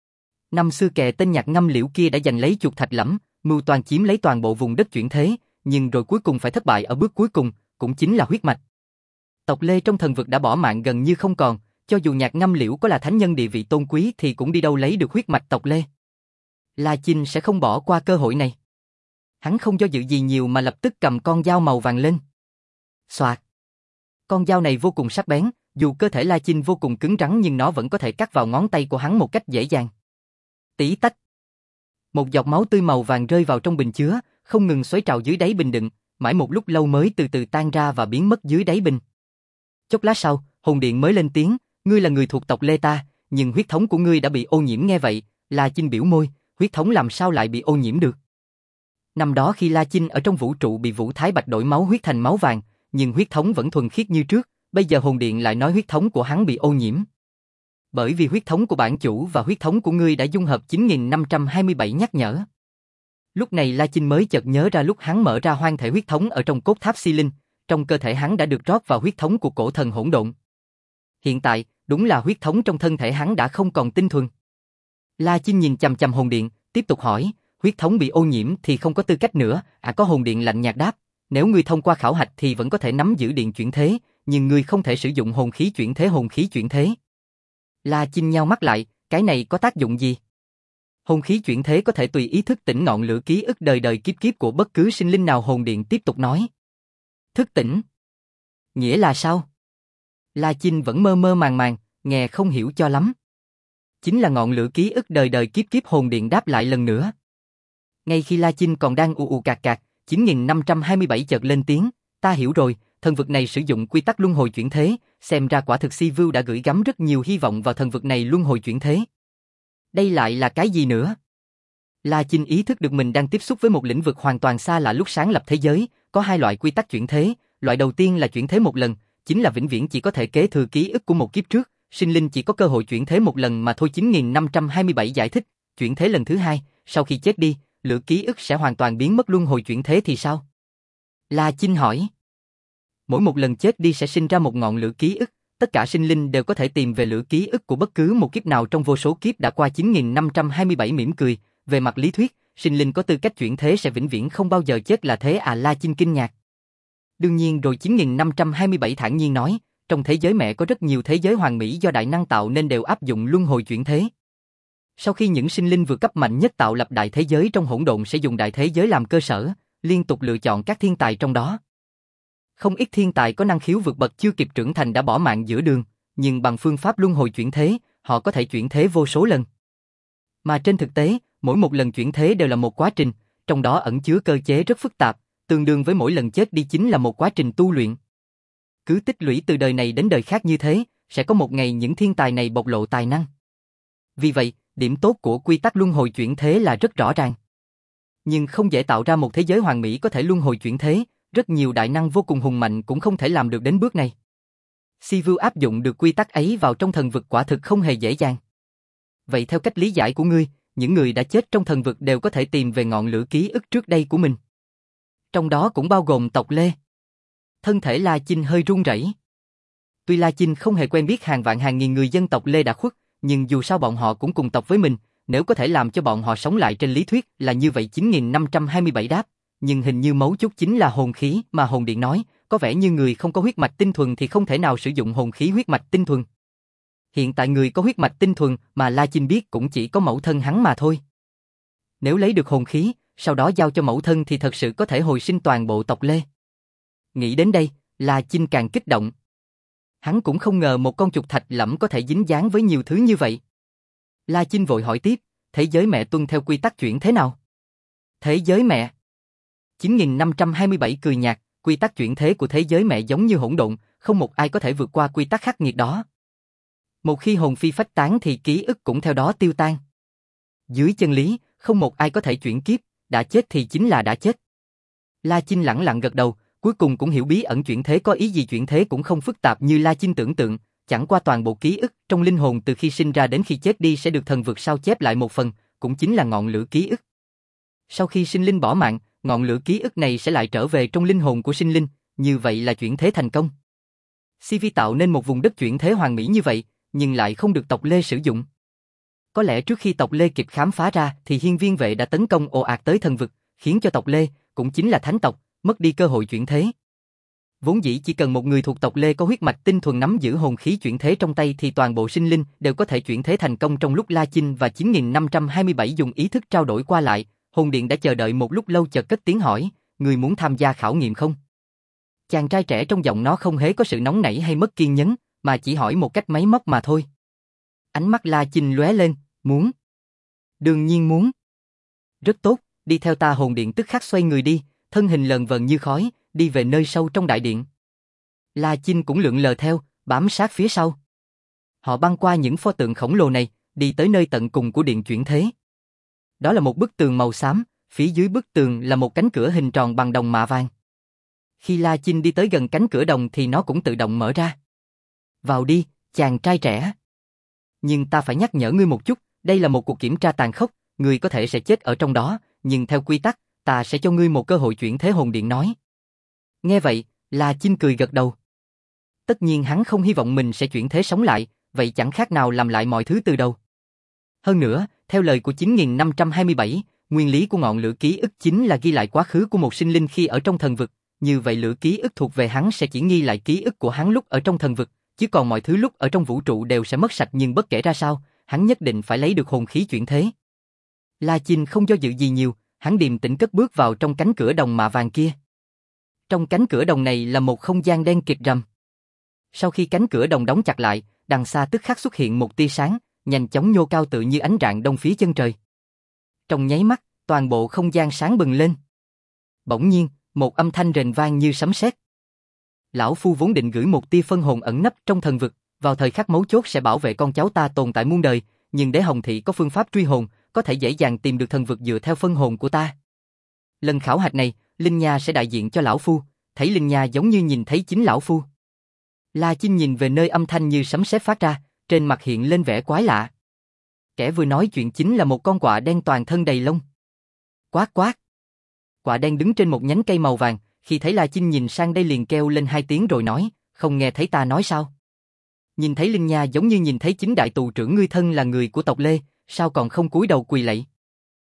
Năm xưa kẻ tên Nhạc Ngâm Liễu kia đã giành lấy Chuột Thạch Lẫm, mưu toàn chiếm lấy toàn bộ vùng đất chuyển thế, nhưng rồi cuối cùng phải thất bại ở bước cuối cùng, cũng chính là huyết mạch. Tộc Lê trong thần vực đã bỏ mạng gần như không còn, cho dù Nhạc Ngâm Liễu có là thánh nhân địa vị tôn quý thì cũng đi đâu lấy được huyết mạch tộc Lê. La Chinh sẽ không bỏ qua cơ hội này. Hắn không do dự gì nhiều mà lập tức cầm con dao màu vàng lên. Xoạt. Con dao này vô cùng sắc bén, dù cơ thể La Chinh vô cùng cứng rắn nhưng nó vẫn có thể cắt vào ngón tay của hắn một cách dễ dàng. Tí tách. Một giọt máu tươi màu vàng rơi vào trong bình chứa, không ngừng xoáy trào dưới đáy bình đựng, mãi một lúc lâu mới từ từ tan ra và biến mất dưới đáy bình. Chốc lát sau, hồn điện mới lên tiếng, ngươi là người thuộc tộc Lê ta, nhưng huyết thống của ngươi đã bị ô nhiễm. Nghe vậy, La Chinh biểu môi, huyết thống làm sao lại bị ô nhiễm được? Năm đó khi La Chinh ở trong vũ trụ bị Vũ Thái Bạch đổi máu huyết thành máu vàng, nhưng huyết thống vẫn thuần khiết như trước, bây giờ hồn điện lại nói huyết thống của hắn bị ô nhiễm. Bởi vì huyết thống của bản chủ và huyết thống của ngươi đã dung hợp 9527 nhắc nhở. Lúc này La Chinh mới chợt nhớ ra lúc hắn mở ra hoang thể huyết thống ở trong cốt tháp Si Linh, trong cơ thể hắn đã được rót vào huyết thống của cổ thần hỗn độn. Hiện tại, đúng là huyết thống trong thân thể hắn đã không còn tinh thuần. La Chinh nhìn chằm chằm hồn điện, tiếp tục hỏi, huyết thống bị ô nhiễm thì không có tư cách nữa, có hồn điện lạnh nhạt đáp, nếu ngươi thông qua khảo hạch thì vẫn có thể nắm giữ điện chuyển thế, nhưng ngươi không thể sử dụng hồn khí chuyển thế. Hồn khí chuyển thế. La Chinh nheo mắt lại, cái này có tác dụng gì? Hồn khí chuyển thế có thể tùy ý thức tỉnh ngọn lửa ký ức đời đời kiếp kiếp của bất cứ sinh linh nào. Hồn điện tiếp tục nói. Thức tỉnh? Nghĩa là sao? La Chinh vẫn mơ mơ màng màng, nghe không hiểu cho lắm. Chính là ngọn lửa ký ức đời đời kiếp kiếp. Hồn điện đáp lại lần nữa. Ngay khi La Chinh còn đang cạc cạc, 9527 chợt lên tiếng, ta hiểu rồi, thần vực này sử dụng quy tắc luân hồi chuyển thế, xem ra quả thực Si Vưu đã gửi gắm rất nhiều hy vọng vào thần vực này luân hồi chuyển thế. Đây lại là cái gì nữa? La Chinh ý thức được mình đang tiếp xúc với một lĩnh vực hoàn toàn xa lạ. Lúc sáng lập thế giới, có hai loại quy tắc chuyển thế, loại đầu tiên là chuyển thế một lần, chính là vĩnh viễn chỉ có thể kế thừa ký ức của một kiếp trước, sinh linh chỉ có cơ hội chuyển thế một lần mà thôi. 9527 giải thích, chuyển thế lần thứ hai, sau khi chết đi, lửa ký ức sẽ hoàn toàn biến mất. Luân hồi chuyển thế thì sao? La Chinh hỏi. Mỗi một lần chết đi sẽ sinh ra một ngọn lửa ký ức, tất cả sinh linh đều có thể tìm về lửa ký ức của bất cứ một kiếp nào trong vô số kiếp đã qua. 9527 mỉm cười, về mặt lý thuyết, sinh linh có tư cách chuyển thế sẽ vĩnh viễn không bao giờ chết là thế à? La Chinh kinh ngạc. Đương nhiên rồi. 9527 thản nhiên nói, trong thế giới mẹ có rất nhiều thế giới hoàn mỹ do đại năng tạo nên đều áp dụng luân hồi chuyển thế. Sau khi những sinh linh vượt cấp mạnh nhất tạo lập đại thế giới trong hỗn độn sẽ dùng đại thế giới làm cơ sở, liên tục lựa chọn các thiên tài trong đó. Không ít thiên tài có năng khiếu vượt bậc chưa kịp trưởng thành đã bỏ mạng giữa đường, nhưng bằng phương pháp luân hồi chuyển thế, họ có thể chuyển thế vô số lần. Mà trên thực tế, mỗi một lần chuyển thế đều là một quá trình, trong đó ẩn chứa cơ chế rất phức tạp, tương đương với mỗi lần chết đi chính là một quá trình tu luyện. Cứ tích lũy từ đời này đến đời khác như thế, sẽ có một ngày những thiên tài này bộc lộ tài năng. Vì vậy, Điểm tốt của quy tắc luân hồi chuyển thế là rất rõ ràng. Nhưng không dễ tạo ra một thế giới hoàn mỹ có thể luân hồi chuyển thế, rất nhiều đại năng vô cùng hùng mạnh cũng không thể làm được đến bước này. Sivu áp dụng được quy tắc ấy vào trong thần vực quả thực không hề dễ dàng. Vậy theo cách lý giải của ngươi, những người đã chết trong thần vực đều có thể tìm về ngọn lửa ký ức trước đây của mình. Trong đó cũng bao gồm tộc Lê. Thân thể La Chinh hơi run rẩy. Tuy La Chinh không hề quen biết hàng vạn hàng nghìn người dân tộc Lê đã khuất, nhưng dù sao bọn họ cũng cùng tộc với mình, nếu có thể làm cho bọn họ sống lại trên lý thuyết là như vậy 9527 đáp, nhưng hình như mấu chốt chính là hồn khí mà hồn điện nói, có vẻ như người không có huyết mạch tinh thuần thì không thể nào sử dụng hồn khí huyết mạch tinh thuần. Hiện tại người có huyết mạch tinh thuần mà La Chinh biết cũng chỉ có mẫu thân hắn mà thôi. Nếu lấy được hồn khí, sau đó giao cho mẫu thân thì thật sự có thể hồi sinh toàn bộ tộc Lê. Nghĩ đến đây, La Chinh càng kích động. Hắn cũng không ngờ một con chuột thạch lẫm có thể dính dáng với nhiều thứ như vậy. La Chinh vội hỏi tiếp, thế giới mẹ tuân theo quy tắc chuyển thế nào? Thế giới mẹ? 9527 cười nhạt, quy tắc chuyển thế của thế giới mẹ giống như hỗn độn, không một ai có thể vượt qua quy tắc khắc nghiệt đó. Một khi hồn phi phách tán thì ký ức cũng theo đó tiêu tan. Dưới chân lý, không một ai có thể chuyển kiếp, đã chết thì chính là đã chết. La Chinh lẳng lặng gật đầu, cuối cùng cũng hiểu bí ẩn chuyển thế có ý gì. Chuyển thế cũng không phức tạp như La Chinh tưởng tượng, chẳng qua toàn bộ ký ức trong linh hồn từ khi sinh ra đến khi chết đi sẽ được thần vực sao chép lại một phần, cũng chính là ngọn lửa ký ức. Sau khi sinh linh bỏ mạng, ngọn lửa ký ức này sẽ lại trở về trong linh hồn của sinh linh, như vậy là chuyển thế thành công. CV tạo nên một vùng đất chuyển thế hoàn mỹ như vậy, nhưng lại không được tộc Lê sử dụng. Có lẽ trước khi tộc Lê kịp khám phá ra thì hiên viên vệ đã tấn công ồ ạt tới thần vực, khiến cho tộc Lê, cũng chính là thánh tộc, mất đi cơ hội chuyển thế. Vốn dĩ chỉ cần một người thuộc tộc Lê có huyết mạch tinh thuần nắm giữ hồn khí chuyển thế trong tay thì toàn bộ sinh linh đều có thể chuyển thế thành công. Trong lúc La Chinh và 9527 dùng ý thức trao đổi qua lại, hồn điện đã chờ đợi một lúc lâu chợt cất tiếng hỏi, người muốn tham gia khảo nghiệm không? Chàng trai trẻ trong giọng nó không hề có sự nóng nảy hay mất kiên nhẫn, mà chỉ hỏi một cách máy móc mà thôi. Ánh mắt La Chinh lóe lên, muốn. Đương nhiên muốn. Rất tốt, đi theo ta. Hồn điện tức khắc xoay người đi, thân hình lờn vờn như khói, đi về nơi sâu trong đại điện. La Chinh cũng lượn lờ theo, bám sát phía sau. Họ băng qua những pho tượng khổng lồ này, đi tới nơi tận cùng của điện chuyển thế. Đó là một bức tường màu xám, phía dưới bức tường là một cánh cửa hình tròn bằng đồng mạ vàng. Khi La Chinh đi tới gần cánh cửa đồng thì nó cũng tự động mở ra. Vào đi, chàng trai trẻ. Nhưng ta phải nhắc nhở ngươi một chút, đây là một cuộc kiểm tra tàn khốc, ngươi có thể sẽ chết ở trong đó, nhưng theo quy tắc, ta sẽ cho ngươi một cơ hội chuyển thế. Hồn điện nói. Nghe vậy, La Chinh cười gật đầu. Tất nhiên hắn không hy vọng mình sẽ chuyển thế sống lại, vậy chẳng khác nào làm lại mọi thứ từ đầu. Hơn nữa, theo lời của 9527, nguyên lý của ngọn lửa ký ức chính là ghi lại quá khứ của một sinh linh khi ở trong thần vực, như vậy lửa ký ức thuộc về hắn sẽ chỉ ghi lại ký ức của hắn lúc ở trong thần vực, chứ còn mọi thứ lúc ở trong vũ trụ đều sẽ mất sạch. Nhưng bất kể ra sao, hắn nhất định phải lấy được hồn khí chuyển thế. La Chinh không do dự gì nhiều, hắn điềm tĩnh cất bước vào trong cánh cửa đồng mạ vàng kia. Trong cánh cửa đồng này là một không gian đen kịt rầm. Sau khi cánh cửa đồng đóng chặt lại, đằng xa tức khắc xuất hiện một tia sáng, nhanh chóng nhô cao tự như ánh rạng đông phía chân trời. Trong nháy mắt, toàn bộ không gian sáng bừng lên. Bỗng nhiên, một âm thanh rền vang như sấm sét. Lão phu vốn định gửi một tia phân hồn ẩn nấp trong thần vực, vào thời khắc mấu chốt sẽ bảo vệ con cháu ta tồn tại muôn đời, nhưng để Hồng Thị có phương pháp truy hồn, có thể dễ dàng tìm được thần vực dựa theo phân hồn của ta. Lần khảo hạch này, Linh Nha sẽ đại diện cho lão phu, thấy Linh Nha giống như nhìn thấy chính lão phu. La Chinh nhìn về nơi âm thanh như sấm sét phát ra, trên mặt hiện lên vẻ quái lạ. Kẻ vừa nói chuyện chính là một con quạ đen toàn thân đầy lông. Quát quát. Quạ đen đứng trên một nhánh cây màu vàng, khi thấy La Chinh nhìn sang đây liền kêu lên 2 tiếng rồi nói, không nghe thấy ta nói sao? Nhìn thấy Linh Nha giống như nhìn thấy chính đại tù trưởng, ngươi thân là người của tộc Lê, sao còn không cúi đầu quỳ lạy?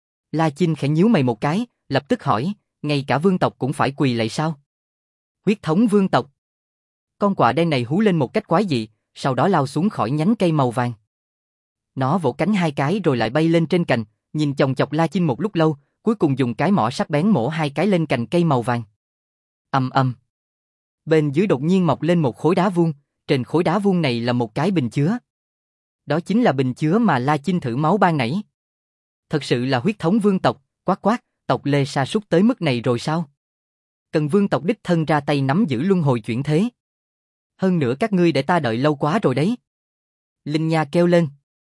La Chinh khẽ nhíu mày một cái, lập tức hỏi, ngay cả vương tộc cũng phải quỳ lạy sao? Huyết thống vương tộc. Con quạ đen này hú lên một cách quái dị, sau đó lao xuống khỏi nhánh cây màu vàng. Nó vỗ cánh 2 cái rồi lại bay lên trên cành, nhìn chòng chọc La Chinh một lúc lâu, cuối cùng dùng cái mỏ sắc bén mổ 2 cái lên cành cây màu vàng. Ầm ầm. Bên dưới đột nhiên mọc lên một khối đá vuông, trên khối đá vuông này là một cái bình chứa. Đó chính là bình chứa mà La Chinh thử máu ban nãy. Thật sự là huyết thống vương tộc, quát quát, tộc Lê sa sút tới mức này rồi sao? Cần vương tộc đích thân ra tay nắm giữ luân hồi chuyển thế. Hơn nữa các ngươi để ta đợi lâu quá rồi đấy. Linh Nha kêu lên.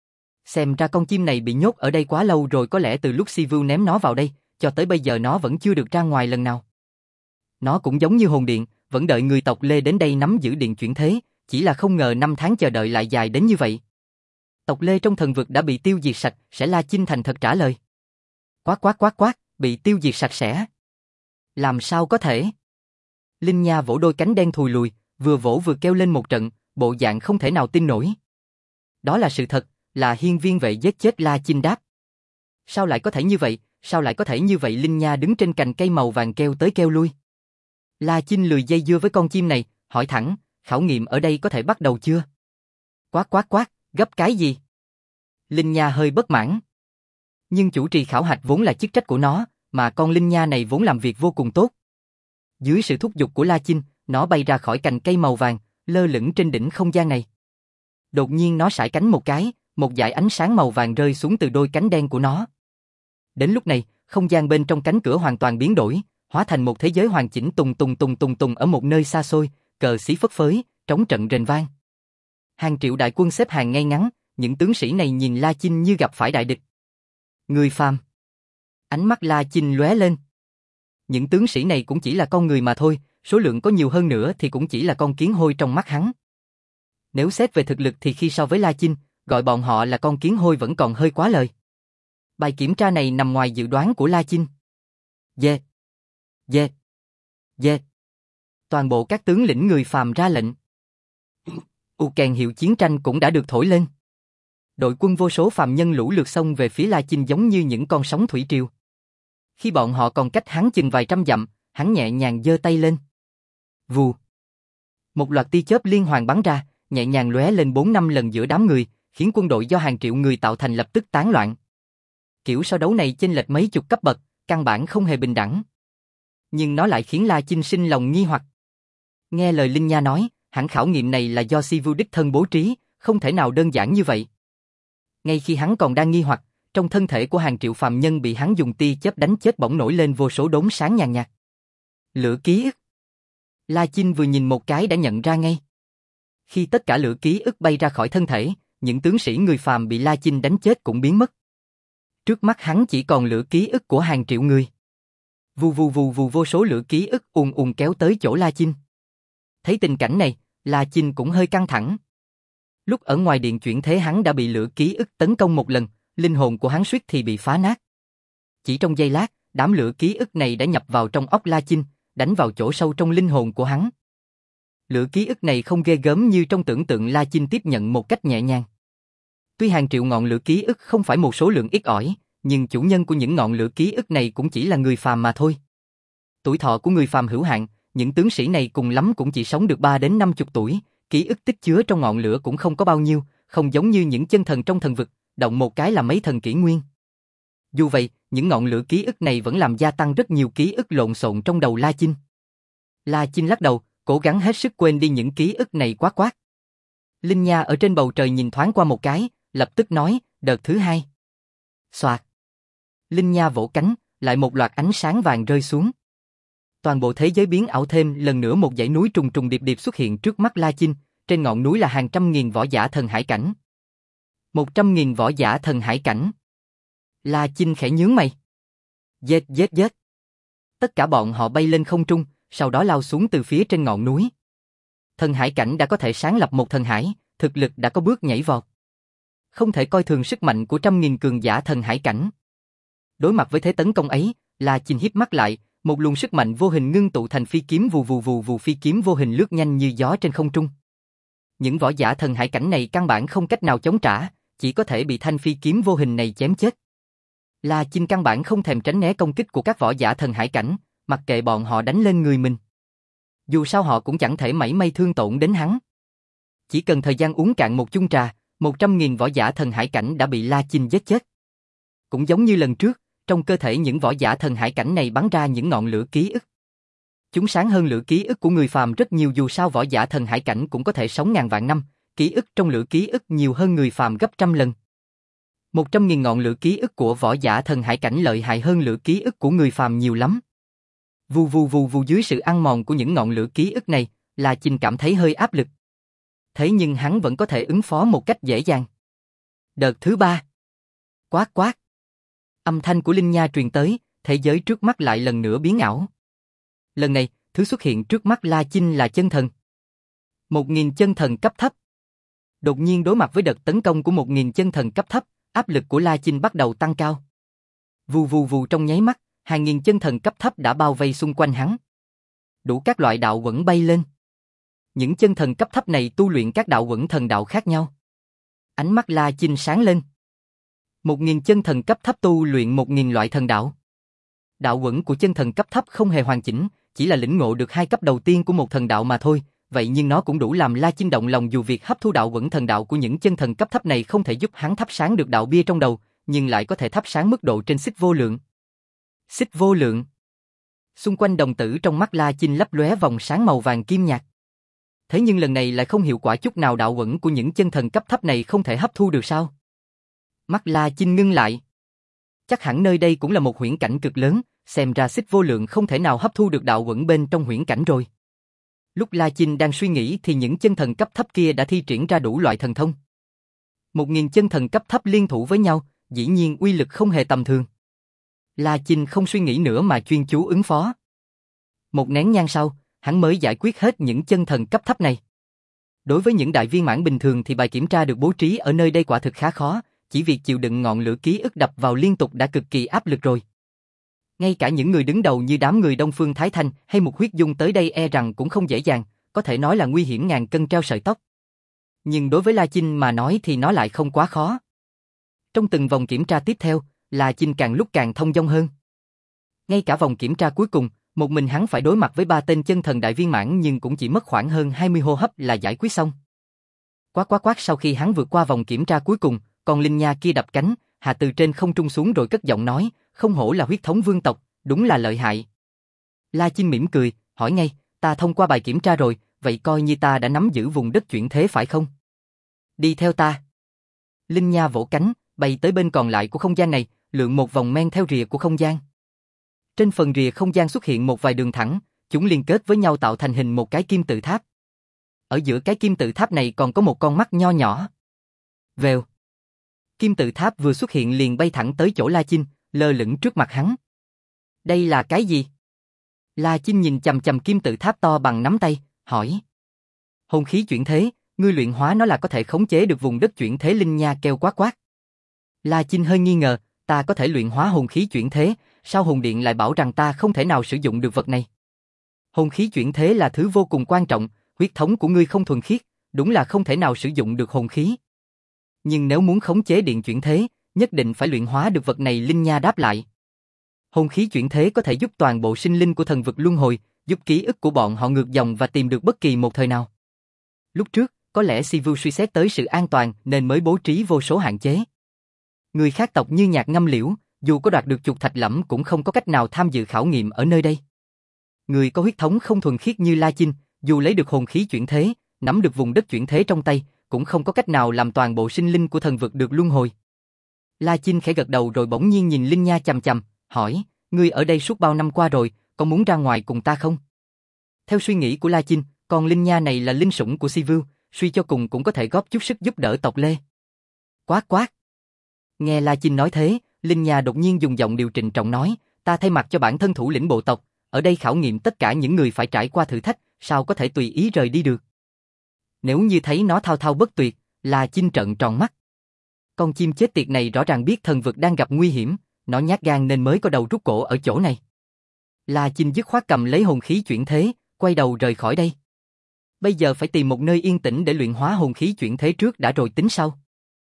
Xem ra con chim này bị nhốt ở đây quá lâu rồi, có lẽ từ lúc Si Vu ném nó vào đây, cho tới bây giờ nó vẫn chưa được ra ngoài lần nào. Nó cũng giống như hồn điện, vẫn đợi người tộc Lê đến đây nắm giữ điện chuyển thế, chỉ là không ngờ năm tháng chờ đợi lại dài đến như vậy. Tộc Lê trong thần vực đã bị tiêu diệt sạch, sẽ La Chinh thành thật trả lời. Quát quát quát quát, bị tiêu diệt sạch sẽ. Làm sao có thể? Linh Nha vỗ đôi cánh đen thùi lùi, vừa vỗ vừa kêu lên một trận, bộ dạng không thể nào tin nổi. Đó là sự thật, là hiên viên vệ giết chết La Chinh đáp. Sao lại có thể như vậy, sao lại có thể như vậy? Linh Nha đứng trên cành cây màu vàng kêu tới kêu lui. La Chinh lười dây dưa với con chim này, hỏi thẳng, khảo nghiệm ở đây có thể bắt đầu chưa? Quát quát quát, gấp cái gì? Linh Nha hơi bất mãn. Nhưng chủ trì khảo hạch vốn là chức trách của nó, mà con Linh Nha này vốn làm việc vô cùng tốt. Dưới sự thúc giục của La Chinh, nó bay ra khỏi cành cây màu vàng, lơ lửng trên đỉnh không gian này. Đột nhiên nó sải cánh một cái, một dải ánh sáng màu vàng rơi xuống từ đôi cánh đen của nó. Đến lúc này, không gian bên trong cánh cửa hoàn toàn biến đổi, hóa thành một thế giới hoàn chỉnh tùng tùng tùng tùng tùng ở một nơi xa xôi, cờ xí phất phới, trống trận rền vang. Hàng triệu đại quân xếp hàng ngay ngắn, những tướng sĩ này nhìn La Chinh như gặp phải đại địch. Người phàm. Ánh mắt La Chinh lóe lên. Những tướng sĩ này cũng chỉ là con người mà thôi, số lượng có nhiều hơn nữa thì cũng chỉ là con kiến hôi trong mắt hắn. Nếu xét về thực lực thì khi so với La Chinh, gọi bọn họ là con kiến hôi vẫn còn hơi quá lời. Bài kiểm tra này nằm ngoài dự đoán của La Chinh. Yeah. Yeah. Yeah. Toàn bộ các tướng lĩnh người phàm ra lệnh. Kèn hiệu chiến tranh cũng đã được thổi lên. Đội quân vô số phàm nhân lũ lượt xông về phía La Chinh giống như những con sóng thủy triều. Khi bọn họ còn cách hắn chừng vài trăm dặm, hắn nhẹ nhàng giơ tay lên. Vù. Một loạt tia chớp liên hoàn bắn ra, nhẹ nhàng lóe lên 4-5 lần giữa đám người, khiến quân đội do hàng triệu người tạo thành lập tức tán loạn. Kiểu so đấu này chênh lệch mấy chục cấp bậc, căn bản không hề bình đẳng. Nhưng nó lại khiến La Chinh sinh lòng nghi hoặc. Nghe lời Linh Nha nói, hẳn khảo nghiệm này là do Si Vu đích thân bố trí, không thể nào đơn giản như vậy. Ngay khi hắn còn đang nghi hoặc, trong thân thể của hàng triệu phàm nhân bị hắn dùng tia chớp đánh chết bỗng nổi lên vô số đốm sáng nhàn nhạt. Lửa ký ức. La Chinh vừa nhìn một cái đã nhận ra ngay. Khi tất cả lửa ký ức bay ra khỏi thân thể, những tướng sĩ người phàm bị La Chinh đánh chết cũng biến mất. Trước mắt hắn chỉ còn lửa ký ức của hàng triệu người. Vù vù vù vù, vô số lửa ký ức ùn ùn kéo tới chỗ La Chinh. Thấy tình cảnh này, La Chinh cũng hơi căng thẳng. Lúc ở ngoài điện chuyển thế hắn đã bị lửa ký ức tấn công một lần, linh hồn của hắn suýt thì bị phá nát. Chỉ trong giây lát, đám lửa ký ức này đã nhập vào trong óc La Chinh, đánh vào chỗ sâu trong linh hồn của hắn. Lửa ký ức này không ghê gớm như trong tưởng tượng, La Chinh tiếp nhận một cách nhẹ nhàng. Tuy hàng triệu ngọn lửa ký ức không phải một số lượng ít ỏi, nhưng chủ nhân của những ngọn lửa ký ức này cũng chỉ là người phàm mà thôi. Tuổi thọ của người phàm hữu hạn, những tướng sĩ này cùng lắm cũng chỉ sống được 3 đến 50 tuổi, ký ức tích chứa trong ngọn lửa cũng không có bao nhiêu, không giống như những chân thần trong thần vực, động một cái là mấy thần kỷ nguyên. Dù vậy, những ngọn lửa ký ức này vẫn làm gia tăng rất nhiều ký ức lộn xộn trong đầu La Chinh. La Chinh lắc đầu, cố gắng hết sức quên đi những ký ức này quát quát. Linh Nha ở trên bầu trời nhìn thoáng qua một cái, lập tức nói, đợt thứ hai. Xoạt. Linh Nha vỗ cánh, lại một loạt ánh sáng vàng rơi xuống. Toàn bộ thế giới biến ảo, thêm lần nữa một dãy núi trùng trùng điệp điệp xuất hiện trước mắt La Chinh, trên ngọn núi là hàng trăm nghìn võ giả thần hải cảnh. 100.000 võ giả thần hải cảnh. La Chinh khẽ nhướng mày. Giết giết giết. Tất cả bọn họ bay lên không trung, sau đó lao xuống từ phía trên ngọn núi. Thần hải cảnh đã có thể sáng lập một thần hải, thực lực đã có bước nhảy vọt. Không thể coi thường sức mạnh của 100.000 cường giả thần hải cảnh. Đối mặt với thế tấn công ấy, La Chinh híp mắt lại, một luồng sức mạnh vô hình ngưng tụ thành phi kiếm, vù vù vù vù, phi kiếm vô hình lướt nhanh như gió trên không trung. Những võ giả thần hải cảnh này căn bản không cách nào chống trả, chỉ có thể bị thanh phi kiếm vô hình này chém chết. La Chinh căn bản không thèm tránh né công kích của các võ giả thần hải cảnh, mặc kệ bọn họ đánh lên người mình. Dù sao họ cũng chẳng thể mảy may thương tổn đến hắn. Chỉ cần thời gian uống cạn một chung trà, 100.000 võ giả thần hải cảnh đã bị La Chinh giết chết. Cũng giống như lần trước, trong cơ thể những võ giả thần hải cảnh này bắn ra những ngọn lửa ký ức. Chúng sáng hơn lửa ký ức của người phàm rất nhiều, dù sao võ giả thần hải cảnh cũng có thể sống ngàn vạn năm, ký ức trong lửa ký ức nhiều hơn người phàm gấp trăm lần. 100.000 ngọn lửa ký ức của võ giả thần hải cảnh lợi hại hơn lửa ký ức của người phàm nhiều lắm. Vù vù vù vù, dưới sự ăn mòn của những ngọn lửa ký ức này, La Chinh cảm thấy hơi áp lực. Thế nhưng hắn vẫn có thể ứng phó một cách dễ dàng. Đợt thứ 3. Quát quát. Âm thanh của Linh Nha truyền tới, thế giới trước mắt lại lần nữa biến ảo. Lần này, thứ xuất hiện trước mắt La Chinh là chân thần. 1000 chân thần cấp thấp. Đột nhiên đối mặt với đợt tấn công của 1000 chân thần cấp thấp, áp lực của La Chinh bắt đầu tăng cao. Vù vù vù, trong nháy mắt, hàng nghìn chân thần cấp thấp đã bao vây xung quanh hắn. Đủ các loại đạo uẩn bay lên. Những chân thần cấp thấp này tu luyện các đạo uẩn thần đạo khác nhau. Ánh mắt La Chinh sáng lên. 1000 chân thần cấp thấp tu luyện 1000 loại thần đạo. Đạo uẩn của chân thần cấp thấp không hề hoàn chỉnh, chỉ là lĩnh ngộ được 2 cấp đầu tiên của một thần đạo mà thôi, vậy nhưng nó cũng đủ làm La Chinh động lòng, dù việc hấp thu đạo uẩn thần đạo của những chân thần cấp thấp này không thể giúp hắn thắp sáng được đạo bia trong đầu, nhưng lại có thể thắp sáng mức độ trên xích vô lượng. Xích vô lượng. Xung quanh đồng tử trong mắt La Chinh lấp lóe vòng sáng màu vàng kim nhạt. Thế nhưng lần này lại không hiệu quả chút nào, đạo uẩn của những chân thần cấp thấp này không thể hấp thu được sao? Mắt La Chinh ngưng lại. Chắc hẳn nơi đây cũng là một huyễn cảnh cực lớn, xem ra xích vô lượng không thể nào hấp thu được đạo uẩn bên trong huyễn cảnh rồi. Lúc La Chinh đang suy nghĩ thì những chân thần cấp thấp kia đã thi triển ra đủ loại thần thông. 1000 chân thần cấp thấp liên thủ với nhau, dĩ nhiên uy lực không hề tầm thường. La Chinh không suy nghĩ nữa mà chuyên chú ứng phó. Một nén nhang sau, hắn mới giải quyết hết những chân thần cấp thấp này. Đối với những đại viên mãn bình thường thì bài kiểm tra được bố trí ở nơi đây quả thực khá khó, chỉ việc chịu đựng ngọn lửa ký ức đập vào liên tục đã cực kỳ áp lực rồi. Ngay cả những người đứng đầu như đám người Đông Phương Thái Thanh hay Mục Huyết Dung tới đây e rằng cũng không dễ dàng, có thể nói là nguy hiểm ngàn cân treo sợi tóc. Nhưng đối với La Chinh mà nói thì nó lại không quá khó. Trong từng vòng kiểm tra tiếp theo, La Chinh càng lúc càng thông dong hơn. Ngay cả vòng kiểm tra cuối cùng, một mình hắn phải đối mặt với 3 tên chân thần đại viên mãn nhưng cũng chỉ mất khoảng hơn 20 hô hấp là giải quyết xong. Quát quát quát, sau khi hắn vượt qua vòng kiểm tra cuối cùng, con Linh Nha kia đập cánh, hạ từ trên không trung xuống rồi cất giọng nói, không hổ là huyết thống vương tộc, đúng là lợi hại. La Chinh mỉm cười, hỏi ngay, ta thông qua bài kiểm tra rồi, vậy coi như ta đã nắm giữ vùng đất chuyển thế phải không? Đi theo ta. Linh Nha vỗ cánh, bay tới bên còn lại của không gian này, lượn một vòng men theo rìa của không gian. Trên phần rìa không gian xuất hiện một vài đường thẳng, chúng liên kết với nhau tạo thành hình một cái kim tự tháp. Ở giữa cái kim tự tháp này còn có một con mắt nho nhỏ. Vèo. Kim tự tháp vừa xuất hiện liền bay thẳng tới chỗ La Chinh, lơ lửng trước mặt hắn. Đây là cái gì? La Chinh nhìn chằm chằm kim tự tháp to bằng nắm tay, hỏi. Hồn khí chuyển thế, ngươi luyện hóa nó là có thể khống chế được vùng đất chuyển thế. Linh Nha kêu quát quát. La Chinh hơi nghi ngờ, ta có thể luyện hóa hồn khí chuyển thế, sao hồn điện lại bảo rằng ta không thể nào sử dụng được vật này? Hồn khí chuyển thế là thứ vô cùng quan trọng, huyết thống của ngươi không thuần khiết, đúng là không thể nào sử dụng được hồn khí. Nhưng nếu muốn khống chế điện chuyển thế, nhất định phải luyện hóa được vật này. Linh Nha đáp lại. Hồn khí chuyển thế có thể giúp toàn bộ sinh linh của thần vực luân hồi, giúp ký ức của bọn họ ngược dòng và tìm được bất kỳ một thời nào. Lúc trước, có lẽ Sivu suy xét tới sự an toàn nên mới bố trí vô số hạn chế. Người khác tộc như Nhạc Ngâm Liễu, dù có đoạt được chuột thạch lẫm cũng không có cách nào tham dự khảo nghiệm ở nơi đây. Người có huyết thống không thuần khiết như La Chinh, dù lấy được hồn khí chuyển thế, nắm được vùng đất chuyển thế trong tay, cũng không có cách nào làm toàn bộ sinh linh của thần vực được luân hồi. La Chinh khẽ gật đầu rồi bỗng nhiên nhìn Linh Nha chằm chằm, hỏi, ngươi ở đây suốt bao năm qua rồi, có muốn ra ngoài cùng ta không? Theo suy nghĩ của La Chinh, con Linh Nha này là linh sủng của Sivu, suy cho cùng cũng có thể góp chút sức giúp đỡ tộc Lê. Quát quát. Nghe La Chinh nói thế, Linh Nha đột nhiên dùng giọng điệu trịnh trọng nói, ta thay mặt cho bản thân thủ lĩnh bộ tộc, ở đây khảo nghiệm tất cả những người phải trải qua thử thách, sao có thể tùy ý rời đi được? Nếu như thấy nó thao thao bất tuyệt, La Chinh trợn tròn mắt. Con chim chết tiệt này rõ ràng biết thần vực đang gặp nguy hiểm, nó nhát gan nên mới có đầu rút cổ ở chỗ này. La Chinh dứt khoát cầm lấy hồn khí chuyển thế, quay đầu rời khỏi đây. Bây giờ phải tìm một nơi yên tĩnh để luyện hóa hồn khí chuyển thế trước đã rồi tính sau.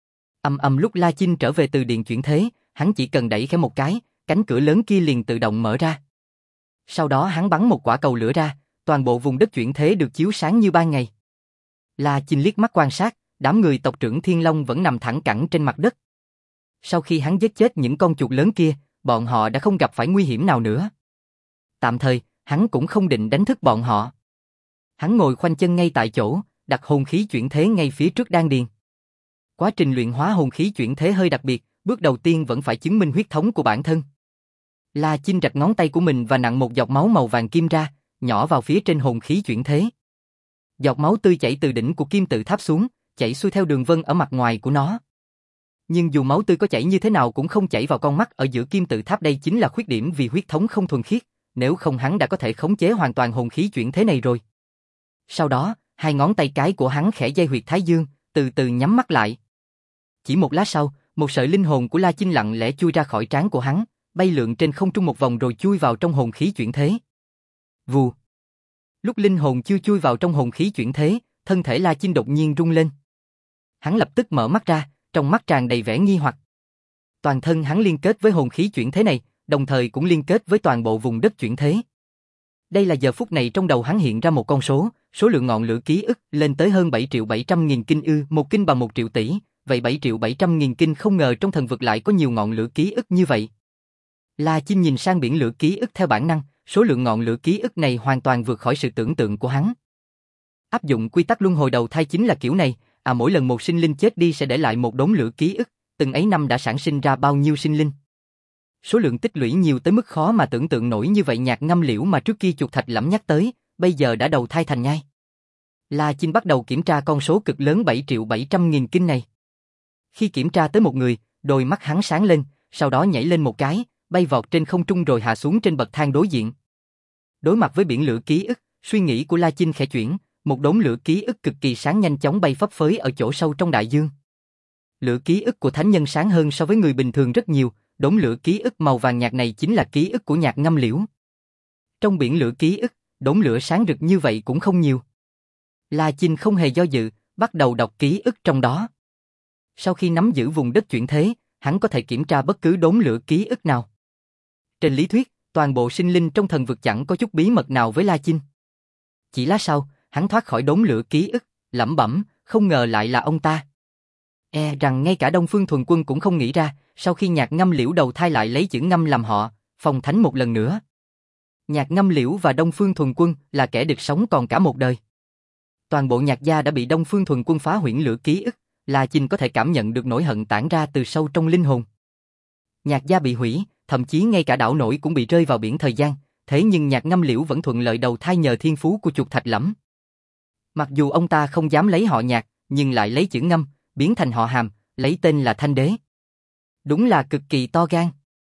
Lúc La Chinh trở về từ điện chuyển thế, hắn chỉ cần đẩy khẽ một cái, cánh cửa lớn kia liền tự động mở ra. Sau đó hắn bắn một quả cầu lửa ra, toàn bộ vùng đất chuyển thế được chiếu sáng như ban ngày. La Chinh liếc mắt quan sát, đám người tộc trưởng Thiên Long vẫn nằm thẳng cẳng trên mặt đất. Sau khi hắn giết chết những con chuột lớn kia, bọn họ đã không gặp phải nguy hiểm nào nữa. Tạm thời, hắn cũng không định đánh thức bọn họ. Hắn ngồi khoanh chân ngay tại chỗ, đặt hồn khí chuyển thế ngay phía trước đan điền. Quá trình luyện hóa hồn khí chuyển thế hơi đặc biệt, bước đầu tiên vẫn phải chứng minh huyết thống của bản thân. La Chinh rạch ngón tay của mình và nặn một giọt máu màu vàng kim ra, nhỏ vào phía trên hồn khí chuyển thế. Giọt máu tươi chảy từ đỉnh của kim tự tháp xuống, chảy xuôi theo đường vân ở mặt ngoài của nó. Nhưng dù máu tươi có chảy như thế nào cũng không chảy vào con mắt ở giữa kim tự tháp, đây chính là khuyết điểm vì huyết thống không thuần khiết, nếu không hắn đã có thể khống chế hoàn toàn hồn khí chuyển thế này rồi. Sau đó, hai ngón tay cái của hắn khẽ dây huyệt thái dương, từ từ nhắm mắt lại. Chỉ một lát sau, một sợi linh hồn của La Chinh lặng lẽ chui ra khỏi trán của hắn, bay lượn trên không trung một vòng rồi chui vào trong hồn khí chuyển thế. Vù. Lúc linh hồn chưa chui vào trong hồn khí chuyển thế, thân thể La Chinh đột nhiên rung lên. Hắn lập tức mở mắt ra, trong mắt tràn đầy vẻ nghi hoặc. Toàn thân hắn liên kết với hồn khí chuyển thế này, đồng thời cũng liên kết với toàn bộ vùng đất chuyển thế. Đây là giờ phút này trong đầu hắn hiện ra một con số, số lượng ngọn lửa ký ức lên tới hơn 7.700.000 kinh, một kinh bằng 1 triệu tỷ, vậy 7.700.000 kinh không ngờ trong thần vực lại có nhiều ngọn lửa ký ức như vậy. La Chinh nhìn sang biển lửa ký ức theo bản năng, số lượng ngọn lửa ký ức này hoàn toàn vượt khỏi sự tưởng tượng của hắn. Áp dụng quy tắc luân hồi đầu thai chính là kiểu này, mỗi lần một sinh linh chết đi sẽ để lại một đống lửa ký ức, từng ấy năm đã sản sinh ra bao nhiêu sinh linh. Số lượng tích lũy nhiều tới mức khó mà tưởng tượng nổi như vậy. Nhạc Ngâm Liễu mà trước kia Chuột Thạch Lẫm nhắc tới, bây giờ đã đầu thai thành nhai. La Chinh bắt đầu kiểm tra con số cực lớn 7.700.000 kinh này. Khi kiểm tra tới một người, đôi mắt hắn sáng lên, sau đó nhảy lên một cái, bay vọt trên không trung rồi hạ xuống trên bậc thang đối diện. Đối mặt với biển lửa ký ức, suy nghĩ của La Chinh khẽ chuyển, một đống lửa ký ức cực kỳ sáng nhanh chóng bay phấp phới ở chỗ sâu trong đại dương. Lửa ký ức của thánh nhân sáng hơn so với người bình thường rất nhiều, đống lửa ký ức màu vàng nhạt này chính là ký ức của Nhạc Ngâm Liễu. Trong biển lửa ký ức, đống lửa sáng rực như vậy cũng không nhiều. La Chinh không hề do dự, bắt đầu đọc ký ức trong đó. Sau khi nắm giữ vùng đất chuyển thế, hắn có thể kiểm tra bất cứ đống lửa ký ức nào. Trên lý thuyết, toàn bộ sinh linh trong thần vực chẳng có chút bí mật nào với La Chinh. Chỉ lát sau, hắn thoát khỏi đống lửa ký ức, lẩm bẩm, không ngờ lại là ông ta. Rằng ngay cả Đông Phương Thuần Quân cũng không nghĩ ra, sau khi Nhạc Ngâm Liễu đầu thai lại lấy chữ Ngâm làm họ, phong thánh một lần nữa. Nhạc Ngâm Liễu và Đông Phương Thuần Quân là kẻ địch sống còn cả một đời. Toàn bộ Nhạc gia đã bị Đông Phương Thuần Quân phá huyễn lửa ký ức, La Chinh có thể cảm nhận được nỗi hận tản ra từ sâu trong linh hồn. Nhạc gia bị hủy, thậm chí ngay cả đảo nổi cũng bị rơi vào biển thời gian, thế nhưng Nhạc Ngâm Liễu vẫn thuận lợi đầu thai nhờ thiên phú của Chuột Thạch Lẫm. Mặc dù ông ta không dám lấy họ Nhạc, nhưng lại lấy chữ Ngâm, biến thành họ Hàm, lấy tên là Thanh Đế. Đúng là cực kỳ to gan.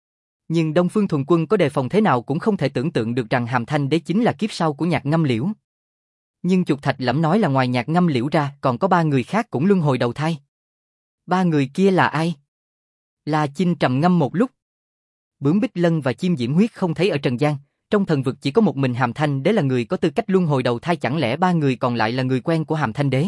Nhưng Đông Phương Thuần Quân có đề phòng thế nào cũng không thể tưởng tượng được rằng Hàm Thanh Đế chính là kiếp sau của Nhạc Ngâm Liễu. Nhưng Chuột Thạch Lẫm nói là ngoài Nhạc Ngâm Liễu ra còn có 3 người khác cũng luân hồi đầu thai. 3 người kia là ai? La Chinh trầm ngâm một lúc. Bướm Bích Lân và Chim Diễm Huyết không thấy ở trần gian, trong thần vực chỉ có một mình Hàm Thanh Đế là người có tư cách luân hồi đầu thai, chẳng lẽ 3 người còn lại là người quen của Hàm Thanh Đế?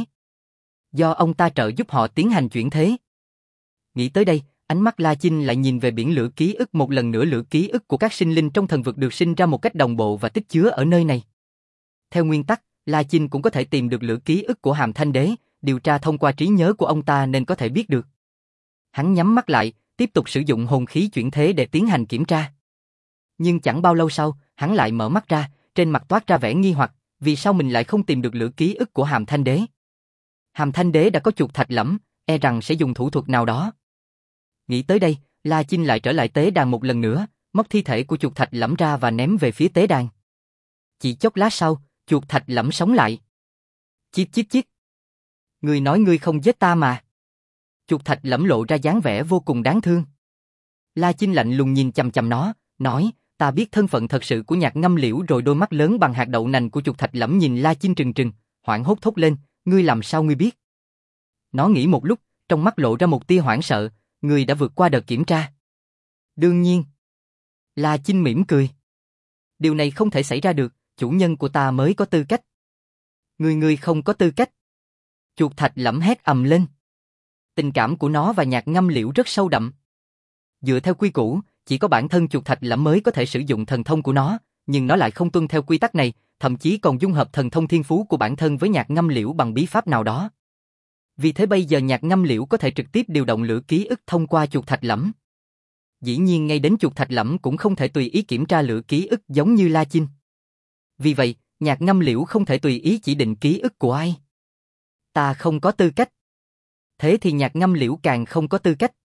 Do ông ta trợ giúp họ tiến hành chuyển thế. Nghĩ tới đây, ánh mắt La Chinh lại nhìn về biển lửa ký ức một lần nữa. Lửa ký ức của các sinh linh trong thần vực được sinh ra một cách đồng bộ và tích chứa ở nơi này. Theo nguyên tắc, La Chinh cũng có thể tìm được lửa ký ức của Hàm Thanh Đế, điều tra thông qua trí nhớ của ông ta nên có thể biết được. Hắn nhắm mắt lại, tiếp tục sử dụng hồn khí chuyển thế để tiến hành kiểm tra. Nhưng chẳng bao lâu sau, hắn lại mở mắt ra, trên mặt toát ra vẻ nghi hoặc, vì sao mình lại không tìm được lửa ký ức của Hàm Thanh Đế? Hàm Thanh Đế đã có Chuột Thạch Lẫm, rằng sẽ dùng thủ thuật nào đó. Nghĩ tới đây, La Chinh lại trở lại tế đàn một lần nữa, móc thi thể của Chuột Thạch Lẫm ra và ném về phía tế đàn. Chỉ chốc lát sau, Chuột Thạch Lẫm sống lại. Chít chít chít. Ngươi nói ngươi không giết ta mà. Chuột Thạch Lẫm lộ ra dáng vẻ vô cùng đáng thương. La Chinh lạnh lùng nhìn chằm chằm nó, nói, ta biết thân phận thật sự của Nhạc Ngâm Liễu rồi. Đôi mắt lớn bằng hạt đậu nành của Chuột Thạch Lẫm nhìn La Chinh trừng trừng, hoảng hốt thốt lên, ngươi làm sao ngươi biết? Nó nghĩ một lúc, trong mắt lộ ra một tia hoảng sợ, ngươi đã vượt qua đợt kiểm tra. Đương nhiên. La Chinh mỉm cười. Điều này không thể xảy ra được, chủ nhân của ta mới có tư cách. Ngươi không có tư cách. Chuột Thạch Lẫm hét ầm lên. Tình cảm của nó và Nhạc Ngâm Liễu rất sâu đậm. Dựa theo quy củ, chỉ có bản thân Chuột Thạch Lẫm mới có thể sử dụng thần thông của nó, nhưng nó lại không tuân theo quy tắc này, thậm chí còn dung hợp thần thông thiên phú của bản thân với Nhạc Ngâm Liễu bằng bí pháp nào đó. Vì thế bây giờ Nhạc Ngâm Liễu có thể trực tiếp điều động lửa ký ức thông qua Chuột Thạch Lẫm. Dĩ nhiên ngay đến Chuột Thạch Lẫm cũng không thể tùy ý kiểm tra lửa ký ức giống như La Chinh. Vì vậy, Nhạc Ngâm Liễu không thể tùy ý chỉ định ký ức của ai. Ta không có tư cách. Thế thì Nhạc Ngâm Liễu càng không có tư cách.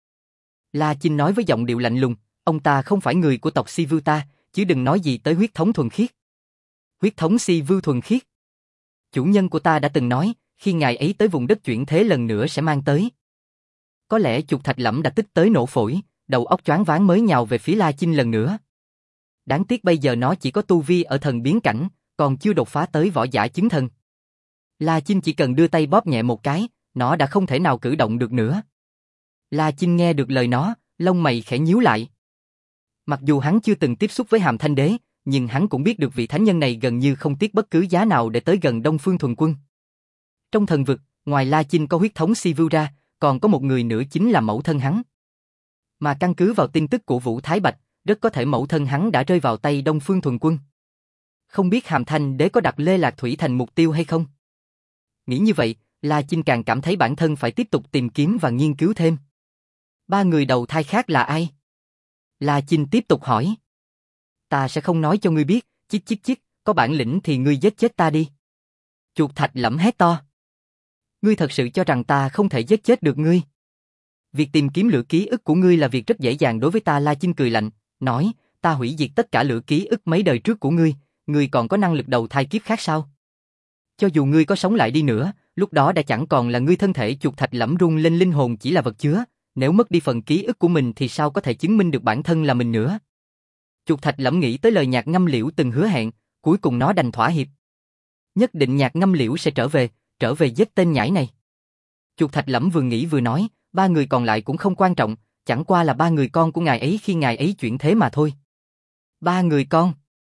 La Chinh nói với giọng điệu lạnh lùng, ông ta không phải người của tộc Si Vưu ta, chứ đừng nói gì tới huyết thống thuần khiết. Huyết thống Si Vưu thuần khiết. Chủ nhân của ta đã từng nói, khi ngài ấy tới vùng đất chuyển thế lần nữa sẽ mang tới Có lẽ Chục Thạch Lẫm đã tức tới nổ phổi, đầu óc choáng váng mới nhào về phía La Chinh lần nữa. Đáng tiếc bây giờ nó chỉ có tu vi ở thần biến cảnh, còn chưa đột phá tới võ giả chứng thần. La Chinh chỉ cần đưa tay bóp nhẹ một cái, nó đã không thể nào cử động được nữa. La Chinh nghe được lời nó, lông mày khẽ nhíu lại. Mặc dù hắn chưa từng tiếp xúc với Hàm Thanh Đế, nhưng hắn cũng biết được vị thánh nhân này gần như không tiếc bất cứ giá nào để tới gần Đông Phương Thuần Quân. Trong thần vực, ngoài La Chinh có huyết thống Si Vưu ra, còn có một người nữa chính là mẫu thân hắn. Mà căn cứ vào tin tức của Vũ Thái Bạch, rất có thể mẫu thân hắn đã rơi vào tay Đông Phương Thuần Quân. Không biết Hàm Thanh Đế có đặt Lê Lạc Thủy thành mục tiêu hay không? Nghĩ như vậy, La Chinh càng cảm thấy bản thân phải tiếp tục tìm kiếm và nghiên cứu thêm. Ba người đầu thai khác là ai? La Chinh tiếp tục hỏi. Ta sẽ không nói cho ngươi biết, chích chích chích, có bản lĩnh thì ngươi giết chết ta đi. Chuột Thạch Lẫm hét to. Ngươi thật sự cho rằng ta không thể giết chết được ngươi? Việc tìm kiếm lửa ký ức của ngươi là việc rất dễ dàng đối với ta. La Chinh cười lạnh, nói, ta hủy diệt tất cả lửa ký ức mấy đời trước của ngươi còn có năng lực đầu thai kiếp khác sao? Cho dù ngươi có sống lại đi nữa, lúc đó đã chẳng còn là ngươi. Thân thể Chuột Thạch Lẫm rung lên, linh hồn chỉ là vật chứa, nếu mất đi phần ký ức của mình thì sao có thể chứng minh được bản thân là mình nữa? Chuột Thạch Lẫm nghĩ tới lời Nhạc Ngâm Liễu từng hứa hẹn, cuối cùng nó đành thỏa hiệp. Nhất định Nhạc Ngâm Liễu sẽ trở về giết tên nhãi này. Chuột Thạch Lẫm vừa nghĩ vừa nói, ba người còn lại cũng không quan trọng, chẳng qua là ba người con của ngài ấy khi ngài ấy chuyển thế mà thôi. Ba người con?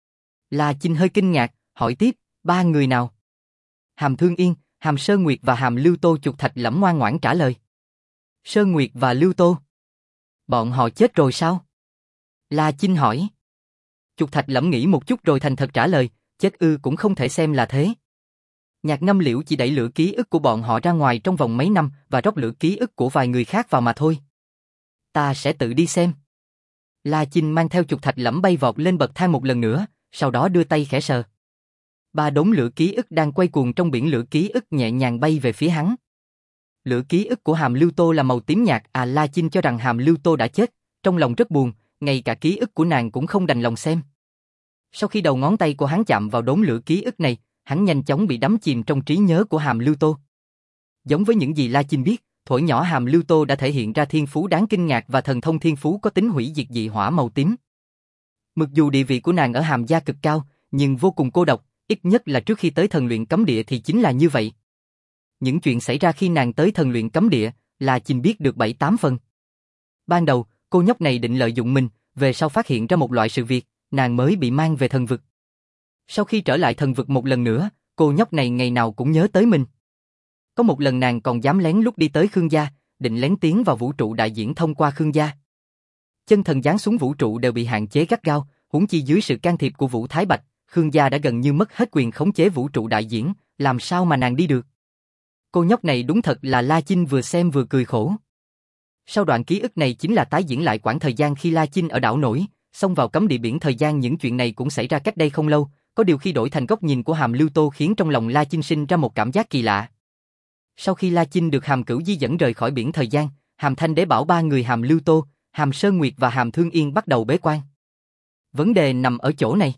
La Chinh hơi kinh ngạc, hỏi tiếp, ba người nào? Hàm Thương Yên, Hàm Sơn Nguyệt và Hàm Lưu Tô. Chuột Thạch Lẫm ngoan ngoãn trả lời. Sơn Nguyệt và Lưu Tô? Bọn họ chết rồi sao? La Chinh hỏi. Chuột Thạch Lẫm nghĩ một chút rồi thành thật trả lời, chết cũng không thể xem là thế. Nhạc Ngâm Liễu chỉ đẩy lửa ký ức của bọn họ ra ngoài trong vòng mấy năm và rót lửa ký ức của vài người khác vào mà thôi. Ta sẽ tự đi xem. La Chinh mang theo Chuột Thạch Lẫm bay vọt lên bậc thang một lần nữa, sau đó đưa tay khẽ sờ. Ba đống lửa ký ức đang quay cuồng trong biển lửa ký ức nhẹ nhàng bay về phía hắn. Lửa ký ức của Hàm Lưu Tô là màu tím nhạt. La Chinh cho rằng Hàm Lưu Tô đã chết, trong lòng rất buồn, ngay cả ký ức của nàng cũng không đành lòng xem. Sau khi đầu ngón tay của hắn chạm vào đống lửa ký ức này, hắn nhanh chóng bị đắm chìm trong trí nhớ của Hàm Lưu Tô. Giống với những gì La Chinh biết, thuở nhỏ Hàm Lưu Tô đã thể hiện ra thiên phú đáng kinh ngạc và thần thông thiên phú có tính hủy diệt dị hỏa màu tím. Mặc dù địa vị của nàng ở Hàm gia cực cao, nhưng vô cùng cô độc, ít nhất là trước khi tới thần luyện cấm địa thì chính là như vậy. Những chuyện xảy ra khi nàng tới thần luyện cấm địa, La Chinh biết được 7-8 phần. Ban đầu, cô nhóc này định lợi dụng mình, về sau phát hiện ra một loại sự việc, nàng mới bị mang về thần vực. Sau khi trở lại thần vực một lần nữa, cô nhóc này ngày nào cũng nhớ tới mình. Có một lần nàng còn dám lén lút đi tới Khương gia, định lén tiến vào vũ trụ đại diễn thông qua Khương gia. Chân thần giáng xuống vũ trụ đều bị hạn chế gắt gao, huống chi dưới sự can thiệp của Vũ Thái Bạch, Khương gia đã gần như mất hết quyền khống chế vũ trụ đại diễn, làm sao mà nàng đi được? Cô nhóc này đúng thật là La Chinh vừa xem vừa cười khổ. Sau đoạn ký ức này chính là tái diễn lại quãng thời gian khi La Chinh ở đảo nổi, xông vào cấm địa biển thời gian. Những chuyện này cũng xảy ra cách đây không lâu, có điều khi đổi thành góc nhìn của Hàm Lưu Tô khiến trong lòng La Chinh sinh ra một cảm giác kỳ lạ. Sau khi La Chinh được Hàm Cửu Di dẫn rời khỏi biển thời gian, Hàm Thanh Đế bảo ba người Hàm Lưu Tô, Hàm Sơn Nguyệt và Hàm Thương Yên bắt đầu bế quan. Vấn đề nằm ở chỗ này.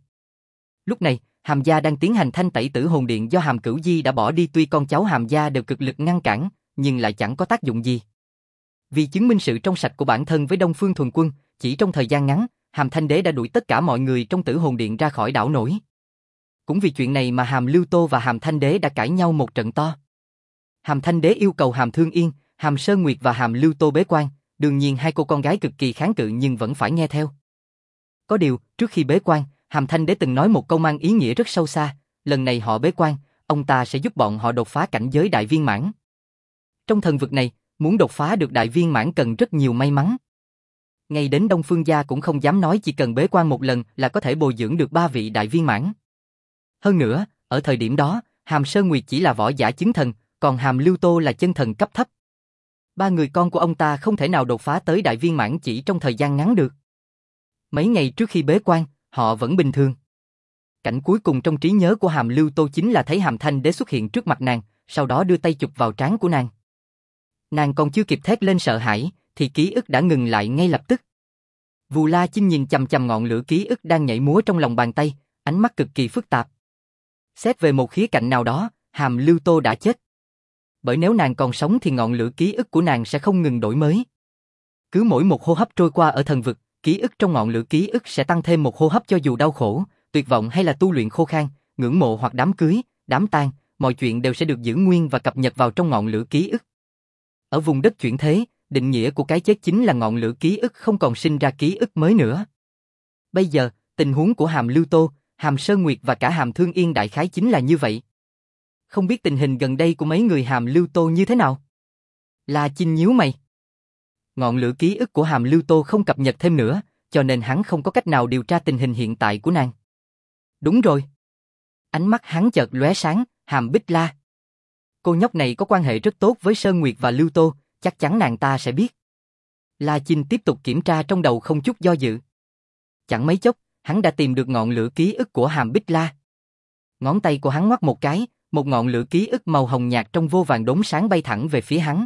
Lúc này, Hàm gia đang tiến hành thanh tẩy tử hồn điện do Hàm Cửu Di đã bỏ đi. Tuy con cháu Hàm gia đều cực lực ngăn cản, nhưng lại chẳng có tác dụng gì. Vì chứng minh sự trong sạch của bản thân với Đông Phương Thuần Quân, chỉ trong thời gian ngắn, Hàm Thanh Đế đã đuổi tất cả mọi người trong tử hồn điện ra khỏi đảo nổi. Cũng vì chuyện này mà Hàm Lưu Tô và Hàm Thanh Đế đã cãi nhau một trận to. Hàm Thanh Đế yêu cầu Hàm Thương Yên, Hàm Sơn Nguyệt và Hàm Lưu Tô bế quan, đương nhiên hai cô con gái cực kỳ kháng cự nhưng vẫn phải nghe theo. Có điều, trước khi bế quan, Hàm Thanh Đế từng nói một câu mang ý nghĩa rất sâu xa, lần này họ bế quan, ông ta sẽ giúp bọn họ đột phá cảnh giới đại viên mãn. Trong thần vực này, muốn đột phá được đại viên mãn cần rất nhiều may mắn. Ngay đến Đông Phương gia cũng không dám nói chỉ cần bế quan một lần là có thể bồi dưỡng được 3 vị đại viên mãn. Hơn nữa, ở thời điểm đó, Hàm Sơn Nguyệt chỉ là võ giả chứng thần, còn Hàm Lưu Tô là chân thần cấp thấp. Ba người con của ông ta không thể nào đột phá tới đại viên mãn chỉ trong thời gian ngắn được. Mấy ngày trước khi bế quan, họ vẫn bình thường. Cảnh cuối cùng trong trí nhớ của Hàm Lưu Tô chính là thấy Hàm Thanh Đế xuất hiện trước mặt nàng, sau đó đưa tay chụp vào trán của nàng. Nàng còn chưa kịp thét lên sợ hãi, thì ký ức đã ngừng lại ngay lập tức. Vù La Chinh nhìn chằm chằm ngọn lửa ký ức đang nhảy múa trong lòng bàn tay, ánh mắt cực kỳ phức tạp. Xét về một khía cạnh nào đó, Hàm Lưu Tô đã chết. Bởi nếu nàng còn sống thì ngọn lửa ký ức của nàng sẽ không ngừng đổi mới. Cứ mỗi một hô hấp trôi qua ở thần vực, ký ức trong ngọn lửa ký ức sẽ tăng thêm một hô hấp cho dù đau khổ, tuyệt vọng hay là tu luyện khô khan, ngưỡng mộ hoặc đám cưới, đám tang, mọi chuyện đều sẽ được giữ nguyên và cập nhật vào trong ngọn lửa ký ức. Ở vùng đất chuyển thế, định nghĩa của cái chết chính là ngọn lửa ký ức không còn sinh ra ký ức mới nữa. Bây giờ, tình huống của Hàm Lưu Tô, Hàm Sơn Nguyệt và cả Hàm Thương Yên đại khái chính là như vậy. Không biết tình hình gần đây của mấy người Hàm Lưu Tô như thế nào? La Chinh nhíu mày. Ngọn lửa ký ức của Hàm Lưu Tô không cập nhật thêm nữa, cho nên hắn không có cách nào điều tra tình hình hiện tại của nàng. Đúng rồi. Ánh mắt hắn chợt lóe sáng, Hàm Bích La. Cô nhóc này có quan hệ rất tốt với Sơn Nguyệt và Lưu Tô, chắc chắn nàng ta sẽ biết. La Chinh tiếp tục kiểm tra trong đầu không chút do dự. Chẳng mấy chốc, hắn đã tìm được ngọn lửa ký ức của Hàm Bích La. Ngón tay của hắn ngoắc một cái, một ngọn lửa ký ức màu hồng nhạt trong vô vàn đốm sáng bay thẳng về phía hắn.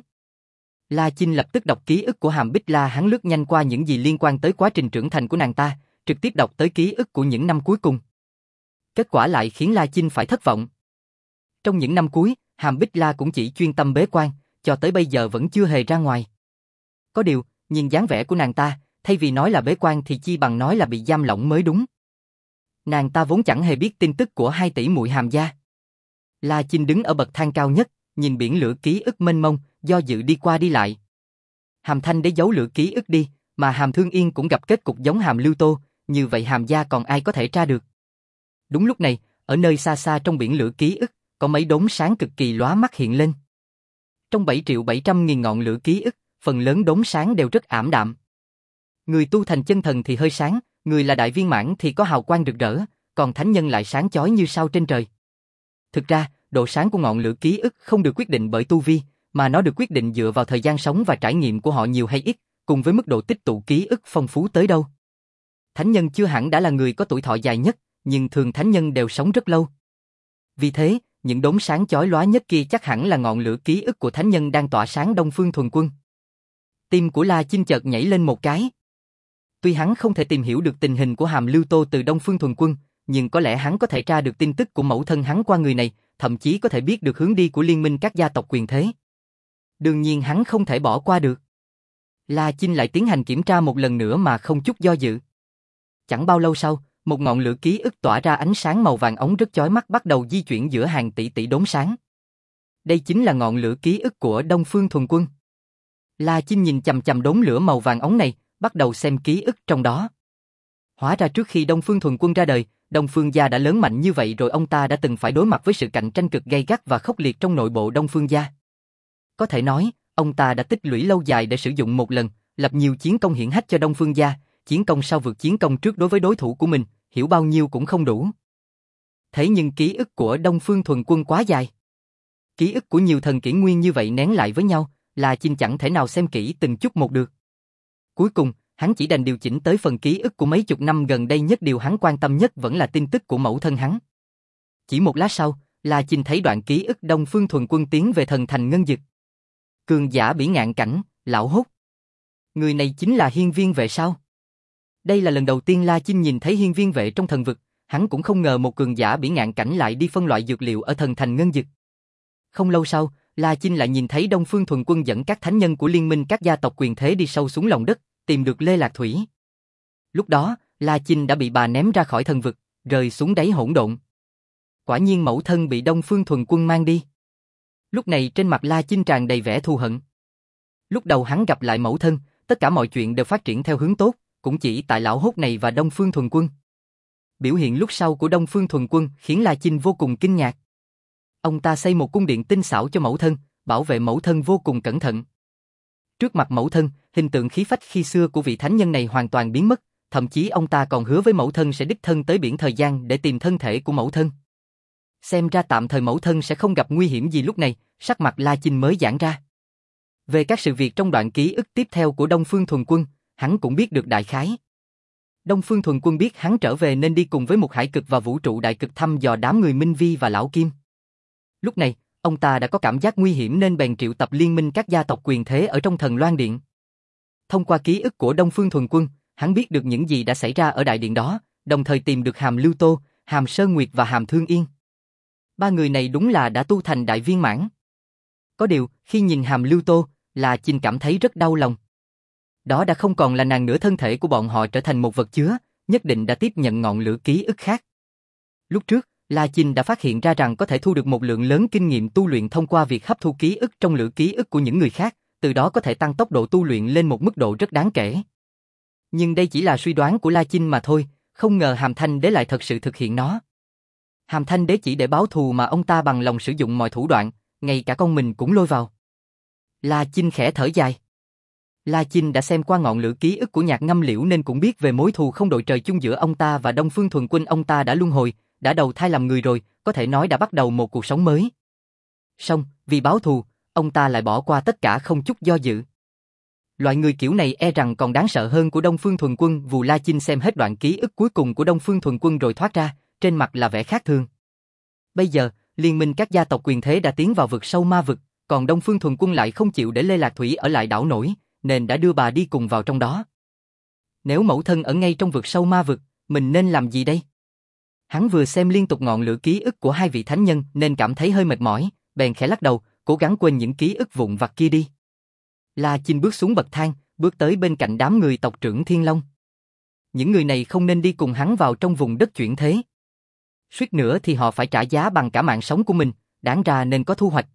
La Chinh lập tức đọc ký ức của Hàm Bích La, hắn lướt nhanh qua những gì liên quan tới quá trình trưởng thành của nàng ta, trực tiếp đọc tới ký ức của những năm cuối cùng. Kết quả lại khiến La Chinh phải thất vọng. Trong những năm cuối, Hàm Bích La cũng chỉ chuyên tâm bế quan, cho tới bây giờ vẫn chưa hề ra ngoài. Có điều, nhìn dáng vẻ của nàng ta, thay vì nói là bế quan thì chi bằng nói là bị giam lỏng mới đúng. Nàng ta vốn chẳng hề biết tin tức của 2 tỷ muội Hàm gia. La Chinh đứng ở bậc thang cao nhất, nhìn biển lửa ký ức mênh mông, do dự đi qua đi lại. Hàm Thanh để giấu lửa ký ức đi, mà Hàm Thương Yên cũng gặp kết cục giống Hàm Lưu Tô, như vậy Hàm gia còn ai có thể tra được. Đúng lúc này, ở nơi xa xa trong biển lửa ký ức, có mấy đốm sáng cực kỳ lóa mắt hiện lên. Trong 7.700.000 ngọn lửa ký ức, phần lớn đốm sáng đều rất ảm đạm. Người tu thành chân thần thì hơi sáng, người là đại viên mãn thì có hào quang rực rỡ, còn thánh nhân lại sáng chói như sao trên trời. Thực ra, độ sáng của ngọn lửa ký ức không được quyết định bởi tu vi, mà nó được quyết định dựa vào thời gian sống và trải nghiệm của họ nhiều hay ít, cùng với mức độ tích tụ ký ức phong phú tới đâu. Thánh nhân chưa hẳn đã là người có tuổi thọ dài nhất, nhưng thường thánh nhân đều sống rất lâu. Vì thế, những đốm sáng chói lóa nhất kia chắc hẳn là ngọn lửa ký ức của thánh nhân đang tỏa sáng Đông Phương Thuần Quân. Tim của La Chinh chợt nhảy lên một cái. Tuy hắn không thể tìm hiểu được tình hình của Hàm Lưu Tô từ Đông Phương Thuần Quân, nhưng có lẽ hắn có thể tra được tin tức của mẫu thân hắn qua người này, thậm chí có thể biết được hướng đi của liên minh các gia tộc quyền thế. Đương nhiên hắn không thể bỏ qua được. La Chinh lại tiến hành kiểm tra một lần nữa mà không chút do dự. Chẳng bao lâu sau, một ngọn lửa ký ức tỏa ra ánh sáng màu vàng óng rất chói mắt bắt đầu di chuyển giữa hàng tỷ tỷ đốm sáng. Đây chính là ngọn lửa ký ức của Đông Phương Thuần Quân. La Chinh nhìn chằm chằm đốm lửa màu vàng óng này, bắt đầu xem ký ức trong đó. Hóa ra trước khi Đông Phương Thuần Quân ra đời, Đông Phương gia đã lớn mạnh như vậy rồi, ông ta đã từng phải đối mặt với sự cạnh tranh cực gay gắt và khốc liệt trong nội bộ Đông Phương gia. Có thể nói, ông ta đã tích lũy lâu dài để sử dụng một lần, lập nhiều chiến công hiển hách cho Đông Phương gia, chiến công sau vượt chiến công trước đối với đối thủ của mình, hiểu bao nhiêu cũng không đủ. Thế nhưng ký ức của Đông Phương Thuần Quân quá dài. Ký ức của nhiều thần kỷ nguyên như vậy nén lại với nhau, là Chinh chẳng thể nào xem kỹ từng chút một được. Cuối cùng, hắn chỉ đành điều chỉnh tới phần ký ức của mấy chục năm gần đây nhất, điều hắn quan tâm nhất vẫn là tin tức của mẫu thân hắn. Chỉ một lát sau, La Chinh thấy đoạn ký ức Đông Phương Thuần Quân tiến về thần thành Ngân Dực. Cường giả Bỉ Ngạn Cảnh, lão hốt. Người này chính là Hiên Viên Vệ sao? Đây là lần đầu tiên La Chinh nhìn thấy Hiên Viên Vệ trong thần vực, hắn cũng không ngờ một cường giả Bỉ Ngạn Cảnh lại đi phân loại dược liệu ở thần thành Ngân Dực. Không lâu sau, La Chinh lại nhìn thấy Đông Phương Thuần Quân dẫn các thánh nhân của liên minh các gia tộc quyền thế đi sâu xuống lòng đất, tìm được Lê Lạc Thủy. Lúc đó, La Chinh đã bị bà ném ra khỏi thần vực, rơi xuống đáy hỗn độn. Quả nhiên mẫu thân bị Đông Phương Thuần Quân mang đi. Lúc này trên mặt La Chinh tràn đầy vẻ thù hận. Lúc đầu hắn gặp lại mẫu thân, tất cả mọi chuyện đều phát triển theo hướng tốt, cũng chỉ tại lão hốt này và Đông Phương Thuần Quân. Biểu hiện lúc sau của Đông Phương Thuần Quân khiến La Chinh vô cùng kinh ngạc. Ông ta xây một cung điện tinh xảo cho mẫu thân, bảo vệ mẫu thân vô cùng cẩn thận. Trước mặt mẫu thân, hình tượng khí phách khi xưa của vị thánh nhân này hoàn toàn biến mất, thậm chí ông ta còn hứa với mẫu thân sẽ đích thân tới biển thời gian để tìm thân thể của mẫu thân. Xem ra tạm thời mẫu thân sẽ không gặp nguy hiểm gì. Lúc này, sắc mặt La Chinh mới giãn ra. Về các sự việc trong đoạn ký ức tiếp theo của Đông Phương Thuần Quân, hắn cũng biết được đại khái. Đông Phương Thuần Quân biết hắn trở về nên đi cùng với một hải cực và vũ trụ đại cực thăm dò đám người Minh Vi và Lão Kim. Lúc này, ông ta đã có cảm giác nguy hiểm nên bèn triệu tập liên minh các gia tộc quyền thế ở trong Thần Loan Điện. Thông qua ký ức của Đông Phương Thuần Quân, hắn biết được những gì đã xảy ra ở đại điện đó, đồng thời tìm được Hàm Lưu Tô, Hàm Sơn Nguyệt và Hàm Thương Yên. Ba người này đúng là đã tu thành đại viên mãn. Có điều, khi nhìn Hàm Lưu Tô, La Chinh cảm thấy rất đau lòng. Đó đã không còn là nàng nữa, thân thể của bọn họ trở thành một vật chứa, nhất định đã tiếp nhận ngọn lửa ký ức khác. Lúc trước, La Chinh đã phát hiện ra rằng có thể thu được một lượng lớn kinh nghiệm tu luyện thông qua việc hấp thu ký ức trong lửa ký ức của những người khác, từ đó có thể tăng tốc độ tu luyện lên một mức độ rất đáng kể. Nhưng đây chỉ là suy đoán của La Chinh mà thôi, không ngờ Hàm Thanh Đế lại thật sự thực hiện nó. Hàm Thanh Đế chỉ để báo thù mà ông ta bằng lòng sử dụng mọi thủ đoạn, ngay cả con mình cũng lôi vào. La Chinh khẽ thở dài. La Chinh đã xem qua ngọn lửa ký ức của Nhạc Ngâm Liễu nên cũng biết về mối thù không đội trời chung giữa ông ta và Đông Phương Thuần Quân. Ông ta đã luân hồi, đã đầu thai làm người rồi, có thể nói đã bắt đầu một cuộc sống mới. Song, vì báo thù, ông ta lại bỏ qua tất cả không chút do dự. Loại người kiểu này e rằng còn đáng sợ hơn của Đông Phương Thuần Quân. Vù La Chinh xem hết đoạn ký ức cuối cùng của Đông Phương Thuần Quân rồi thoát ra, trên mặt là vẻ khác thường. Bây giờ, liên minh các gia tộc quyền thế đã tiến vào vực sâu ma vực, còn Đông Phương Thuần Quân lại không chịu để Lê Lạc Thủy ở lại đảo nổi, nên đã đưa bà đi cùng vào trong đó. Nếu mẫu thân ở ngay trong vực sâu ma vực, mình nên làm gì đây? Hắn vừa xem liên tục ngọn lửa ký ức của hai vị thánh nhân nên cảm thấy hơi mệt mỏi, bèn khẽ lắc đầu, cố gắng quên những ký ức vụn vặt kia đi. La Chinh bước xuống bậc thang, bước tới bên cạnh đám người tộc trưởng Thiên Long. Những người này không nên đi cùng hắn vào trong vùng đất chuyển thế. Suýt nữa thì họ phải trả giá bằng cả mạng sống của mình, đáng ra nên có thu hoạch.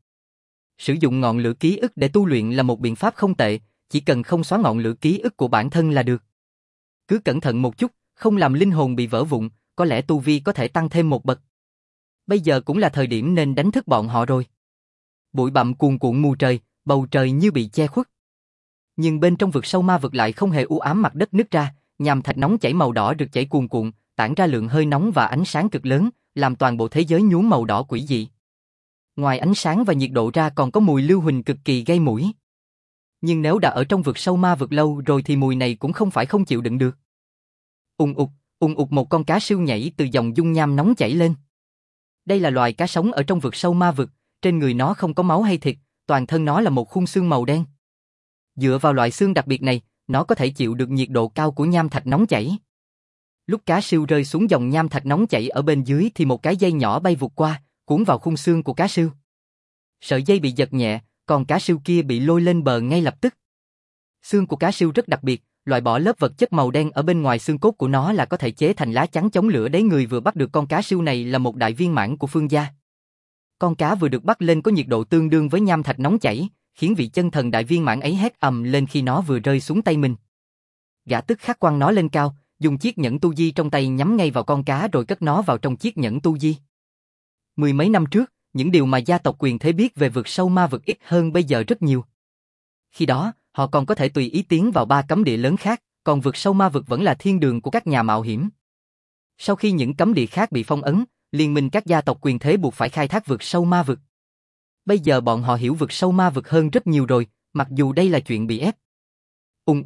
Sử dụng ngọn lửa ký ức để tu luyện là một biện pháp không tệ, chỉ cần không xóa ngọn lửa ký ức của bản thân là được. Cứ cẩn thận một chút, không làm linh hồn bị vỡ vụn, có lẽ tu vi có thể tăng thêm một bậc. Bây giờ cũng là thời điểm nên đánh thức bọn họ rồi. Bụi bặm cuồn cuộn mù trời, bầu trời như bị che khuất. Nhưng bên trong vực sâu ma vực lại không hề u ám, mặt đất nứt ra, nham thạch nóng chảy màu đỏ rực chảy cuồn cuộn, tản ra lượng hơi nóng và ánh sáng cực lớn, làm toàn bộ thế giới nhuốm màu đỏ quỷ dị. Ngoài ánh sáng và nhiệt độ ra còn có mùi lưu huỳnh cực kỳ gây mũi. Nhưng nếu đã ở trong vực sâu ma vực lâu rồi thì mùi này cũng không phải không chịu đựng được. Ùng ục một con cá siêu nhảy từ dòng dung nham nóng chảy lên. Đây là loài cá sống ở trong vực sâu ma vực, trên người nó không có máu hay thịt, toàn thân nó là một khung xương màu đen. Dựa vào loại xương đặc biệt này, nó có thể chịu được nhiệt độ cao của nham thạch nóng chảy. Lúc cá siêu rơi xuống dòng nham thạch nóng chảy ở bên dưới thì một cái dây nhỏ bay vụt qua, cuốn vào khung xương của cá siêu. Sợi dây bị giật nhẹ, còn cá siêu kia bị lôi lên bờ ngay lập tức. Xương của cá siêu rất đặc biệt, loại bỏ lớp vật chất màu đen ở bên ngoài xương cốt của nó là có thể chế thành lá chắn chống lửa đấy. Người vừa bắt được con cá siêu này là một đại viên mãn của Phương gia. Con cá vừa được bắt lên có nhiệt độ tương đương với nham thạch nóng chảy, khiến vị chân thần đại viên mãn ấy hét ầm lên khi nó vừa rơi xuống tay mình. Gã tức khắc quăng nó lên cao, dùng chiếc nhẫn tu di trong tay nhắm ngay vào con cá rồi cất nó vào trong chiếc nhẫn tu di. Mười mấy năm trước, những điều mà gia tộc quyền thế biết về vực sâu ma vực ít hơn bây giờ rất nhiều. Khi đó, họ còn có thể tùy ý tiến vào 3 cấm địa lớn khác, còn vực sâu ma vực vẫn là thiên đường của các nhà mạo hiểm. Sau khi những cấm địa khác bị phong ấn, liên minh các gia tộc quyền thế buộc phải khai thác vực sâu ma vực. Bây giờ bọn họ hiểu vực sâu ma vực hơn rất nhiều rồi, mặc dù đây là chuyện bị ép. Ùng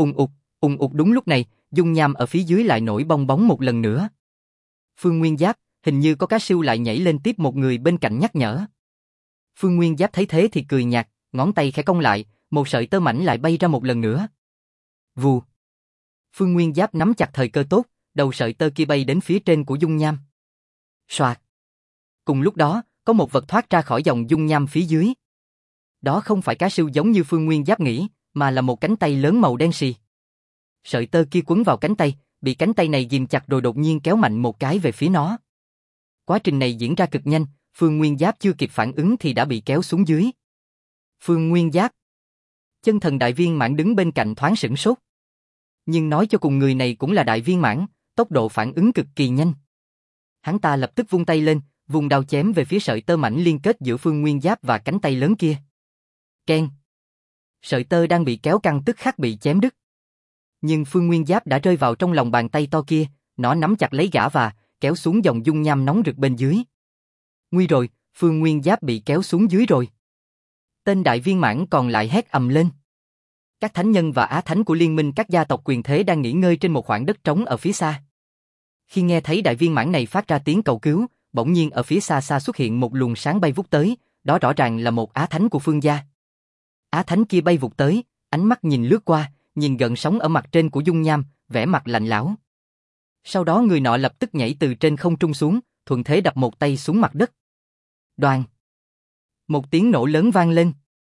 ục, đúng lúc này, dung nham ở phía dưới lại nổi bong bóng một lần nữa. Phương Nguyên Giáp, hình như có cá siêu lại nhảy lên tiếp, một người bên cạnh nhắc nhở. Phương Nguyên Giáp thấy thế thì cười nhạt, ngón tay khẽ cong lại, một sợi tơ mảnh lại bay ra một lần nữa. Vù. Phương Nguyên Giáp nắm chặt thời cơ tốt, đầu sợi tơ kia bay đến phía trên của dung nham. Soạt. Cùng lúc đó, có một vật thoát ra khỏi dòng dung nham phía dưới. Đó không phải cá siêu giống như Phương Nguyên Giáp nghĩ, mà là một cánh tay lớn màu đen xì. Sợi tơ kia quấn vào cánh tay, bị cánh tay này ghìm chặt rồi đột nhiên kéo mạnh một cái về phía nó. Quá trình này diễn ra cực nhanh, Phương Nguyên Giáp chưa kịp phản ứng thì đã bị kéo xuống dưới. Phương Nguyên Giáp. Chân thần đại viên mãn đứng bên cạnh thoáng sửng sốt. Nhưng nói cho cùng người này cũng là đại viên mãn, tốc độ phản ứng cực kỳ nhanh. Hắn ta lập tức vung tay lên, vùng đao chém về phía sợi tơ mảnh liên kết giữa Phương Nguyên Giáp và cánh tay lớn kia. Keng. Sợi tơ đang bị kéo căng tức khắc bị chém đứt. Nhưng Phương Nguyên Giáp đã rơi vào trong lòng bàn tay to kia, nó nắm chặt lấy gã và kéo xuống dòng dung nham nóng rực bên dưới. Nguy rồi, Phương Nguyên Giáp bị kéo xuống dưới rồi. Tên đại viên mãn còn lại hét ầm lên. Các thánh nhân và á thánh của liên minh các gia tộc quyền thế đang nghỉ ngơi trên một khoảng đất trống ở phía xa. Khi nghe thấy đại viên mãn này phát ra tiếng cầu cứu, bỗng nhiên ở phía xa xa xuất hiện một luồng sáng bay vút tới, đó rõ ràng là một á thánh của Phương gia. Á thánh kia bay vụt tới, ánh mắt nhìn lướt qua, nhìn gợn sóng ở mặt trên của dung nham, vẻ mặt lạnh lẽo. Sau đó người nọ lập tức nhảy từ trên không trung xuống, thuận thế đập một tay xuống mặt đất. Đoàng! Một tiếng nổ lớn vang lên.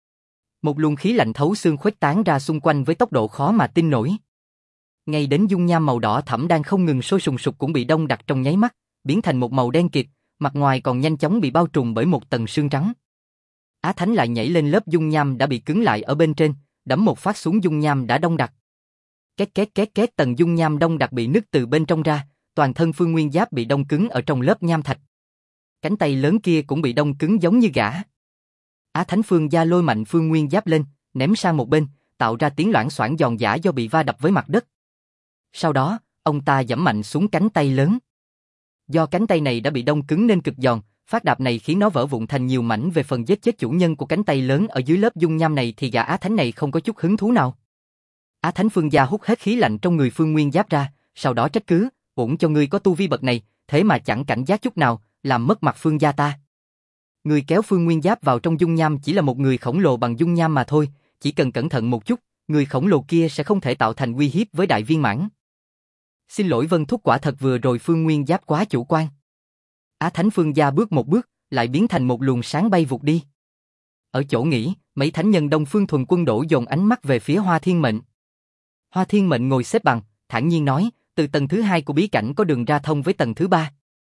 Một luồng khí lạnh thấu xương khuếch tán ra xung quanh với tốc độ khó mà tin nổi. Ngay đến dung nham màu đỏ thẫm đang không ngừng sôi sùng sục cũng bị đông đặc trong nháy mắt, biến thành một màu đen kịt, mặt ngoài còn nhanh chóng bị bao trùm bởi một tầng sương trắng. Á Thánh lại nhảy lên lớp dung nham đã bị cứng lại ở bên trên, đấm một phát xuống dung nham đã đông đặc. Két két két két, tầng dung nham đông đặc bị nứt từ bên trong ra, toàn thân Phương Nguyên Giáp bị đông cứng ở trong lớp nham thạch. Cánh tay lớn kia cũng bị đông cứng giống như gã. Á Thánh Phương Gia lôi mạnh Phương Nguyên Giáp lên, ném sang một bên, tạo ra tiếng loảng xoảng giòn giã do bị va đập với mặt đất. Sau đó, ông ta giẫm mạnh xuống cánh tay lớn. Do cánh tay này đã bị đông cứng nên cực giòn, phát đạp này khiến nó vỡ vụn thành nhiều mảnh. Về phần giết chết chủ nhân của cánh tay lớn ở dưới lớp dung nham này thì gã Á Thánh này không có chút hứng thú nào. Á Thánh Phương Gia hút hết khí lạnh trong người Phương Nguyên Giáp ra, sau đó trách cứ, uổng cho ngươi có tu vi bậc này, thế mà chẳng cảnh giác chút nào, làm mất mặt Phương gia ta. Người kéo Phương Nguyên Giáp vào trong dung nham chỉ là một người khổng lồ bằng dung nham mà thôi, chỉ cần cẩn thận một chút, người khổng lồ kia sẽ không thể tạo thành uy hiếp với đại viên mãn. Xin lỗi Vân Thúc, quả thật vừa rồi Phương Nguyên Giáp quá chủ quan. Á Thánh Phương Gia bước một bước, lại biến thành một luồng sáng bay vụt đi. Ở chỗ nghỉ, mấy thánh nhân Đông Phương Thuần Quân đổ dồn ánh mắt về phía Hoa Thiên Mệnh. Hoa Thiên Mệnh ngồi xếp bằng, thản nhiên nói, từ tầng thứ 2 của bí cảnh có đường ra thông với tầng thứ 3.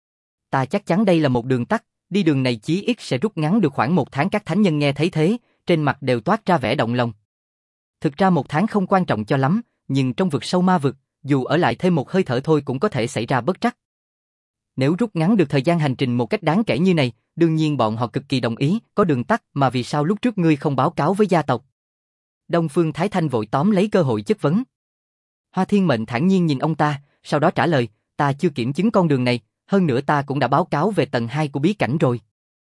Ta chắc chắn đây là một đường tắt, đi đường này chí ít sẽ rút ngắn được khoảng 1 tháng. Các thánh nhân nghe thấy thế, trên mặt đều toát ra vẻ động lòng. Thực ra 1 tháng không quan trọng cho lắm, nhưng trong vực sâu ma vực, dù ở lại thêm một hơi thở thôi cũng có thể xảy ra bất trắc. Nếu rút ngắn được thời gian hành trình một cách đáng kể như này, đương nhiên bọn họ cực kỳ đồng ý. Có đường tắt mà vì sao lúc trước ngươi không báo cáo với gia tộc? Đông Phương Thái Thanh vội tóm lấy cơ hội chất vấn. Hoa Thiên Mệnh thản nhiên nhìn ông ta, sau đó trả lời, ta chưa kiểm chứng con đường này, hơn nữa ta cũng đã báo cáo về tầng 2 của bí cảnh rồi.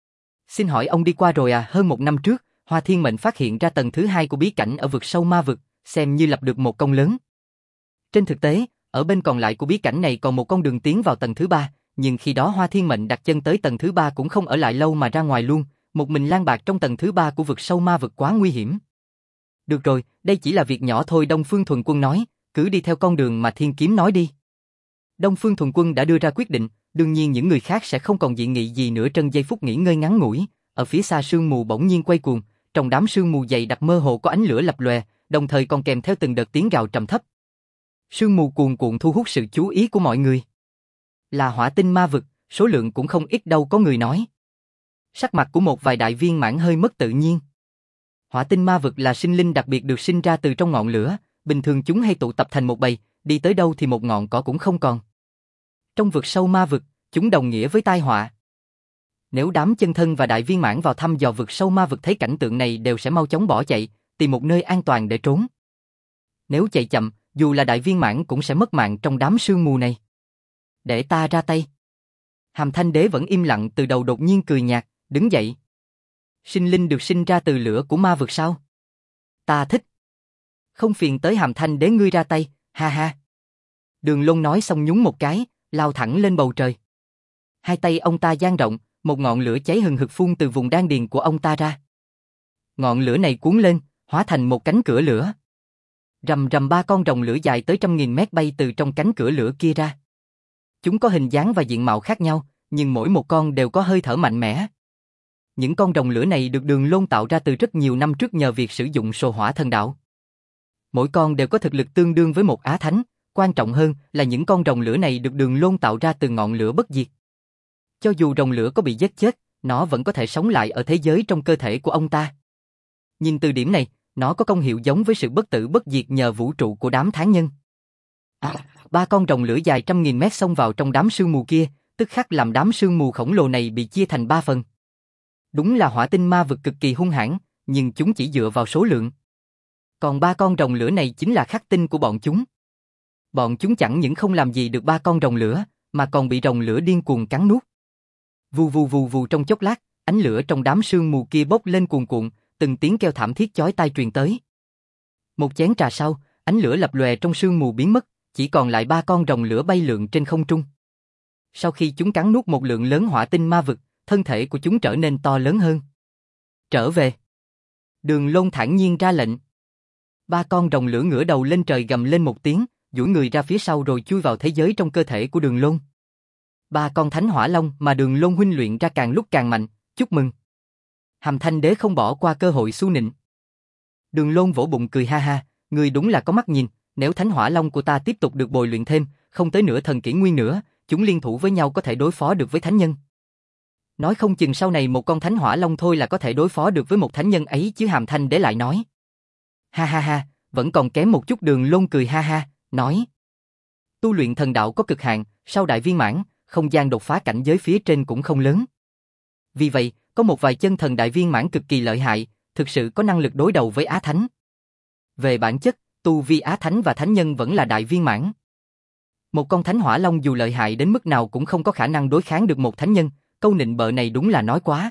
Xin hỏi ông đi qua rồi à? Hơn 1 năm trước, Hoa Thiên Mệnh phát hiện ra tầng thứ 2 của bí cảnh ở vực sâu ma vực, xem như lập được một công lớn. Trên thực tế, ở bên còn lại của bí cảnh này còn một con đường tiến vào tầng thứ 3, nhưng khi đó Hoa Thiên Mệnh đặt chân tới tầng thứ 3 cũng không ở lại lâu mà ra ngoài luôn, một mình lang bạc trong tầng thứ 3 của vực sâu ma vực quá nguy hiểm. Được rồi, đây chỉ là việc nhỏ thôi, Đông Phương Thuần Quân nói, cứ đi theo con đường mà Thiên Kiếm nói đi. Đông Phương Thuần Quân đã đưa ra quyết định, đương nhiên những người khác sẽ không còn dị nghị gì nữa. Trong giây phút nghỉ ngơi ngắn ngủi, ở phía xa sương mù bỗng nhiên quay cuồng, trong đám sương mù dày đặc mơ hồ có ánh lửa lập lòe, đồng thời còn kèm theo từng đợt tiếng gào trầm thấp. Sương mù cuồn cuộn thu hút sự chú ý của mọi người. Là hỏa tinh ma vực, số lượng cũng không ít đâu, có người nói. Sắc mặt của một vài đại viên mãn hơi mất tự nhiên. Hỏa tinh ma vực là sinh linh đặc biệt được sinh ra từ trong ngọn lửa, bình thường chúng hay tụ tập thành một bầy, đi tới đâu thì một ngọn cỏ cũng không còn. Trong vực sâu ma vực, chúng đồng nghĩa với tai họa. Nếu đám chân thân và đại viên mãn vào thăm dò vực sâu ma vực thấy cảnh tượng này đều sẽ mau chóng bỏ chạy, tìm một nơi an toàn để trốn. Nếu chạy chậm, dù là đại viên mãn cũng sẽ mất mạng trong đám sương mù này. Để ta ra tay. Hàm Thanh Đế vẫn im lặng từ đầu đột nhiên cười nhạt, đứng dậy. Sinh linh được sinh ra từ lửa của ma vực sao? Ta thích. Không phiền tới Hàm Thanh Đế ngươi ra tay, ha ha. Đường Lôn nói xong nhún một cái, lao thẳng lên bầu trời. Hai tay ông ta dang rộng, một ngọn lửa cháy hừng hực phun từ vùng đan điền của ông ta ra. Ngọn lửa này cuốn lên, hóa thành một cánh cửa lửa. Rầm rầm 3 con rồng lửa dài tới 100.000 mét bay từ trong cánh cửa lửa kia ra. Chúng có hình dáng và diện mạo khác nhau, nhưng mỗi một con đều có hơi thở mạnh mẽ. Những con rồng lửa này được Đường Lôn tạo ra từ rất nhiều năm trước nhờ việc sử dụng sồ hỏa thần đạo. Mỗi con đều có thực lực tương đương với một á thánh, quan trọng hơn là những con rồng lửa này được Đường Lôn tạo ra từ ngọn lửa bất diệt. Cho dù rồng lửa có bị giết chết, nó vẫn có thể sống lại ở thế giới trong cơ thể của ông ta. Nhìn từ điểm này, nó có công hiệu giống với sự bất tử bất diệt nhờ vũ trụ của đám thánh nhân. 3 con rồng lửa dài 100.000 mét xông vào trong đám sương mù kia, tức khắc làm đám sương mù khổng lồ này bị chia thành 3 phần. Đúng là hỏa tinh ma vực cực kỳ hung hãn, nhưng chúng chỉ dựa vào số lượng. Còn 3 con rồng lửa này chính là khắc tinh của bọn chúng. Bọn chúng chẳng những không làm gì được 3 con rồng lửa, mà còn bị rồng lửa điên cuồng cắn nuốt. Vù vù vù vù, trong chốc lát, ánh lửa trong đám sương mù kia bốc lên cuồn cuộn, từng tiếng kêu thảm thiết chói tai truyền tới. Một chén trà sau, ánh lửa lập lòe trong sương mù biến mất, chỉ còn lại 3 con rồng lửa bay lượn trên không trung. Sau khi chúng cắn nuốt một lượng lớn hỏa tinh ma vực, thân thể của chúng trở nên to lớn hơn. Trở về. Đường Lôn thản nhiên ra lệnh. 3 con rồng lửa ngửa đầu lên trời gầm lên một tiếng, duỗi người ra phía sau rồi chui vào thế giới trong cơ thể của Đường Lôn. 3 con thánh hỏa long mà Đường Lôn huynh luyện ra càng lúc càng mạnh, chúc mừng. Hàm Thanh Đế không bỏ qua cơ hội xu nịnh. Đường Lôn vỗ bụng cười ha ha, ngươi đúng là có mắt nhìn, nếu Thánh Hỏa Long của ta tiếp tục được bồi luyện thêm, không tới nửa thần kỷ nguyên nữa, chúng liên thủ với nhau có thể đối phó được với thánh nhân. Nói không chừng sau này một con Thánh Hỏa Long thôi là có thể đối phó được với một thánh nhân ấy chứ. Hàm Thanh Đế lại nói. Ha ha ha, vẫn còn kém một chút. Đường Lôn cười ha ha, nói. Tu luyện thần đạo có cực hạn, sau đại viên mãn, không gian đột phá cảnh giới phía trên cũng không lớn. Vì vậy, có một vài chân thần đại viên mãn cực kỳ lợi hại, thực sự có năng lực đối đầu với Á Thánh. Về bản chất, tu vi Á Thánh và Thánh Nhân vẫn là đại viên mãn. Một con Thánh Hỏa Long dù lợi hại đến mức nào cũng không có khả năng đối kháng được một Thánh Nhân, câu nịnh bợ này đúng là nói quá.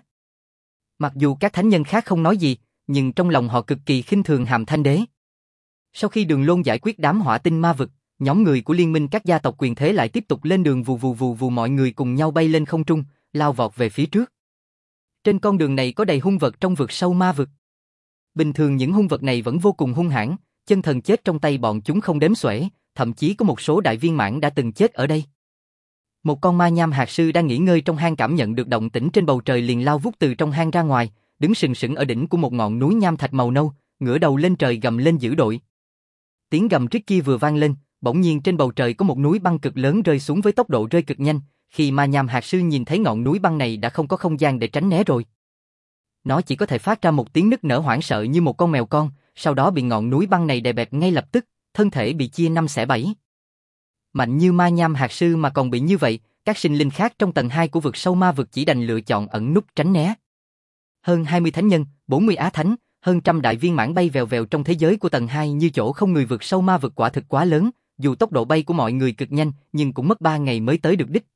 Mặc dù các Thánh Nhân khác không nói gì, nhưng trong lòng họ cực kỳ khinh thường Hàm Thanh Đế. Sau khi Đường Lôn giải quyết đám hỏa tinh ma vực, nhóm người của liên minh các gia tộc quyền thế lại tiếp tục lên đường vù vù vù vù, mọi người cùng nhau bay lên không trung, lao vọt về phía trước. Trên con đường này có đầy hung vật trong vực sâu ma vực. Bình thường những hung vật này vẫn vô cùng hung hãn, chân thần chết trong tay bọn chúng không đếm xuể, thậm chí có một số đại viên mãn đã từng chết ở đây. Một con ma nham hạt sư đang nghỉ ngơi trong hang cảm nhận được động tĩnh trên bầu trời liền lao vút từ trong hang ra ngoài, đứng sừng sững ở đỉnh của một ngọn núi nham thạch màu nâu, ngửa đầu lên trời gầm lên dữ dội. Tiếng gầm rít kia vừa vang lên, bỗng nhiên trên bầu trời có một núi băng cực lớn rơi xuống với tốc độ rơi cực nhanh. Khi ma nham hạt sư nhìn thấy ngọn núi băng này đã không có không gian để tránh né rồi. Nó chỉ có thể phát ra một tiếng nức nở hoảng sợ như một con mèo con, sau đó bị ngọn núi băng này đè bẹp ngay lập tức, thân thể bị chia 5 xẻ 7. Mạnh như ma nham hạt sư mà còn bị như vậy, các sinh linh khác trong tầng 2 của vực sâu ma vực chỉ đành lựa chọn ẩn núp tránh né. Hơn 20 thánh nhân, 40 á thánh, hơn trăm đại viên mãn bay vèo vèo trong thế giới của tầng 2 như chỗ không người. Vực sâu ma vực quả thực quá lớn, dù tốc độ bay của mọi người cực nhanh, nhưng cũng mất 3 ngày mới tới được đích.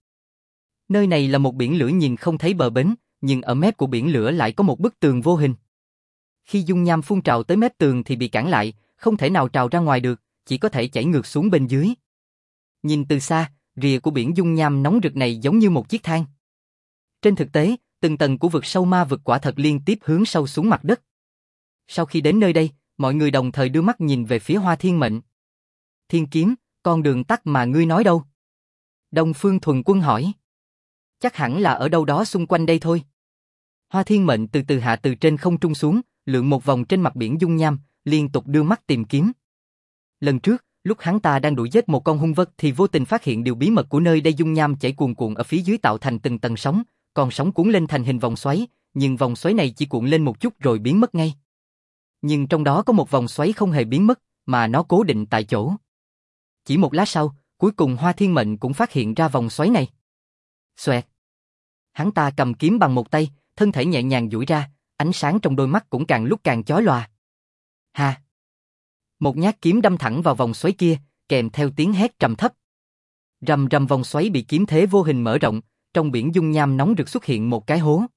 Nơi này là một biển lửa nhìn không thấy bờ bến, nhưng ở mép của biển lửa lại có một bức tường vô hình. Khi dung nham phun trào tới mép tường thì bị cản lại, không thể nào trào ra ngoài được, chỉ có thể chảy ngược xuống bên dưới. Nhìn từ xa, rìa của biển dung nham nóng rực này giống như một chiếc thang. Trên thực tế, từng tầng của vực sâu ma vực quả thật liên tiếp hướng sâu xuống mặt đất. Sau khi đến nơi đây, mọi người đồng thời đưa mắt nhìn về phía Hoa Thiên Mệnh. Thiên kiếm, con đường tắt mà ngươi nói đâu? Đông Phương Thuần Quân hỏi. Chắc hẳn là ở đâu đó xung quanh đây thôi. Hoa Thiên Mệnh từ từ hạ từ trên không trung xuống, lượn một vòng trên mặt biển dung nham, liên tục đưa mắt tìm kiếm. Lần trước, lúc hắn ta đang đuổi giết một con hung vật thì vô tình phát hiện điều bí mật của nơi đây. Dung nham chảy cuồn cuộn ở phía dưới tạo thành từng tầng sóng, còn sóng cuốn lên thành hình vòng xoáy, nhưng vòng xoáy này chỉ cuộn lên một chút rồi biến mất ngay. Nhưng trong đó có một vòng xoáy không hề biến mất, mà nó cố định tại chỗ. Chỉ một lát sau, cuối cùng Hoa Thiên Mệnh cũng phát hiện ra vòng xoáy này. Xoẹt. Hắn ta cầm kiếm bằng một tay, thân thể nhẹ nhàng duỗi ra, ánh sáng trong đôi mắt cũng càng lúc càng chói lòa. Ha! Một nhát kiếm đâm thẳng vào vòng xoáy kia, kèm theo tiếng hét trầm thấp. Rầm rầm, vòng xoáy bị kiếm thế vô hình mở rộng, trong biển dung nham nóng rực xuất hiện một cái hố.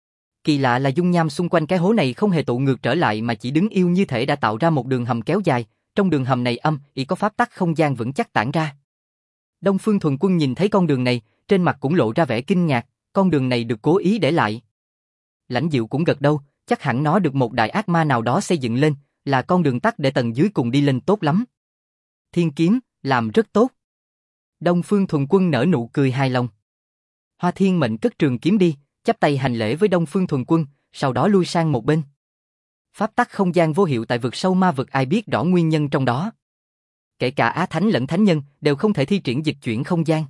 Kỳ lạ là dung nham xung quanh cái hố này không hề tụ ngược trở lại mà chỉ đứng yêu như thể đã tạo ra một đường hầm kéo dài, trong đường hầm này ỷ có pháp tắc không gian vững chắc tản ra. Đông Phương Thuần Quân nhìn thấy con đường này, trên mặt cũng lộ ra vẻ kinh ngạc, con đường này được cố ý để lại. Lãnh Diệu cũng gật đầu, chắc hẳn nó được một đại ác ma nào đó xây dựng lên, là con đường tắt để tầng dưới cùng đi lên tốt lắm. Thiên kiếm, làm rất tốt. Đông Phương Thuần Quân nở nụ cười hài lòng. Hoa Thiên Mệnh cất trường kiếm đi, chắp tay hành lễ với Đông Phương Thuần Quân, sau đó lui sang một bên. Pháp tắc không gian vô hiệu tại vực sâu ma vực, ai biết rõ nguyên nhân trong đó. Kể cả Á Thánh lẫn Thánh Nhân đều không thể thi triển dịch chuyển không gian.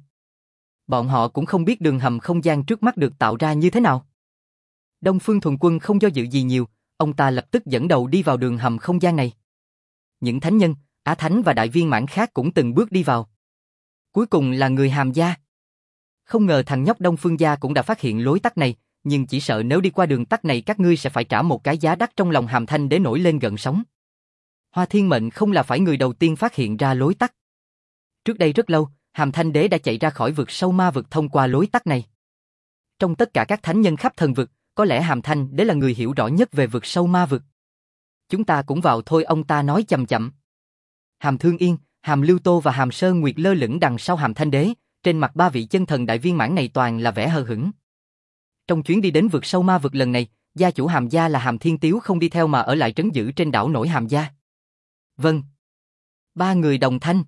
Bọn họ cũng không biết đường hầm không gian trước mắt được tạo ra như thế nào. Đông Phương Thuần Quân không do dự gì nhiều, ông ta lập tức dẫn đầu đi vào đường hầm không gian này. Những Thánh Nhân, Á Thánh và đại viên mãn khác cũng từng bước đi vào. Cuối cùng là người Hàm gia. Không ngờ thằng nhóc Đông Phương gia cũng đã phát hiện lối tắt này, nhưng chỉ sợ nếu đi qua đường tắt này các ngươi sẽ phải trả một cái giá đắt. Trong lòng Hàm Thanh Đế nổi lên gợn sóng. Hoa Thiên Mệnh không là phải người đầu tiên phát hiện ra lối tắt. Trước đây rất lâu, Hàm Thanh Đế đã chạy ra khỏi vực sâu ma vực thông qua lối tắt này. Trong tất cả các thánh nhân khắp thần vực, có lẽ Hàm Thanh Đế là người hiểu rõ nhất về vực sâu ma vực. Chúng ta cũng vào thôi, ông ta nói chậm chậm. Hàm Thương Yên, Hàm Lưu Tô và Hàm Sơn Nguyệt lơ lửng đằng sau Hàm Thanh Đế, trên mặt ba vị chân thần đại viên mãn này toàn là vẻ hờ hững. Trong chuyến đi đến vực sâu ma vực lần này, gia chủ Hàm gia là Hàm Thiên Tiếu không đi theo mà ở lại trấn giữ trên đảo nổi Hàm gia. Vâng. Ba người đồng thanh.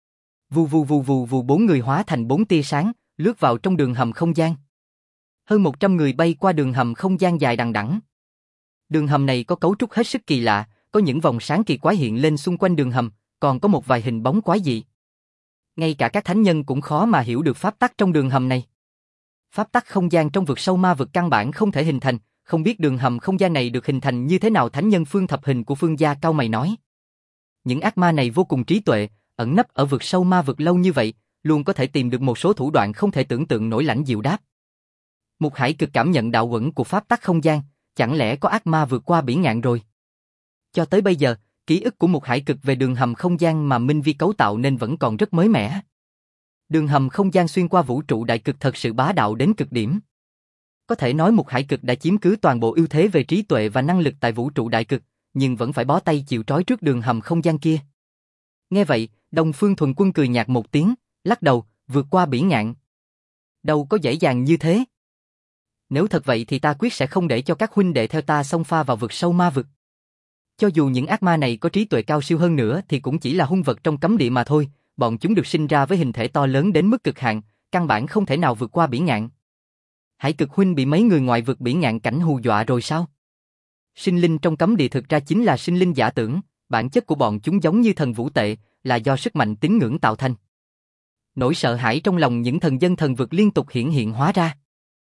Vù vù vù vù vù, bốn người hóa thành bốn tia sáng, lướt vào trong đường hầm không gian. Hơn 100 người bay qua đường hầm không gian dài đằng đẵng. Đường hầm này có cấu trúc hết sức kỳ lạ, có những vòng sáng kỳ quái hiện lên xung quanh đường hầm, còn có một vài hình bóng quái dị. Ngay cả các thánh nhân cũng khó mà hiểu được pháp tắc trong đường hầm này. Pháp tắc không gian trong vực sâu ma vực căn bản không thể hình thành, không biết đường hầm không gian này được hình thành như thế nào. Thánh nhân Phương Thập Hình của Phương gia cau mày nói. Những ác ma này vô cùng trí tuệ, ẩn nấp ở vực sâu ma vực lâu như vậy, luôn có thể tìm được một số thủ đoạn không thể tưởng tượng nổi. Lãnh Diệu đáp. Mục Hải Cực cảm nhận đạo uẩn của pháp tắc không gian, chẳng lẽ có ác ma vượt qua bỉ ngạn rồi? Cho tới bây giờ, ký ức của Mục Hải Cực về đường hầm không gian mà Minh Vi cấu tạo nên vẫn còn rất mới mẻ. Đường hầm không gian xuyên qua vũ trụ đại cực thật sự bá đạo đến cực điểm. Có thể nói Mục Hải Cực đã chiếm cứ toàn bộ ưu thế về trí tuệ và năng lực tại vũ trụ đại cực, nhưng vẫn phải bó tay chịu trói trước đường hầm không gian kia. Nghe vậy, Đông Phương Thuần Quân cười nhạt một tiếng, lắc đầu, vượt qua bỉ ngạn. Đâu có dễ dàng như thế. Nếu thật vậy thì ta quyết sẽ không để cho các huynh đệ theo ta xông pha vào vực sâu ma vực. Cho dù những ác ma này có trí tuệ cao siêu hơn nữa thì cũng chỉ là hung vật trong cấm địa mà thôi, bọn chúng được sinh ra với hình thể to lớn đến mức cực hạn, căn bản không thể nào vượt qua bỉ ngạn. Hải Cực huynh bị mấy người ngoài vực bỉ ngạn cảnh hù dọa rồi sao? Sinh linh trong cấm địa thực ra chính là sinh linh giả tưởng, bản chất của bọn chúng giống như thần vũ tệ, là do sức mạnh tín ngưỡng tạo thành. Nỗi sợ hãi trong lòng những thần dân thần vực liên tục hiện hóa ra.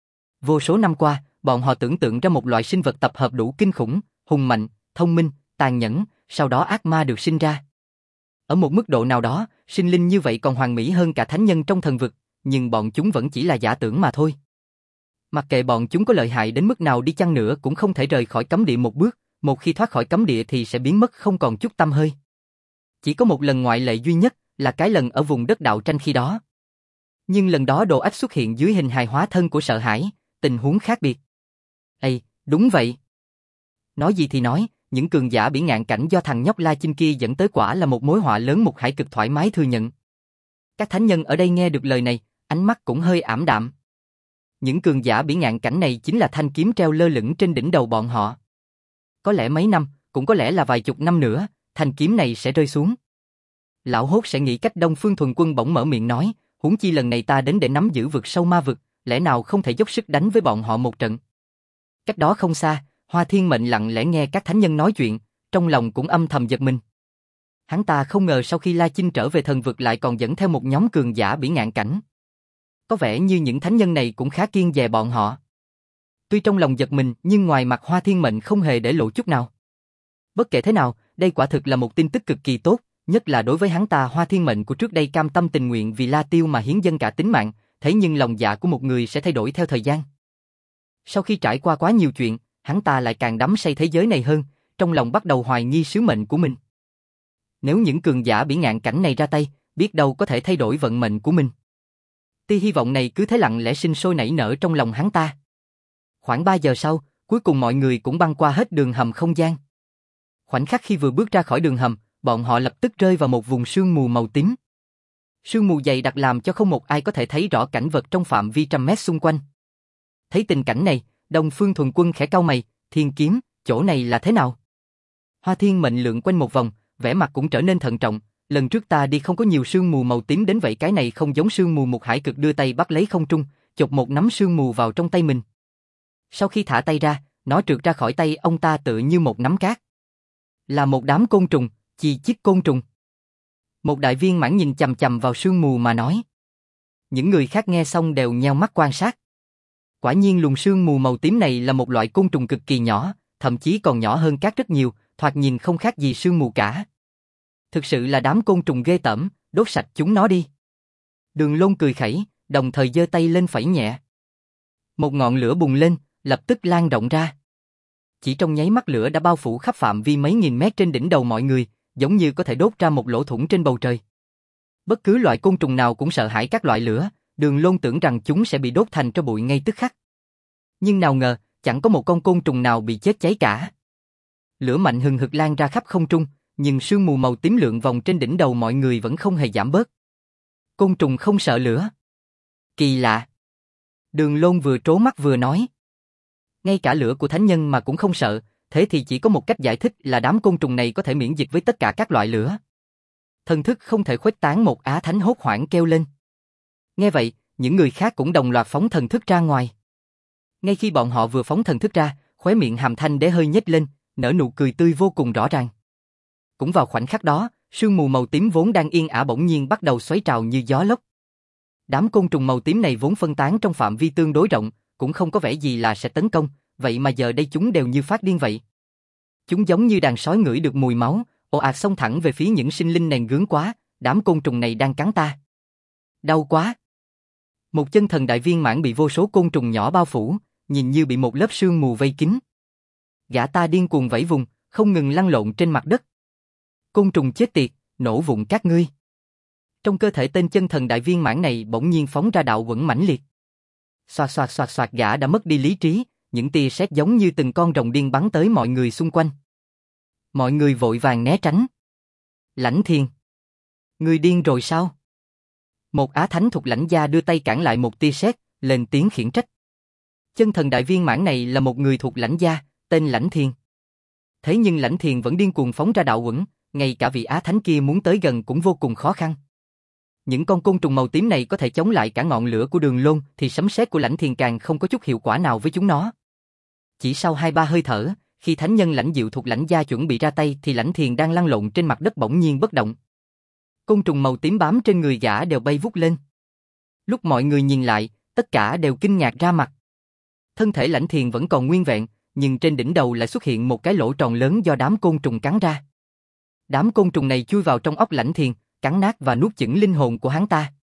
Vô số năm qua, bọn họ tưởng tượng ra một loại sinh vật tập hợp đủ kinh khủng, hùng mạnh, thông minh, tàn nhẫn, sau đó ác ma được sinh ra. Ở một mức độ nào đó, sinh linh như vậy còn hoàn mỹ hơn cả thánh nhân trong thần vực, nhưng bọn chúng vẫn chỉ là giả tưởng mà thôi. Mặc kệ bọn chúng có lợi hại đến mức nào đi chăng nữa cũng không thể rời khỏi cấm địa một bước, một khi thoát khỏi cấm địa thì sẽ biến mất không còn chút tăm hơi. Chỉ có một lần ngoại lệ duy nhất, là cái lần ở vùng đất đạo tranh khi đó. Nhưng lần đó Đồ Ách xuất hiện dưới hình hài hóa thân của sợ hãi, tình huống khác biệt. Ây, đúng vậy. Nói gì thì nói, những cường giả bỉ ngạn cảnh do thằng nhóc La Chinh kia dẫn tới quả là một mối họa lớn. Mục Hải Cực thoải mái thừa nhận. Các thánh nhân ở đây nghe được lời này, ánh mắt cũng hơi ảm đạm. Những cường giả bỉ ngạn cảnh này chính là thanh kiếm treo lơ lửng trên đỉnh đầu bọn họ. Có lẽ mấy năm, cũng có lẽ là vài chục năm nữa, thanh kiếm này sẽ rơi xuống. Lão Hốt sẽ nghĩ cách. Đông Phương Thuần Quân bỗng mở miệng nói, huống chi lần này ta đến để nắm giữ vực sâu ma vực, lẽ nào không thể dốc sức đánh với bọn họ một trận. Cách đó không xa, Hoa Thiên Mệnh lặng lẽ nghe các thánh nhân nói chuyện, trong lòng cũng âm thầm giật mình. Hắn ta không ngờ sau khi La Chinh trở về thần vực lại còn dẫn theo một nhóm cường giả bỉ ngạn cảnh. Có vẻ như những thánh nhân này cũng khá kiêng dè bọn họ. Tuy trong lòng giật mình nhưng ngoài mặt Hoa Thiên Mệnh không hề để lộ chút nào. Bất kể thế nào, đây quả thực là một tin tức cực kỳ tốt, nhất là đối với hắn ta. Hoa Thiên Mệnh của trước đây cam tâm tình nguyện vì La Tiêu mà hiến dâng cả tính mạng, thế nhưng lòng dạ của một người sẽ thay đổi theo thời gian. Sau khi trải qua quá nhiều chuyện, hắn ta lại càng đắm say thế giới này hơn, trong lòng bắt đầu hoài nghi sứ mệnh của mình. Nếu những cường giả bỉ ngạn cảnh này ra tay, biết đâu có thể thay đổi vận mệnh của mình. Tia hy vọng này cứ thế lặng lẽ sinh sôi nảy nở trong lòng hắn ta. Khoảng 3 giờ sau, cuối cùng mọi người cũng băng qua hết đường hầm không gian. Khoảnh khắc khi vừa bước ra khỏi đường hầm, bọn họ lập tức rơi vào một vùng sương mù màu tím. Sương mù dày đặc làm cho không một ai có thể thấy rõ cảnh vật trong phạm vi trăm mét xung quanh. Thấy tình cảnh này, Đông Phương Thuần Quân khẽ cau mày, Thiên Kiếm, chỗ này là thế nào? Hoa Thiên Mệnh lượn quanh một vòng, vẻ mặt cũng trở nên thận trọng. Lần trước ta đi không có nhiều sương mù màu tím đến vậy, cái này không giống sương mù. Mục Hải Cực đưa tay bắt lấy không trung, chộp một nắm sương mù vào trong tay mình. Sau khi thả tay ra, nó trượt ra khỏi tay ông ta tựa như một nắm cát. Là một đám côn trùng, chi chít côn trùng. Một đại viên mãn nhìn chằm chằm vào sương mù mà nói. Những người khác nghe xong đều nheo mắt quan sát. Quả nhiên luồng sương mù màu tím này là một loại côn trùng cực kỳ nhỏ, thậm chí còn nhỏ hơn cát rất nhiều, thoạt nhìn không khác gì sương mù cả. Thực sự là đám côn trùng ghê tởm, đốt sạch chúng nó đi. Đường Lôn cười khẩy, đồng thời giơ tay lên phẩy nhẹ. Một ngọn lửa bùng lên, lập tức lan rộng ra. Chỉ trong nháy mắt lửa đã bao phủ khắp phạm vi mấy nghìn mét trên đỉnh đầu mọi người, giống như có thể đốt ra một lỗ thủng trên bầu trời. Bất cứ loại côn trùng nào cũng sợ hãi các loại lửa, Đường Lôn tưởng rằng chúng sẽ bị đốt thành tro bụi ngay tức khắc. Nhưng nào ngờ, chẳng có một con côn trùng nào bị chết cháy cả. Lửa mạnh hừng hực lan ra khắp không trung, nhưng sương mù màu tím lượn vòng trên đỉnh đầu mọi người vẫn không hề giảm bớt. Côn trùng không sợ lửa. Kỳ lạ. Đường Lôn vừa trố mắt vừa nói. Ngay cả lửa của thánh nhân mà cũng không sợ, thế thì chỉ có một cách giải thích là đám côn trùng này có thể miễn dịch với tất cả các loại lửa. Thần thức không thể khuếch tán. Một á thánh hốt hoảng kêu lên. Nghe vậy, những người khác cũng đồng loạt phóng thần thức ra ngoài. Ngay khi bọn họ vừa phóng thần thức ra, Khóe miệng Hàm Thanh Đế hơi nhếch lên, nở nụ cười tươi vô cùng rõ ràng. Cũng vào khoảnh khắc đó, sương mù màu tím vốn đang yên ả bỗng nhiên bắt đầu xoáy trào như gió lốc. Đám côn trùng màu tím này vốn phân tán trong phạm vi tương đối rộng, cũng không có vẻ gì là sẽ tấn công, vậy mà giờ đây chúng đều như phát điên vậy. Chúng giống như đàn sói ngửi được mùi máu, ồ ạt xông thẳng về phía những sinh linh nền gớm quá, đám côn trùng này đang cắn ta. Đau quá. Một chân thần đại viên mãn bị vô số côn trùng nhỏ bao phủ, nhìn như bị một lớp sương mù vây kín. Gã ta điên cuồng vẫy vùng, không ngừng lăn lộn trên mặt đất. Côn trùng chết tiệt, nổ vụn các ngươi. Trong cơ thể tên chân thần đại viên mãn này bỗng nhiên phóng ra đạo quẩn mãnh liệt. Xoạt xoạt xoạt xoạt, gã đã mất đi lý trí, những tia sét giống như từng con rồng điên bắn tới mọi người xung quanh. Mọi người vội vàng né tránh. Lãnh Thiên, ngươi điên rồi sao? Một á thánh thuộc lãnh gia đưa tay cản lại một tia sét, lên tiếng khiển trách. Chân thần đại viên mãn này là một người thuộc lãnh gia, tên Lãnh Thiên. Thế nhưng Lãnh Thiên vẫn điên cuồng phóng ra đạo quẩn, ngay cả vị á thánh kia muốn tới gần cũng vô cùng khó khăn. Những con côn trùng màu tím này có thể chống lại cả ngọn lửa của Đường Lôn, thì sấm sét của Lãnh Thiên càng không có chút hiệu quả nào với chúng nó. Chỉ sau 2-3 hơi thở, khi thánh nhân Lãnh Diệu thuộc lãnh gia chuẩn bị ra tay thì Lãnh Thiên đang lăn lộn trên mặt đất bỗng nhiên bất động. Côn trùng màu tím bám trên người gã đều bay vút lên. Lúc mọi người nhìn lại, tất cả đều kinh ngạc ra mặt. Thân thể Lãnh Thiên vẫn còn nguyên vẹn, nhưng trên đỉnh đầu lại xuất hiện một cái lỗ tròn lớn do đám côn trùng cắn ra. Đám côn trùng này chui vào trong óc Lãnh Thiên, cắn nát và nuốt chửng linh hồn của hắn ta.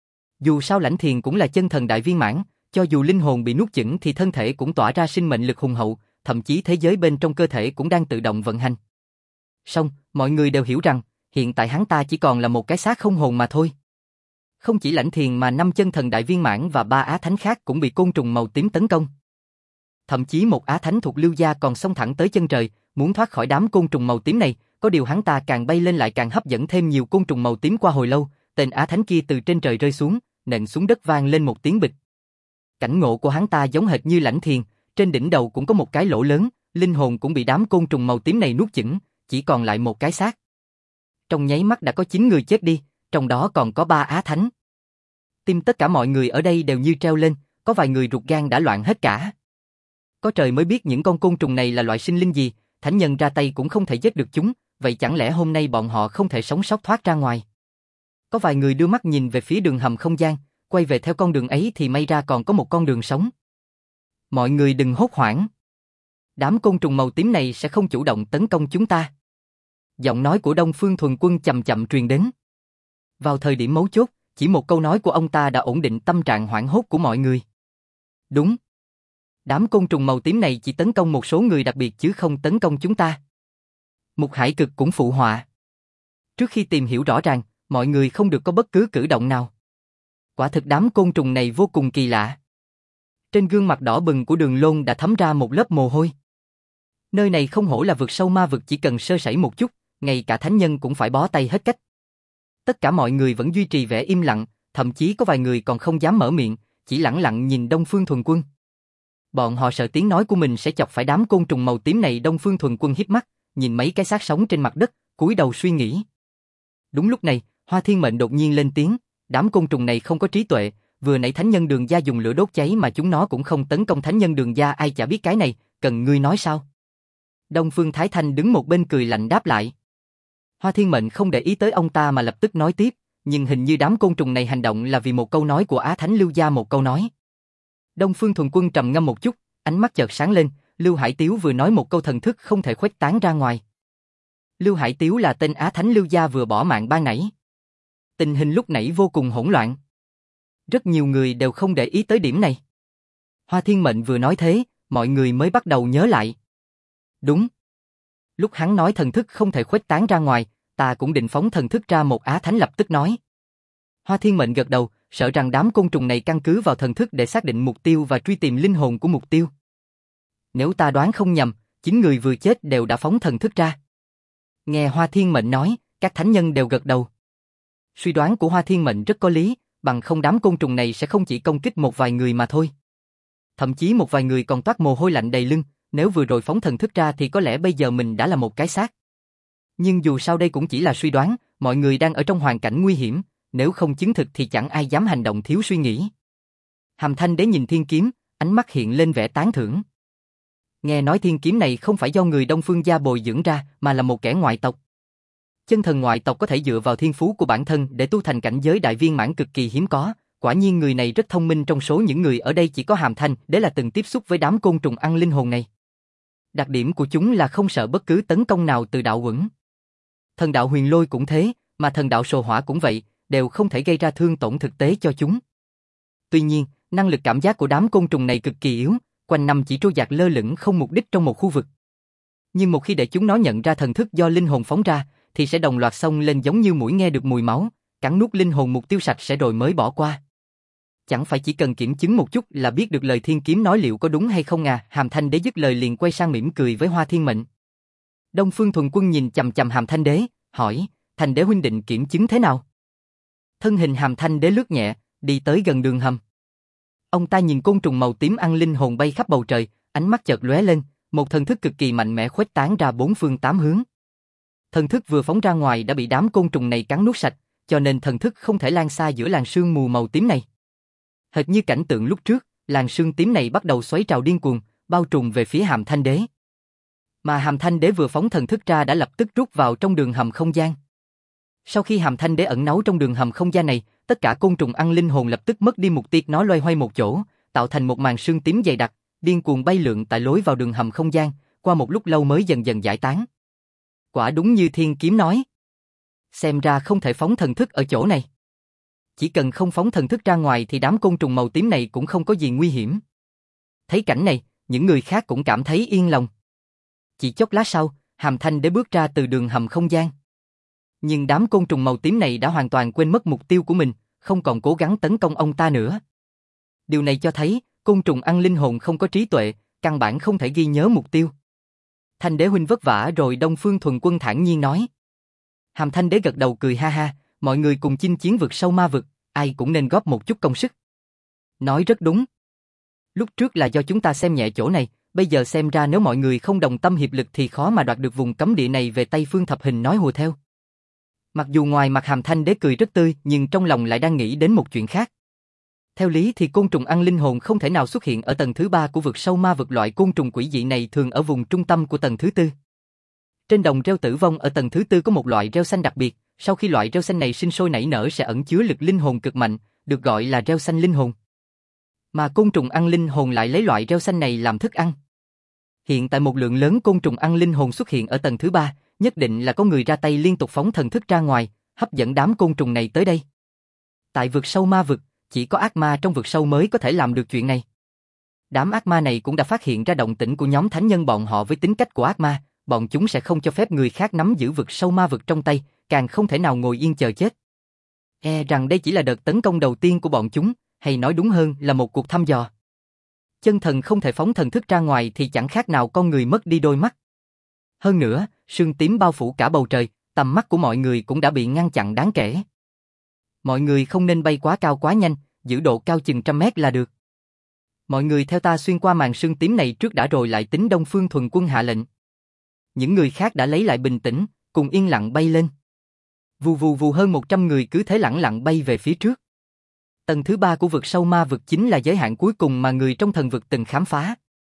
Dù sao Lãnh Thiên cũng là chân thần đại viên mãn, cho dù linh hồn bị nuốt chửng thì thân thể cũng tỏa ra sinh mệnh lực hùng hậu, thậm chí thế giới bên trong cơ thể cũng đang tự động vận hành. Song, mọi người đều hiểu rằng, hiện tại hắn ta chỉ còn là một cái xác không hồn mà thôi. Không chỉ Lãnh Thiên mà 5 chân thần đại viên mãn và 3 á thánh khác cũng bị côn trùng màu tím tấn công. Thậm chí một á thánh thuộc Lưu gia còn xông thẳng tới chân trời, muốn thoát khỏi đám côn trùng màu tím này, có điều hắn ta càng bay lên lại càng hấp dẫn thêm nhiều côn trùng màu tím. Qua hồi lâu, tên á thánh kia từ trên trời rơi xuống, nện xuống đất vang lên một tiếng bịch. Cảnh ngộ của hắn ta giống hệt như Lãnh Thiên, trên đỉnh đầu cũng có một cái lỗ lớn, linh hồn cũng bị đám côn trùng màu tím này nuốt chửng, chỉ còn lại một cái xác. Trong nháy mắt đã có 9 người chết đi, trong đó còn có 3 á thánh. Tim tất cả mọi người ở đây đều như treo lên, có vài người ruột gan đã loạn hết cả. Có trời mới biết những con côn trùng này là loại sinh linh gì, thánh nhân ra tay cũng không thể giết được chúng, vậy chẳng lẽ hôm nay bọn họ không thể sống sót thoát ra ngoài? Có vài người đưa mắt nhìn về phía đường hầm không gian, quay về theo con đường ấy thì may ra còn có một con đường sống. Mọi người đừng hốt hoảng. Đám côn trùng màu tím này sẽ không chủ động tấn công chúng ta. Giọng nói của Đông Phương Thuần Quân chậm chậm truyền đến. Vào thời điểm mấu chốt, chỉ một câu nói của ông ta đã ổn định tâm trạng hoảng hốt của mọi người. Đúng. Đám côn trùng màu tím này chỉ tấn công một số người đặc biệt chứ không tấn công chúng ta. Mục Hải Cực cũng phụ họa. Trước khi tìm hiểu rõ ràng, mọi người không được có bất cứ cử động nào. Quả thực đám côn trùng này vô cùng kỳ lạ. Trên gương mặt đỏ bừng của Đường Lôn đã thấm ra một lớp mồ hôi. Nơi này không hổ là vực sâu ma vực, chỉ cần sơ sẩy một chút, ngay cả thánh nhân cũng phải bó tay hết cách. Tất cả mọi người vẫn duy trì vẻ im lặng, thậm chí có vài người còn không dám mở miệng, chỉ lẳng lặng nhìn Đông Phương Thuần Quân. Bọn họ sợ tiếng nói của mình sẽ chọc phải đám côn trùng màu tím này. Đông Phương Thuần Quân híp mắt, nhìn mấy cái xác sống trên mặt đất, cúi đầu suy nghĩ. Đúng lúc này, Hoa Thiên Mệnh đột nhiên lên tiếng, đám côn trùng này không có trí tuệ, vừa nãy thánh nhân Đường gia dùng lửa đốt cháy mà chúng nó cũng không tấn công thánh nhân Đường gia, ai chả biết cái này, cần ngươi nói sao? Đông Phương Thái Thanh đứng một bên cười lạnh đáp lại. Hoa Thiên Mệnh không để ý tới ông ta mà lập tức nói tiếp, nhưng hình như đám côn trùng này hành động là vì một câu nói của Á Thánh Lưu gia, một câu nói. Đông Phương Thuần Quân trầm ngâm một chút, ánh mắt chợt sáng lên, Lưu Hải Tiếu vừa nói một câu thần thức không thể khuếch tán ra ngoài. Lưu Hải Tiếu là tên Á Thánh Lưu gia vừa bỏ mạng ban nãy. Tình hình lúc nãy vô cùng hỗn loạn. Rất nhiều người đều không để ý tới điểm này. Hoa Thiên Mệnh vừa nói thế, mọi người mới bắt đầu nhớ lại. Đúng. Lúc hắn nói thần thức không thể khuếch tán ra ngoài, ta cũng định phóng thần thức ra. Một Á Thánh lập tức nói. Hoa Thiên Mệnh gật đầu, sợ rằng đám côn trùng này căn cứ vào thần thức để xác định mục tiêu và truy tìm linh hồn của mục tiêu. Nếu ta đoán không nhầm, 9 người vừa chết đều đã phóng thần thức ra. Nghe Hoa Thiên Mệnh nói, các thánh nhân đều gật đầu. Suy đoán của Hoa Thiên Mệnh rất có lý, bằng không đám côn trùng này sẽ không chỉ công kích một vài người mà thôi. Thậm chí một vài người còn toát mồ hôi lạnh đầy lưng, nếu vừa rồi phóng thần thức ra thì có lẽ bây giờ mình đã là một cái xác. Nhưng dù sao đây cũng chỉ là suy đoán, mọi người đang ở trong hoàn cảnh nguy hiểm, nếu không chứng thực thì chẳng ai dám hành động thiếu suy nghĩ. Hàm Thanh Đế nhìn thiên kiếm, ánh mắt hiện lên vẻ tán thưởng. Nghe nói thiên kiếm này không phải do người Đông Phương gia bồi dưỡng ra, mà là một kẻ ngoại tộc. Chân thần ngoại tộc có thể dựa vào thiên phú của bản thân để tu thành cảnh giới đại viên mãn cực kỳ hiếm có. Quả nhiên người này rất thông minh, trong số những người ở đây chỉ có Hàm Thanh Đế là từng tiếp xúc với đám côn trùng ăn linh hồn này. Đặc điểm của chúng là không sợ bất cứ tấn công nào từ đạo uẩn. Thần đạo huyền lôi cũng thế, mà thần đạo sồ hỏa cũng vậy, đều không thể gây ra thương tổn thực tế cho chúng. Tuy nhiên, năng lực cảm giác của đám côn trùng này cực kỳ yếu, quanh năm chỉ trôi dạt lơ lửng không mục đích trong một khu vực. Nhưng một khi để chúng nó nhận ra thần thức do linh hồn phóng ra, thì sẽ đồng loạt xông lên giống như muỗi nghe được mùi máu, cắn nuốt linh hồn mục tiêu sạch sẽ rồi mới bỏ qua. Chẳng phải chỉ cần kiểm chứng một chút là biết được lời thiên kiếm nói liệu có đúng hay không à? Hàm Thanh Đế dứt lời liền quay sang mỉm cười với Hoa Thiên Mệnh. Đông Phương Thuần Quân nhìn chằm chằm Hàm Thanh Đế, hỏi, Thanh Đế huynh định kiểm chứng thế nào? Thân hình Hàm Thanh Đế lướt nhẹ, đi tới gần đường hầm. Ông ta nhìn côn trùng màu tím ăn linh hồn bay khắp bầu trời, ánh mắt chợt lóe lên, một thần thức cực kỳ mạnh mẽ khuếch tán ra bốn phương tám hướng. Thần thức vừa phóng ra ngoài đã bị đám côn trùng này cắn nuốt sạch, cho nên thần thức không thể lan xa giữa làn sương mù màu tím này. Hệt như cảnh tượng lúc trước, làn sương tím này bắt đầu xoáy trào điên cuồng, bao trùm về phía Hàm Thanh Đế. Mà Hàm Thanh Đế vừa phóng thần thức ra đã lập tức rút vào trong đường hầm không gian. Sau khi Hàm Thanh Đế ẩn náu trong đường hầm không gian này, tất cả côn trùng ăn linh hồn lập tức mất đi mục tiêu, nó loay hoay một chỗ, tạo thành một màn sương tím dày đặc, điên cuồng bay lượn tại lối vào đường hầm không gian, qua một lúc lâu mới dần dần giải tán. Quả đúng như thiên kiếm nói. Xem ra không thể phóng thần thức ở chỗ này. Chỉ cần không phóng thần thức ra ngoài thì đám côn trùng màu tím này cũng không có gì nguy hiểm. Thấy cảnh này, những người khác cũng cảm thấy yên lòng. Chỉ chốc lát sau, Hàm Thanh Đế bước ra từ đường hầm không gian. Nhưng đám côn trùng màu tím này đã hoàn toàn quên mất mục tiêu của mình, không còn cố gắng tấn công ông ta nữa. Điều này cho thấy, côn trùng ăn linh hồn không có trí tuệ, căn bản không thể ghi nhớ mục tiêu. Thanh Đế huynh vất vả rồi. Đông Phương Thuần Quân thản nhiên nói. Hàm Thanh Đế gật đầu cười ha ha, mọi người cùng chinh chiến vực sâu ma vực, ai cũng nên góp một chút công sức. Nói rất đúng. Lúc trước là do chúng ta xem nhẹ chỗ này, bây giờ xem ra nếu mọi người không đồng tâm hiệp lực thì khó mà đoạt được vùng cấm địa này về tay. Phương Thập Hình nói hùa theo. Mặc dù ngoài mặt Hàm Thanh Đế cười rất tươi, nhưng trong lòng lại đang nghĩ đến một chuyện khác. Theo lý thì côn trùng ăn linh hồn không thể nào xuất hiện ở tầng thứ 3 của vực sâu ma vực, loại côn trùng quỷ dị này thường ở vùng trung tâm của tầng thứ 4. Trên đồng rêu tử vong ở tầng thứ 4 có một loại rêu xanh đặc biệt, sau khi loại rêu xanh này sinh sôi nảy nở sẽ ẩn chứa lực linh hồn cực mạnh, được gọi là rêu xanh linh hồn. Mà côn trùng ăn linh hồn lại lấy loại rêu xanh này làm thức ăn. Hiện tại một lượng lớn côn trùng ăn linh hồn xuất hiện ở tầng thứ 3, nhất định là có người ra tay liên tục phóng thần thức ra ngoài, hấp dẫn đám côn trùng này tới đây. Tại vực sâu ma vực, chỉ có ác ma trong vực sâu mới có thể làm được chuyện này. Đám ác ma này cũng đã phát hiện ra động tĩnh của nhóm thánh nhân bọn họ. Với tính cách của ác ma, bọn chúng sẽ không cho phép người khác nắm giữ vực sâu ma vực trong tay, càng không thể nào ngồi yên chờ chết. Rằng đây chỉ là đợt tấn công đầu tiên của bọn chúng, hay nói đúng hơn là một cuộc thăm dò. Chân thần không thể phóng thần thức ra ngoài thì chẳng khác nào con người mất đi đôi mắt. Hơn nữa, sương tím bao phủ cả bầu trời, tầm mắt của mọi người cũng đã bị ngăn chặn đáng kể. Mọi người không nên bay quá cao quá nhanh, giữ độ cao chừng 100 mét là được. Mọi người theo ta xuyên qua màn sương tím này trước đã rồi lại tính. Đông Phương Thuần Quân hạ lệnh. Những người khác đã lấy lại bình tĩnh, cùng yên lặng bay lên. Vù vù vù, hơn 100 người cứ thế lẳng lặng bay về phía trước. Tầng thứ 3 của vực sâu ma vực chính là giới hạn cuối cùng mà người trong thần vực từng khám phá.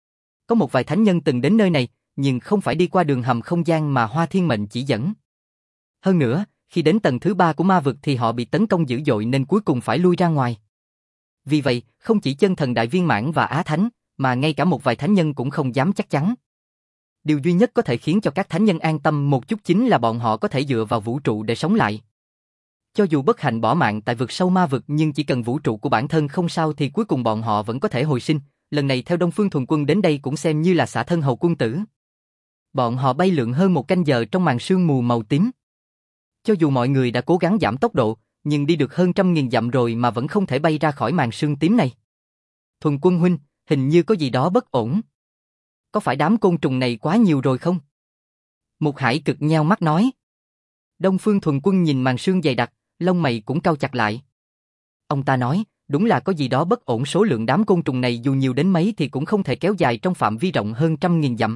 Có một vài thánh nhân từng đến nơi này, nhưng không phải đi qua đường hầm không gian mà Hoa Thiên Mệnh chỉ dẫn. Hơn nữa, khi đến tầng thứ 3 của ma vực thì họ bị tấn công dữ dội nên cuối cùng phải lui ra ngoài. Vì vậy, không chỉ chân thần đại viên mãn và á thánh, mà ngay cả một vài thánh nhân cũng không dám chắc chắn. Điều duy nhất có thể khiến cho các thánh nhân an tâm một chút chính là bọn họ có thể dựa vào vũ trụ để sống lại. Cho dù bất hạnh bỏ mạng tại vực sâu ma vực, nhưng chỉ cần vũ trụ của bản thân không sao thì cuối cùng bọn họ vẫn có thể hồi sinh. Lần này theo Đông Phương Thuần Quân đến đây cũng xem như là xả thân hầu quân tử. Bọn họ bay lượn hơn 1 canh giờ trong màn sương mù màu tím. Cho dù mọi người đã cố gắng giảm tốc độ, nhưng đi được hơn 100.000 dặm rồi mà vẫn không thể bay ra khỏi màn sương tím này. Thuần Quân huynh, hình như có gì đó bất ổn. Có phải đám côn trùng này quá nhiều rồi không? Mục Hải Cực nheo mắt nói. Đông Phương Thuần Quân nhìn màn sương dày đặc, lông mày cũng cau chặt lại. Ông ta nói, đúng là có gì đó bất ổn, số lượng đám côn trùng này dù nhiều đến mấy thì cũng không thể kéo dài trong phạm vi rộng hơn 100.000 dặm.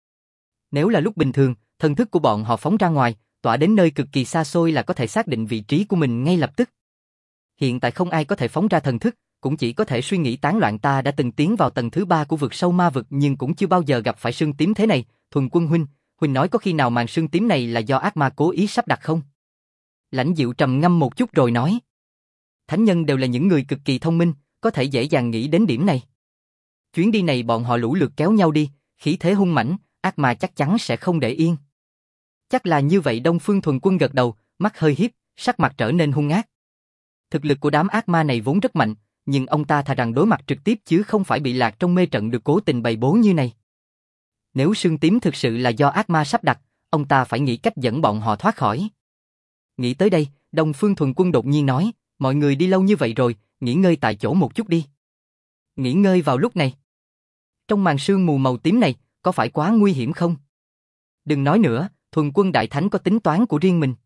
Nếu là lúc bình thường, thần thức của bọn họ phóng ra ngoài, tỏa đến nơi cực kỳ xa xôi là có thể xác định vị trí của mình ngay lập tức. Hiện tại không ai có thể phóng ra thần thức, cũng chỉ có thể suy nghĩ tán loạn. Ta đã từng tiến vào tầng thứ 3 của vực sâu ma vực nhưng cũng chưa bao giờ gặp phải sương tím thế này. Thuần Quân huynh nói có khi nào màn sương tím này là do ác ma cố ý sắp đặt không? Lãnh Diệu trầm ngâm một chút rồi nói. Thánh nhân đều là những người cực kỳ thông minh, có thể dễ dàng nghĩ đến điểm này. Chuyến đi này bọn họ lũ lượt kéo nhau đi, khí thế hung mãnh, ác ma chắc chắn sẽ không để yên. Chắc là như vậy. Đông Phương Thuần Quân gật đầu, mắt hơi hiếp, sắc mặt trở nên hung ác. Thực lực của đám ác ma này vốn rất mạnh, nhưng ông ta thà rằng đối mặt trực tiếp chứ không phải bị lạc trong mê trận được cố tình bày bố như này. Nếu sương tím thực sự là do ác ma sắp đặt, ông ta phải nghĩ cách dẫn bọn họ thoát khỏi. Nghĩ tới đây, Đông Phương Thuần Quân đột nhiên nói, mọi người đi lâu như vậy rồi, nghỉ ngơi tại chỗ một chút đi. Nghỉ ngơi vào lúc này? Trong màn sương mù màu tím này, có phải quá nguy hiểm không? Đừng nói nữa, Thuần Quân Đại Thánh có tính toán của riêng mình.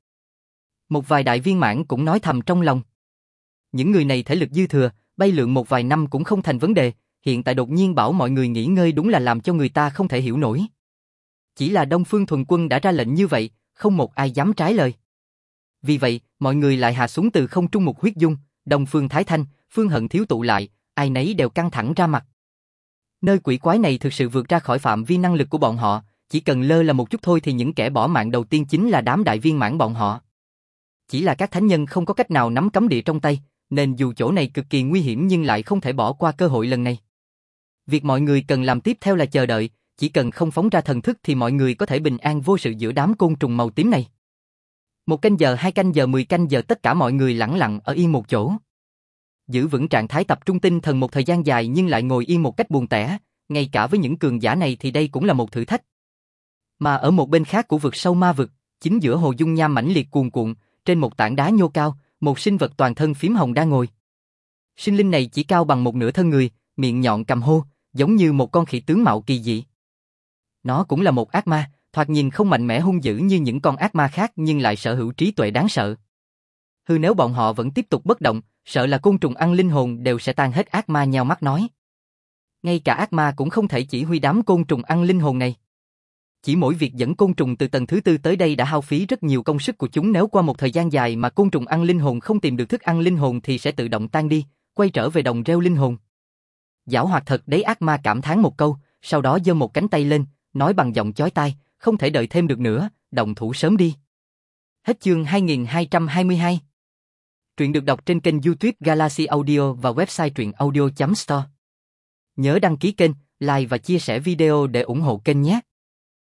Một vài đại viên mãn cũng nói thầm trong lòng. Những người này thể lực dư thừa, bay lượn một vài năm cũng không thành vấn đề, hiện tại đột nhiên bảo mọi người nghỉ ngơi đúng là làm cho người ta không thể hiểu nổi. Chỉ là Đông Phương Thuần Quân đã ra lệnh như vậy, không một ai dám trái lời. Vì vậy, mọi người lại hạ xuống từ không trung một huyết dung, Đông Phương Thái Thanh, Phương Hận Thiếu tụ lại, ai nấy đều căng thẳng ra mặt. Nơi quỷ quái này thực sự vượt ra khỏi phạm vi năng lực của bọn họ, chỉ cần lơ là một chút thôi thì những kẻ bỏ mạng đầu tiên chính là đám đại viên mãn bọn họ. Chỉ là các thánh nhân không có cách nào nắm cấm địa trong tay, nên dù chỗ này cực kỳ nguy hiểm nhưng lại không thể bỏ qua cơ hội lần này. Việc mọi người cần làm tiếp theo là chờ đợi, chỉ cần không phóng ra thần thức thì mọi người có thể bình an vô sự giữa đám côn trùng màu tím này. 1 canh giờ, 2 canh giờ, 10 canh giờ tất cả mọi người lẳng lặng ở yên một chỗ. Giữ vững trạng thái tập trung tinh thần một thời gian dài nhưng lại ngồi yên một cách buồn tẻ, ngay cả với những cường giả này thì đây cũng là một thử thách. Mà ở một bên khác của vực sâu ma vực, chính giữa hồ dung nham mãnh liệt cuồn cuộn, trên một tảng đá nhô cao, một sinh vật toàn thân phím hồng đang ngồi. Sinh linh này chỉ cao bằng một nửa thân người, miệng nhọn cầm hô, giống như một con khỉ tướng mạo kỳ dị. Nó cũng là một ác ma, thoạt nhìn không mạnh mẽ hung dữ như những con ác ma khác nhưng lại sở hữu trí tuệ đáng sợ. Nếu bọn họ vẫn tiếp tục bất động, sợ là côn trùng ăn linh hồn đều sẽ tan hết. Ác ma nheo mắt nói. Ngay cả ác ma cũng không thể chỉ huy đám côn trùng ăn linh hồn này. Chỉ mỗi việc dẫn côn trùng từ tầng thứ 4 tới đây đã hao phí rất nhiều công sức của chúng. Nếu qua một thời gian dài mà côn trùng ăn linh hồn không tìm được thức ăn linh hồn thì sẽ tự động tan đi, quay trở về đồng reo linh hồn. Giảo hoạt thật đấy. Ác ma cảm thán một câu, sau đó giơ một cánh tay lên, nói bằng giọng chói tai, không thể đợi thêm được nữa, động thủ sớm đi. Hết chương 2222. Truyện được đọc trên kênh YouTube Galaxy Audio và website truyệnaudio.store. Nhớ đăng ký kênh, like và chia sẻ video để ủng hộ kênh nhé.